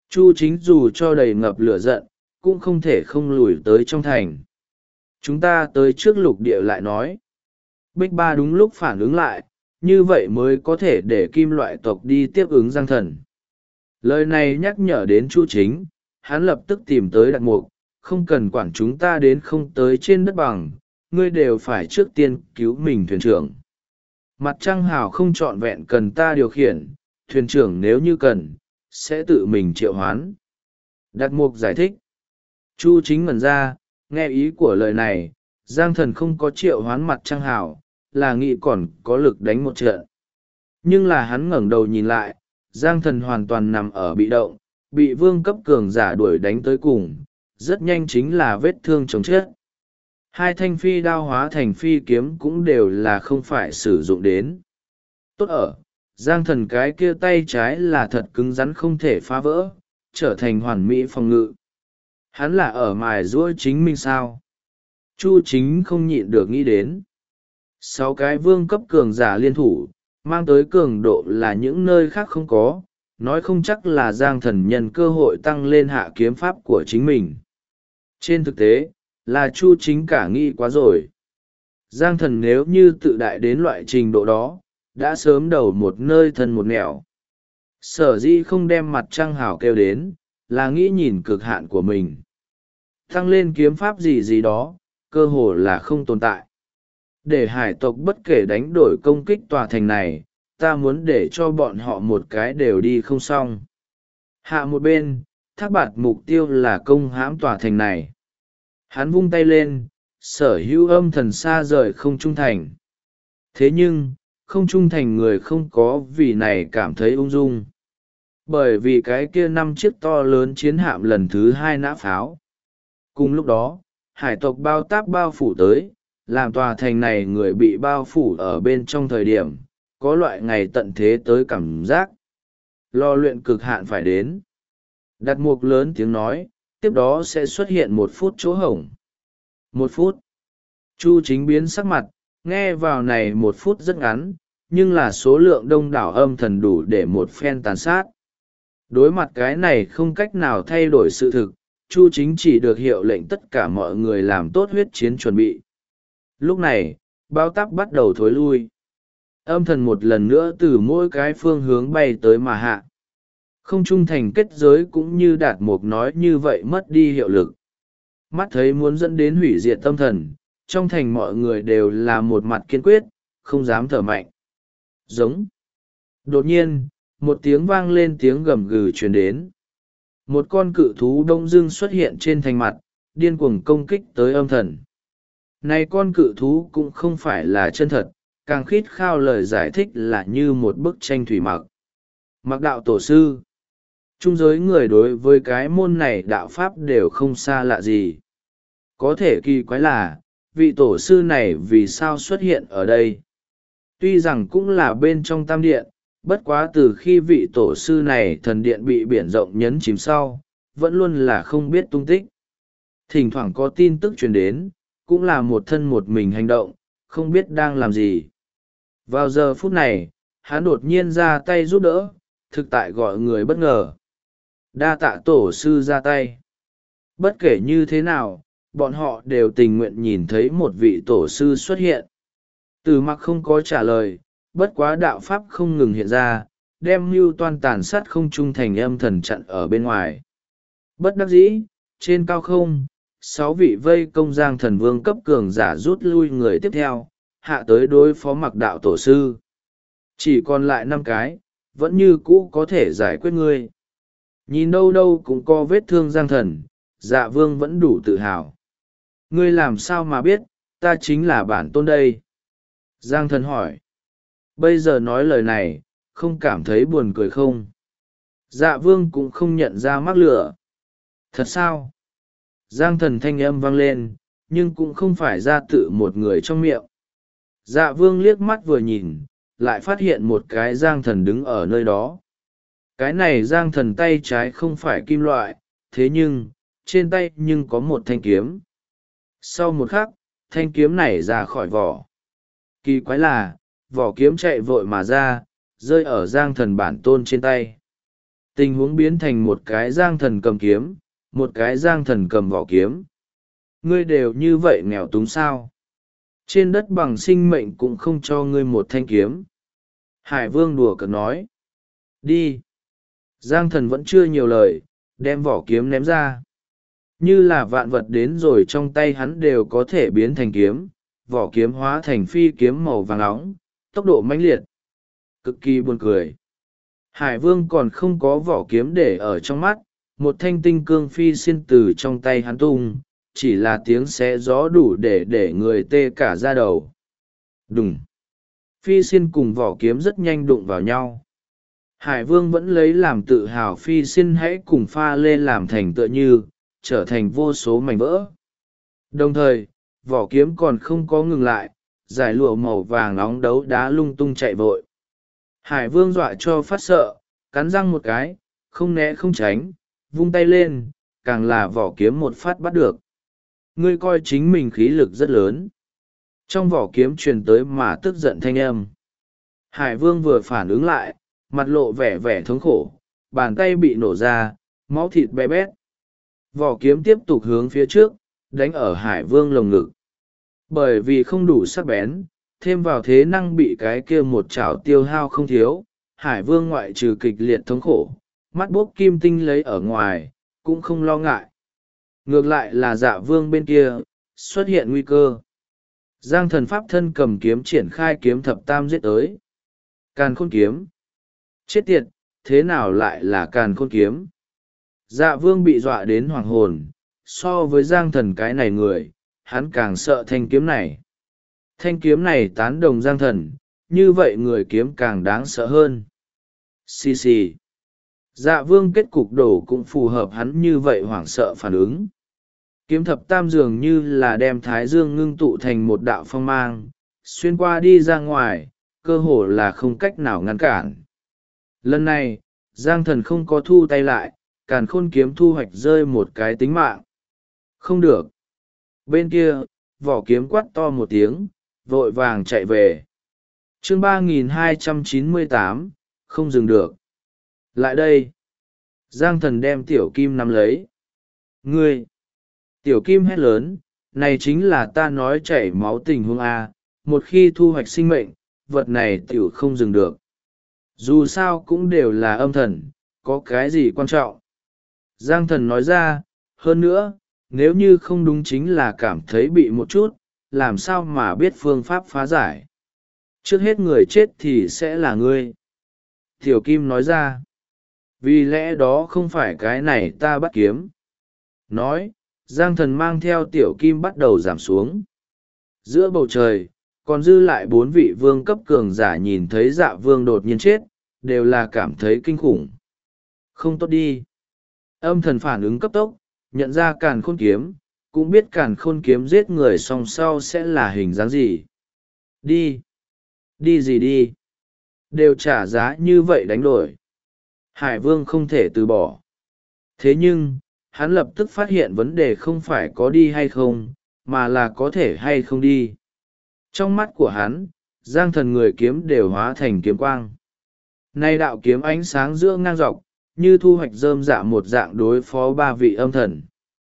Chu Chính dù cho đầy ngập lửa giận cũng không thể không lùi tới trong thành. Chúng ta tới trước lục địa lại nói. Bích Ba đúng lúc phản ứng lại, như vậy mới có thể để kim loại tộc đi tiếp ứng Giang Thần. Lời này nhắc nhở đến Chu Chính, hắn lập tức tìm tới Đạt Mục, không cần quản chúng ta đến không tới trên đất bằng, ngươi đều phải trước tiên cứu mình thuyền trưởng. Mặt trăng hào không trọn vẹn cần ta điều khiển, thuyền trưởng nếu như cần, sẽ tự mình triệu hoán. Đạt Mục giải thích. Chu Chính ngẩn ra, nghe ý của lời này, Giang Thần không có triệu hoán mặt trăng hào, là nghĩ còn có lực đánh một trận. Nhưng là hắn ngẩng đầu nhìn lại, Giang Thần hoàn toàn nằm ở bị động, bị vương cấp cường giả đuổi đánh tới cùng, rất nhanh chính là vết thương chồng chết. Hai thanh phi đao hóa thành phi kiếm cũng đều là không phải sử dụng đến. Tốt ở, Giang Thần cái kia tay trái là thật cứng rắn không thể phá vỡ, trở thành hoàn mỹ phòng ngự. Hắn là ở mài giũa chính mình sao? Chu Chính không nhịn được nghĩ đến. 6 cái vương cấp cường giả liên thủ, mang tới cường độ là những nơi khác không có, nói không chắc là Giang Thần nhân cơ hội tăng lên hạ kiếm pháp của chính mình. Trên thực tế, là Chu Chính cả nghĩ quá rồi. Giang Thần nếu như tự đại đến loại trình độ đó, đã sớm đầu một nơi thân một nẻo. Sở dĩ không đem mặt trăng hào kêu đến, là nghĩ nhìn cực hạn của mình. Tăng lên kiếm pháp gì gì đó, cơ hồ là không tồn tại. Để hải tộc bất kể đánh đổi công kích tòa thành này, ta muốn để cho bọn họ một cái đều đi không xong. Hạ một bên, Thác Bạt mục tiêu là công hãm tòa thành này. Hắn vung tay lên, sở hữu âm thần xa rời không trung thành. Thế nhưng, không trung thành người không có vì này cảm thấy ung dung. Bởi vì cái kia 5 chiếc to lớn chiến hạm lần thứ 2 nã pháo. Cùng lúc đó, hải tộc bao táp bao phủ tới, làm tòa thành này người bị bao phủ ở bên trong thời điểm, có loại ngày tận thế tới cảm giác. Lo luyện cực hạn phải đến. Đặt Mục lớn tiếng nói, tiếp đó sẽ xuất hiện 1 phút chỗ hổng. 1 phút. Chu Chính biến sắc mặt, nghe vào này 1 phút rất ngắn, nhưng là số lượng đông đảo âm thần đủ để một phen tàn sát. Đối mặt cái này không cách nào thay đổi sự thực, Chu Chính chỉ được hiệu lệnh tất cả mọi người làm tốt huyết chiến chuẩn bị. Lúc này, bao táp bắt đầu thối lui. Âm thần một lần nữa từ mỗi cái phương hướng bay tới mà hạ. Không trung thành kết giới cũng như Đạt Mục nói như vậy mất đi hiệu lực. Mắt thấy muốn dẫn đến hủy diệt tâm thần, trong thành mọi người đều là một mặt kiên quyết, không dám thở mạnh. Giống. Đột nhiên, một tiếng vang lên tiếng gầm gừ truyền đến. Một con cự thú đông dưng xuất hiện trên thành mặt, điên cuồng công kích tới âm thần. Này con cự thú cũng không phải là chân thật, càng khít khao lời giải thích là như một bức tranh thủy mặc. Mặc đạo tổ sư. Trung giới người đối với cái môn này đạo pháp đều không xa lạ gì. Có thể kỳ quái là, vị tổ sư này vì sao xuất hiện ở đây? Tuy rằng cũng là bên trong tam điện, bất quá từ khi vị tổ sư này thần điện bị biển rộng nhấn chìm sau, vẫn luôn là không biết tung tích. Thỉnh thoảng có tin tức truyền đến, cũng là một thân một mình hành động, không biết đang làm gì. Vào giờ phút này, hắn đột nhiên ra tay giúp đỡ, thực tại gọi người bất ngờ. Đa tạ tổ sư ra tay. Bất kể như thế nào, bọn họ đều tình nguyện nhìn thấy một vị tổ sư xuất hiện. Từ Mặc không có trả lời, bất quá đạo pháp không ngừng hiện ra, đem mưu toan tàn sát không trung thành âm thần chặn ở bên ngoài. Bất đắc dĩ, trên cao không, 6 vị vây công Giang Thần Vương cấp cường giả rút lui người tiếp theo, hạ tới đối phó Mặc đạo tổ sư. Chỉ còn lại 5 cái, vẫn như cũ có thể giải quyết ngươi. Nhìn đâu đâu cũng có vết thương Giang Thần, Dạ Vương vẫn đủ tự hào. Ngươi làm sao mà biết, ta chính là bản tôn đây? Giang Thần hỏi. Bây giờ nói lời này, không cảm thấy buồn cười không? Dạ Vương cũng không nhận ra mắc lửa. Thật sao? Giang Thần thanh âm vang lên, nhưng cũng không phải ra tự một người trong miệng. Dạ Vương liếc mắt vừa nhìn, lại phát hiện một cái Giang Thần đứng ở nơi đó. Cái này Giang Thần tay trái không phải kim loại, thế nhưng, trên tay nhưng có một thanh kiếm. Sau một khắc, thanh kiếm này ra khỏi vỏ. Kỳ quái là, vỏ kiếm chạy vội mà ra, rơi ở Giang Thần bản tôn trên tay. Tình huống biến thành một cái giang thần cầm kiếm, một cái giang thần cầm vỏ kiếm. Ngươi đều như vậy nghèo túng sao? Trên đất bằng sinh mệnh cũng không cho ngươi một thanh kiếm. Hải vương đùa cợt nói. Đi. Giang thần vẫn chưa nhiều lời, đem vỏ kiếm ném ra. Như là vạn vật đến rồi trong tay hắn đều có thể biến thành kiếm, vỏ kiếm hóa thành phi kiếm màu vàng nóng, tốc độ mãnh liệt. Cực kỳ buồn cười. Hải vương còn không có vỏ kiếm để ở trong mắt, một thanh tinh cương phi xin từ trong tay hắn tung, chỉ là tiếng xé gió đủ để người tê cả da đầu. Đùng! Phi xin cùng vỏ kiếm rất nhanh đụng vào nhau. Hải vương vẫn lấy làm tự hào phi xin hãy cùng pha lê làm thành tựa như, trở thành vô số mảnh vỡ. Đồng thời, vỏ kiếm còn không có ngừng lại, giải lụa màu vàng nóng đấu đá lung tung chạy vội. Hải vương dọa cho phát sợ, cắn răng một cái, không né không tránh, vung tay lên, càng là vỏ kiếm một phát bắt được. Ngươi coi chính mình khí lực rất lớn. Trong vỏ kiếm truyền tới mà tức giận thanh âm. Hải vương vừa phản ứng lại, mặt lộ vẻ vẻ thống khổ, bàn tay bị nổ ra, máu thịt bé bét. Vỏ kiếm tiếp tục hướng phía trước, đánh ở hải vương lồng ngực. Bởi vì không đủ sắc bén, thêm vào thế năng bị cái kia một chảo tiêu hao không thiếu, hải vương ngoại trừ kịch liệt thống khổ, mắt bốc kim tinh lấy ở ngoài, cũng không lo ngại. Ngược lại là Dạ vương bên kia, xuất hiện nguy cơ. Giang thần pháp thân cầm kiếm triển khai kiếm thập tam giết tới. Càn khôn kiếm. Chết tiệt, thế nào lại là càn khôn kiếm? Dạ vương bị dọa đến hoàng hồn, so với giang thần cái này người, hắn càng sợ thanh kiếm này. Thanh kiếm này tán đồng giang thần, như vậy người kiếm càng đáng sợ hơn. Xì xì. Dạ vương kết cục đổ cũng phù hợp hắn như vậy hoảng sợ phản ứng. Kiếm thập tam dường như là đem thái dương ngưng tụ thành một đạo phong mang, xuyên qua đi ra ngoài, cơ hồ là không cách nào ngăn cản. Lần này, giang thần không có thu tay lại, càn khôn kiếm thu hoạch rơi một cái tính mạng. Không được. Bên kia, vỏ kiếm quát to một tiếng, vội vàng chạy về. Chương 3298, không dừng được. Lại đây. Giang thần đem tiểu kim nắm lấy. Ngươi. Tiểu kim hét lớn, này chính là ta nói chảy máu tình huống A, một khi thu hoạch sinh mệnh, vật này tiểu không dừng được. Dù sao cũng đều là âm thần, có cái gì quan trọng. Giang thần nói ra, hơn nữa, nếu như không đúng chính là cảm thấy bị một chút, làm sao mà biết phương pháp phá giải. Trước hết người chết thì sẽ là ngươi. Tiểu kim nói ra, vì lẽ đó không phải cái này ta bắt kiếm. Nói, giang thần mang theo tiểu kim bắt đầu giảm xuống. Giữa bầu trời, còn dư lại 4 vị vương cấp cường giả nhìn thấy Dạ vương đột nhiên chết, đều là cảm thấy kinh khủng. Không tốt đi. Âm thần phản ứng cấp tốc, nhận ra càn khôn kiếm, cũng biết càn khôn kiếm giết người song sau sẽ là hình dáng gì. Đi. Đi gì đi. Đều trả giá như vậy đánh đổi. Hải vương không thể từ bỏ. Thế nhưng, hắn lập tức phát hiện vấn đề không phải có đi hay không, mà là có thể hay không đi. Trong mắt của hắn, giang thần người kiếm đều hóa thành kiếm quang. Nay đạo kiếm ánh sáng giữa ngang dọc, như thu hoạch rơm dạ một dạng đối phó 3 vị âm thần.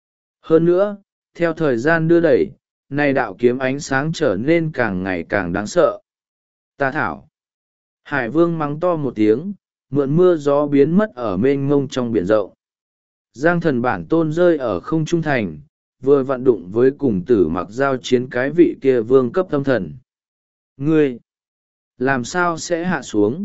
Hơn nữa, theo thời gian đưa đẩy, nay đạo kiếm ánh sáng trở nên càng ngày càng đáng sợ. Ta thảo. Hải vương mắng to một tiếng, mượn mưa gió biến mất ở mênh mông trong biển rộng. Giang thần bản tôn rơi ở không trung thành, vừa vặn đụng với cùng tử mặc giao chiến cái vị kia vương cấp tâm thần. Ngươi, làm sao sẽ hạ xuống?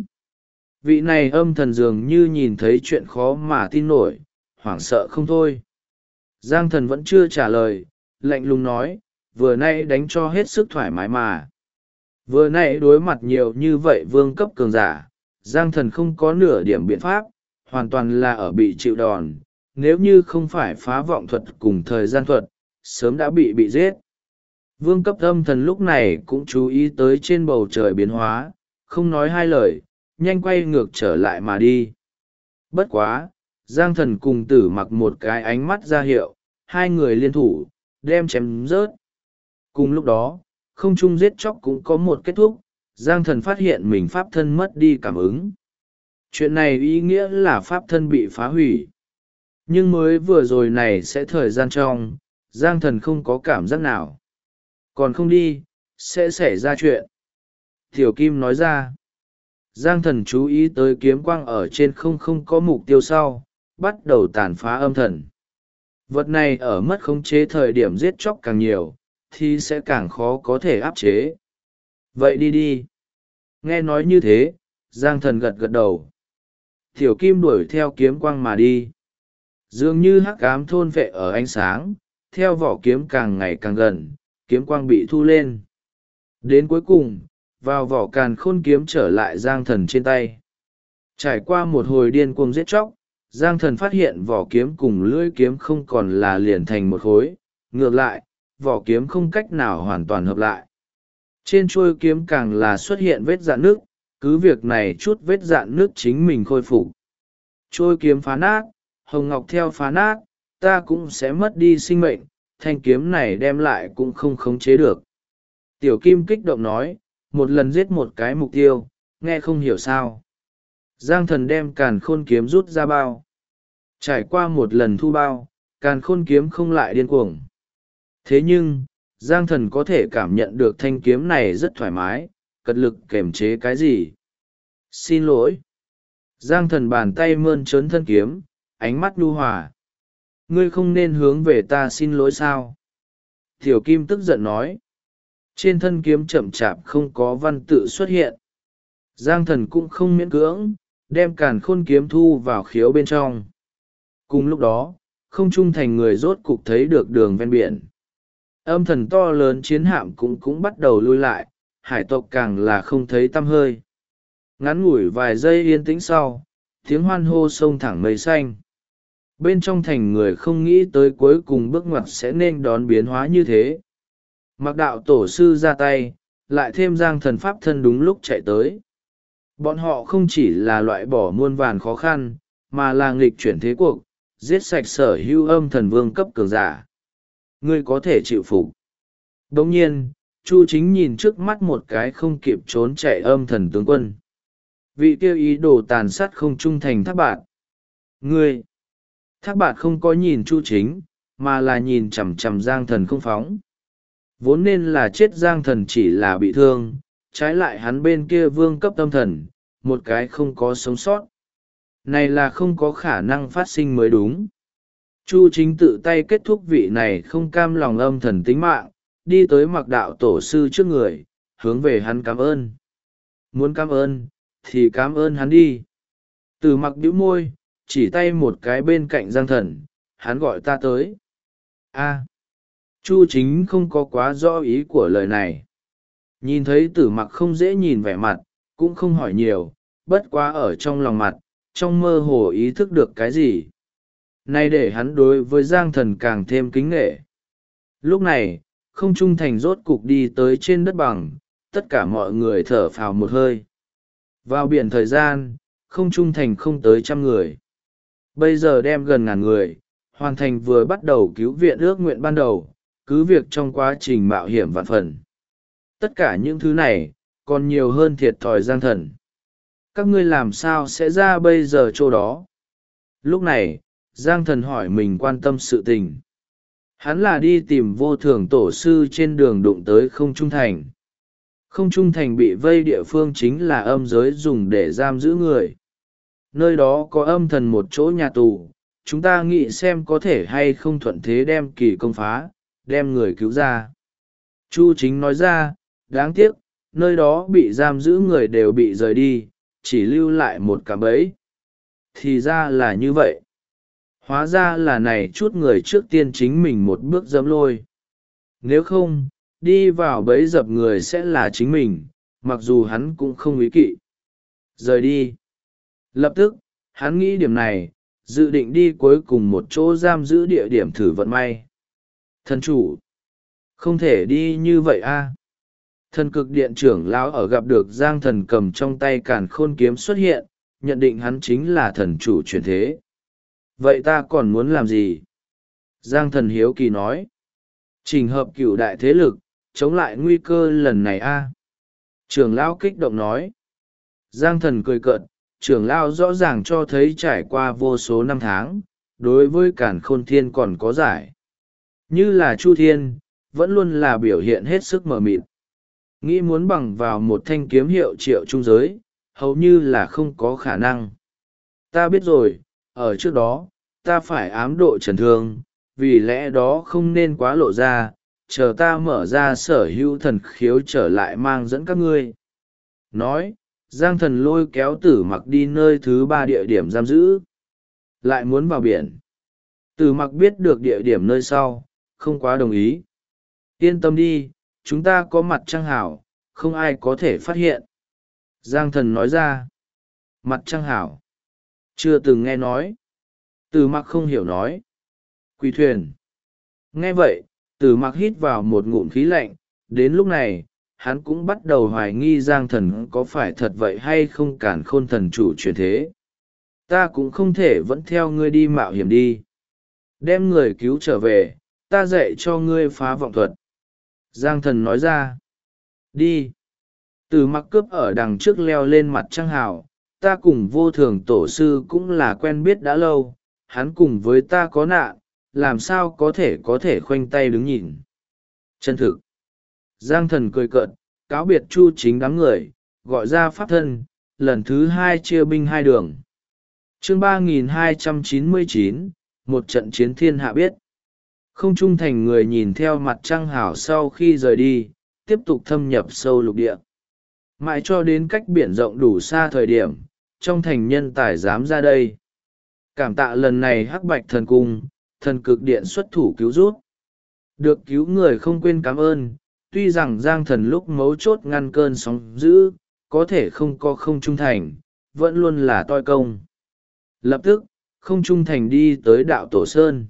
Vị này âm thần dường như nhìn thấy chuyện khó mà tin nổi, hoảng sợ không thôi. Giang thần vẫn chưa trả lời, lạnh lùng nói, vừa nay đánh cho hết sức thoải mái mà. Vừa nay đối mặt nhiều như vậy vương cấp cường giả, Giang thần không có nửa điểm biện pháp, hoàn toàn là ở bị chịu đòn. Nếu như không phải phá vọng thuật cùng thời gian thuật, sớm đã bị giết. Vương cấp âm thần lúc này cũng chú ý tới trên bầu trời biến hóa, không nói hai lời, nhanh quay ngược trở lại mà đi. Bất quá, Giang thần cùng tử mặc một cái ánh mắt ra hiệu, hai người liên thủ, đem chém rớt. Cùng lúc đó, không trung giết chóc cũng có một kết thúc, Giang thần phát hiện mình pháp thân mất đi cảm ứng. Chuyện này ý nghĩa là pháp thân bị phá hủy. Nhưng mới vừa rồi này sẽ thời gian trong, Giang Thần không có cảm giác nào. Còn không đi, sẽ xảy ra chuyện. Tiểu Kim nói ra. Giang Thần chú ý tới kiếm quang ở trên không có mục tiêu sau, bắt đầu tàn phá âm thần. Vật này ở mất khống chế thời điểm giết chóc càng nhiều, thì sẽ càng khó có thể áp chế. Vậy đi đi. Nghe nói như thế, Giang Thần gật gật đầu. Tiểu Kim đuổi theo kiếm quang mà đi. Dường như hắc ám thôn vệ ở ánh sáng, theo vỏ kiếm càng ngày càng gần, kiếm quang bị thu lên. Đến cuối cùng, vào vỏ càn khôn kiếm trở lại Giang Thần trên tay. Trải qua một hồi điên cuồng giết chóc, Giang Thần phát hiện vỏ kiếm cùng lưỡi kiếm không còn là liền thành một khối, ngược lại, vỏ kiếm không cách nào hoàn toàn hợp lại. Trên chuôi kiếm càng là xuất hiện vết rạn nước, cứ việc này chút vết rạn nước chính mình khôi phục. Chuôi kiếm phá nát, hồng ngọc theo phá nát, ta cũng sẽ mất đi sinh mệnh, thanh kiếm này đem lại cũng không khống chế được. Tiểu Kim kích động nói, một lần giết một cái mục tiêu, nghe không hiểu sao. Giang Thần đem càn khôn kiếm rút ra bao. Trải qua một lần thu bao, càn khôn kiếm không lại điên cuồng. Thế nhưng, Giang Thần có thể cảm nhận được thanh kiếm này rất thoải mái, cật lực kềm chế cái gì. Xin lỗi. Giang Thần bàn tay mơn trớn thân kiếm, ánh mắt nhu hòa. Ngươi không nên hướng về ta xin lỗi sao? Tiểu Kim tức giận nói. Trên thân kiếm chậm chạp không có văn tự xuất hiện. Giang Thần cũng không miễn cưỡng, đem càn khôn kiếm thu vào khiếu bên trong. Cùng lúc đó, không trung thành người rốt cục thấy được đường ven biển. Âm thần to lớn chiến hạm cũng bắt đầu lui lại, hải tộc càng là không thấy tăm hơi. Ngắn ngủi vài giây yên tĩnh sau, tiếng hoan hô sông thẳng mây xanh. Bên trong thành người không nghĩ tới cuối cùng bước ngoặt sẽ nên đón biến hóa như thế. Mặc đạo tổ sư ra tay, lại thêm Giang Thần pháp thân đúng lúc chạy tới. Bọn họ không chỉ là loại bỏ muôn vàn khó khăn, mà là nghịch chuyển thế cuộc, giết sạch sở hữu âm thần vương cấp cường giả. Ngươi có thể chịu phục. Đồng nhiên, Chu Chính nhìn trước mắt một cái không kịp trốn chạy âm thần tướng quân. Vị kêu ý đồ tàn sát không trung thành Thác Bạt. Ngươi! Thác Bạt không có nhìn Chu Chính, mà là nhìn chằm chằm Giang Thần không phóng. Vốn nên là chết Giang Thần chỉ là bị thương, trái lại hắn bên kia vương cấp tâm thần, một cái không có sống sót. Này là không có khả năng phát sinh mới đúng. Chu Chính tự tay kết thúc vị này không cam lòng âm thần tính mạng, đi tới Mặc đạo tổ sư trước người, hướng về hắn cảm ơn. Muốn cảm ơn, thì cảm ơn hắn đi. Từ Mặc bĩu môi, chỉ tay một cái bên cạnh Giang Thần, hắn gọi ta tới. A. Chu Chính không có quá rõ ý của lời này. Nhìn thấy Tử Mặc không dễ nhìn vẻ mặt, cũng không hỏi nhiều, bất quá ở trong lòng mặt, trong mơ hồ ý thức được cái gì. Nay để hắn đối với Giang Thần càng thêm kính nghệ. Lúc này, không trung thành rốt cục đi tới trên đất bằng, tất cả mọi người thở phào một hơi. Vào biển thời gian, không trung thành không tới 100 người. Bây giờ đem gần 1000 người, hoàn thành vừa bắt đầu cứu viện ước nguyện ban đầu, cứ việc trong quá trình mạo hiểm vạn phần. Tất cả những thứ này, còn nhiều hơn thiệt thòi Giang Thần. Các ngươi làm sao sẽ ra bây giờ chỗ đó? Lúc này, Giang Thần hỏi mình quan tâm sự tình. Hắn là đi tìm vô thường tổ sư trên đường đụng tới không trung thành. Không trung thành bị vây địa phương chính là âm giới dùng để giam giữ người. Nơi đó có âm thần một chỗ nhà tù, chúng ta nghĩ xem có thể hay không thuận thế đem kỳ công phá, đem người cứu ra. Chu Chính nói ra, đáng tiếc, nơi đó bị giam giữ người đều bị rời đi, chỉ lưu lại một cạm bẫy. Thì ra là như vậy. Hóa ra là này chút người trước tiên chính mình một bước dẫm lôi. Nếu không, đi vào bẫy dập người sẽ là chính mình, mặc dù hắn cũng không ý kỵ. Rời đi. Lập tức, hắn nghĩ điểm này, dự định đi cuối cùng một chỗ giam giữ địa điểm thử vận may. Thần chủ. Không thể đi như vậy a. Thần cực điện trưởng lão ở gặp được Giang Thần cầm trong tay càn khôn kiếm xuất hiện, nhận định hắn chính là thần chủ chuyển thế. Vậy ta còn muốn làm gì? Giang Thần hiếu kỳ nói. Trình hợp cửu đại thế lực, chống lại nguy cơ lần này a. Trưởng lão kích động nói. Giang Thần cười cợt, trưởng lão rõ ràng cho thấy trải qua vô số năm tháng, đối với càn khôn thiên còn có giải. Như là Chu Thiên, vẫn luôn là biểu hiện hết sức mờ mịt. Nghĩ muốn bằng vào một thanh kiếm hiệu triệu trung giới, hầu như là không có khả năng. Ta biết rồi, ở trước đó, ta phải ám độ trần thương, vì lẽ đó không nên quá lộ ra, chờ ta mở ra sở hữu thần khiếu trở lại mang dẫn các ngươi. Nói, Giang Thần lôi kéo Tử Mặc đi nơi thứ 3 địa điểm giam giữ. Lại muốn vào biển. Tử Mặc biết được địa điểm nơi sau, không quá đồng ý. Yên tâm đi, chúng ta có mặt trăng hảo, không ai có thể phát hiện. Giang Thần nói ra. Mặt trăng hảo. Chưa từng nghe nói. Tử Mặc không hiểu nói. Quỷ thuyền. Nghe vậy, Tử Mặc hít vào một ngụm khí lạnh. Đến lúc này, hắn cũng bắt đầu hoài nghi Giang Thần có phải thật vậy hay không, càn khôn thần chủ truyền thế. Ta cũng không thể vẫn theo ngươi đi mạo hiểm đi. Đem người cứu trở về, ta dạy cho ngươi phá vọng thuật. Giang Thần nói ra. Đi. Tử Mặc cướp ở đằng trước leo lên mặt trăng hào. Ta cùng vô thường tổ sư cũng là quen biết đã lâu, hắn cùng với ta có nạn, làm sao có thể khoanh tay đứng nhìn. Chân thực. Giang Thần cười cợt, cáo biệt Chu Chính đám người, gọi ra pháp thân, lần thứ 2 chia binh 2 đường. Chương 3299, một trận chiến thiên hạ biết. Không trung thành người nhìn theo mặt trăng hảo sau khi rời đi, tiếp tục thâm nhập sâu lục địa. Mãi cho đến cách biển rộng đủ xa thời điểm, trong thành nhân tài dám ra đây. Cảm tạ lần này Hắc Bạch Thần Cung, thần cực điện xuất thủ cứu rút. Được cứu người không quên cảm ơn, tuy rằng Giang Thần lúc mấu chốt ngăn cơn sóng dữ, có thể không có không trung thành, vẫn luôn là toi công. Lập tức, không trung thành đi tới đạo Tổ Sơn.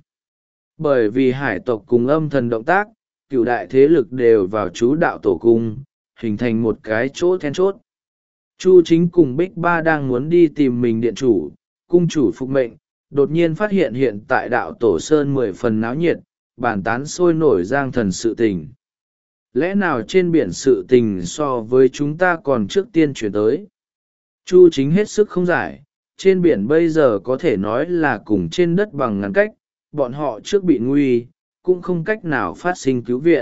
Bởi vì hải tộc cùng âm thần động tác, cửu đại thế lực đều vào chú đạo Tổ Cung, hình thành một cái chỗ then chốt. Chu Chính cùng Bích Ba đang muốn đi tìm mình điện chủ, cung chủ phục mệnh, đột nhiên phát hiện hiện tại đạo Tổ Sơn 10 phần náo nhiệt, bàn tán sôi nổi Giang Thần sự tình. Lẽ nào trên biển sự tình so với chúng ta còn trước tiên chuyển tới? Chu Chính hết sức không giải, trên biển bây giờ có thể nói là cùng trên đất bằng ngắn cách, bọn họ trước bị nguy, cũng không cách nào phát sinh cứu viện.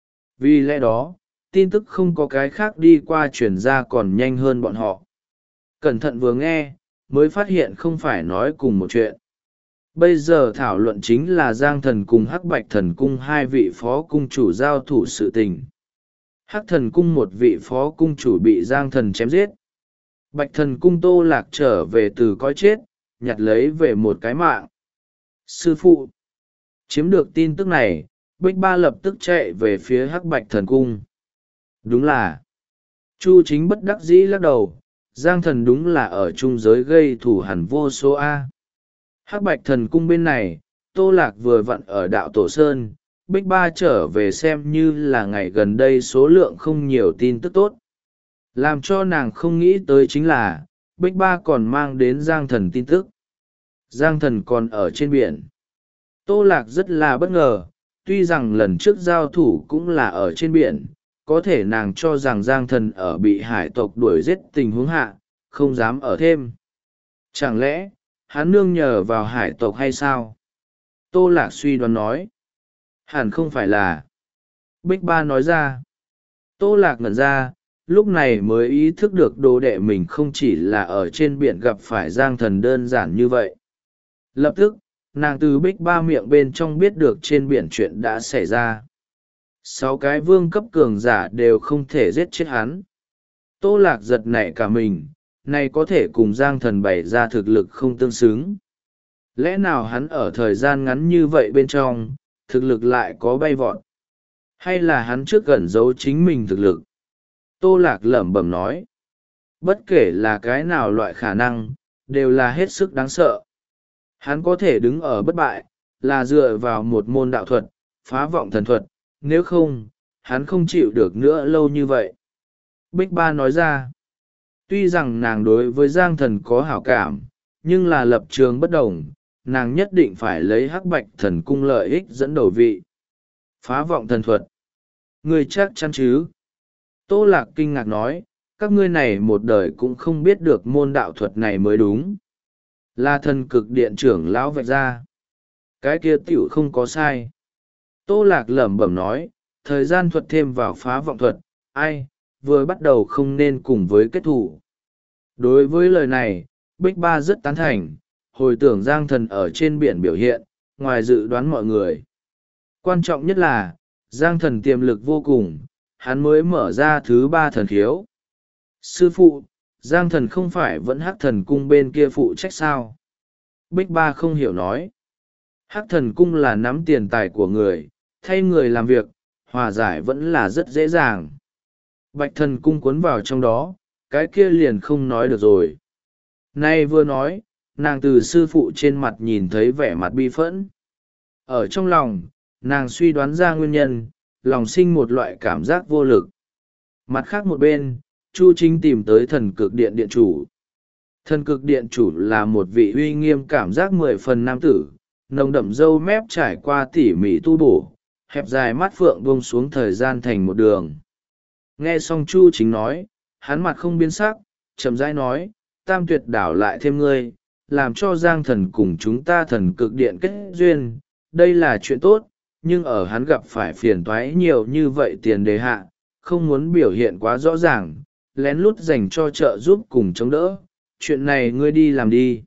Vì lẽ đó, tin tức không có cái khác đi qua chuyển ra còn nhanh hơn bọn họ. Cẩn thận vừa nghe, mới phát hiện không phải nói cùng một chuyện. Bây giờ thảo luận chính là Giang Thần cùng Hắc Bạch Thần Cung 2 vị phó cung chủ giao thủ sự tình. Hắc Thần Cung 1 vị phó cung chủ bị Giang Thần chém giết. Bạch Thần Cung Tô Lạc trở về từ cõi chết, nhặt lấy về một cái mạng. Sư phụ! Chiếm được tin tức này, Bích Ba lập tức chạy về phía Hắc Bạch Thần Cung. Đúng là Chu Chính bất đắc dĩ lắc đầu, Giang Thần đúng là ở trung giới gây thủ hẳn vô số A. Hắc Bạch Thần Cung bên này, Tô Lạc vừa vặn ở đạo Tổ Sơn, Bích Ba trở về xem như là ngày gần đây số lượng không nhiều tin tức tốt. Làm cho nàng không nghĩ tới chính là, Bích Ba còn mang đến Giang Thần tin tức. Giang Thần còn ở trên biển. Tô Lạc rất là bất ngờ, tuy rằng lần trước giao thủ cũng là ở trên biển, có thể nàng cho rằng Giang Thần ở bị hải tộc đuổi giết tình huống hạ, không dám ở thêm. Chẳng lẽ, hắn nương nhờ vào hải tộc hay sao? Tô Lạc suy đoán nói. Hẳn không phải là. Bích Ba nói ra. Tô Lạc ngẩn ra, lúc này mới ý thức được đồ đệ mình không chỉ là ở trên biển gặp phải Giang Thần đơn giản như vậy. Lập tức, nàng từ Bích Ba miệng bên trong biết được trên biển chuyện đã xảy ra. 6 cái vương cấp cường giả đều không thể giết chết hắn. Tô Lạc giật nảy cả mình, này có thể cùng Giang Thần bày ra thực lực không tương xứng. Lẽ nào hắn ở thời gian ngắn như vậy bên trong, thực lực lại có bay vọt? Hay là hắn trước gần giấu chính mình thực lực? Tô Lạc lẩm bẩm nói. Bất kể là cái nào loại khả năng, đều là hết sức đáng sợ. Hắn có thể đứng ở bất bại, là dựa vào một môn đạo thuật, phá vọng thần thuật, nếu không, hắn không chịu được nữa lâu như vậy. Bích Ba nói ra. Tuy rằng nàng đối với Giang Thần có hảo cảm, nhưng là lập trường bất đồng, nàng nhất định phải lấy Hắc Bạch Thần Cung lợi ích dẫn đầu vị. Phá vọng thần thuật. Người chắc chắn chứ? Tô Lạc kinh ngạc nói, các ngươi này một đời cũng không biết được môn đạo thuật này mới đúng. Là thần cực điện trưởng lão vạch ra. Cái kia tiểu không có sai. Tô Lạc lẩm bẩm nói, thời gian thuật thêm vào phá vọng thuật, ai, vừa bắt đầu không nên cùng với kết thủ. Đối với lời này, Bích Ba rất tán thành, hồi tưởng Giang Thần ở trên biển biểu hiện, ngoài dự đoán mọi người. Quan trọng nhất là, Giang Thần tiềm lực vô cùng, hắn mới mở ra thứ 3 thần khiếu. Sư phụ, Giang Thần không phải vẫn Hắc Thần Cung bên kia phụ trách sao? Bích Ba không hiểu nói. Hắc Thần Cung là nắm tiền tài của người, thay người làm việc, hòa giải vẫn là rất dễ dàng. Bạch Thần Cung cuốn vào trong đó, cái kia liền không nói được rồi. Nay vừa nói, nàng từ sư phụ trên mặt nhìn thấy vẻ mặt bi phẫn. Ở trong lòng, nàng suy đoán ra nguyên nhân, lòng sinh một loại cảm giác vô lực. Mặt khác một bên, Chu Chính tìm tới thần cực điện điện chủ. Thần cực điện chủ là một vị uy nghiêm cảm giác 10 phần nam tử, nồng đậm râu mép trải qua tỉ mỉ tu bổ, hẹp dài mắt phượng buông xuống thời gian thành một đường. Nghe xong Chu Chính nói, hắn mặt không biến sắc, chậm rãi nói, Tam Tuyệt đảo lại thêm ngươi, làm cho Giang Thần cùng chúng ta thần cực điện kết duyên, đây là chuyện tốt, nhưng ở hắn gặp phải phiền toái nhiều như vậy tiền đề hạ, không muốn biểu hiện quá rõ ràng, lén lút dành cho trợ giúp cùng chống đỡ, chuyện này ngươi đi làm đi.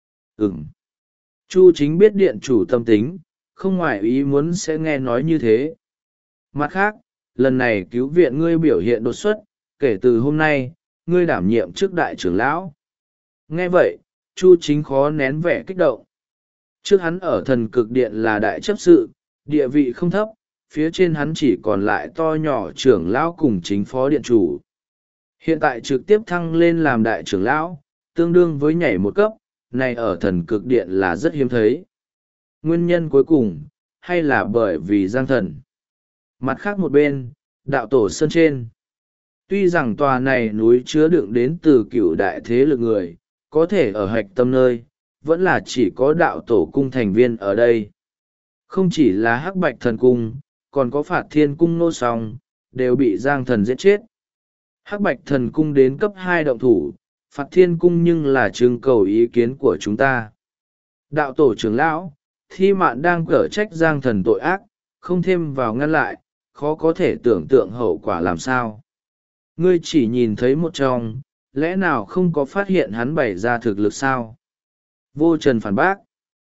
Chu Chính biết điện chủ tâm tính, không ngoại ý muốn sẽ nghe nói như thế. Mặt khác, lần này cứu viện ngươi biểu hiện đột xuất, kể từ hôm nay, ngươi đảm nhiệm trước đại trưởng lão. Nghe vậy, Chu Chính khó nén vẻ kích động. Trước hắn ở thần cực điện là đại chấp sự, địa vị không thấp, phía trên hắn chỉ còn lại to nhỏ trưởng lão cùng chính phó điện chủ. Hiện tại trực tiếp thăng lên làm đại trưởng lão, tương đương với nhảy một cấp, này ở thần cực điện là rất hiếm thấy. Nguyên nhân cuối cùng, hay là bởi vì Giang Thần. Mặt khác một bên, đạo tổ sơn trên. Tuy rằng tòa này núi chứa đựng đến từ cựu đại thế lực người, có thể ở hạch tâm nơi, vẫn là chỉ có đạo tổ cung thành viên ở đây. Không chỉ là Hắc Bạch Thần Cung, còn có Phạt Thiên Cung nô song, đều bị Giang Thần giết chết. Hắc Bạch Thần Cung đến cấp 2 động thủ, Phạt Thiên Cung nhưng là trưng cầu ý kiến của chúng ta. Đạo tổ trưởng lão, Thi Mạn đang cở trách Giang Thần tội ác, không thêm vào ngăn lại, khó có thể tưởng tượng hậu quả làm sao. Ngươi chỉ nhìn thấy một trong, lẽ nào không có phát hiện hắn bày ra thực lực sao? Vô Trần phản bác.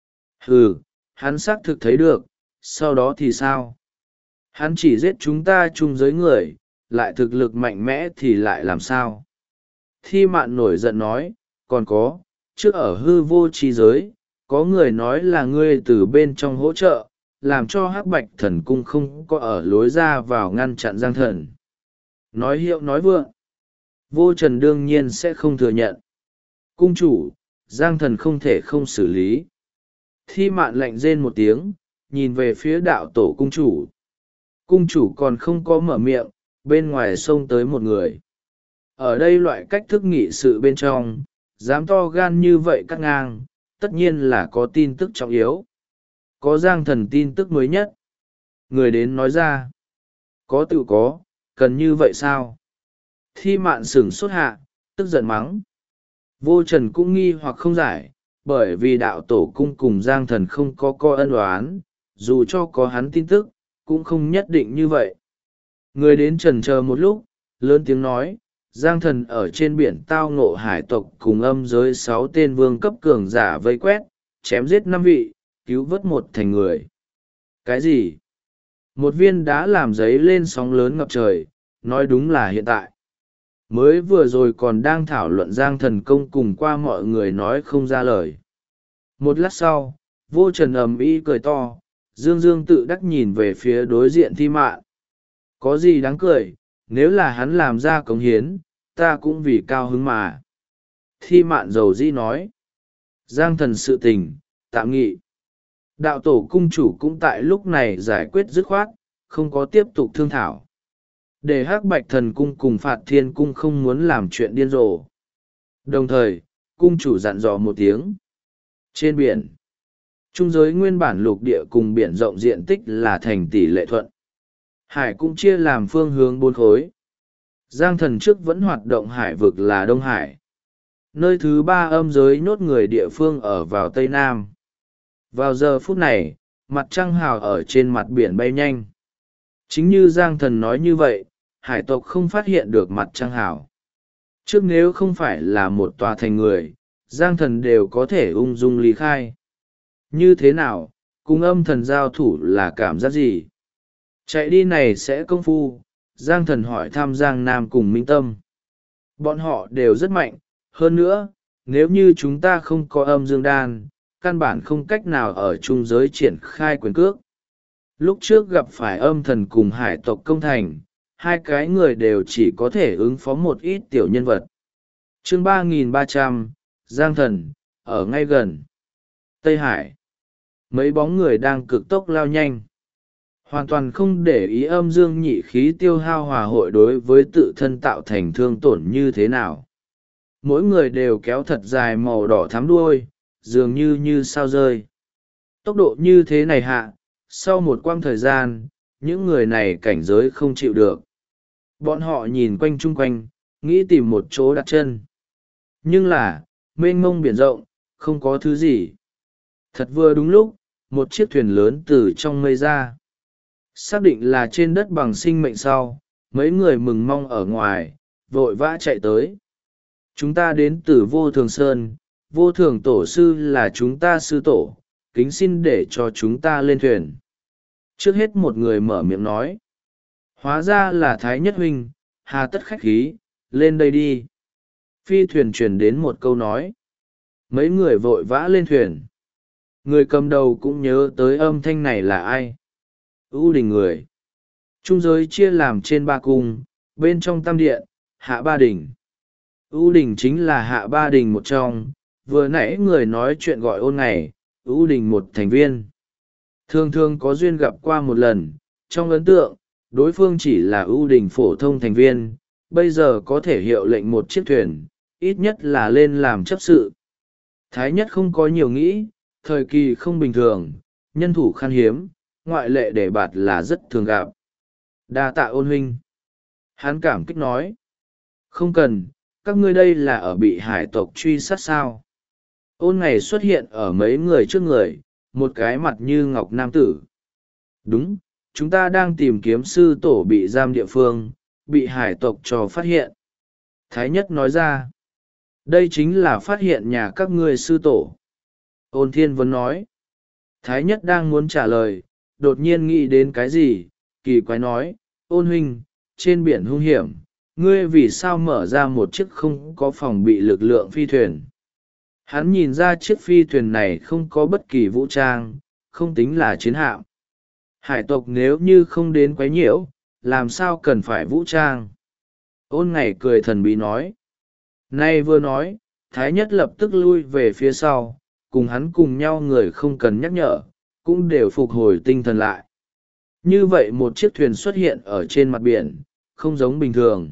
Hắn xác thực thấy được, sau đó thì sao? Hắn chỉ giết chúng ta chung giới người, lại thực lực mạnh mẽ thì lại làm sao? Thi Mạn nổi giận nói, còn có, trước ở hư vô trí giới, có người nói là ngươi từ bên trong hỗ trợ, làm cho Hắc Bạch Thần Cung không có ở lối ra vào ngăn chặn Giang Thần. Nói hiệu nói vượng. Vô Trần đương nhiên sẽ không thừa nhận. Cung chủ, Giang Thần không thể không xử lý. Thi Mạn lạnh rên một tiếng, nhìn về phía đạo tổ cung chủ. Cung chủ còn không có mở miệng, bên ngoài xông tới một người. Ở đây loại cách thức nghị sự bên trong, dám to gan như vậy cắt ngang, tất nhiên là có tin tức trọng yếu. Có Giang Thần tin tức mới nhất. Người đến nói ra. Có tự có, cần như vậy sao? Thi Mạn sửng sốt hạ, tức giận mắng. Vô Trần cũng nghi hoặc không giải, bởi vì đạo tổ cung cùng Giang Thần không có coi ân oán, dù cho có hắn tin tức, cũng không nhất định như vậy. Người đến chần chờ một lúc, lớn tiếng nói, Giang Thần ở trên biển tao ngộ hải tộc cùng âm giới 6 tên vương cấp cường giả vây quét, chém giết 5 vị, cứu vớt một thành người. Cái gì? Một viên đá làm giấy lên sóng lớn ngập trời, nói đúng là hiện tại. Mới vừa rồi còn đang thảo luận Giang Thần công cùng qua mọi người nói không ra lời. Một lát sau, Vô Trần ầm ĩ cười to, dương dương tự đắc nhìn về phía đối diện Thi Mạn. Có gì đáng cười, nếu là hắn làm ra cống hiến, ta cũng vì cao hứng mà. Thi Mạn dầu dĩ nói. Giang Thần sự tình, tạm nghị. Đạo tổ cung chủ cũng tại lúc này giải quyết dứt khoát, không có tiếp tục thương thảo. Để Hắc Bạch Thần Cung cùng Phạt Thiên Cung không muốn làm chuyện điên rồ. Đồng thời, cung chủ dặn dò một tiếng. Trên biển, trung giới nguyên bản lục địa cùng biển rộng diện tích là thành tỷ lệ thuận. Hải cũng chia làm phương hướng 4 khối. Giang thần trước vẫn hoạt động hải vực là Đông Hải. Nơi thứ ba âm giới nhốt người địa phương ở vào Tây Nam. Vào giờ phút này, mặt trăng hào ở trên mặt biển bay nhanh. Chính như Giang thần nói như vậy, hải tộc không phát hiện được mặt trăng hào. Trước nếu không phải là một tòa thành người, Giang thần đều có thể ung dung ly khai. Như thế nào, cùng âm thần giao thủ là cảm giác gì? Chạy đi này sẽ công phu. Giang thần hỏi thăm Giang Nam cùng Minh Tâm. Bọn họ đều rất mạnh, hơn nữa, nếu như chúng ta không có âm dương đan, căn bản không cách nào ở trung giới triển khai quyền cước. Lúc trước gặp phải âm thần cùng hải tộc công thành, hai cái người đều chỉ có thể ứng phó một ít tiểu nhân vật. Chương 3300, Giang thần, ở ngay gần Tây Hải. Mấy bóng người đang cực tốc lao nhanh. Hoàn toàn không để ý âm dương nhị khí tiêu hao hòa hội đối với tự thân tạo thành thương tổn như thế nào. Mỗi người đều kéo thật dài màu đỏ thắm đuôi, dường như sao rơi. Tốc độ như thế này hạ, sau một quãng thời gian, những người này cảnh giới không chịu được. Bọn họ nhìn quanh chung quanh, nghĩ tìm một chỗ đặt chân. Nhưng là, mênh mông biển rộng, không có thứ gì. Thật vừa đúng lúc, một chiếc thuyền lớn từ trong mây ra. Xác định là trên đất bằng sinh mệnh sau, mấy người mừng mong ở ngoài, vội vã chạy tới. Chúng ta đến từ Vô Thường Sơn, Vô Thường Tổ sư là chúng ta sư tổ, kính xin để cho chúng ta lên thuyền. Trước hết một người mở miệng nói. Hóa ra là Thái Nhất Huynh, hà tất khách khí, lên đây đi. Phi thuyền truyền đến một câu nói. Mấy người vội vã lên thuyền. Người cầm đầu cũng nhớ tới âm thanh này là ai. U đình người. Trung giới chia làm trên ba cung, bên trong tam điện, hạ ba đình. U đình chính là hạ ba đình một trong, vừa nãy người nói chuyện gọi Ôn Ngày, U đình một thành viên. Thường thường có duyên gặp qua một lần, trong ấn tượng, đối phương chỉ là U đình phổ thông thành viên, bây giờ có thể hiệu lệnh một chiếc thuyền, ít nhất là lên làm chấp sự. Thái nhất không có nhiều nghĩ, thời kỳ không bình thường, nhân thủ khan hiếm, ngoại lệ để bạt là rất thường gặp. Đa tạ Ôn huynh. Hắn cảm kích nói. Không cần, các ngươi đây là ở bị hải tộc truy sát sao. Ôn Ngày xuất hiện ở mấy người trước người, một cái mặt như ngọc nam tử. Đúng, chúng ta đang tìm kiếm sư tổ bị giam địa phương, bị hải tộc cho phát hiện. Thái nhất nói ra. Đây chính là phát hiện nhà các ngươi sư tổ. Ôn Thiên Vân nói. Thái nhất đang muốn trả lời, đột nhiên nghĩ đến cái gì, kỳ quái nói, Ôn huynh, trên biển hung hiểm, ngươi vì sao mở ra một chiếc không có phòng bị lực lượng phi thuyền. Hắn nhìn ra chiếc phi thuyền này không có bất kỳ vũ trang, không tính là chiến hạm. Hải tộc nếu như không đến quấy nhiễu, làm sao cần phải vũ trang. Ôn Ngày cười thần bí nói. Nay vừa nói, Thái nhất lập tức lui về phía sau, cùng hắn cùng nhau người không cần nhắc nhở, cũng đều phục hồi tinh thần lại. Như vậy một chiếc thuyền xuất hiện ở trên mặt biển, không giống bình thường.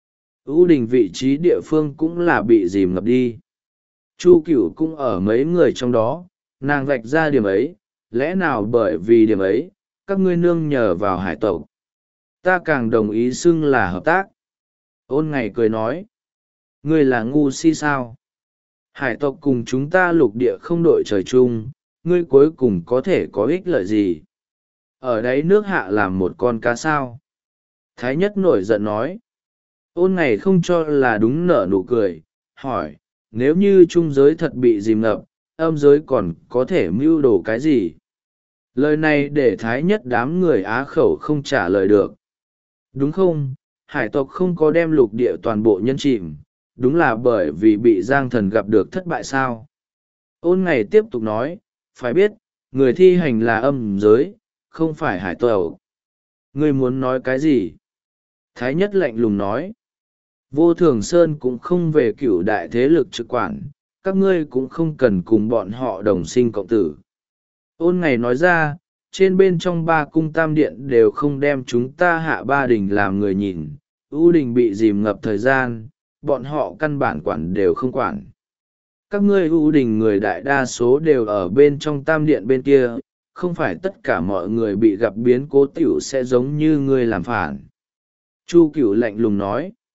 U đình vị trí địa phương cũng là bị dìm ngập đi. Chu Cửu cũng ở mấy người trong đó, nàng vạch ra điểm ấy, lẽ nào bởi vì điểm ấy, các ngươi nương nhờ vào hải tộc. Ta càng đồng ý xưng là hợp tác. Ôn Ngày cười nói. Ngươi là ngu si sao? Hải tộc cùng chúng ta lục địa không đội trời chung, ngươi cuối cùng có thể có ích lợi gì? Ở đấy nước hạ làm một con cá sao? Thái nhất nổi giận nói. Ôn Ngày không cho là đúng nở nụ cười, hỏi, nếu như trung giới thật bị dìm ngập, âm giới còn có thể mưu đồ cái gì? Lời này để Thái nhất đám người á khẩu không trả lời được. Đúng không, hải tộc không có đem lục địa toàn bộ nhân chìm, đúng là bởi vì bị Giang thần gặp được thất bại sao? Ôn Ngày tiếp tục nói, phải biết, người thi hành là âm giới, không phải hải tộc. Ngươi muốn nói cái gì? Thái nhất lạnh lùng nói. Vô Thường Sơn cũng không về cửu đại thế lực trực quản, các ngươi cũng không cần cùng bọn họ đồng sinh cộng tử. Ôn Ngày nói ra, trên bên trong ba cung tam điện đều không đem chúng ta hạ ba đình làm người nhìn, U đình bị dìm ngập thời gian, bọn họ căn bản quản đều không quản. Các ngươi U đình người đại đa số đều ở bên trong tam điện bên kia, không phải tất cả mọi người bị gặp biến cố tiểu sẽ giống như ngươi làm phản. Chu Cửu lạnh lùng nói.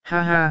Ha ha.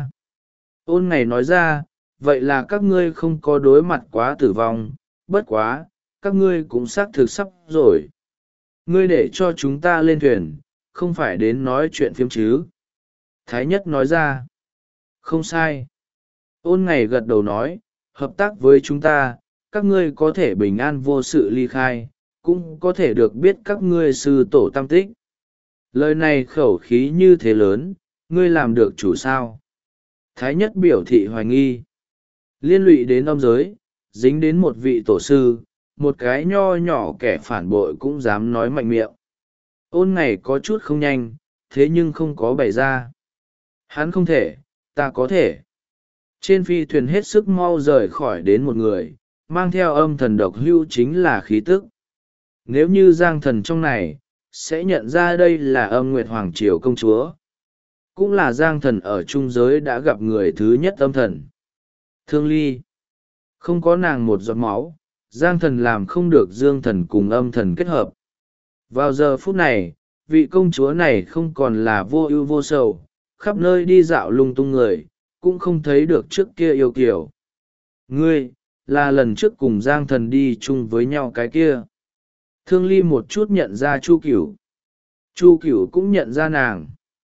Ôn Ngày nói ra, vậy là các ngươi không có đối mặt quá tử vong, bất quá, các ngươi cũng xác thực sắp rồi. Ngươi để cho chúng ta lên thuyền, không phải đến nói chuyện phiếm chứ. Thái Nhất nói ra. Không sai. Ôn Ngày gật đầu nói, hợp tác với chúng ta, các ngươi có thể bình an vô sự ly khai, cũng có thể được biết các ngươi sư tổ tam tích. Lời này khẩu khí như thế lớn, ngươi làm được chủ sao? Thái Nhất biểu thị hoài nghi. Liên lụy đến âm giới, dính đến một vị tổ sư, một cái nho nhỏ kẻ phản bội cũng dám nói mạnh miệng. Ôn Ngày có chút không nhanh, thế nhưng không có bày ra. Hắn không thể, ta có thể. Trên phi thuyền hết sức mau rời khỏi đến một người, mang theo âm thần độc hưu chính là khí tức. Nếu như Giang Thần trong này, sẽ nhận ra đây là Âm Nguyệt Hoàng Triều công chúa. Cũng là Giang Thần ở trung giới đã gặp người thứ nhất âm thần. Thương Ly. Không có nàng một giọt máu, Giang Thần làm không được Dương Thần cùng âm thần kết hợp. Vào giờ phút này, vị công chúa này không còn là vô ưu vô sầu, khắp nơi đi dạo lung tung người, cũng không thấy được trước kia yêu kiều. Ngươi, là lần trước cùng Giang Thần đi chung với nhau cái kia. Thương Ly một chút nhận ra Chu Cửu. Chu Cửu cũng nhận ra nàng.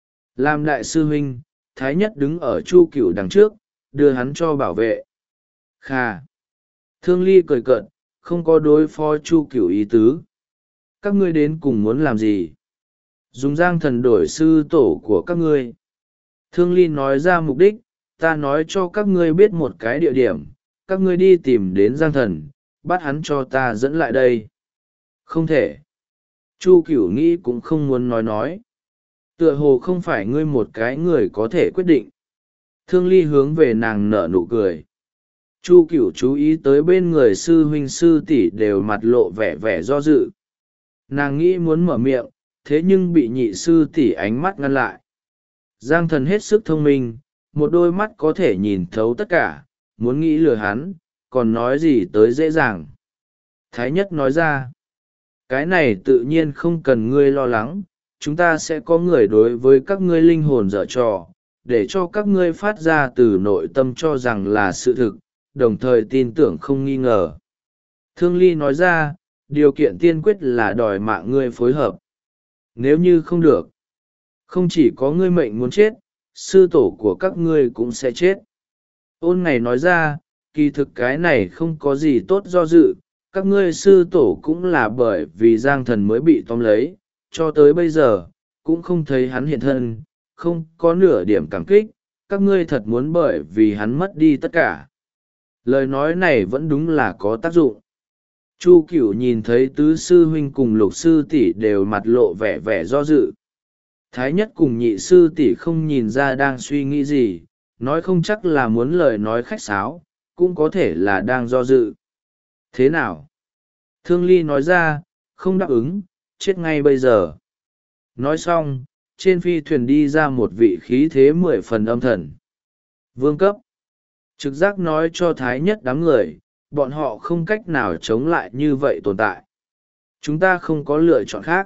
Làm đại sư huynh, Thái Nhất đứng ở Chu Cửu đằng trước, đưa hắn cho bảo vệ. Khà. Thương Ly cười cợt, không có đối phó Chu Cửu ý tứ. Các ngươi đến cùng muốn làm gì? Dùng Giang Thần đổi sư tổ của các ngươi. Thương Ly nói ra mục đích, ta nói cho các ngươi biết một cái địa điểm, các ngươi đi tìm đến Giang Thần, bắt hắn cho ta dẫn lại đây. Không thể. Chu Cửu nghĩ cũng không muốn nói. Tựa hồ không phải ngươi một cái người có thể quyết định. Thương Ly hướng về nàng nở nụ cười. Chu Cửu chú ý tới bên người sư huynh sư tỷ đều mặt lộ vẻ vẻ do dự. Nàng nghĩ muốn mở miệng, thế nhưng bị nhị sư tỷ ánh mắt ngăn lại. Giang Thần hết sức thông minh, một đôi mắt có thể nhìn thấu tất cả, muốn nghĩ lừa hắn, còn nói gì tới dễ dàng. Thái Nhất nói ra, cái này tự nhiên không cần ngươi lo lắng, chúng ta sẽ có người đối với các ngươi linh hồn dở trò, để cho các ngươi phát ra từ nội tâm cho rằng là sự thực, đồng thời tin tưởng không nghi ngờ. Thương Ly nói ra, điều kiện tiên quyết là đòi mạng ngươi phối hợp. Nếu như không được, không chỉ có ngươi mệnh muốn chết, sư tổ của các ngươi cũng sẽ chết. Ôn Ngày nói ra, kỳ thực cái này không có gì tốt do dự, các ngươi sư tổ cũng là bởi vì Giang Thần mới bị tóm lấy, cho tới bây giờ, cũng không thấy hắn hiện thân, không có nửa điểm cảm kích, các ngươi thật muốn bởi vì hắn mất đi tất cả. Lời nói này vẫn đúng là có tác dụng. Chu Cửu nhìn thấy tứ sư huynh cùng lục sư tỷ đều mặt lộ vẻ vẻ do dự. Thái Nhất cùng nhị sư tỷ không nhìn ra đang suy nghĩ gì, nói không chắc là muốn lời nói khách sáo, cũng có thể là đang do dự. Thế nào? Thương Ly nói ra, không đáp ứng, chết ngay bây giờ. Nói xong, trên phi thuyền đi ra một vị khí thế 10 phần âm thần. Vương cấp. Trực giác nói cho Thái Nhất đám người, bọn họ không cách nào chống lại như vậy tồn tại. Chúng ta không có lựa chọn khác.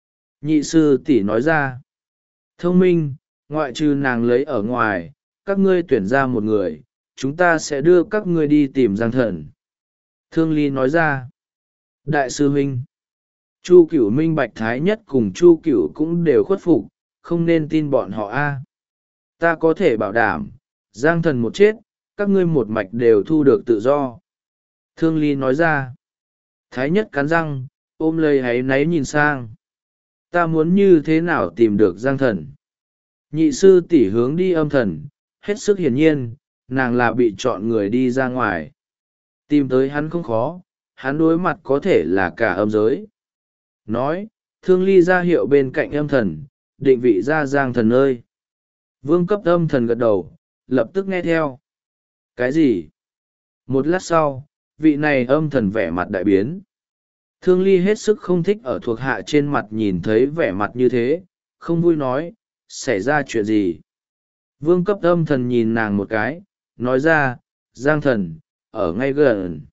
Nhị sư tỷ nói ra. Thông minh, ngoại trừ nàng lấy ở ngoài, các ngươi tuyển ra một người, chúng ta sẽ đưa các ngươi đi tìm Giang Thần. Thương Ly nói ra. Đại sư huynh. Chu Cửu minh bạch Thái Nhất cùng Chu Cửu cũng đều khuất phục, không nên tin bọn họ a. Ta có thể bảo đảm, Giang Thần một chết, các ngươi một mạch đều thu được tự do. Thương Ly nói ra. Thái Nhất cắn răng, ôm lấy háy náy nhìn sang. Ta muốn như thế nào tìm được Giang Thần? Nhị sư tỷ hướng đi âm thần, hết sức hiển nhiên, nàng là bị chọn người đi ra ngoài. Tìm tới hắn không khó, hắn đối mặt có thể là cả âm giới. Nói, Thương Ly ra hiệu bên cạnh âm thần, định vị ra Giang Thần ơi. Vương cấp âm thần gật đầu, lập tức nghe theo. Cái gì? Một lát sau, vị này âm thần vẻ mặt đại biến. Thương Ly hết sức không thích ở thuộc hạ trên mặt nhìn thấy vẻ mặt như thế, không vui nói, xảy ra chuyện gì? Vương cấp âm thần nhìn nàng một cái, nói ra, Giang Thần, ở ngay gần.